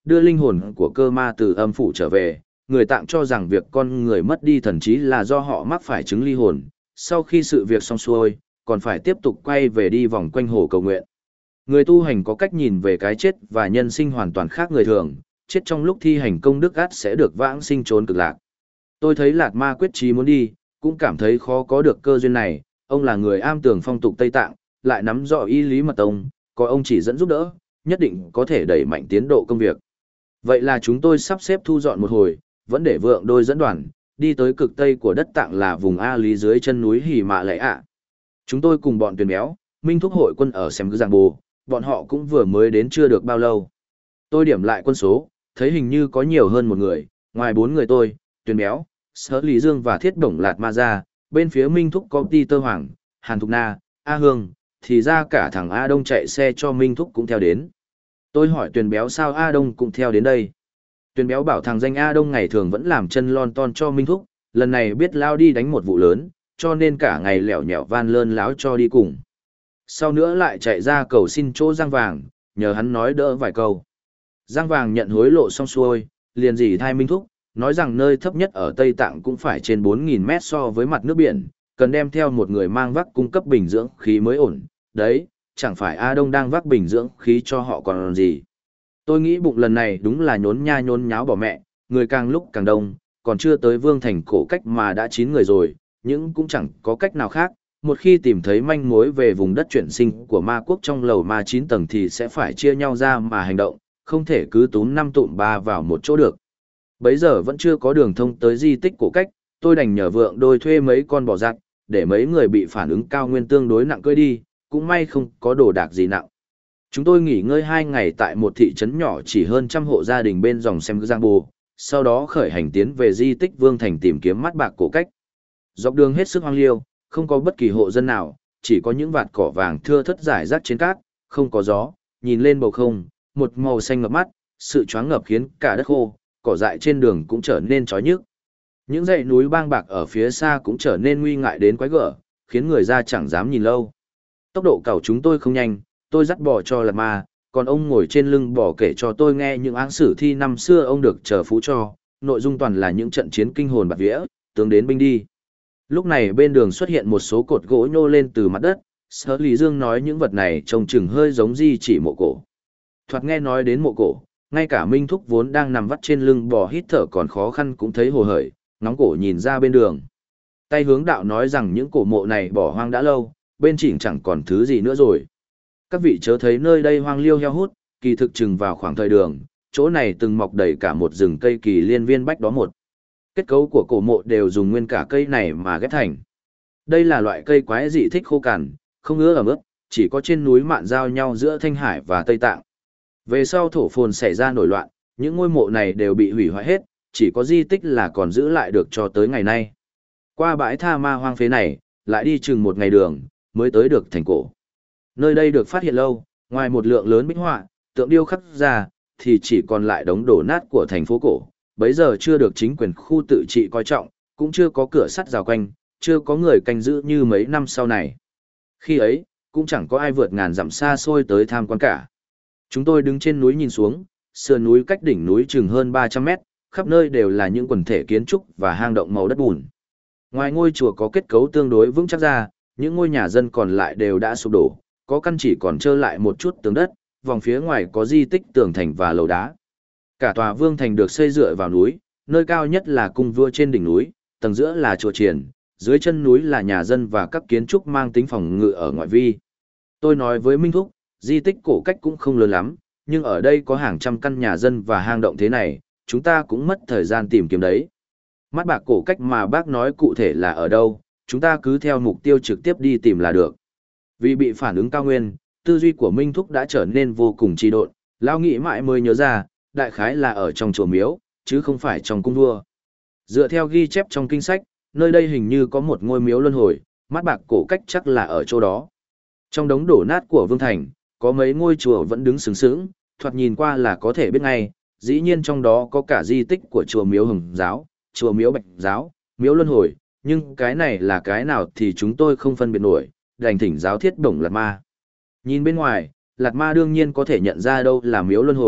đưa linh hồn của cơ ma từ âm phủ trở về. Người Tạng cho rằng việc con người mất đi thần trí là do họ mắc phải chứng ly hồn, sau khi sự việc xong xuôi, còn phải tiếp tục quay về đi vòng quanh hồ cầu nguyện. Người tu hành có cách nhìn về cái chết và nhân sinh hoàn toàn khác người thường, chết trong lúc thi hành công đức ắt sẽ được vãng sinh trốn cực lạc. Tôi thấy Lạt Ma quyết chí muốn đi, cũng cảm thấy khó có được cơ duyên này, ông là người am tường phong tục Tây Tạng, lại nắm rõ ý lý mật tông, có ông chỉ dẫn giúp đỡ, nhất định có thể đẩy mạnh tiến độ công việc. Vậy là chúng tôi sắp xếp thu dọn một hồi, vẫn để vượng đôi dẫn đoàn, đi tới cực Tây của đất Tạng là vùng A Lý dưới chân núi Hỉ Mạ Lệ ạ. Chúng tôi cùng bọn Tuyền Béo, Minh Thúc hội quân ở Xem Cứ Giang Bồ, bọn họ cũng vừa mới đến chưa được bao lâu. Tôi điểm lại quân số, thấy hình như có nhiều hơn một người, ngoài 4 người tôi, Tuyền Béo, Sở Lý Dương và Thiết Bổng Lạt Ma ra, bên phía Minh Thúc có Ti Tơ Hoàng, Hàn Thục Na, A Hương, thì ra cả thằng A Đông chạy xe cho Minh Thúc cũng theo đến. Tôi hỏi Tuyền Béo sao A Đông cũng theo đến đây. Tuyền Béo bảo thằng danh A Đông ngày thường vẫn làm chân lon ton cho Minh Thúc, lần này biết lao đi đánh một vụ lớn, cho nên cả ngày lẻo nhẻo van lơn láo cho đi cùng. Sau nữa lại chạy ra cầu xin chỗ Giang Vàng, nhờ hắn nói đỡ vài câu. Giang Vàng nhận hối lộ xong xuôi, liền dì thai Minh Thúc, nói rằng nơi thấp nhất ở Tây Tạng cũng phải trên 4.000 mét so với mặt nước biển, cần đem theo một người mang vác cung cấp bình dưỡng khí mới ổn. Đấy, chẳng phải A Đông đang vác bình dưỡng khí cho họ còn gì. Tôi nghĩ bụng lần này đúng là nhốn nha nhốn nháo bỏ mẹ, người càng lúc càng đông, còn chưa tới Vương Thành cổ cách mà đã 9 người rồi, nhưng cũng chẳng có cách nào khác. Một khi tìm thấy manh mối về vùng đất chuyển sinh của ma quốc trong lầu ma 9 tầng thì sẽ phải chia nhau ra mà hành động, không thể cứ túm 5 tụm 3 vào một chỗ được. Bấy giờ vẫn chưa có đường thông tới di tích cổ cách, tôi đành nhờ vượng đôi thuê mấy con bò giặc, để mấy người bị phản ứng cao nguyên tương đối nặng cưỡi đi, cũng may không có đồ đạc gì nặng. Chúng tôi nghỉ ngơi 2 ngày tại một thị trấn nhỏ chỉ hơn 100 hộ gia đình bên dòng Xem Giang Bồ, sau đó khởi hành tiến về di tích Vương Thành tìm kiếm mắt bạc cổ cách. Dọc đường hết sức hoang liêu, không có bất kỳ hộ dân nào, chỉ có những vạt cỏ vàng thưa thớt rải rác trên cát, không có gió, nhìn lên bầu không, một màu xanh ngập mắt, sự choáng ngập khiến cả đất khô, cỏ dại trên đường cũng trở nên chói nhức. Những dãy núi bang bạc ở phía xa cũng trở nên nguy ngại đến quái gở, khiến người ra chẳng dám nhìn lâu. Tốc độ cẩu chúng tôi không nhanh, tôi dắt bò cho Lạt Ma, còn ông ngồi trên lưng bò kể cho tôi nghe những áng sử thi năm xưa ông được chờ phú cho, nội dung toàn là những trận chiến kinh hồn bạt vía, tướng đến binh đi. Lúc này bên đường xuất hiện một số cột gỗ nhô lên từ mặt đất, Sở Lý Dương nói những vật này trông chừng hơi giống di chỉ mộ cổ. Thoạt nghe nói đến mộ cổ, ngay cả Minh Thúc vốn đang nằm vắt trên lưng bò hít thở còn khó khăn cũng thấy hồ hởi, ngóng cổ nhìn ra bên đường. Tay hướng đạo nói rằng những cổ mộ này bỏ hoang đã lâu, bên chỉnh chẳng còn thứ gì nữa rồi. Các vị chớ thấy nơi đây hoang liêu heo hút, kỳ thực chừng vào khoảng thời đường, chỗ này từng mọc đầy cả một rừng cây kỳ liên viên bách đó một. Kết cấu của cổ mộ đều dùng nguyên cả cây này mà ghép thành. Đây là loại cây quái dị thích khô cằn, không ưa ẩm ướt, chỉ có trên núi mạn giao nhau giữa Thanh Hải và Tây Tạng. Về sau thổ phồn xảy ra nổi loạn, những ngôi mộ này đều bị hủy hoại hết, chỉ có di tích là còn giữ lại được cho tới ngày nay. Qua bãi tha ma hoang phế này, lại đi chừng một ngày đường, mới tới được thành cổ. Nơi đây được phát hiện lâu, ngoài một lượng lớn bích họa, tượng điêu khắc ra, thì chỉ còn lại đống đổ nát của thành phố cổ. Bấy giờ chưa được chính quyền khu tự trị coi trọng, cũng chưa có cửa sắt rào quanh, chưa có người canh giữ như mấy năm sau này. Khi ấy, cũng chẳng có ai vượt ngàn dặm xa xôi tới tham quan cả. Chúng tôi đứng trên núi nhìn xuống, sườn núi cách đỉnh núi chừng hơn 300 mét, khắp nơi đều là những quần thể kiến trúc và hang động màu đất bùn. Ngoài ngôi chùa có kết cấu tương đối vững chắc ra, những ngôi nhà dân còn lại đều đã sụp đổ, có căn chỉ còn trơ lại một chút tường đất, vòng phía ngoài có di tích tường thành và lầu đá. Cả tòa vương thành được xây dựa vào núi, nơi cao nhất là cung vua trên đỉnh núi, tầng giữa là chùa chiền, dưới chân núi là nhà dân và các kiến trúc mang tính phòng ngự ở ngoại vi. Tôi nói với Minh Thúc, di tích cổ cách cũng không lớn lắm, nhưng ở đây có hàng trăm căn nhà dân và hang động thế này, chúng ta cũng mất thời gian tìm kiếm đấy. Mắt bạc cổ cách mà bác nói cụ thể là ở đâu, chúng ta cứ theo mục tiêu trực tiếp đi tìm là được. Vì bị phản ứng cao nguyên, tư duy của Minh Thúc đã trở nên vô cùng trì độn, lão nghĩ mãi mới nhớ ra, đại khái là ở trong chùa miếu, chứ không phải trong cung vua. Dựa theo ghi chép trong kinh sách, nơi đây hình như có một ngôi miếu luân hồi, mắt bạc cổ cách chắc là ở chỗ đó. Trong đống đổ nát của Vương Thành, có mấy ngôi chùa vẫn đứng sừng sững, thoạt nhìn qua là có thể biết ngay, dĩ nhiên trong đó có cả di tích của chùa miếu Hồng Giáo, chùa miếu Bạch Giáo, miếu luân hồi, nhưng cái này là cái nào thì chúng tôi không phân biệt nổi, đành thỉnh giáo Thiết Bổng Lạt Ma. Nhìn bên ngoài, Lạt Ma đương nhiên có thể nhận ra đâu là miếu luân hồi,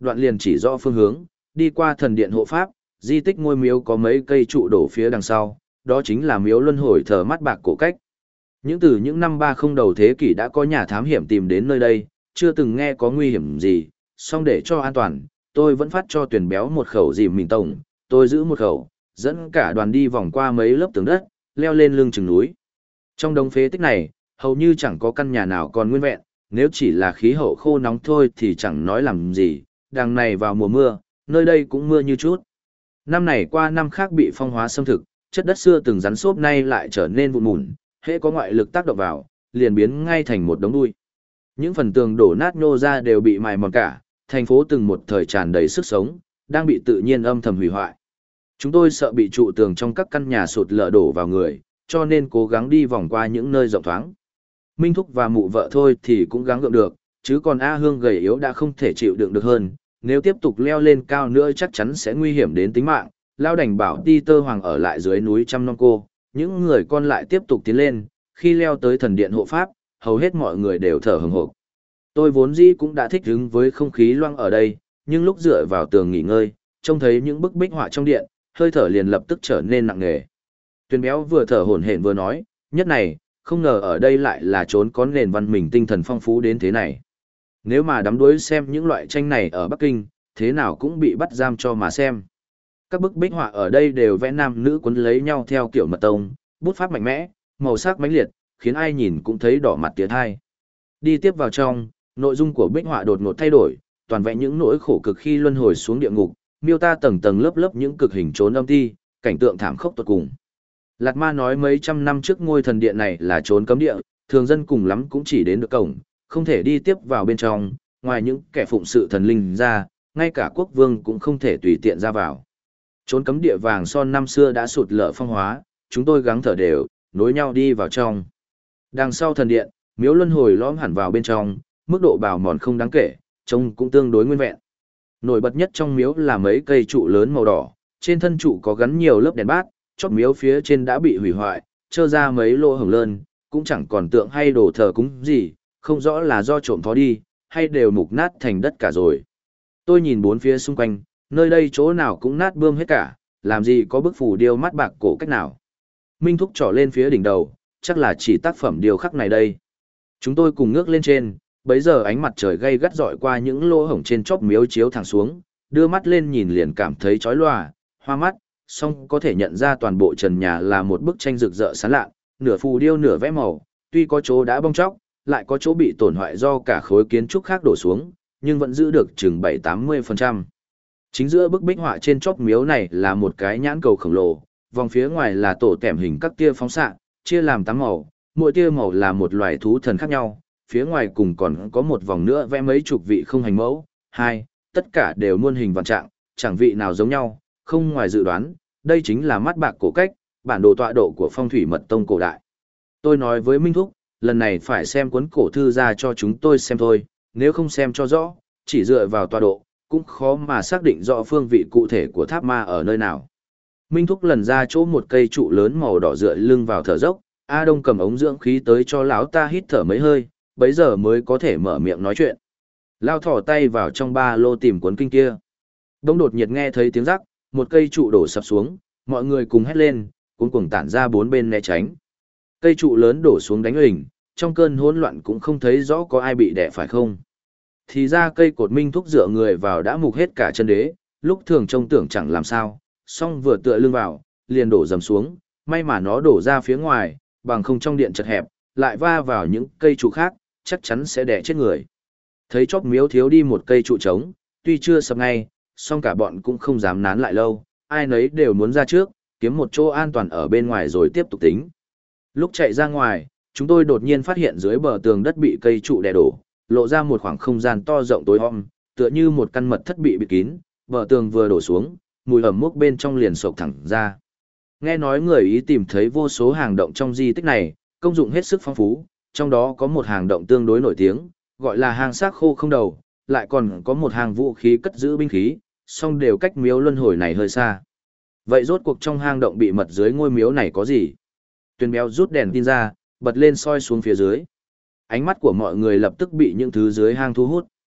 đoạn liền chỉ rõ phương hướng, đi qua thần điện hộ pháp, di tích ngôi miếu có mấy cây trụ đổ phía đằng sau, đó chính là miếu luân hồi thờ mắt bạc cổ cách. Những năm 30 đầu thế kỷ đã có nhà thám hiểm tìm đến nơi đây, chưa từng nghe có nguy hiểm gì, song để cho an toàn, tôi vẫn phát cho tuyển béo một khẩu dìm mình tổng, tôi giữ một khẩu, dẫn cả đoàn đi vòng qua mấy lớp tường đất, leo lên lưng chừng núi. Trong đống phế tích này, hầu như chẳng có căn nhà nào còn nguyên vẹn, nếu chỉ là khí hậu khô nóng thôi thì chẳng nói làm gì, đằng này vào mùa mưa, nơi đây cũng mưa như chút. Năm này qua năm khác bị phong hóa xâm thực, chất đất xưa từng rắn xốp nay lại trở nên vụn mủn, hễ có ngoại lực tác động vào, liền biến ngay thành một đống đuôi. Những phần tường đổ nát nhô ra đều bị mài mòn cả, thành phố từng một thời tràn đầy sức sống, đang bị tự nhiên âm thầm hủy hoại. Chúng tôi sợ bị trụ tường trong các căn nhà sụt lở đổ vào người, cho nên cố gắng đi vòng qua những nơi rộng thoáng. Minh Thúc và mụ vợ thôi thì cũng gắng gượng được, chứ còn A Hương gầy yếu đã không thể chịu đựng được hơn, nếu tiếp tục leo lên cao nữa chắc chắn sẽ nguy hiểm đến tính mạng. Lao đành bảo Ti Tơ Hoàng ở lại dưới núi chăm nom cô, những người còn lại tiếp tục tiến lên, khi leo tới thần điện hộ pháp, hầu hết mọi người đều thở hừng hực. Tôi vốn dĩ cũng đã thích ứng với không khí loang ở đây, nhưng lúc dựa vào tường nghỉ ngơi, trông thấy những bức bích họa trong điện, hơi thở liền lập tức trở nên nặng nề. Tuyền béo vừa thở hổn hển vừa nói, nhất này, không ngờ ở đây lại là chốn có nền văn minh tinh thần phong phú đến thế này. Nếu mà đắm đuối xem những loại tranh này ở Bắc Kinh, thế nào cũng bị bắt giam cho mà xem. Các bức bích họa ở đây đều vẽ nam nữ quấn lấy nhau theo kiểu mật tông, bút pháp mạnh mẽ, màu sắc mãnh liệt, khiến ai nhìn cũng thấy đỏ mặt tiến hai. Đi tiếp vào trong, nội dung của bích họa đột ngột thay đổi, toàn vẽ những nỗi khổ cực khi luân hồi xuống địa ngục, miêu tả tầng tầng lớp lớp những cực hình trốn âm ti, cảnh tượng thảm khốc tột cùng. Lạt Ma nói mấy trăm năm trước ngôi thần điện này là trốn cấm địa, thường dân cùng lắm cũng chỉ đến được cổng, không thể đi tiếp vào bên trong, ngoài những kẻ phụng sự thần linh ra, ngay cả quốc vương cũng không thể tùy tiện ra vào. Trốn cấm địa vàng son năm xưa đã sụt lở phong hóa, chúng tôi gắng thở đều, nối nhau đi vào trong. Đằng sau thần điện, miếu luân hồi lõm hẳn vào bên trong, mức độ bào mòn không đáng kể, trông cũng tương đối nguyên vẹn. Nổi bật nhất trong miếu là mấy cây trụ lớn màu đỏ, trên thân trụ có gắn nhiều lớp đèn bát, chóp miếu phía trên đã bị hủy hoại, trơ ra mấy lỗ hổng lơn, cũng chẳng còn tượng hay đồ thờ cúng gì, không rõ là do trộm thó đi, hay đều mục nát thành đất cả rồi. Tôi nhìn bốn phía xung quanh, nơi đây chỗ nào cũng nát bươm hết cả, làm gì có bức phù điêu mắt bạc cổ cách nào. Minh Thúc trỏ lên phía đỉnh đầu, chắc là chỉ tác phẩm điêu khắc này đây. Chúng tôi cùng ngước lên trên, bấy giờ ánh mặt trời gay gắt dọi qua những lỗ hổng trên chóp miếu chiếu thẳng xuống, đưa mắt lên nhìn liền cảm thấy chói lòa, hoa mắt, song có thể nhận ra toàn bộ trần nhà là một bức tranh rực rỡ sáng lạ, nửa phù điêu nửa vẽ màu, tuy có chỗ đã bong tróc, lại có chỗ bị tổn hoại do cả khối kiến trúc khác đổ xuống, nhưng vẫn giữ được chừng 70-80%. Chính giữa bức bích họa trên chóp miếu này là một cái nhãn cầu khổng lồ, vòng phía ngoài là tổ tẻm hình các tia phóng xạ, chia làm 8 màu, mỗi tia màu là một loài thú thần khác nhau, phía ngoài cùng còn có một vòng nữa vẽ mấy chục vị không hành mẫu, tất cả đều muôn hình vạn trạng, chẳng vị nào giống nhau, không ngoài dự đoán, đây chính là mắt bạc cổ cách, bản đồ tọa độ của phong thủy mật tông cổ đại. Tôi nói với Minh Thúc, lần này phải xem cuốn cổ thư ra cho chúng tôi xem thôi, nếu không xem cho rõ, chỉ dựa vào tọa độ, cũng khó mà xác định rõ phương vị cụ thể của tháp ma ở nơi nào. Minh Thúc lần ra chỗ một cây trụ lớn màu đỏ dựa lưng vào thở dốc, A Đông cầm ống dưỡng khí tới cho lão ta hít thở mấy hơi, bấy giờ mới có thể mở miệng nói chuyện. Lao thỏ tay vào trong ba lô tìm cuốn kinh kia. Đông đột nhiệt nghe thấy tiếng rắc, một cây trụ đổ sập xuống, mọi người cùng hét lên, cuống cuồng tản ra bốn bên né tránh. Cây trụ lớn đổ xuống đánh hình, trong cơn hỗn loạn cũng không thấy rõ có ai bị đè phải không. Thì ra cây cột Minh Thúc dựa người vào đã mục hết cả chân đế, lúc thường trông tưởng chẳng làm sao, song vừa tựa lưng vào, liền đổ dầm xuống, may mà nó đổ ra phía ngoài, bằng không trong điện chật hẹp, lại va vào những cây trụ khác, chắc chắn sẽ đè chết người. Thấy chóp miếu thiếu đi một cây trụ trống, tuy chưa sập ngay, song cả bọn cũng không dám nán lại lâu, ai nấy đều muốn ra trước, kiếm một chỗ an toàn ở bên ngoài rồi tiếp tục tính. Lúc chạy ra ngoài, chúng tôi đột nhiên phát hiện dưới bờ tường đất bị cây trụ đè đổ, lộ ra một khoảng không gian to rộng tối om, tựa như một căn mật thất bị bịt kín, bờ tường vừa đổ xuống, mùi ẩm mốc bên trong liền sộc thẳng ra. Nghe nói người Ý tìm thấy vô số hang động trong di tích này, công dụng hết sức phong phú, trong đó có một hang động tương đối nổi tiếng, gọi là hang xác khô không đầu, lại còn có một hang vũ khí cất giữ binh khí, song đều cách miếu luân hồi này hơi xa. Vậy rốt cuộc trong hang động bị mật dưới ngôi miếu này có gì? Tuyền béo rút đèn tin ra, bật lên soi xuống phía dưới. Ánh mắt của mọi người lập tức bị những thứ dưới hang thu hút.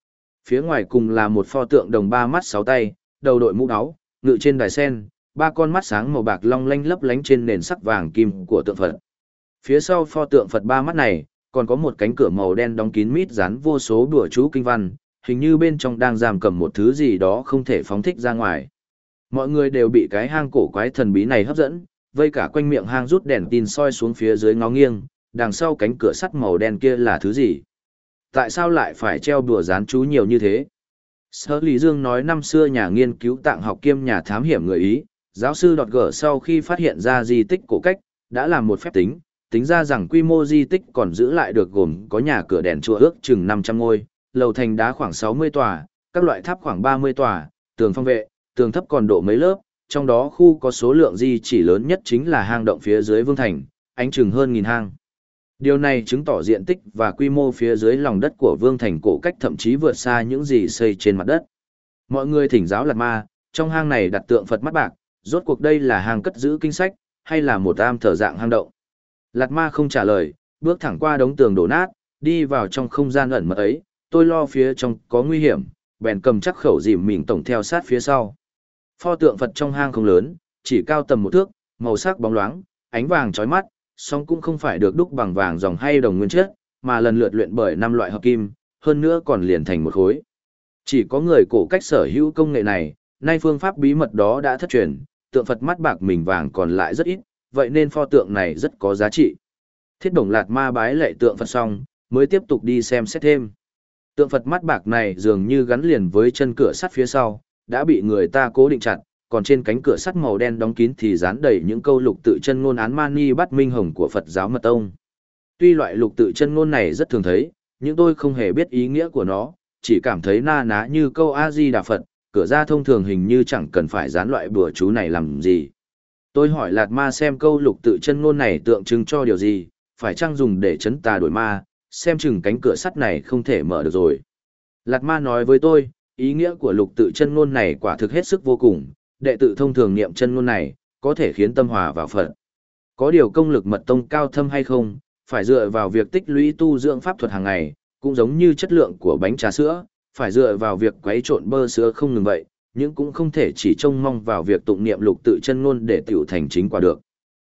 Phía ngoài cùng là một pho tượng đồng ba mắt sáu tay, đầu đội mũ áo, ngự trên đài sen, ba con mắt sáng màu bạc long lanh lấp lánh trên nền sắc vàng kim của tượng Phật. Phía sau pho tượng Phật ba mắt này, còn có một cánh cửa màu đen đóng kín mít dán vô số bùa chú kinh văn, hình như bên trong đang giam cầm một thứ gì đó không thể phóng thích ra ngoài. Mọi người đều bị cái hang cổ quái thần bí này hấp dẫn, vây cả quanh miệng hang rút đèn tin soi xuống phía dưới ngó nghiêng, đằng sau cánh cửa sắt màu đen kia là thứ gì? Tại sao lại phải treo đùa dán chú nhiều như thế? Sở Lý Dương nói năm xưa nhà nghiên cứu tạng học kiêm nhà thám hiểm người Ý, giáo sư Đọt Gở sau khi phát hiện ra di tích cổ cách, đã làm một phép tính, tính ra rằng quy mô di tích còn giữ lại được gồm có nhà cửa đèn chùa ước chừng 500 ngôi, lầu thành đá khoảng 60 tòa, các loại tháp khoảng 30 tòa, tường phong vệ, tường thấp còn độ mấy lớp, trong đó khu có số lượng di chỉ lớn nhất chính là hang động phía dưới Vương Thành, ánh chừng hơn 1000 hang. Điều này chứng tỏ diện tích và quy mô phía dưới lòng đất của Vương Thành cổ cách thậm chí vượt xa những gì xây trên mặt đất. Mọi người thỉnh giáo Lạt Ma, trong hang này đặt tượng Phật mắt bạc, rốt cuộc đây là hang cất giữ kinh sách, hay là một am thờ dạng hang động? Lạt Ma không trả lời, bước thẳng qua đống tường đổ nát, đi vào trong không gian ẩn mật ấy, tôi lo phía trong có nguy hiểm, bèn cầm chắc khẩu dìm mình tổng theo sát phía sau. Pho tượng Phật trong hang không lớn, chỉ cao tầm 1 thước, màu sắc bóng loáng, ánh vàng chói mắt, song cũng không phải được đúc bằng vàng ròng hay đồng nguyên chất, mà lần lượt luyện bởi 5 loại hợp kim, hơn nữa còn liền thành một khối. Chỉ có người cổ cách sở hữu công nghệ này, nay phương pháp bí mật đó đã thất truyền, tượng Phật mắt bạc mình vàng còn lại rất ít, vậy nên pho tượng này rất có giá trị. Thiết Bổng Lạt Ma bái lạy tượng Phật xong, mới tiếp tục đi xem xét thêm. Tượng Phật mắt bạc này dường như gắn liền với chân cửa sắt phía sau, đã bị người ta cố định chặt, còn trên cánh cửa sắt màu đen đóng kín thì dán đầy những câu lục tự chân ngôn án mani bắt minh hồng của Phật giáo Mật Tông. Tuy loại lục tự chân ngôn này rất thường thấy, nhưng tôi không hề biết ý nghĩa của nó, chỉ cảm thấy na ná như câu A-di-đà Phật, cửa ra thông thường hình như chẳng cần phải dán loại bùa chú này làm gì. Tôi hỏi Lạt Ma xem câu lục tự chân ngôn này tượng trưng cho điều gì, phải chăng dùng để chấn tà đuổi ma, xem chừng cánh cửa sắt này không thể mở được rồi. Lạt Ma nói với tôi, ý nghĩa của lục tự chân ngôn này quả thực hết sức vô cùng, đệ tử thông thường niệm chân ngôn này, có thể khiến tâm hòa vào Phật. Có điều công lực Mật Tông cao thâm hay không, phải dựa vào việc tích lũy tu dưỡng pháp thuật hàng ngày, cũng giống như chất lượng của bánh trà sữa, phải dựa vào việc quấy trộn bơ sữa không ngừng vậy, nhưng cũng không thể chỉ trông mong vào việc tụng niệm lục tự chân ngôn để tiểu thành chính quả được.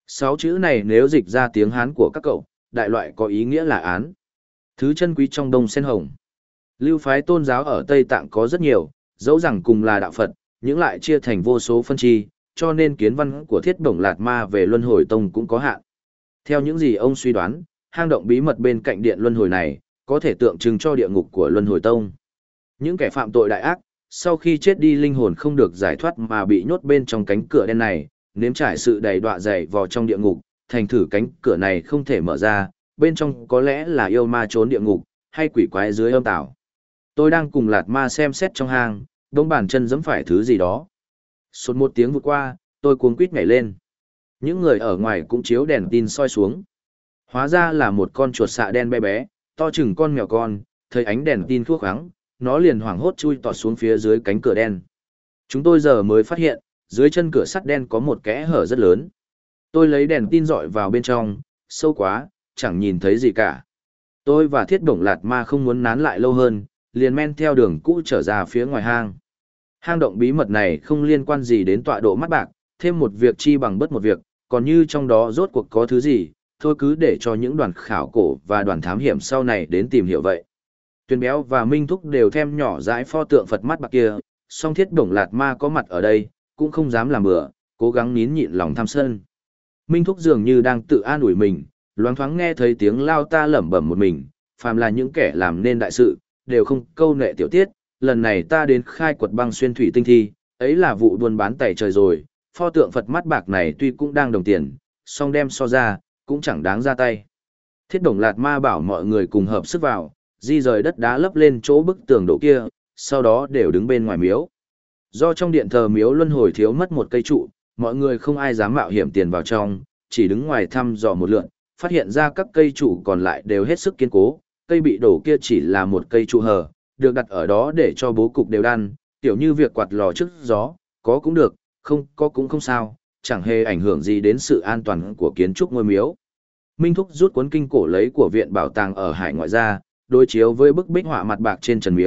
6 chữ này nếu dịch ra tiếng Hán của các cậu, đại loại có ý nghĩa là án. Thứ chân quý trong đông sen hồng. Lưu phái tôn giáo ở Tây Tạng có rất nhiều, dẫu rằng cùng là đạo Phật, nhưng lại chia thành vô số phân chi, cho nên kiến văn của Thiết Bổng Lạt Ma về Luân Hồi Tông cũng có hạn. Theo những gì ông suy đoán, hang động bí mật bên cạnh điện Luân Hồi này, có thể tượng trưng cho địa ngục của Luân Hồi Tông. Những kẻ phạm tội đại ác, sau khi chết đi linh hồn không được giải thoát mà bị nhốt bên trong cánh cửa đen này, nếm trải sự đầy đọa dày vò trong địa ngục, thành thử cánh cửa này không thể mở ra, bên trong có lẽ là yêu ma trốn địa ngục, hay quỷ quái dưới âm tảo. Tôi đang cùng Lạt Ma xem xét trong hang, đống bàn chân giẫm phải thứ gì đó. Sột một tiếng vụt qua, tôi cuống quýt nhảy lên. Những người ở ngoài cũng chiếu đèn tin soi xuống. Hóa ra là một con chuột xạ đen bé bé, to chừng con mèo con, thấy ánh đèn tin thuốc khoáng, nó liền hoảng hốt chui tọt xuống phía dưới cánh cửa đen. Chúng tôi giờ mới phát hiện, dưới chân cửa sắt đen có một kẽ hở rất lớn. Tôi lấy đèn tin dọi vào bên trong, sâu quá, chẳng nhìn thấy gì cả. Tôi và Thiết Bổng Lạt Ma không muốn nán lại lâu hơn, liền men theo đường cũ trở ra phía ngoài hang. Hang động bí mật này không liên quan gì đến tọa độ mắt bạc, thêm một việc chi bằng bất một việc, còn như trong đó rốt cuộc có thứ gì, thôi cứ để cho những đoàn khảo cổ và đoàn thám hiểm sau này đến tìm hiểu vậy. Tuyền Béo và Minh Thúc đều thêm nhỏ dãi pho tượng Phật mắt bạc kia, song Thiết Bổng Lạt Ma có mặt ở đây, cũng không dám làm bừa, cố gắng nín nhịn lòng tham sân. Minh Thúc dường như đang tự an ủi mình, loáng thoáng nghe thấy tiếng lao ta lẩm bẩm một mình, phàm là những kẻ làm nên đại sự, đều không câu nệ tiểu tiết, lần này ta đến khai quật băng xuyên thủy tinh thi, ấy là vụ buôn bán tẩy trời rồi, pho tượng Phật mắt bạc này tuy cũng đang đồng tiền, song đem so ra, cũng chẳng đáng ra tay. Thiết Bổng Lạt Ma bảo mọi người cùng hợp sức vào, di rời đất đá lấp lên chỗ bức tường đổ kia, sau đó đều đứng bên ngoài miếu. Do trong điện thờ miếu Luân Hồi thiếu mất một cây trụ, mọi người không ai dám mạo hiểm tiền vào trong, chỉ đứng ngoài thăm dò một lượt, phát hiện ra các cây trụ còn lại đều hết sức kiên cố, cây bị đổ kia chỉ là một cây trụ hờ, được đặt ở đó để cho bố cục đều đặn, kiểu như việc quạt lò trước gió, có cũng được, không có cũng không sao, chẳng hề ảnh hưởng gì đến sự an toàn của kiến trúc ngôi miếu. Minh Thúc rút cuốn kinh cổ lấy của viện bảo tàng ở hải ngoại ra, đối chiếu với bức bích họa mặt bạc trên trần miếu,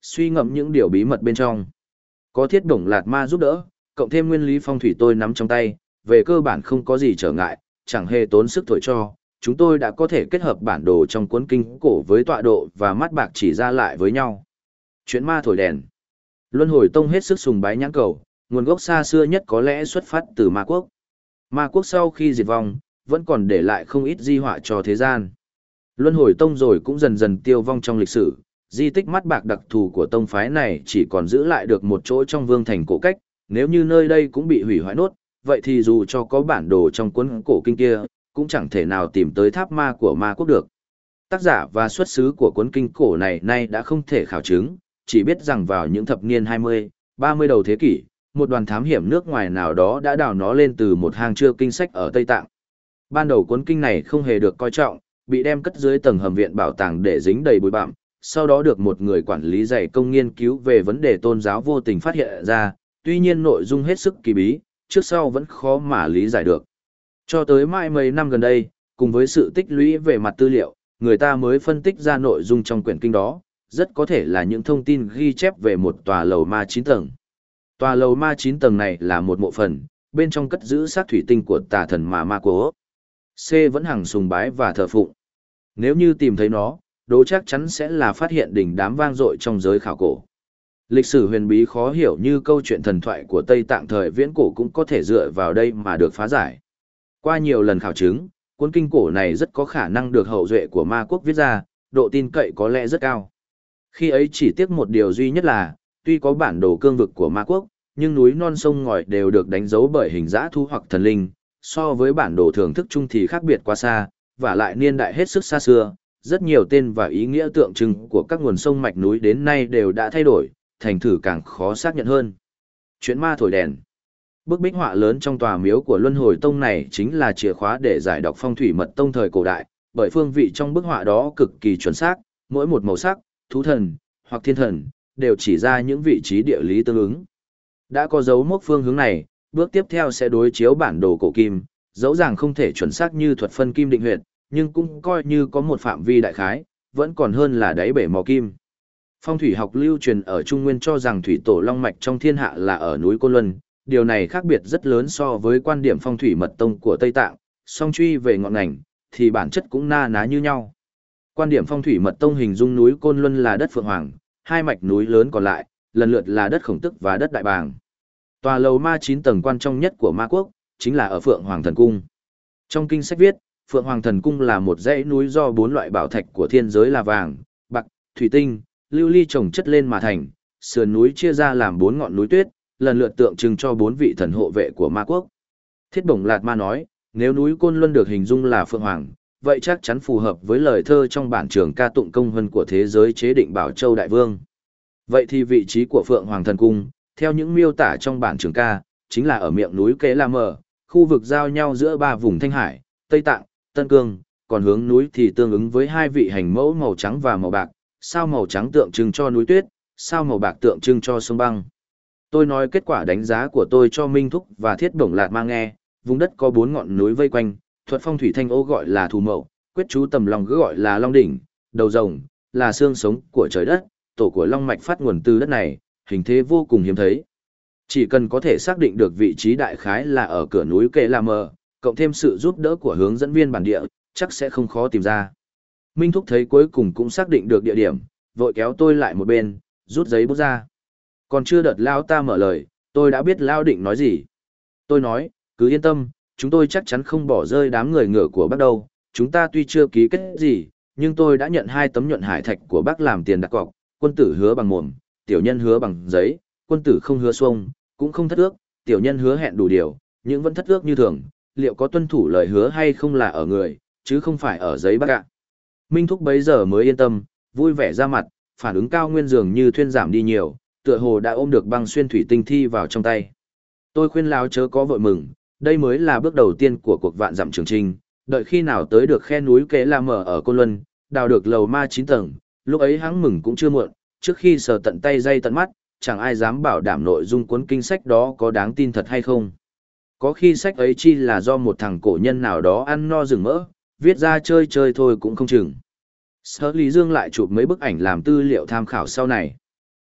suy ngẫm những điều bí mật bên trong. Có Thiết Bổng Lạt Ma giúp đỡ, cộng thêm nguyên lý phong thủy tôi nắm trong tay, về cơ bản không có gì trở ngại, chẳng hề tốn sức thổi cho, chúng tôi đã có thể kết hợp bản đồ trong cuốn kinh cổ với tọa độ và mắt bạc chỉ ra lại với nhau. Chuyện ma thổi đèn. Luân Hồi Tông hết sức sùng bái nhãn cầu, nguồn gốc xa xưa nhất có lẽ xuất phát từ Ma Quốc. Ma Quốc sau khi diệt vong, vẫn còn để lại không ít di họa cho thế gian. Luân Hồi Tông rồi cũng dần dần tiêu vong trong lịch sử, di tích mắt bạc đặc thù của tông phái này chỉ còn giữ lại được một chỗ trong vương thành cổ cách, nếu như nơi đây cũng bị hủy hoại nốt, vậy thì dù cho có bản đồ trong cuốn cổ kinh kia, cũng chẳng thể nào tìm tới tháp ma của Ma Quốc được. Tác giả và xuất xứ của cuốn kinh cổ này nay đã không thể khảo chứng, chỉ biết rằng vào những thập niên 20, 30 đầu thế kỷ, một đoàn thám hiểm nước ngoài nào đó đã đào nó lên từ một hang chưa kinh sách ở Tây Tạng. Ban đầu cuốn kinh này không hề được coi trọng, bị đem cất dưới tầng hầm viện bảo tàng để dính đầy bụi bặm, sau đó được một người quản lý dày công nghiên cứu về vấn đề tôn giáo vô tình phát hiện ra, tuy nhiên nội dung hết sức kỳ bí, trước sau vẫn khó mà lý giải được. Cho tới mãi mấy năm gần đây, cùng với sự tích lũy về mặt tư liệu, người ta mới phân tích ra nội dung trong quyển kinh đó, rất có thể là những thông tin ghi chép về một tòa lầu ma 9 tầng. Tòa lầu ma 9 tầng này là một mộ phần, bên trong cất giữ xác thủy tinh của tà thần mà Ma Quốc C vẫn hằng sùng bái và thờ phụng. Nếu như tìm thấy nó, đố chắc chắn sẽ là phát hiện đỉnh đám vang dội trong giới khảo cổ. Lịch sử huyền bí khó hiểu như câu chuyện thần thoại của Tây Tạng thời viễn cổ cũng có thể dựa vào đây mà được phá giải. Qua nhiều lần khảo chứng, cuốn kinh cổ này rất có khả năng được hậu duệ của Ma Quốc viết ra, độ tin cậy có lẽ rất cao. Khi ấy chỉ tiếc một điều duy nhất là, tuy có bản đồ cương vực của Ma Quốc, nhưng núi non sông ngòi đều được đánh dấu bởi hình dã thú hoặc thần linh, so với bản đồ thưởng thức chung thì khác biệt quá xa, và lại niên đại hết sức xa xưa, rất nhiều tên và ý nghĩa tượng trưng của các nguồn sông mạch núi đến nay đều đã thay đổi, thành thử càng khó xác nhận hơn. Chuyện ma thổi đèn. Bức bích họa lớn trong tòa miếu của Luân Hồi Tông này chính là chìa khóa để giải đọc phong thủy mật tông thời cổ đại, bởi phương vị trong bức họa đó cực kỳ chuẩn xác, mỗi một màu sắc, thú thần hoặc thiên thần đều chỉ ra những vị trí địa lý tương ứng. Đã có dấu mốc phương hướng này, bước tiếp theo sẽ đối chiếu bản đồ cổ kim, dẫu rằng không thể chuẩn xác như thuật phân kim định huyệt, nhưng cũng coi như có một phạm vi đại khái, vẫn còn hơn là đáy bể mò kim. Phong thủy học lưu truyền ở Trung Nguyên cho rằng thủy tổ long mạch trong thiên hạ là ở núi Côn Luân, điều này khác biệt rất lớn so với quan điểm phong thủy mật tông của Tây Tạng, song truy về ngọn ngành, thì bản chất cũng na ná như nhau. Quan điểm phong thủy mật tông hình dung núi Côn Luân là đất Phượng Hoàng, hai mạch núi lớn còn lại, lần lượt là đất Khổng Tức và đất Đại Bàng. Tòa lầu ma 9 tầng quan trọng nhất của Ma Quốc, chính là ở Phượng Hoàng Thần Cung. Trong kinh sách viết, Phượng Hoàng Thần Cung là một dãy núi do 4 loại bảo thạch của thiên giới là vàng, bạc, thủy tinh, lưu ly chồng chất lên mà thành, sườn núi chia ra làm 4 ngọn núi tuyết, lần lượt tượng trưng cho 4 vị thần hộ vệ của Ma Quốc. Thiết Bổng Lạt Ma nói, nếu núi Côn Luân được hình dung là Phượng Hoàng, vậy chắc chắn phù hợp với lời thơ trong bản trường ca tụng công hân của thế giới chế định Bảo Châu Đại Vương. Vậy thì vị trí của Phượng Hoàng Thần Cung, theo những miêu tả trong bản trường ca, chính là ở miệng núi Kế La Mờ, khu vực giao nhau giữa 3 vùng Thanh Hải, Tây Tạng, Tân Cương, còn hướng núi thì tương ứng với 2 vị hành mẫu màu trắng và màu bạc, sao màu trắng tượng trưng cho núi tuyết, sao màu bạc tượng trưng cho sông băng. Tôi nói kết quả đánh giá của tôi cho Minh Thúc và Thiết Bổng Lạt Ma nghe, vùng đất có 4 ngọn núi vây quanh, thuật phong thủy Thanh Ô gọi là Thù Mậu, quyết chú Tầm Long cứ gọi là Long Đỉnh, đầu rồng là xương sống của trời đất, tổ của long mạch phát nguồn từ đất này, hình thế vô cùng hiếm thấy. Chỉ cần có thể xác định được vị trí đại khái là ở cửa núi Kệ La Mờ, cộng thêm sự giúp đỡ của hướng dẫn viên bản địa, chắc sẽ không khó tìm ra. Minh Thúc thấy cuối cùng cũng xác định được địa điểm, vội kéo tôi lại một bên, rút giấy bút ra. Còn chưa đợt Lao ta mở lời, tôi đã biết Lao định nói gì. Tôi nói, cứ yên tâm, chúng tôi chắc chắn không bỏ rơi đám người ngựa của bác đâu. Chúng ta tuy chưa ký kết gì, nhưng tôi đã nhận 2 tấm nhuận hải thạch của bác làm tiền đặt cọc. Quân tử hứa bằng mồm, tiểu nhân hứa bằng giấy, quân tử không hứa xuông, cũng không thất ước, tiểu nhân hứa hẹn đủ điều, nhưng vẫn thất ước như thường, liệu có tuân thủ lời hứa hay không là ở người, chứ không phải ở giấy bác ạ. Minh Thúc bấy giờ mới yên tâm, vui vẻ ra mặt, phản ứng cao nguyên dường như thuyên giảm đi nhiều, tựa hồ đã ôm được băng xuyên thủy tinh thi vào trong tay. Tôi khuyên Lão chớ có vội mừng, đây mới là bước đầu tiên của cuộc vạn dặm trường trinh, đợi khi nào tới được khe núi Kế La Mờ ở Côn Luân, đào được lầu ma 9 tầng, lúc ấy hắn mừng cũng chưa muộn, trước khi sờ tận tay dây tận mắt, chẳng ai dám bảo đảm nội dung cuốn kinh sách đó có đáng tin thật hay không. Có khi sách ấy chi là do một thằng cổ nhân nào đó ăn no rừng mỡ, viết ra chơi chơi thôi cũng không chừng. Sở Lý Dương lại chụp mấy bức ảnh làm tư liệu tham khảo sau này.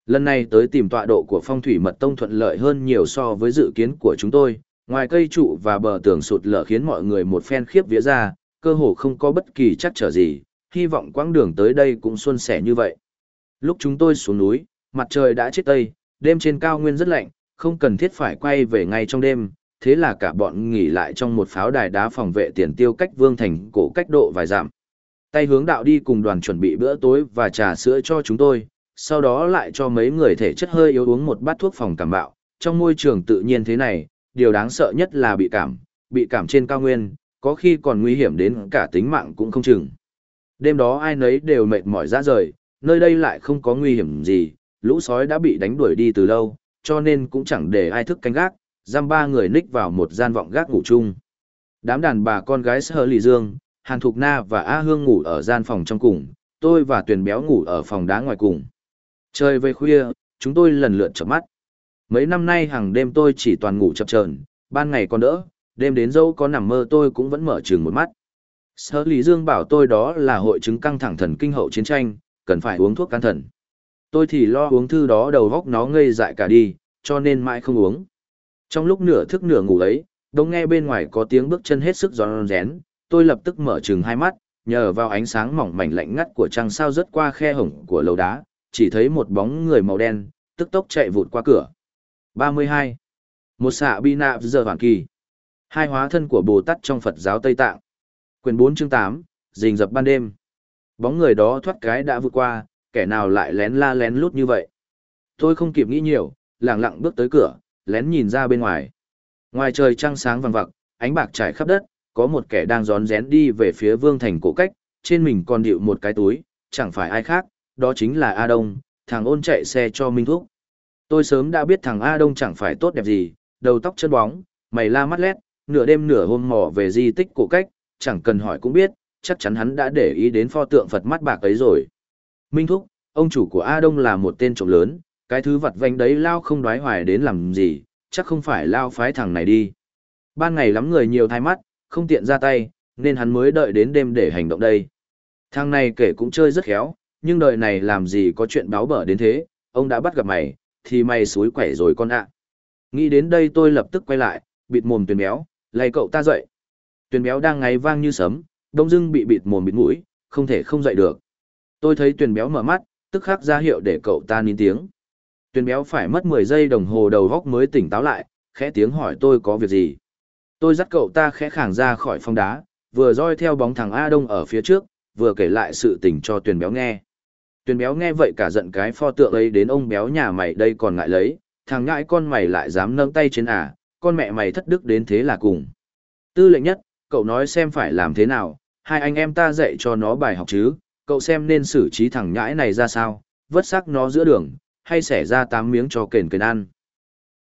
Lần này tới tìm tọa độ của phong thủy mật tông thuận lợi hơn nhiều so với dự kiến của chúng tôi, ngoài cây trụ và bờ tường sụt lở khiến mọi người một phen khiếp vía ra, cơ hồ không có bất kỳ trắc trở gì, hy vọng quãng đường tới đây cũng suôn sẻ như vậy. Lúc chúng tôi xuống núi, mặt trời đã chết tây, đêm trên cao nguyên rất lạnh, không cần thiết phải quay về ngay trong đêm, thế là cả bọn nghỉ lại trong một pháo đài đá phòng vệ tiền tiêu cách Vương Thành cổ cách độ vài dặm. Tay hướng đạo đi cùng đoàn chuẩn bị bữa tối và trà sữa cho chúng tôi, sau đó lại cho mấy người thể chất hơi yếu uống một bát thuốc phòng cảm bạo. Trong môi trường tự nhiên thế này, điều đáng sợ nhất là bị cảm trên cao nguyên, có khi còn nguy hiểm đến cả tính mạng cũng không chừng. Đêm đó ai nấy đều mệt mỏi ra rời, nơi đây lại không có nguy hiểm gì, lũ sói đã bị đánh đuổi đi từ lâu, cho nên cũng chẳng để ai thức canh gác, giam ba người ních vào một gian vọng gác ngủ chung. Đám đàn bà con gái Sở Lì Dương, Hàn Thục Na và A Hương ngủ ở gian phòng trong cùng, tôi và Tuyền Béo ngủ ở phòng đá ngoài cùng. Trời về khuya, chúng tôi lần lượt chợp mắt. Mấy năm nay hàng đêm tôi chỉ toàn ngủ chập chờn, ban ngày còn đỡ, đêm đến dâu có nằm mơ tôi cũng vẫn mở chừng một mắt. Sở Lý Dương bảo tôi đó là hội chứng căng thẳng thần kinh hậu chiến tranh, cần phải uống thuốc can thần. Tôi thì lo uống thư đó đầu góc nó ngây dại cả đi, cho nên mãi không uống. Trong lúc nửa thức nửa ngủ ấy, đông nghe bên ngoài có tiếng bước chân hết sức rón rén, tôi lập tức mở chừng hai mắt, nhờ vào ánh sáng mỏng mảnh lạnh ngắt của trăng sao rớt qua khe hổng của lầu đá, chỉ thấy một bóng người màu đen, tức tốc chạy vụt qua cửa. 32. Một xạ bi nạp giờ hoàn kỳ. Hai hóa thân của Bồ Tát trong Phật giáo Tây Tạng. Quyển 4 chương 8, rình rập ban đêm. Bóng người đó thoát cái đã vượt qua, kẻ nào lại lén la lén lút như vậy. Tôi không kịp nghĩ nhiều, lẳng lặng bước tới cửa, lén nhìn ra bên ngoài. Ngoài trời trăng sáng vàng vặc, ánh bạc trải khắp đất, có một kẻ đang rón rén đi về phía Vương Thành cổ cách, trên mình còn địu một cái túi, chẳng phải ai khác, đó chính là A Đông, thằng ôn chạy xe cho Minh Thúc. Tôi sớm đã biết thằng A Đông chẳng phải tốt đẹp gì, đầu tóc chân bóng, mày la mắt lét, nửa đêm nửa hôm mò về di tích cổ cách, chẳng cần hỏi cũng biết, chắc chắn hắn đã để ý đến pho tượng Phật mắt bạc ấy rồi. Minh Thúc, ông chủ của A Đông là một tên trộm lớn, cái thứ vặt vãnh đấy Lao không đoái hoài đến làm gì, chắc không phải Lao phái thằng này đi. Ban ngày lắm người nhiều thai mắt, không tiện ra tay, nên hắn mới đợi đến đêm để hành động đây. Thằng này kể cũng chơi rất khéo, nhưng đời này làm gì có chuyện báo bở đến thế, ông đã bắt gặp mày, thì mày xúi quẻ rồi con ạ. Nghĩ đến đây tôi lập tức quay lại, bịt mồm Tuyền Béo, lay cậu ta dậy. Tuyền Béo đang ngáy vang như sấm, đông dưng bị bịt mồm bịt mũi, không thể không dậy được. Tôi thấy Tuyền Béo mở mắt, tức khắc ra hiệu để cậu ta nín tiếng. Tuyền Béo phải mất 10 giây đồng hồ đầu góc mới tỉnh táo lại, khẽ tiếng hỏi tôi có việc gì. Tôi dắt cậu ta khẽ khàng ra khỏi phòng đá, vừa dõi theo bóng thằng A Đông ở phía trước, vừa kể lại sự tình cho Tuyền Béo nghe. Tuyền Béo nghe vậy cả giận cái pho tượng ấy đến ông béo nhà mày đây còn ngại lấy, thằng ngãi con mày lại dám nâng tay trên con mẹ mày thất đức đến thế là cùng. Tư lệnh nhất, cậu nói xem phải làm thế nào, hai anh em ta dạy cho nó bài học chứ, cậu xem nên xử trí thằng nhãi này ra sao, vứt xác nó giữa đường, hay xẻ ra 8 miếng cho kền kền ăn.